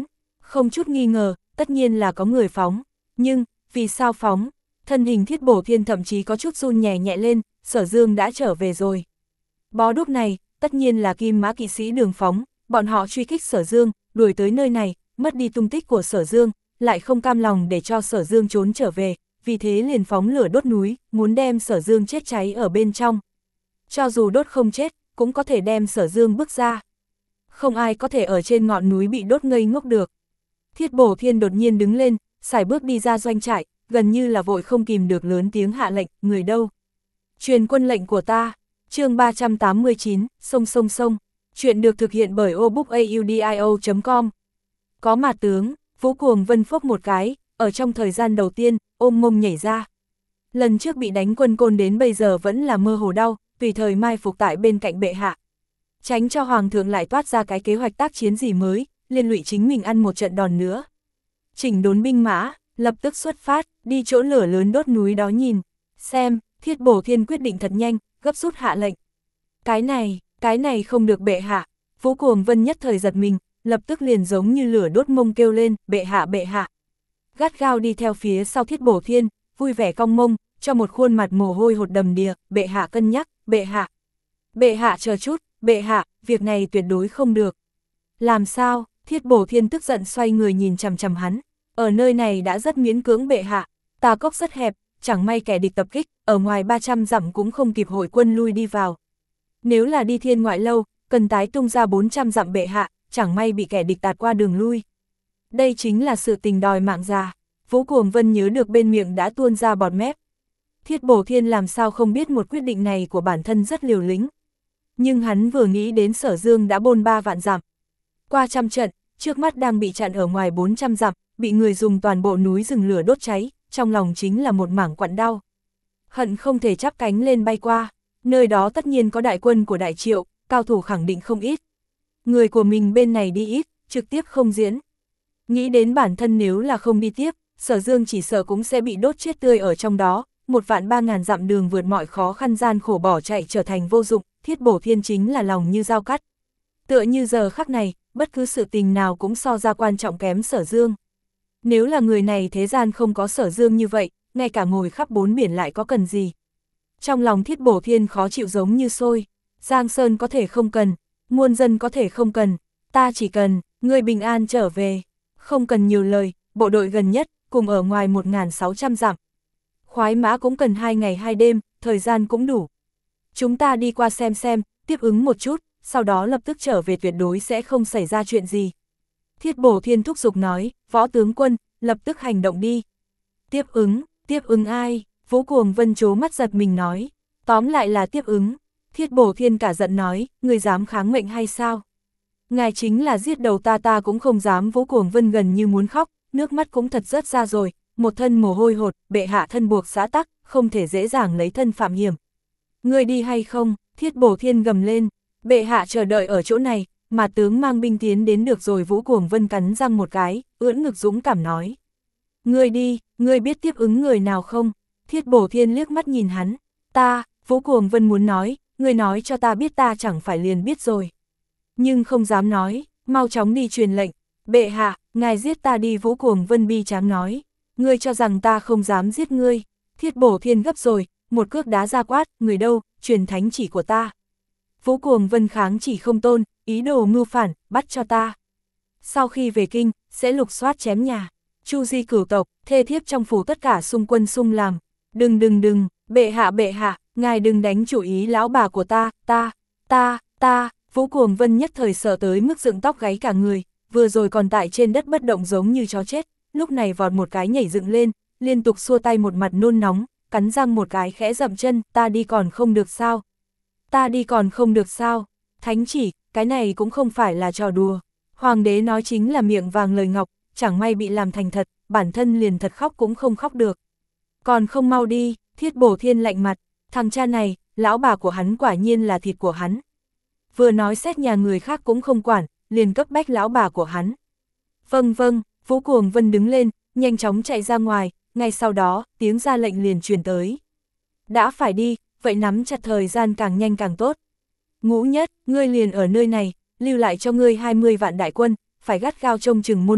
Không chút nghi ngờ, tất nhiên là có người phóng. Nhưng, vì sao phóng? Thân hình Thiết Bổ Thiên thậm chí có chút run nhẹ nhẹ lên, Sở Dương đã trở về rồi. Bó đuốc này, tất nhiên là Kim Mã kỵ sĩ Đường phóng, bọn họ truy kích Sở Dương, đuổi tới nơi này, mất đi tung tích của Sở Dương, lại không cam lòng để cho Sở Dương trốn trở về, vì thế liền phóng lửa đốt núi, muốn đem Sở Dương chết cháy ở bên trong. Cho dù đốt không chết, cũng có thể đem Sở Dương bước ra. Không ai có thể ở trên ngọn núi bị đốt ngây ngốc được. Thiết Bổ Thiên đột nhiên đứng lên, sải bước đi ra doanh trại, gần như là vội không kìm được lớn tiếng hạ lệnh, người đâu? Truyền quân lệnh của ta. Chương ba trăm tám mươi chín, sông sông sông. Chuyện được thực hiện bởi obookaudio chấm com. Có mà tướng, Vũ Cuồng Vân phốc một cái, ở trong thời gian đầu tiên, ôm mông nhảy ra. Lần trước bị đánh quân côn đến bây giờ vẫn là mơ hồ đau, tùy thời mai phục tại bên cạnh bệ hạ. Tránh cho hoàng thượng lại toát ra cái kế hoạch tác chiến gì mới, liên lụy chính mình ăn một trận đòn nữa. Chỉnh đốn binh mã, lập tức xuất phát, đi chỗ lửa lớn đốt núi đó nhìn. Xem, Thiết Bổ Thiên quyết định thật nhanh, gấp rút hạ lệnh. Cái này, cái này không được bệ hạ. Vũ Cuồng Vân nhất thời giật mình, lập tức liền giống như lửa đốt mông kêu lên, bệ hạ bệ hạ. Gắt gao đi theo phía sau Thiết Bổ Thiên, vui vẻ cong mông, cho một khuôn mặt mồ hôi hột đầm đìa, bệ hạ cân nhắc, bệ hạ. Bệ hạ chờ chút, bệ hạ, việc này tuyệt đối không được. Làm sao? Thiết Bổ Thiên tức giận xoay người nhìn chằm chằm hắn. Ở nơi này đã rất miễn cưỡng bệ hạ, tà cốc rất hẹp, chẳng may kẻ địch tập kích, ở ngoài ba trăm dặm cũng không kịp hội quân lui đi vào. Nếu là đi thiên ngoại lâu, cần tái tung ra bốn trăm dặm bệ hạ, chẳng may bị kẻ địch tạt qua đường lui. Đây chính là sự tình đòi mạng già. Vũ Cuồng Vân nhớ được bên miệng đã tuôn ra bọt mép. Thiết Bổ Thiên làm sao không biết một quyết định này của bản thân rất liều lĩnh. Nhưng hắn vừa nghĩ đến Sở Dương đã bôn ba vạn dặm. Qua trăm trận, trước mắt đang bị chặn ở ngoài bốn trăm dặm, bị người dùng toàn bộ núi rừng lửa đốt cháy, trong lòng chính là một mảng quặn đau. Hận không thể chắp cánh lên bay qua, nơi đó tất nhiên có đại quân của Đại Triệu, cao thủ khẳng định không ít. Người của mình bên này đi ít, trực tiếp không diễn. Nghĩ đến bản thân nếu là không đi tiếp, Sở Dương chỉ sợ cũng sẽ bị đốt chết tươi ở trong đó, một vạn ba ngàn dặm đường vượt mọi khó khăn gian khổ bỏ chạy trở thành vô dụng, Thiết Bổ Thiên chính là lòng như dao cắt. Tựa như giờ khắc này, bất cứ sự tình nào cũng so ra quan trọng kém Sở Dương. Nếu là người này thế gian không có Sở Dương như vậy, ngay cả ngồi khắp bốn biển lại có cần gì. Trong lòng Thiết Bổ Thiên khó chịu giống như sôi, Giang Sơn có thể không cần, muôn dân có thể không cần, ta chỉ cần, người bình an trở về, không cần nhiều lời, bộ đội gần nhất, cùng ở ngoài một nghìn sáu trăm dặm. Khoái mã cũng cần hai ngày hai đêm, thời gian cũng đủ. Chúng ta đi qua xem xem, tiếp ứng một chút, sau đó lập tức trở về tuyệt đối sẽ không xảy ra chuyện gì. Thiết Bổ Thiên thúc giục nói, võ tướng quân, lập tức hành động đi. Tiếp ứng, tiếp ứng ai? Vũ Cuồng Vân trố mắt giật mình nói, tóm lại là tiếp ứng. Thiết Bổ Thiên cả giận nói, người dám kháng mệnh hay sao? Ngài chính là giết đầu ta ta cũng không dám. Vũ Cuồng Vân gần như muốn khóc, nước mắt cũng thật rớt ra rồi, một thân mồ hôi hột, bệ hạ thân buộc xã tắc, không thể dễ dàng lấy thân phạm hiểm. Người đi hay không? Thiết Bổ Thiên gầm lên, bệ hạ chờ đợi ở chỗ này, mà tướng mang binh tiến đến được rồi. Vũ Cuồng Vân cắn răng một cái, ưỡn ngực dũng cảm nói. Ngươi đi, ngươi biết tiếp ứng người nào không? Thiết Bổ Thiên liếc mắt nhìn hắn, ta, Vũ Cuồng Vân muốn nói, ngươi nói cho ta biết ta chẳng phải liền biết rồi. Nhưng không dám nói, mau chóng đi truyền lệnh, bệ hạ, ngài giết ta đi. Vũ Cuồng Vân bi tráng nói, ngươi cho rằng ta không dám giết ngươi. Thiết Bổ Thiên gấp rồi, một cước đá ra quát, người đâu, truyền thánh chỉ của ta. Vũ Cuồng Vân kháng chỉ không tôn, ý đồ mưu phản, bắt cho ta. Sau khi về kinh, sẽ lục soát chém nhà, chu di cửu tộc, thê thiếp trong phủ tất cả xung quân xung làm. Đừng đừng đừng, bệ hạ bệ hạ, ngài đừng đánh chủ ý lão bà của ta, ta, ta, ta. Vũ Cuồng Vân nhất thời sợ tới mức dựng tóc gáy cả người, vừa rồi còn tại trên đất bất động giống như chó chết, lúc này vọt một cái nhảy dựng lên, liên tục xua tay một mặt nôn nóng, cắn răng một cái khẽ dậm chân, ta đi còn không được sao? Ta đi còn không được sao? Thánh chỉ, cái này cũng không phải là trò đùa. Hoàng đế nói chính là miệng vàng lời ngọc, chẳng may bị làm thành thật, bản thân liền thật khóc cũng không khóc được. Còn không mau đi. Thiết Bổ Thiên lạnh mặt, thằng cha này, lão bà của hắn quả nhiên là thịt của hắn. Vừa nói xét nhà người khác cũng không quản, liền cấp bách lão bà của hắn. Vâng vâng, Vũ Cuồng Vân đứng lên, nhanh chóng chạy ra ngoài, ngay sau đó, tiếng ra lệnh liền truyền tới. Đã phải đi, vậy nắm chặt thời gian càng nhanh càng tốt. Ngũ Nhất, ngươi liền ở nơi này, lưu lại cho ngươi hai mươi vạn đại quân, phải gắt gao trông chừng môn hộ,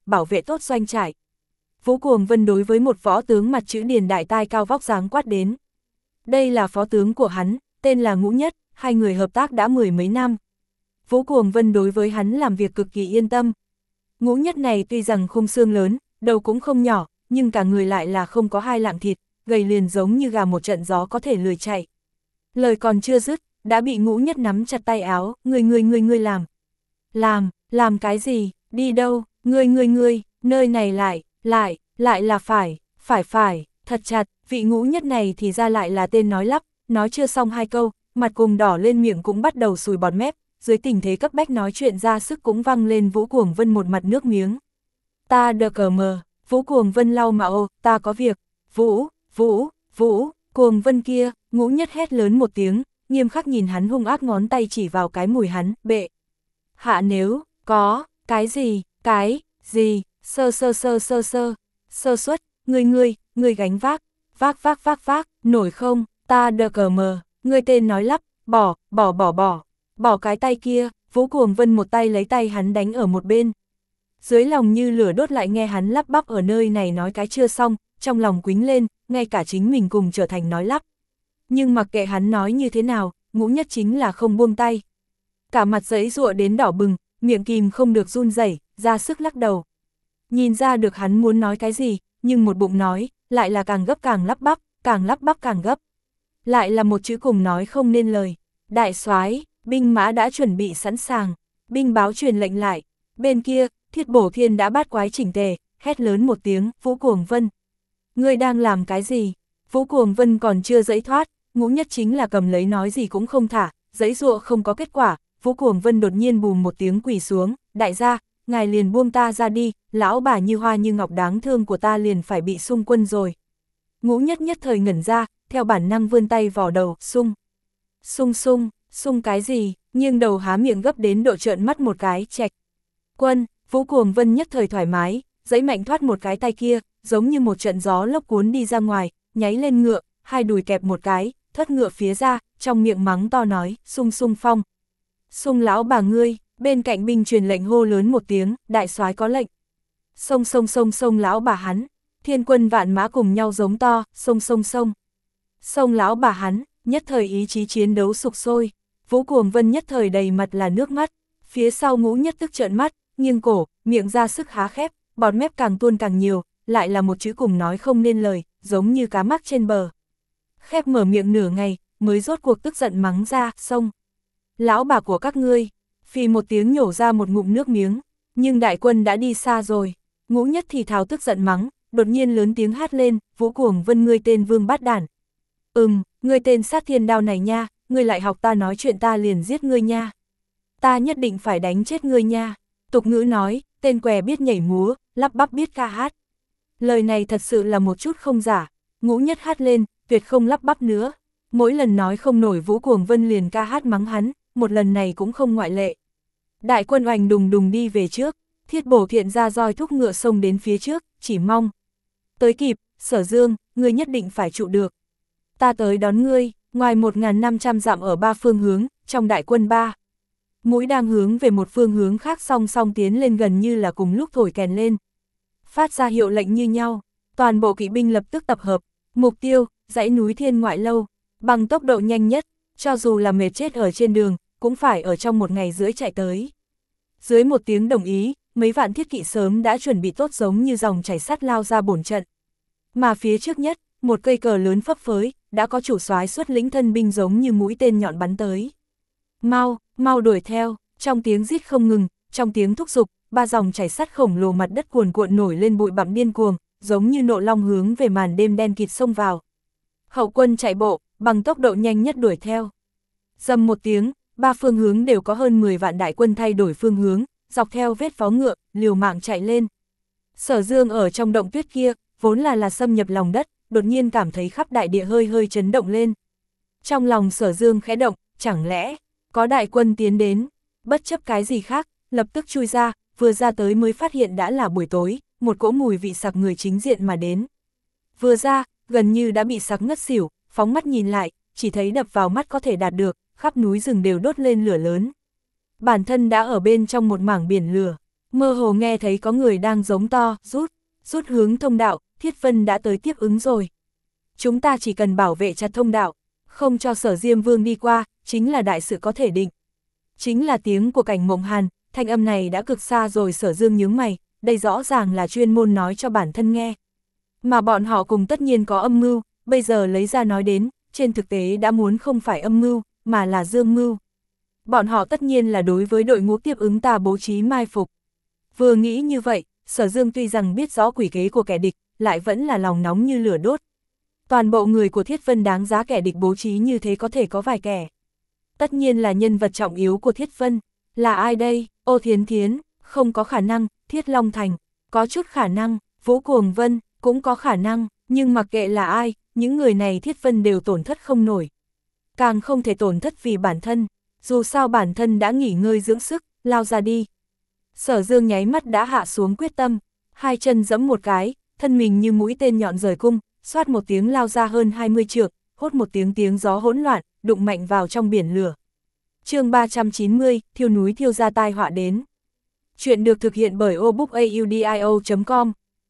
bảo vệ tốt doanh trại. Vũ Cuồng Vân đối với một võ tướng mặt chữ điền đại tai cao vóc dáng quát đến. Đây là phó tướng của hắn, tên là Ngũ Nhất, hai người hợp tác đã mười mấy năm. Vũ Cuồng Vân đối với hắn làm việc cực kỳ yên tâm. Ngũ Nhất này tuy rằng khung xương lớn, đầu cũng không nhỏ, nhưng cả người lại là không có hai lạng thịt, gầy liền giống như gà một trận gió có thể lười chạy. Lời còn chưa dứt, đã bị Ngũ Nhất nắm chặt tay áo, người người người người làm. Làm, làm cái gì, đi đâu, người người người, nơi này lại, lại, lại là phải, phải phải, thật chặt, vị Ngũ Nhất này thì ra lại là tên nói lắp, nói chưa xong hai câu, mặt cùng đỏ lên miệng cũng bắt đầu sùi bọt mép, dưới tình thế cấp bách nói chuyện ra sức cũng văng lên Vũ Cuồng Vân một mặt nước miếng. Ta đờ cờ mờ, Vũ Cuồng Vân lau mà ô, ta có việc, Vũ, Vũ, Vũ, Cuồng Vân kia, Ngũ Nhất hét lớn một tiếng, nghiêm khắc nhìn hắn hung ác ngón tay chỉ vào cái mùi hắn, bệ. Hạ nếu, có, cái gì, cái, gì, sơ sơ sơ sơ sơ, sơ suất, ngươi ngươi, ngươi gánh vác, vác vác vác vác, nổi không, ta đờ cờ mờ, ngươi tên nói lắp, bỏ, bỏ bỏ bỏ, bỏ cái tay kia, Vũ Cuồng Vân một tay lấy tay hắn đánh ở một bên. Dưới lòng như lửa đốt lại nghe hắn lắp bắp ở nơi này nói cái chưa xong, trong lòng quính lên, ngay cả chính mình cùng trở thành nói lắp. Nhưng mặc kệ hắn nói như thế nào, Ngũ Nhất chính là không buông tay. Cả mặt giấy rụa đến đỏ bừng, miệng kìm không được run rẩy, ra sức lắc đầu. Nhìn ra được hắn muốn nói cái gì, nhưng một bụng nói, lại là càng gấp càng lắp bắp, càng lắp bắp càng gấp. Lại là một chữ cùng nói không nên lời. Đại soái, binh mã đã chuẩn bị sẵn sàng. Binh báo truyền lệnh lại. Bên kia, Thiết Bổ Thiên đã bát quái chỉnh tề, hét lớn một tiếng, Vũ Cuồng Vân. Ngươi đang làm cái gì? Vũ Cuồng Vân còn chưa giãy thoát, Ngũ Nhất chính là cầm lấy nói gì cũng không thả, giãy giụa không có kết quả. Vũ Cuồng Vân đột nhiên bùm một tiếng quỳ xuống, đại gia, ngài liền buông ta ra đi, lão bà như hoa như ngọc đáng thương của ta liền phải bị xung quân rồi. Ngũ Nhất nhất thời ngẩn ra, theo bản năng vươn tay vò đầu, sung. Sung sung, sung cái gì, nghiêng đầu há miệng gấp đến độ trợn mắt một cái, chạch. Quân, Vũ Cuồng Vân nhất thời thoải mái, giãy mạnh thoát một cái tay kia, giống như một trận gió lốc cuốn đi ra ngoài, nháy lên ngựa, hai đùi kẹp một cái, thất ngựa phía ra, trong miệng mắng to nói, sung sung phong. Sung lão bà ngươi, bên cạnh binh truyền lệnh hô lớn một tiếng, đại soái có lệnh. Sông sông sông sông lão bà hắn, thiên quân vạn mã cùng nhau giống to, sông sông sông. Sông lão bà hắn, nhất thời ý chí chiến đấu sục sôi, Vũ Cuồng Vân nhất thời đầy mặt là nước mắt, phía sau Ngũ Nhất tức trợn mắt, nghiêng cổ, miệng ra sức há khép, bọt mép càng tuôn càng nhiều, lại là một chữ cùng nói không nên lời, giống như cá mắc trên bờ. Khép mở miệng nửa ngày, mới rốt cuộc tức giận mắng ra, sông. Lão bà của các ngươi, phì một tiếng nhổ ra một ngụm nước miếng, nhưng đại quân đã đi xa rồi. Ngũ Nhất thì thào tức giận mắng, đột nhiên lớn tiếng hát lên, Vũ Cuồng Vân ngươi tên vương bát đản. Ừm, ngươi tên sát thiên đao này nha, ngươi lại học ta nói chuyện ta liền giết ngươi nha. Ta nhất định phải đánh chết ngươi nha. Tục ngữ nói, tên què biết nhảy múa, lắp bắp biết ca hát. Lời này thật sự là một chút không giả, Ngũ Nhất hát lên, tuyệt không lắp bắp nữa. Mỗi lần nói không nổi Vũ Cuồng Vân liền ca hát mắng hắn, một lần này cũng không ngoại lệ. Đại quân oành đùng đùng đi về trước, Thiết Bổ Thiện ra roi thúc ngựa sông đến phía trước, chỉ mong. Tới kịp, Sở Dương, ngươi nhất định phải trụ được. Ta tới đón ngươi, ngoài một nghìn năm trăm dặm ở ba phương hướng, trong đại quân ba. Mũi đang hướng về một phương hướng khác song song tiến lên gần như là cùng lúc thổi kèn lên. Phát ra hiệu lệnh như nhau, toàn bộ kỵ binh lập tức tập hợp, mục tiêu, dãy núi Thiên Ngoại Lâu, bằng tốc độ nhanh nhất, cho dù là mệt chết ở trên đường, cũng phải ở trong một ngày rưỡi chạy tới. Dưới một tiếng đồng ý, mấy vạn thiết kỵ sớm đã chuẩn bị tốt giống như dòng chảy sắt lao ra bổn trận. Mà phía trước nhất, một cây cờ lớn phấp phới, đã có chủ soái xuất lĩnh thân binh giống như mũi tên nhọn bắn tới. Mau, mau đuổi theo, trong tiếng rít không ngừng, trong tiếng thúc giục, ba dòng chảy sắt khổng lồ mặt đất cuồn cuộn nổi lên bụi bặm điên cuồng, giống như nộ long hướng về màn đêm đen kịt xông vào. Hậu quân chạy bộ, bằng tốc độ nhanh nhất đuổi theo. Dầm một tiếng, ba phương hướng đều có hơn mười vạn đại quân thay đổi phương hướng, dọc theo vết phó ngựa, liều mạng chạy lên. Sở Dương ở trong động tuyết kia, vốn là là xâm nhập lòng đất, đột nhiên cảm thấy khắp đại địa hơi hơi chấn động lên. Trong lòng Sở Dương khẽ động, chẳng lẽ có đại quân tiến đến, bất chấp cái gì khác, lập tức chui ra, vừa ra tới mới phát hiện đã là buổi tối, một cỗ mùi vị sặc người chính diện mà đến. Vừa ra, gần như đã bị sặc ngất xỉu, phóng mắt nhìn lại, chỉ thấy đập vào mắt có thể đạt được, khắp núi rừng đều đốt lên lửa lớn. Bản thân đã ở bên trong một mảng biển lửa, Mơ hồ nghe thấy có người đang giống to, rút, rút hướng thông đạo, Thiết Vân đã tới tiếp ứng rồi. Chúng ta chỉ cần bảo vệ chặt thông đạo, không cho Sở Diêm Vương đi qua, chính là đại sự có thể định. Chính là tiếng của Cảnh Mộng Hàn, thanh âm này đã cực xa rồi. Sở Dương nhướng mày, đây rõ ràng là chuyên môn nói cho bản thân nghe. Mà bọn họ cùng tất nhiên có âm mưu, bây giờ lấy ra nói đến, trên thực tế đã muốn không phải âm mưu, mà là dương mưu. Bọn họ tất nhiên là đối với đội ngũ tiếp ứng ta bố trí mai phục. Vừa nghĩ như vậy, Sở Dương tuy rằng biết rõ quỷ kế của kẻ địch, lại vẫn là lòng nóng như lửa đốt. Toàn bộ người của Thiết Vân đáng giá kẻ địch bố trí như thế có thể có vài kẻ. Tất nhiên là nhân vật trọng yếu của Thiết Vân. Là ai đây? Ô Thiến Thiến, không có khả năng. Thiết Long Thành, có chút khả năng. Vũ Cuồng Vân, cũng có khả năng. Nhưng mặc kệ là ai, những người này Thiết Vân đều tổn thất không nổi. Càng không thể tổn thất vì bản thân. Dù sao bản thân đã nghỉ ngơi dưỡng sức, lao ra đi. Sở Dương nháy mắt đã hạ xuống quyết tâm. Hai chân giẫm một cái, thân mình như mũi tên nhọn rời cung, xoát một tiếng lao ra hơn hai mươi trượng, hốt một tiếng tiếng gió hỗn loạn, đụng mạnh vào trong biển lửa. Chương ba trăm chín mươi, thiêu núi thiêu ra tai họa đến. Chuyện được thực hiện bởi obookaudio chấm com.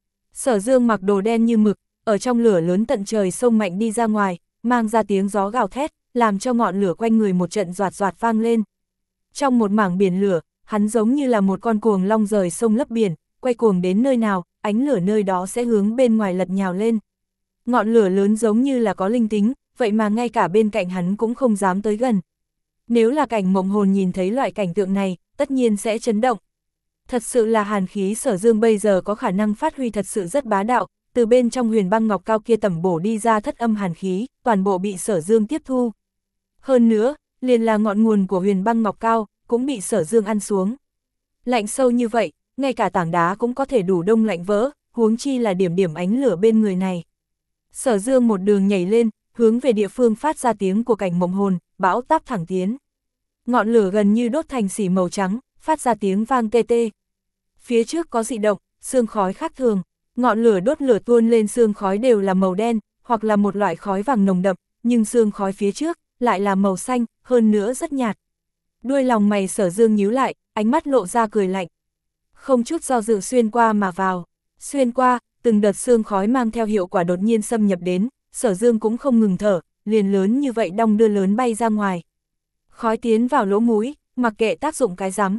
Sở Dương mặc đồ đen như mực, ở trong lửa lớn tận trời xông mạnh đi ra ngoài, mang ra tiếng gió gào thét, làm cho ngọn lửa quanh người một trận doạt doạt vang lên. Trong một mảng biển lửa, hắn giống như là một con cuồng long rời sông lấp biển, quay cuồng đến nơi nào, ánh lửa nơi đó sẽ hướng bên ngoài lật nhào lên. Ngọn lửa lớn giống như là có linh tính, vậy mà ngay cả bên cạnh hắn cũng không dám tới gần. Nếu là Cảnh Mộng Hồn nhìn thấy loại cảnh tượng này, tất nhiên sẽ chấn động. Thật sự là hàn khí Sở Dương bây giờ có khả năng phát huy thật sự rất bá đạo, từ bên trong huyền băng ngọc cao kia tẩm bổ đi ra thất âm hàn khí, toàn bộ bị Sở Dương tiếp thu. Hơn nữa, liền là ngọn nguồn của huyền băng ngọc cao, cũng bị Sở Dương ăn xuống. Lạnh sâu như vậy, ngay cả tảng đá cũng có thể đủ đông lạnh vỡ, huống chi là điểm điểm ánh lửa bên người này. Sở Dương một đường nhảy lên, hướng về địa phương phát ra tiếng của Cảnh Mộng Hồn, bão táp thẳng tiến. Ngọn lửa gần như đốt thành xỉ màu trắng, phát ra tiếng vang tê tê. Phía trước có dị động, sương khói khác thường, ngọn lửa đốt lửa tuôn lên sương khói đều là màu đen, hoặc là một loại khói vàng nồng đậm, nhưng sương khói phía trước lại là màu xanh, hơn nữa rất nhạt. Đuôi lòng mày Sở Dương nhíu lại, ánh mắt lộ ra cười lạnh. Không chút do dự xuyên qua mà vào, xuyên qua, từng đợt sương khói mang theo hiệu quả đột nhiên xâm nhập đến, Sở Dương cũng không ngừng thở, liền lớn như vậy đong đưa lớn bay ra ngoài. Khói tiến vào lỗ mũi, mặc kệ tác dụng cái rắm.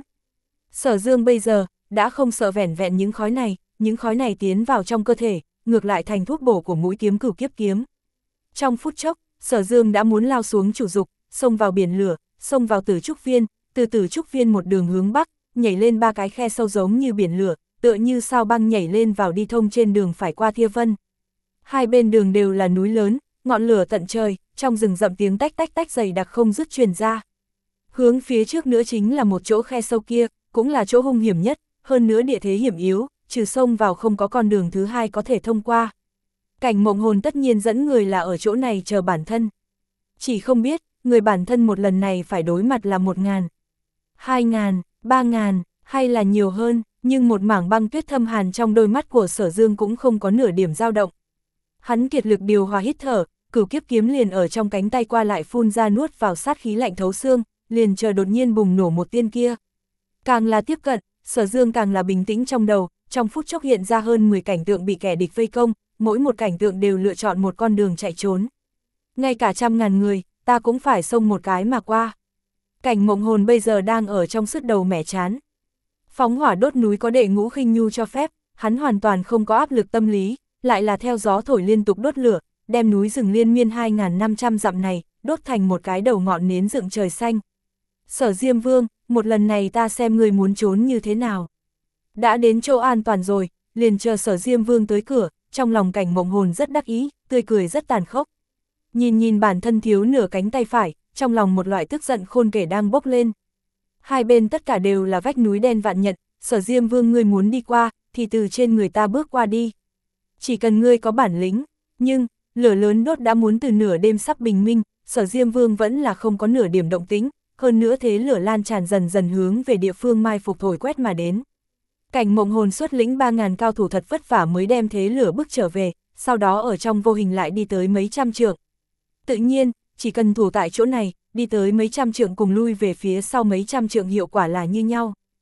Sở Dương bây giờ đã không sợ vẻn vẹn những khói này, những khói này tiến vào trong cơ thể, ngược lại thành thuốc bổ của mũi kiếm Cửu Kiếp kiếm. Trong phút chốc, Sở Dương đã muốn lao xuống chủ dục, xông vào biển lửa, xông vào Tử Trúc Viên, từ Tử Trúc Viên một đường hướng bắc, nhảy lên ba cái khe sâu giống như biển lửa, tựa như sao băng nhảy lên vào đi thông trên đường phải qua Thia Vân. Hai bên đường đều là núi lớn, ngọn lửa tận trời, trong rừng rậm tiếng tách tách tách dày đặc không dứt truyền ra. Hướng phía trước nữa chính là một chỗ khe sâu kia, cũng là chỗ hung hiểm nhất, hơn nữa địa thế hiểm yếu, trừ sông vào không có con đường thứ hai có thể thông qua. Cảnh Mộng Hồn tất nhiên dẫn người là ở chỗ này chờ bản thân. Chỉ không biết, người bản thân một lần này phải đối mặt là một ngàn, hai ngàn, ba ngàn, hay là nhiều hơn, nhưng một mảng băng tuyết thâm hàn trong đôi mắt của Sở Dương cũng không có nửa điểm dao động. Hắn kiệt lực điều hòa hít thở, Cửu Kiếp kiếm liền ở trong cánh tay qua lại phun ra nuốt vào sát khí lạnh thấu xương, liền chờ đột nhiên bùng nổ một tiên kia. Càng là tiếp cận, Sở Dương càng là bình tĩnh trong đầu, trong phút chốc hiện ra hơn mười cảnh tượng bị kẻ địch vây công, mỗi một cảnh tượng đều lựa chọn một con đường chạy trốn. Ngay cả trăm ngàn người, ta cũng phải xông một cái mà qua. Cảnh Mộng Hồn bây giờ đang ở trong sứt đầu mẻ chán. Phóng hỏa đốt núi có đệ ngũ khinh nhu cho phép, hắn hoàn toàn không có áp lực tâm lý, lại là theo gió thổi liên tục đốt lửa, đem núi rừng liên miên hai nghìn năm trăm dặm này, đốt thành một cái đầu ngọn nến dựng trời xanh. Sở Diêm Vương, một lần này ta xem người muốn trốn như thế nào. Đã đến chỗ an toàn rồi, liền chờ Sở Diêm Vương tới cửa, trong lòng Cảnh Mộng Hồn rất đắc ý, tươi cười rất tàn khốc. Nhìn nhìn bản thân thiếu nửa cánh tay phải, trong lòng một loại tức giận khôn kể đang bốc lên. Hai bên tất cả đều là vách núi đen vạn nhật, Sở Diêm Vương ngươi muốn đi qua, thì từ trên người ta bước qua đi. Chỉ cần ngươi có bản lĩnh, nhưng, lửa lớn đốt đã muốn từ nửa đêm sắp bình minh, Sở Diêm Vương vẫn là không có nửa điểm động tĩnh, hơn nữa thế lửa lan tràn dần dần hướng về địa phương mai phục thổi quét mà đến. Cảnh Mộng Hồn xuất lĩnh ba ngàn cao thủ thật vất vả mới đem thế lửa bước trở về, sau đó ở trong vô hình lại đi tới mấy trăm trượng. Tự nhiên, chỉ cần thủ tại chỗ này, đi tới mấy trăm trượng cùng lui về phía sau mấy trăm trượng hiệu quả là như nhau.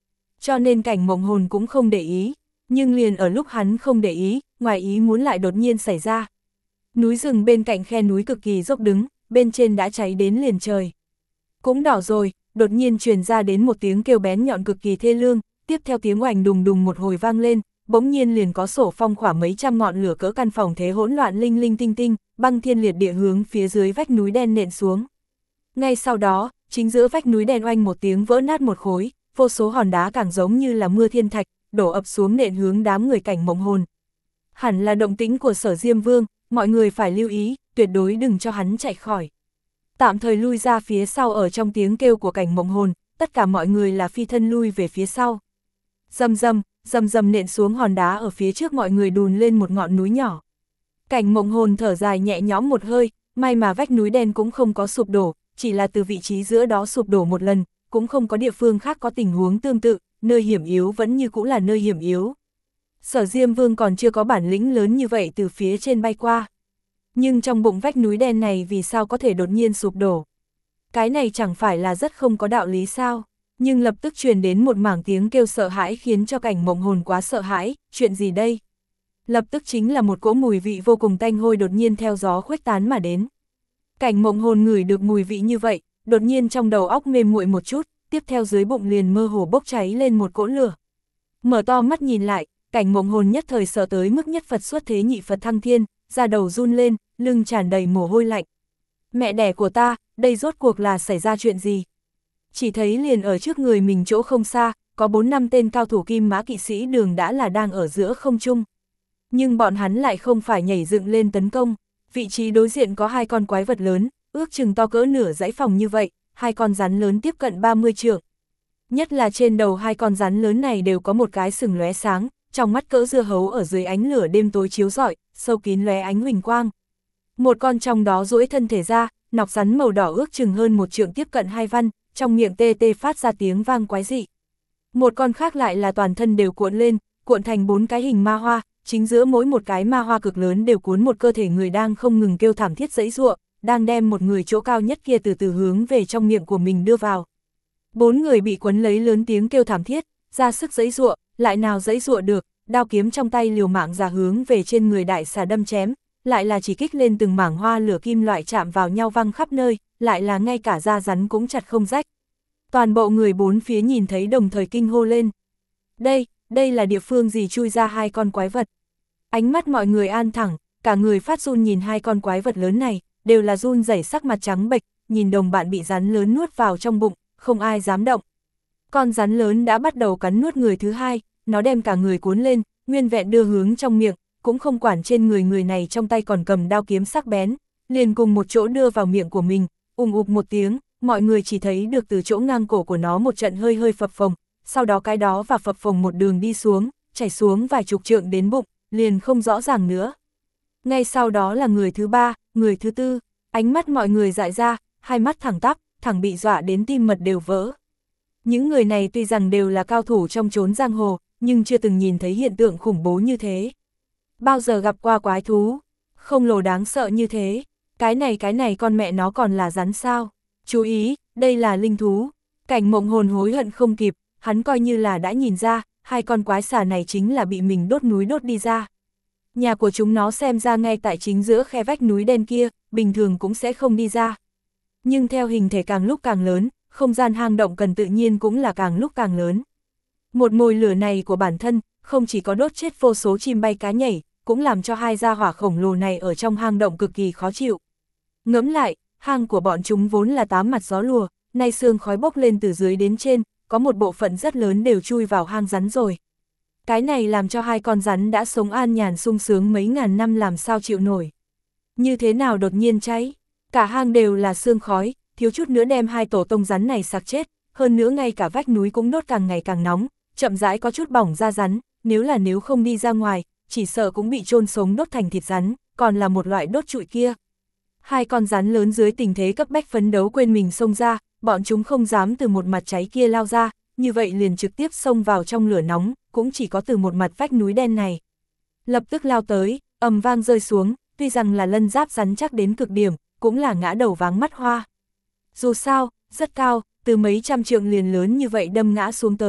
cho nên Cảnh Mộng Hồn cũng không để ý, nhưng liền ở lúc hắn không để ý, ngoài ý muốn lại đột nhiên xảy ra. Núi rừng bên cạnh khe núi cực kỳ dốc đứng, bên trên đã cháy đến liền trời. Cũng đỏ rồi, đột nhiên truyền ra đến một tiếng kêu bén nhọn cực kỳ thê lương, tiếp theo tiếng oành đùng đùng một hồi vang lên, bỗng nhiên liền có sổ phong khoảng mấy trăm ngọn lửa cỡ căn phòng thế hỗn loạn linh linh tinh tinh, băng thiên liệt địa hướng phía dưới vách núi đen nện xuống. Ngay sau đó, chính giữa vách núi đen oanh một tiếng vỡ nát một khối, vô số hòn đá càng giống như là mưa thiên thạch, đổ ập xuống nện hướng đám người Cảnh Mộng Hồn. Hẳn là động tĩnh của Sở Diêm Vương, mọi người phải lưu ý, tuyệt đối đừng cho hắn chạy khỏi. Tạm thời lui ra phía sau ở trong tiếng kêu của Cảnh Mộng Hồn, tất cả mọi người là phi thân lui về phía sau. Rầm rầm, rầm rầm nện xuống hòn đá ở phía trước mọi người đùn lên một ngọn núi nhỏ. Cảnh Mộng Hồn thở dài nhẹ nhõm một hơi, may mà vách núi đen cũng không có sụp đổ, chỉ là từ vị trí giữa đó sụp đổ một lần, cũng không có địa phương khác có tình huống tương tự, nơi hiểm yếu vẫn như cũ là nơi hiểm yếu. Sở Diêm Vương còn chưa có bản lĩnh lớn như vậy từ phía trên bay qua. Nhưng trong bụng vách núi đen này vì sao có thể đột nhiên sụp đổ? Cái này chẳng phải là rất không có đạo lý sao? Nhưng lập tức truyền đến một mảng tiếng kêu sợ hãi khiến cho Cảnh Mộng Hồn quá sợ hãi, chuyện gì đây? Lập tức chính là một cỗ mùi vị vô cùng tanh hôi đột nhiên theo gió khuếch tán mà đến. Cảnh Mộng Hồn ngửi được mùi vị như vậy, đột nhiên trong đầu óc mềm nguội một chút, tiếp theo dưới bụng liền mơ hồ bốc cháy lên một cỗ lửa. Mở to mắt nhìn lại, Cảnh Mộng Hồn nhất thời sợ tới mức nhất Phật xuất thế nhị Phật thăng thiên, da đầu run lên, lưng tràn đầy mồ hôi lạnh. Mẹ đẻ của ta, đây rốt cuộc là xảy ra chuyện gì? Chỉ thấy liền ở trước người mình chỗ không xa, có bốn năm tên cao thủ Kim Mã kỵ sĩ đường đã là đang ở giữa không trung. Nhưng bọn hắn lại không phải nhảy dựng lên tấn công, vị trí đối diện có hai con quái vật lớn, ước chừng to cỡ nửa dãy phòng như vậy, hai con rắn lớn tiếp cận ba mươi trượng. Nhất là trên đầu hai con rắn lớn này đều có một cái sừng lóe sáng, trong mắt cỡ dưa hấu ở dưới ánh lửa đêm tối chiếu rọi, sâu kín lóe ánh huỳnh quang. Một con trong đó duỗi thân thể ra, nọc rắn màu đỏ ước chừng hơn một trượng tiếp cận hai văn, trong miệng tê tê phát ra tiếng vang quái dị. Một con khác lại là toàn thân đều cuộn lên, cuộn thành bốn cái hình ma hoa, chính giữa mỗi một cái ma hoa cực lớn đều cuốn một cơ thể người đang không ngừng kêu thảm thiết giãy giụa, đang đem một người chỗ cao nhất kia từ từ hướng về trong miệng của mình đưa vào. Bốn người bị quấn lấy lớn tiếng kêu thảm thiết, ra sức giãy giụa, lại nào giãy giụa được, đao kiếm trong tay liều mạng ra hướng về trên người đại xà đâm chém, lại là chỉ kích lên từng mảng hoa lửa kim loại chạm vào nhau văng khắp nơi, lại là ngay cả da rắn cũng chặt không rách. Toàn bộ người bốn phía nhìn thấy đồng thời kinh hô lên. Đây, đây là địa phương gì chui ra hai con quái vật? Ánh mắt mọi người an thẳng, cả người phát run nhìn hai con quái vật lớn này, đều là run rẩy sắc mặt trắng bệch, nhìn đồng bạn bị rắn lớn nuốt vào trong bụng, không ai dám động. Con rắn lớn đã bắt đầu cắn nuốt người thứ hai, nó đem cả người cuốn lên, nguyên vẹn đưa hướng trong miệng, cũng không quản trên người người này trong tay còn cầm đao kiếm sắc bén, liền cùng một chỗ đưa vào miệng của mình, ùng ục một tiếng, mọi người chỉ thấy được từ chỗ ngang cổ của nó một trận hơi hơi phập phồng, sau đó cái đó và phập phồng một đường đi xuống, chảy xuống vài chục trượng đến bụng, liền không rõ ràng nữa. Ngay sau đó là người thứ ba, người thứ tư, ánh mắt mọi người dại ra, hai mắt thẳng tắp, thẳng bị dọa đến tim mật đều vỡ. Những người này tuy rằng đều là cao thủ trong chốn giang hồ, nhưng chưa từng nhìn thấy hiện tượng khủng bố như thế. Bao giờ gặp qua quái thú, không lồ đáng sợ như thế, cái này cái này con mẹ nó còn là rắn sao? Chú ý, đây là linh thú. Cảnh Mộng Hồn hối hận không kịp, hắn coi như là đã nhìn ra, hai con quái xà này chính là bị mình đốt núi đốt đi ra. Nhà của chúng nó xem ra ngay tại chính giữa khe vách núi đen kia, bình thường cũng sẽ không đi ra. Nhưng theo hình thể càng lúc càng lớn, không gian hang động cần tự nhiên cũng là càng lúc càng lớn. Một mồi lửa này của bản thân, không chỉ có đốt chết vô số chim bay cá nhảy, cũng làm cho hai gia hỏa khổng lồ này ở trong hang động cực kỳ khó chịu. Ngẫm lại, hang của bọn chúng vốn là tám mặt gió lùa, nay sương khói bốc lên từ dưới đến trên, có một bộ phận rất lớn đều chui vào hang rắn rồi. Cái này làm cho hai con rắn đã sống an nhàn sung sướng mấy ngàn năm làm sao chịu nổi. Như thế nào đột nhiên cháy, cả hang đều là sương khói, thiếu chút nữa đem hai tổ tông rắn này sặc chết, hơn nữa ngay cả vách núi cũng đốt càng ngày càng nóng, chậm rãi có chút bỏng da rắn, nếu là nếu không đi ra ngoài, chỉ sợ cũng bị chôn sống đốt thành thịt rắn, còn là một loại đốt trụi kia. Hai con rắn lớn dưới tình thế cấp bách phấn đấu quên mình xông ra, bọn chúng không dám từ một mặt cháy kia lao ra, như vậy liền trực tiếp xông vào trong lửa nóng, cũng chỉ có từ một mặt vách núi đen này. Lập tức lao tới, ầm vang rơi xuống, tuy rằng là lân giáp rắn chắc đến cực điểm, cũng là ngã đầu váng mắt hoa. Dù sao, rất cao, từ mấy trăm trượng liền lớn như vậy đâm ngã xuống tới,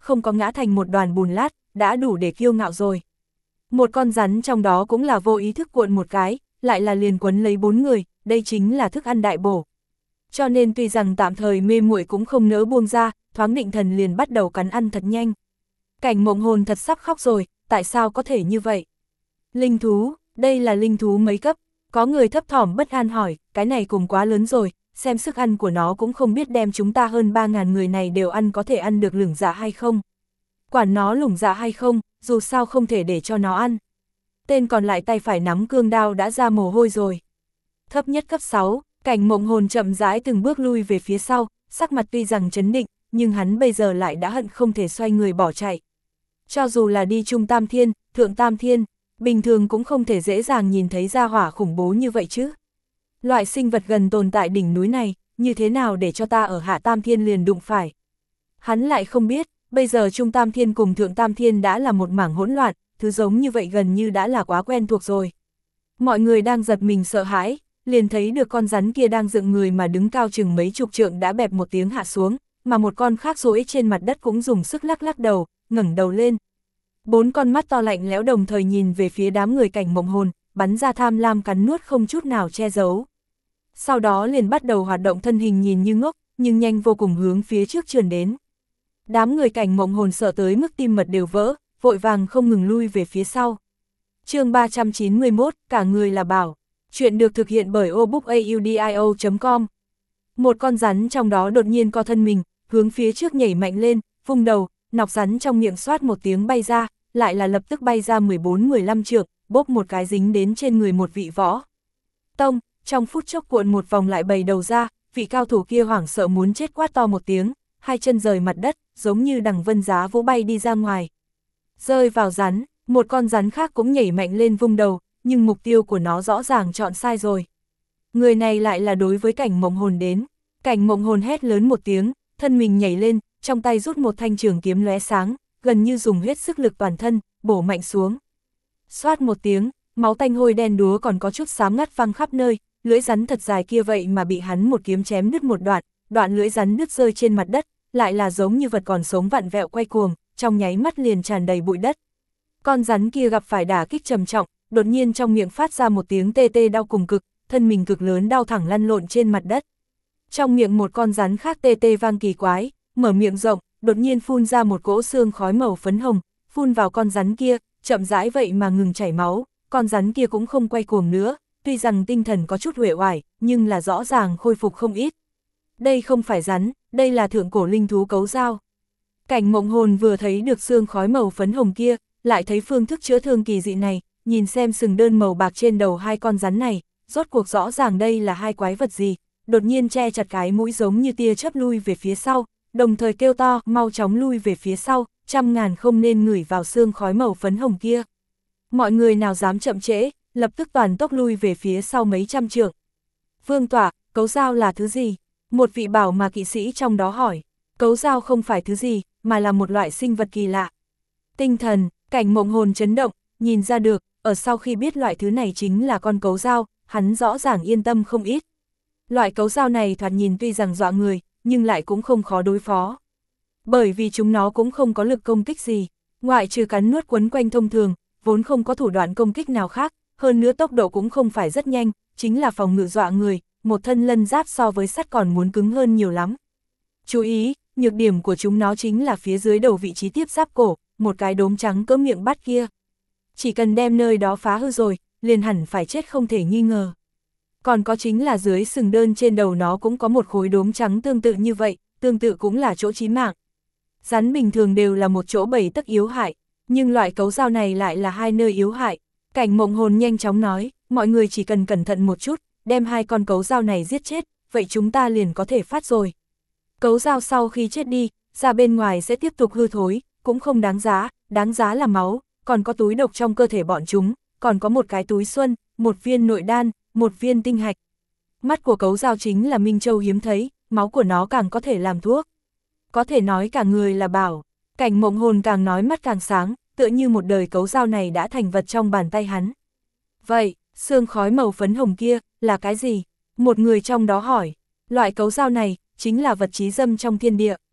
không có ngã thành một đoàn bùn lát, đã đủ để kiêu ngạo rồi. Một con rắn trong đó cũng là vô ý thức cuộn một cái, lại là liền quấn lấy bốn người, đây chính là thức ăn đại bổ. Cho nên tuy rằng tạm thời mê muội cũng không nỡ buông ra, thoáng định thần liền bắt đầu cắn ăn thật nhanh. Cảnh Mộng Hồn thật sắp khóc rồi, tại sao có thể như vậy? Linh thú, đây là linh thú mấy cấp? Có người thấp thỏm bất an hỏi, cái này cũng quá lớn rồi, xem sức ăn của nó cũng không biết đem chúng ta hơn ba ngàn người này đều ăn có thể ăn được lửng dạ hay không. Quản nó lủng dạ hay không, dù sao không thể để cho nó ăn. Tên còn lại tay phải nắm cương đao đã ra mồ hôi rồi. Thấp nhất cấp sáu, Cảnh Mộng Hồn chậm rãi từng bước lui về phía sau, sắc mặt tuy rằng chấn định, nhưng hắn bây giờ lại đã hận không thể xoay người bỏ chạy. Cho dù là đi Trung Tam Thiên, Thượng Tam Thiên, bình thường cũng không thể dễ dàng nhìn thấy ra hỏa khủng bố như vậy chứ. Loại sinh vật gần tồn tại đỉnh núi này, như thế nào để cho ta ở Hạ Tam Thiên liền đụng phải. Hắn lại không biết, bây giờ Trung Tam Thiên cùng Thượng Tam Thiên đã là một mảng hỗn loạn, thứ giống như vậy gần như đã là quá quen thuộc rồi. Mọi người đang giật mình sợ hãi, liền thấy được con rắn kia đang dựng người mà đứng cao chừng mấy chục trượng đã bẹp một tiếng hạ xuống, mà một con khác rỗi trên mặt đất cũng dùng sức lắc lắc đầu, ngẩng đầu lên. Bốn con mắt to lạnh lẽo đồng thời nhìn về phía đám người Cảnh Mộng Hồn, bắn ra tham lam cắn nuốt không chút nào che giấu. Sau đó liền bắt đầu hoạt động thân hình nhìn như ngốc, nhưng nhanh vô cùng hướng phía trước trườn đến. Đám người Cảnh Mộng Hồn sợ tới mức tim mật đều vỡ, vội vàng không ngừng lui về phía sau. Chương ba trăm chín mươi mốt, cả người là bảo. Chuyện được thực hiện bởi obookaudio chấm com. Một con rắn trong đó đột nhiên co thân mình, hướng phía trước nhảy mạnh lên, vung đầu, nọc rắn trong miệng xoát một tiếng bay ra, lại là lập tức bay ra mười bốn mười lăm trượng, bốp một cái dính đến trên người một vị võ tông, trong phút chốc cuộn một vòng lại bầy đầu ra, vị cao thủ kia hoảng sợ muốn chết quát to một tiếng, hai chân rời mặt đất, giống như đằng vân giá vũ bay đi ra ngoài. Rơi vào rắn, một con rắn khác cũng nhảy mạnh lên vung đầu, nhưng mục tiêu của nó rõ ràng chọn sai rồi. Người này lại là đối với Cảnh Mộng Hồn đến. Cảnh Mộng Hồn hét lớn một tiếng, thân mình nhảy lên, trong tay rút một thanh trường kiếm lóe sáng, gần như dùng hết sức lực toàn thân, bổ mạnh xuống. Xoát một tiếng, máu tanh hôi đen đúa còn có chút xám ngắt văng khắp nơi, lưỡi rắn thật dài kia vậy mà bị hắn một kiếm chém đứt một đoạn, đoạn lưỡi rắn đứt rơi trên mặt đất, lại là giống như vật còn sống vặn vẹo quay cuồng, trong nháy mắt liền tràn đầy bụi đất. Con rắn kia gặp phải đả kích trầm trọng, đột nhiên trong miệng phát ra một tiếng tê tê đau cùng cực, thân mình cực lớn đau thẳng lăn lộn trên mặt đất. Trong miệng một con rắn khác tê tê vang kỳ quái, mở miệng rộng, đột nhiên phun ra một cỗ xương khói màu phấn hồng, phun vào con rắn kia, chậm rãi vậy mà ngừng chảy máu, con rắn kia cũng không quay cuồng nữa, tuy rằng tinh thần có chút uể oải, nhưng là rõ ràng khôi phục không ít. Đây không phải rắn, đây là thượng cổ linh thú cấu dao. Cảnh Mộng Hồn vừa thấy được xương khói màu phấn hồng kia, lại thấy phương thức chữa thương kỳ dị này, nhìn xem sừng đơn màu bạc trên đầu hai con rắn này, rốt cuộc rõ ràng đây là hai quái vật gì, đột nhiên che chặt cái mũi giống như tia chớp lui về phía sau, đồng thời kêu to, mau chóng lui về phía sau, trăm ngàn không nên ngửi vào xương khói màu phấn hồng kia. Mọi người nào dám chậm trễ, lập tức toàn tốc lui về phía sau mấy trăm trượng. Vương tọa, cấu dao là thứ gì? Một vị bảo mà kỵ sĩ trong đó hỏi. Cấu dao không phải thứ gì, mà là một loại sinh vật kỳ lạ. Tinh thần, Cảnh Mộng Hồn chấn động, nhìn ra được, ở sau khi biết loại thứ này chính là con cấu dao, hắn rõ ràng yên tâm không ít. Loại cấu dao này thoạt nhìn tuy rằng dọa người, nhưng lại cũng không khó đối phó. Bởi vì chúng nó cũng không có lực công kích gì, ngoại trừ cắn nuốt quấn quanh thông thường, vốn không có thủ đoạn công kích nào khác, hơn nữa tốc độ cũng không phải rất nhanh, chính là phòng ngự dọa người, một thân lân giáp so với sắt còn muốn cứng hơn nhiều lắm. Chú ý, nhược điểm của chúng nó chính là phía dưới đầu vị trí tiếp giáp cổ, một cái đốm trắng cỡ miệng bát kia. Chỉ cần đem nơi đó phá hư rồi, liền hẳn phải chết không thể nghi ngờ. Còn có chính là dưới sừng đơn trên đầu nó cũng có một khối đốm trắng tương tự như vậy, tương tự cũng là chỗ chí mạng. Rắn bình thường đều là một chỗ bảy tấc yếu hại, nhưng loại cấu dao này lại là hai nơi yếu hại. Cảnh Mộng Hồn nhanh chóng nói, mọi người chỉ cần cẩn thận một chút, đem hai con cấu dao này giết chết, vậy chúng ta liền có thể phát rồi. Cấu dao sau khi chết đi, ra bên ngoài sẽ tiếp tục hư thối, cũng không đáng giá, đáng giá là máu, còn có túi độc trong cơ thể bọn chúng, còn có một cái túi xuân, một viên nội đan, một viên tinh hạch. Mắt của cấu dao chính là Minh Châu hiếm thấy, máu của nó càng có thể làm thuốc. Có thể nói cả người là bảo. Cảnh Mộng Hồn càng nói mắt càng sáng, tựa như một đời cấu dao này đã thành vật trong bàn tay hắn. Vậy, xương khói màu phấn hồng kia, là cái gì? Một người trong đó hỏi. Loại cấu dao này, chính là vật chí dâm trong thiên địa.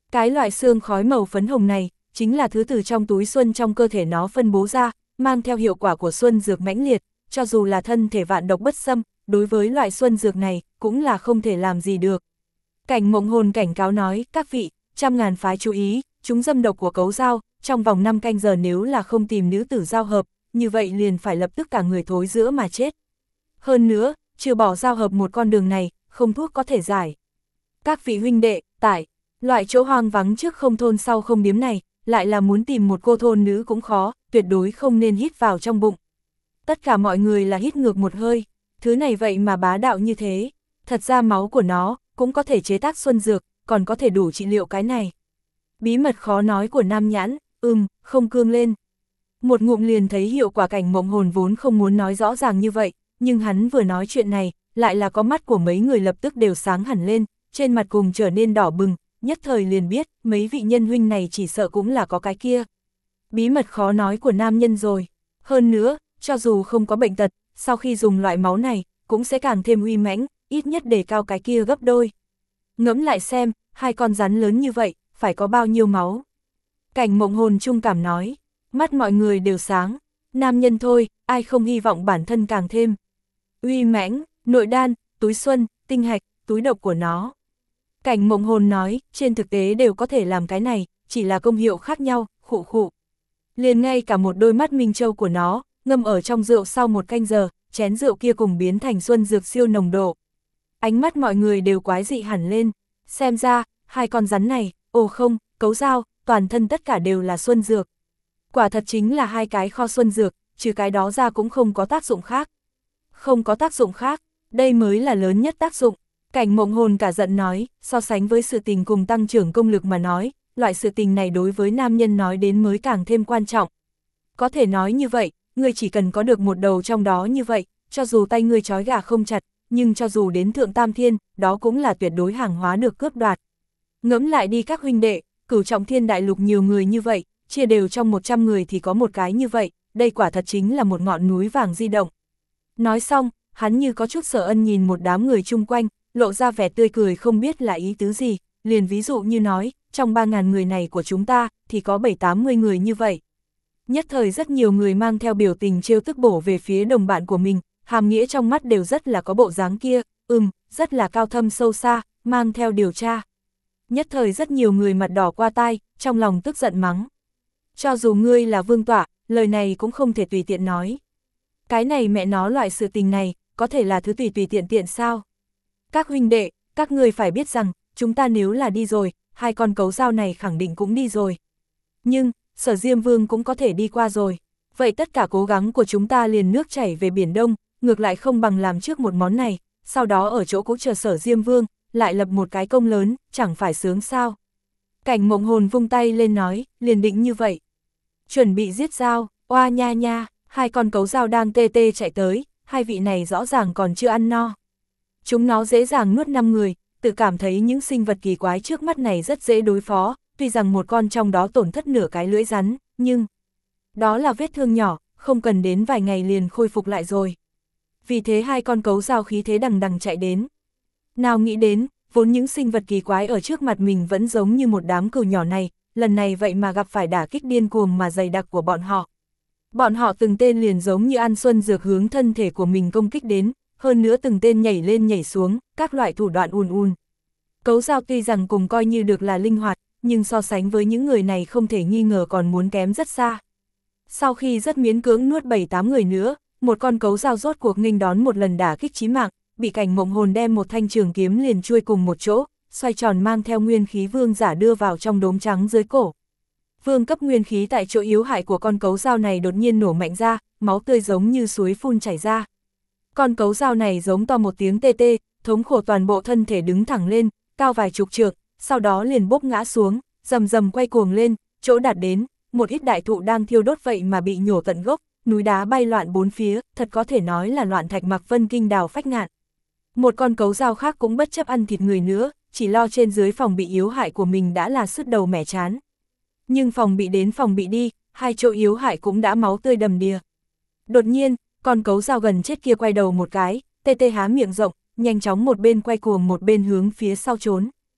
Cái loại xương khói màu phấn hồng này, chính là thứ từ trong túi xuân trong cơ thể nó phân bố ra, mang theo hiệu quả của xuân dược mãnh liệt, cho dù là thân thể vạn độc bất xâm, đối với loại xuân dược này, cũng là không thể làm gì được. Cảnh Mộng Hồn cảnh cáo nói, các vị, trăm ngàn phái chú ý, chúng dâm độc của Cấu Dao, trong vòng năm canh giờ nếu là không tìm nữ tử giao hợp, như vậy liền phải lập tức cả người thối rữa mà chết. Hơn nữa, trừ bỏ giao hợp một con đường này, không thuốc có thể giải. Các vị huynh đệ, tại loại chỗ hoang vắng trước không thôn sau không điếm này, lại là muốn tìm một cô thôn nữ cũng khó, tuyệt đối không nên hít vào trong bụng. Tất cả mọi người là hít ngược một hơi, thứ này vậy mà bá đạo như thế, thật ra máu của nó cũng có thể chế tác xuân dược, còn có thể đủ trị liệu cái này. Bí mật khó nói của Nam Nhãn, ừm, không cương lên. Một ngụm liền thấy hiệu quả. Cảnh Mộng Hồn vốn không muốn nói rõ ràng như vậy, nhưng hắn vừa nói chuyện này, lại là có mắt của mấy người lập tức đều sáng hẳn lên, trên mặt cùng trở nên đỏ bừng, nhất thời liền biết, mấy vị nhân huynh này chỉ sợ cũng là có cái kia. Bí mật khó nói của nam nhân rồi. Hơn nữa, cho dù không có bệnh tật, sau khi dùng loại máu này, cũng sẽ càng thêm uy mãnh, ít nhất đề cao cái kia gấp đôi. Ngẫm lại xem, hai con rắn lớn như vậy, phải có bao nhiêu máu. Cảnh Mộng Hồn trung cảm nói, mắt mọi người đều sáng, nam nhân thôi, ai không hy vọng bản thân càng thêm uy mãnh, nội đan, túi xuân, tinh hạch, túi độc của nó. Cảnh Mộng Hồn nói, trên thực tế đều có thể làm cái này, chỉ là công hiệu khác nhau, khụ khụ. Liền ngay cả một đôi mắt minh châu của nó, ngâm ở trong rượu sau một canh giờ, chén rượu kia cùng biến thành xuân dược siêu nồng độ. Ánh mắt mọi người đều quái dị hẳn lên, xem ra, hai con rắn này, ồ không, Cấu Dao, toàn thân tất cả đều là xuân dược. Quả thật chính là hai cái kho xuân dược, trừ cái đó ra cũng không có tác dụng khác. Không có tác dụng khác, đây mới là lớn nhất tác dụng. Cảnh Mộng Hồn cả giận nói, so sánh với sự tình cùng tăng trưởng công lực mà nói, loại sự tình này đối với nam nhân nói đến mới càng thêm quan trọng. Có thể nói như vậy, ngươi chỉ cần có được một đầu trong đó như vậy, cho dù tay ngươi trói gà không chặt, nhưng cho dù đến thượng tam thiên, đó cũng là tuyệt đối hàng hóa được cướp đoạt. Ngẫm lại đi các huynh đệ, Cửu Trọng Thiên đại lục nhiều người như vậy, chia đều trong một trăm người thì có một cái như vậy, đây quả thật chính là một ngọn núi vàng di động. Nói xong, hắn như có chút sợ ân nhìn một đám người chung quanh, lộ ra vẻ tươi cười không biết là ý tứ gì, liền ví dụ như nói, trong ba ngàn người này của chúng ta, thì có bảy tám mươi người như vậy. Nhất thời rất nhiều người mang theo biểu tình trêu tức bổ về phía đồng bạn của mình, hàm nghĩa trong mắt đều rất là có bộ dáng kia, ừm, rất là cao thâm sâu xa, mang theo điều tra. Nhất thời rất nhiều người mặt đỏ qua tai, trong lòng tức giận mắng. Cho dù ngươi là vương tọa, lời này cũng không thể tùy tiện nói. Cái này mẹ nó loại sự tình này, có thể là thứ tùy tùy tiện tiện sao? Các huynh đệ, các ngươi phải biết rằng, chúng ta nếu là đi rồi, hai con Cấu Dao này khẳng định cũng đi rồi. Nhưng, Sở Diêm Vương cũng có thể đi qua rồi. Vậy tất cả cố gắng của chúng ta liền nước chảy về Biển Đông, ngược lại không bằng làm trước một món này, sau đó ở chỗ cũ chờ Sở Diêm Vương, lại lập một cái công lớn, chẳng phải sướng sao? Cảnh Mộng Hồn vung tay lên nói, liền định như vậy. Chuẩn bị giết dao, oa nha nha, hai con Cấu Dao đang tê tê chạy tới, hai vị này rõ ràng còn chưa ăn no. Chúng nó dễ dàng nuốt năm người, tự cảm thấy những sinh vật kỳ quái trước mắt này rất dễ đối phó, tuy rằng một con trong đó tổn thất nửa cái lưỡi rắn, nhưng đó là vết thương nhỏ, không cần đến vài ngày liền khôi phục lại rồi. Vì thế hai con Cấu Dao khí thế đằng đằng chạy đến. Nào nghĩ đến, vốn những sinh vật kỳ quái ở trước mặt mình vẫn giống như một đám cừu nhỏ này, lần này vậy mà gặp phải đả kích điên cuồng mà dày đặc của bọn họ. Bọn họ từng tên liền giống như ăn xuân dược hướng thân thể của mình công kích đến, hơn nữa từng tên nhảy lên nhảy xuống, các loại thủ đoạn ùn ùn. Cấu Dao tuy rằng cùng coi như được là linh hoạt, nhưng so sánh với những người này không thể nghi ngờ còn muốn kém rất xa. Sau khi rất miễn cưỡng nuốt bảy tám người nữa, một con Cấu Dao rốt cuộc nghênh đón một lần đả kích chí mạng, bị Cảnh Mộng Hồn đem một thanh trường kiếm liền chui cùng một chỗ, xoay tròn mang theo nguyên khí vương giả đưa vào trong đốm trắng dưới cổ. Vương cấp nguyên khí tại chỗ yếu hại của con Cấu Dao này đột nhiên nổ mạnh ra, máu tươi giống như suối phun chảy ra. Con Cấu Dao này giống to một tiếng tê tê, thống khổ toàn bộ thân thể đứng thẳng lên, cao vài chục trượng, sau đó liền bốc ngã xuống, rầm rầm quay cuồng lên, chỗ đạt đến, một ít đại thụ đang thiêu đốt vậy mà bị nhổ tận gốc, núi đá bay loạn bốn phía, thật có thể nói là loạn thạch mặc vân kinh đào phách ngạn. Một con Cấu Dao khác cũng bất chấp ăn thịt người nữa, chỉ lo trên dưới phòng bị yếu hại của mình đã là sứt đầu mẻ chán. Nhưng phòng bị đến phòng bị đi, hai chỗ yếu hại cũng đã máu tươi đầm đìa. Đột nhiên, con Cấu Dao gần chết kia quay đầu một cái, tê tê há miệng rộng, nhanh chóng một bên quay cuồng một bên hướng phía sau trốn.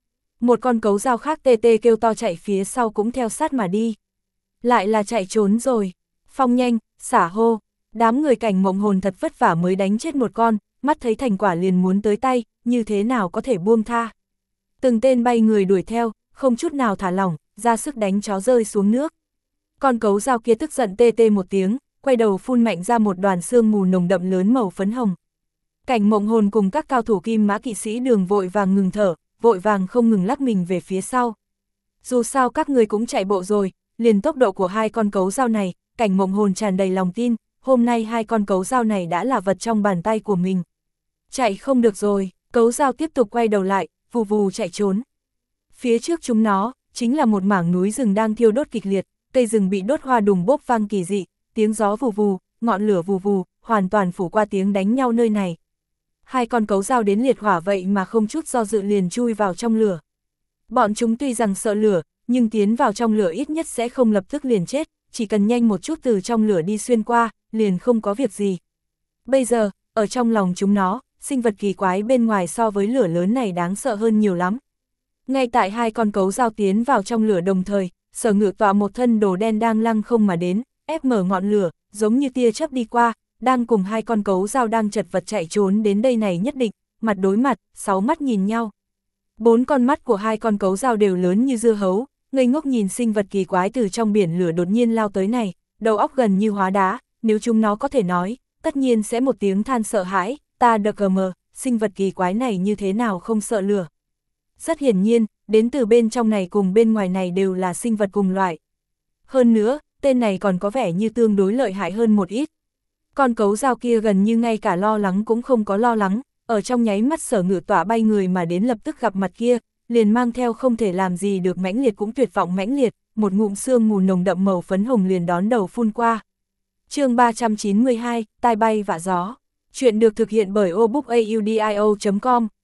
Một con cấu dao khác tê tê kêu to chạy phía sau cũng theo sát mà đi. Lại là chạy trốn rồi. Phong nhanh, xả hô. Đám người Cảnh Mộng Hồn thật vất vả mới đánh chết một con, mắt thấy thành quả liền muốn tới tay, như thế nào có thể buông tha. Từng tên bay người đuổi theo, không chút nào thả lỏng, ra sức đánh chó rơi xuống nước. Con cấu dao kia tức giận tê tê một tiếng, quay đầu phun mạnh ra một đoàn sương mù nồng đậm lớn màu phấn hồng. Cảnh Mộng Hồn cùng các cao thủ Kim Mã kỵ sĩ Đường vội vàng ngừng thở, vội vàng không ngừng lắc mình về phía sau. Dù sao các người cũng chạy bộ rồi, liền tốc độ của hai con cấu dao này, Cảnh Mộng Hồn tràn đầy lòng tin, hôm nay hai con cấu dao này đã là vật trong bàn tay của mình. Chạy không được rồi, cấu dao tiếp tục quay đầu lại, vù vù chạy trốn. Phía trước chúng nó, chính là một mảng núi rừng đang thiêu đốt kịch liệt, cây rừng bị đốt hoa đùng bốc vang kỳ dị, tiếng gió vù vù, ngọn lửa vù vù, hoàn toàn phủ qua tiếng đánh nhau nơi này. Hai con cấu dao đến liệt hỏa vậy mà không chút do dự liền chui vào trong lửa. Bọn chúng tuy rằng sợ lửa, nhưng tiến vào trong lửa ít nhất sẽ không lập tức liền chết, chỉ cần nhanh một chút từ trong lửa đi xuyên qua, liền không có việc gì. Bây giờ, ở trong lòng chúng nó, sinh vật kỳ quái bên ngoài so với lửa lớn này đáng sợ hơn nhiều lắm. Ngay tại hai con cấu dao tiến vào trong lửa đồng thời, Sở Ngự Tọa một thân đồ đen đang lăng không mà đến, ép mở ngọn lửa, giống như tia chớp đi qua, đang cùng hai con cấu dao đang chật vật chạy trốn đến đây này nhất định, mặt đối mặt, sáu mắt nhìn nhau. Bốn con mắt của hai con cấu dao đều lớn như dưa hấu, ngây ngốc nhìn sinh vật kỳ quái từ trong biển lửa đột nhiên lao tới này, đầu óc gần như hóa đá, nếu chúng nó có thể nói, tất nhiên sẽ một tiếng than sợ hãi, ta đờ cờ mờ, sinh vật kỳ quái này như thế nào không sợ lửa. Rất hiển nhiên, đến từ bên trong này cùng bên ngoài này đều là sinh vật cùng loại. Hơn nữa, tên này còn có vẻ như tương đối lợi hại hơn một ít. Con cấu dao kia gần như ngay cả lo lắng cũng không có lo lắng, ở trong nháy mắt Sở Ngự Tọa bay người mà đến lập tức gặp mặt kia, liền mang theo không thể làm gì được mãnh liệt cũng tuyệt vọng mãnh liệt, một ngụm sương mù nồng đậm màu phấn hồng liền đón đầu phun qua. Chương ba trăm chín mươi hai, tai bay vạ gió. Chuyện được thực hiện bởi obookaudio chấm com.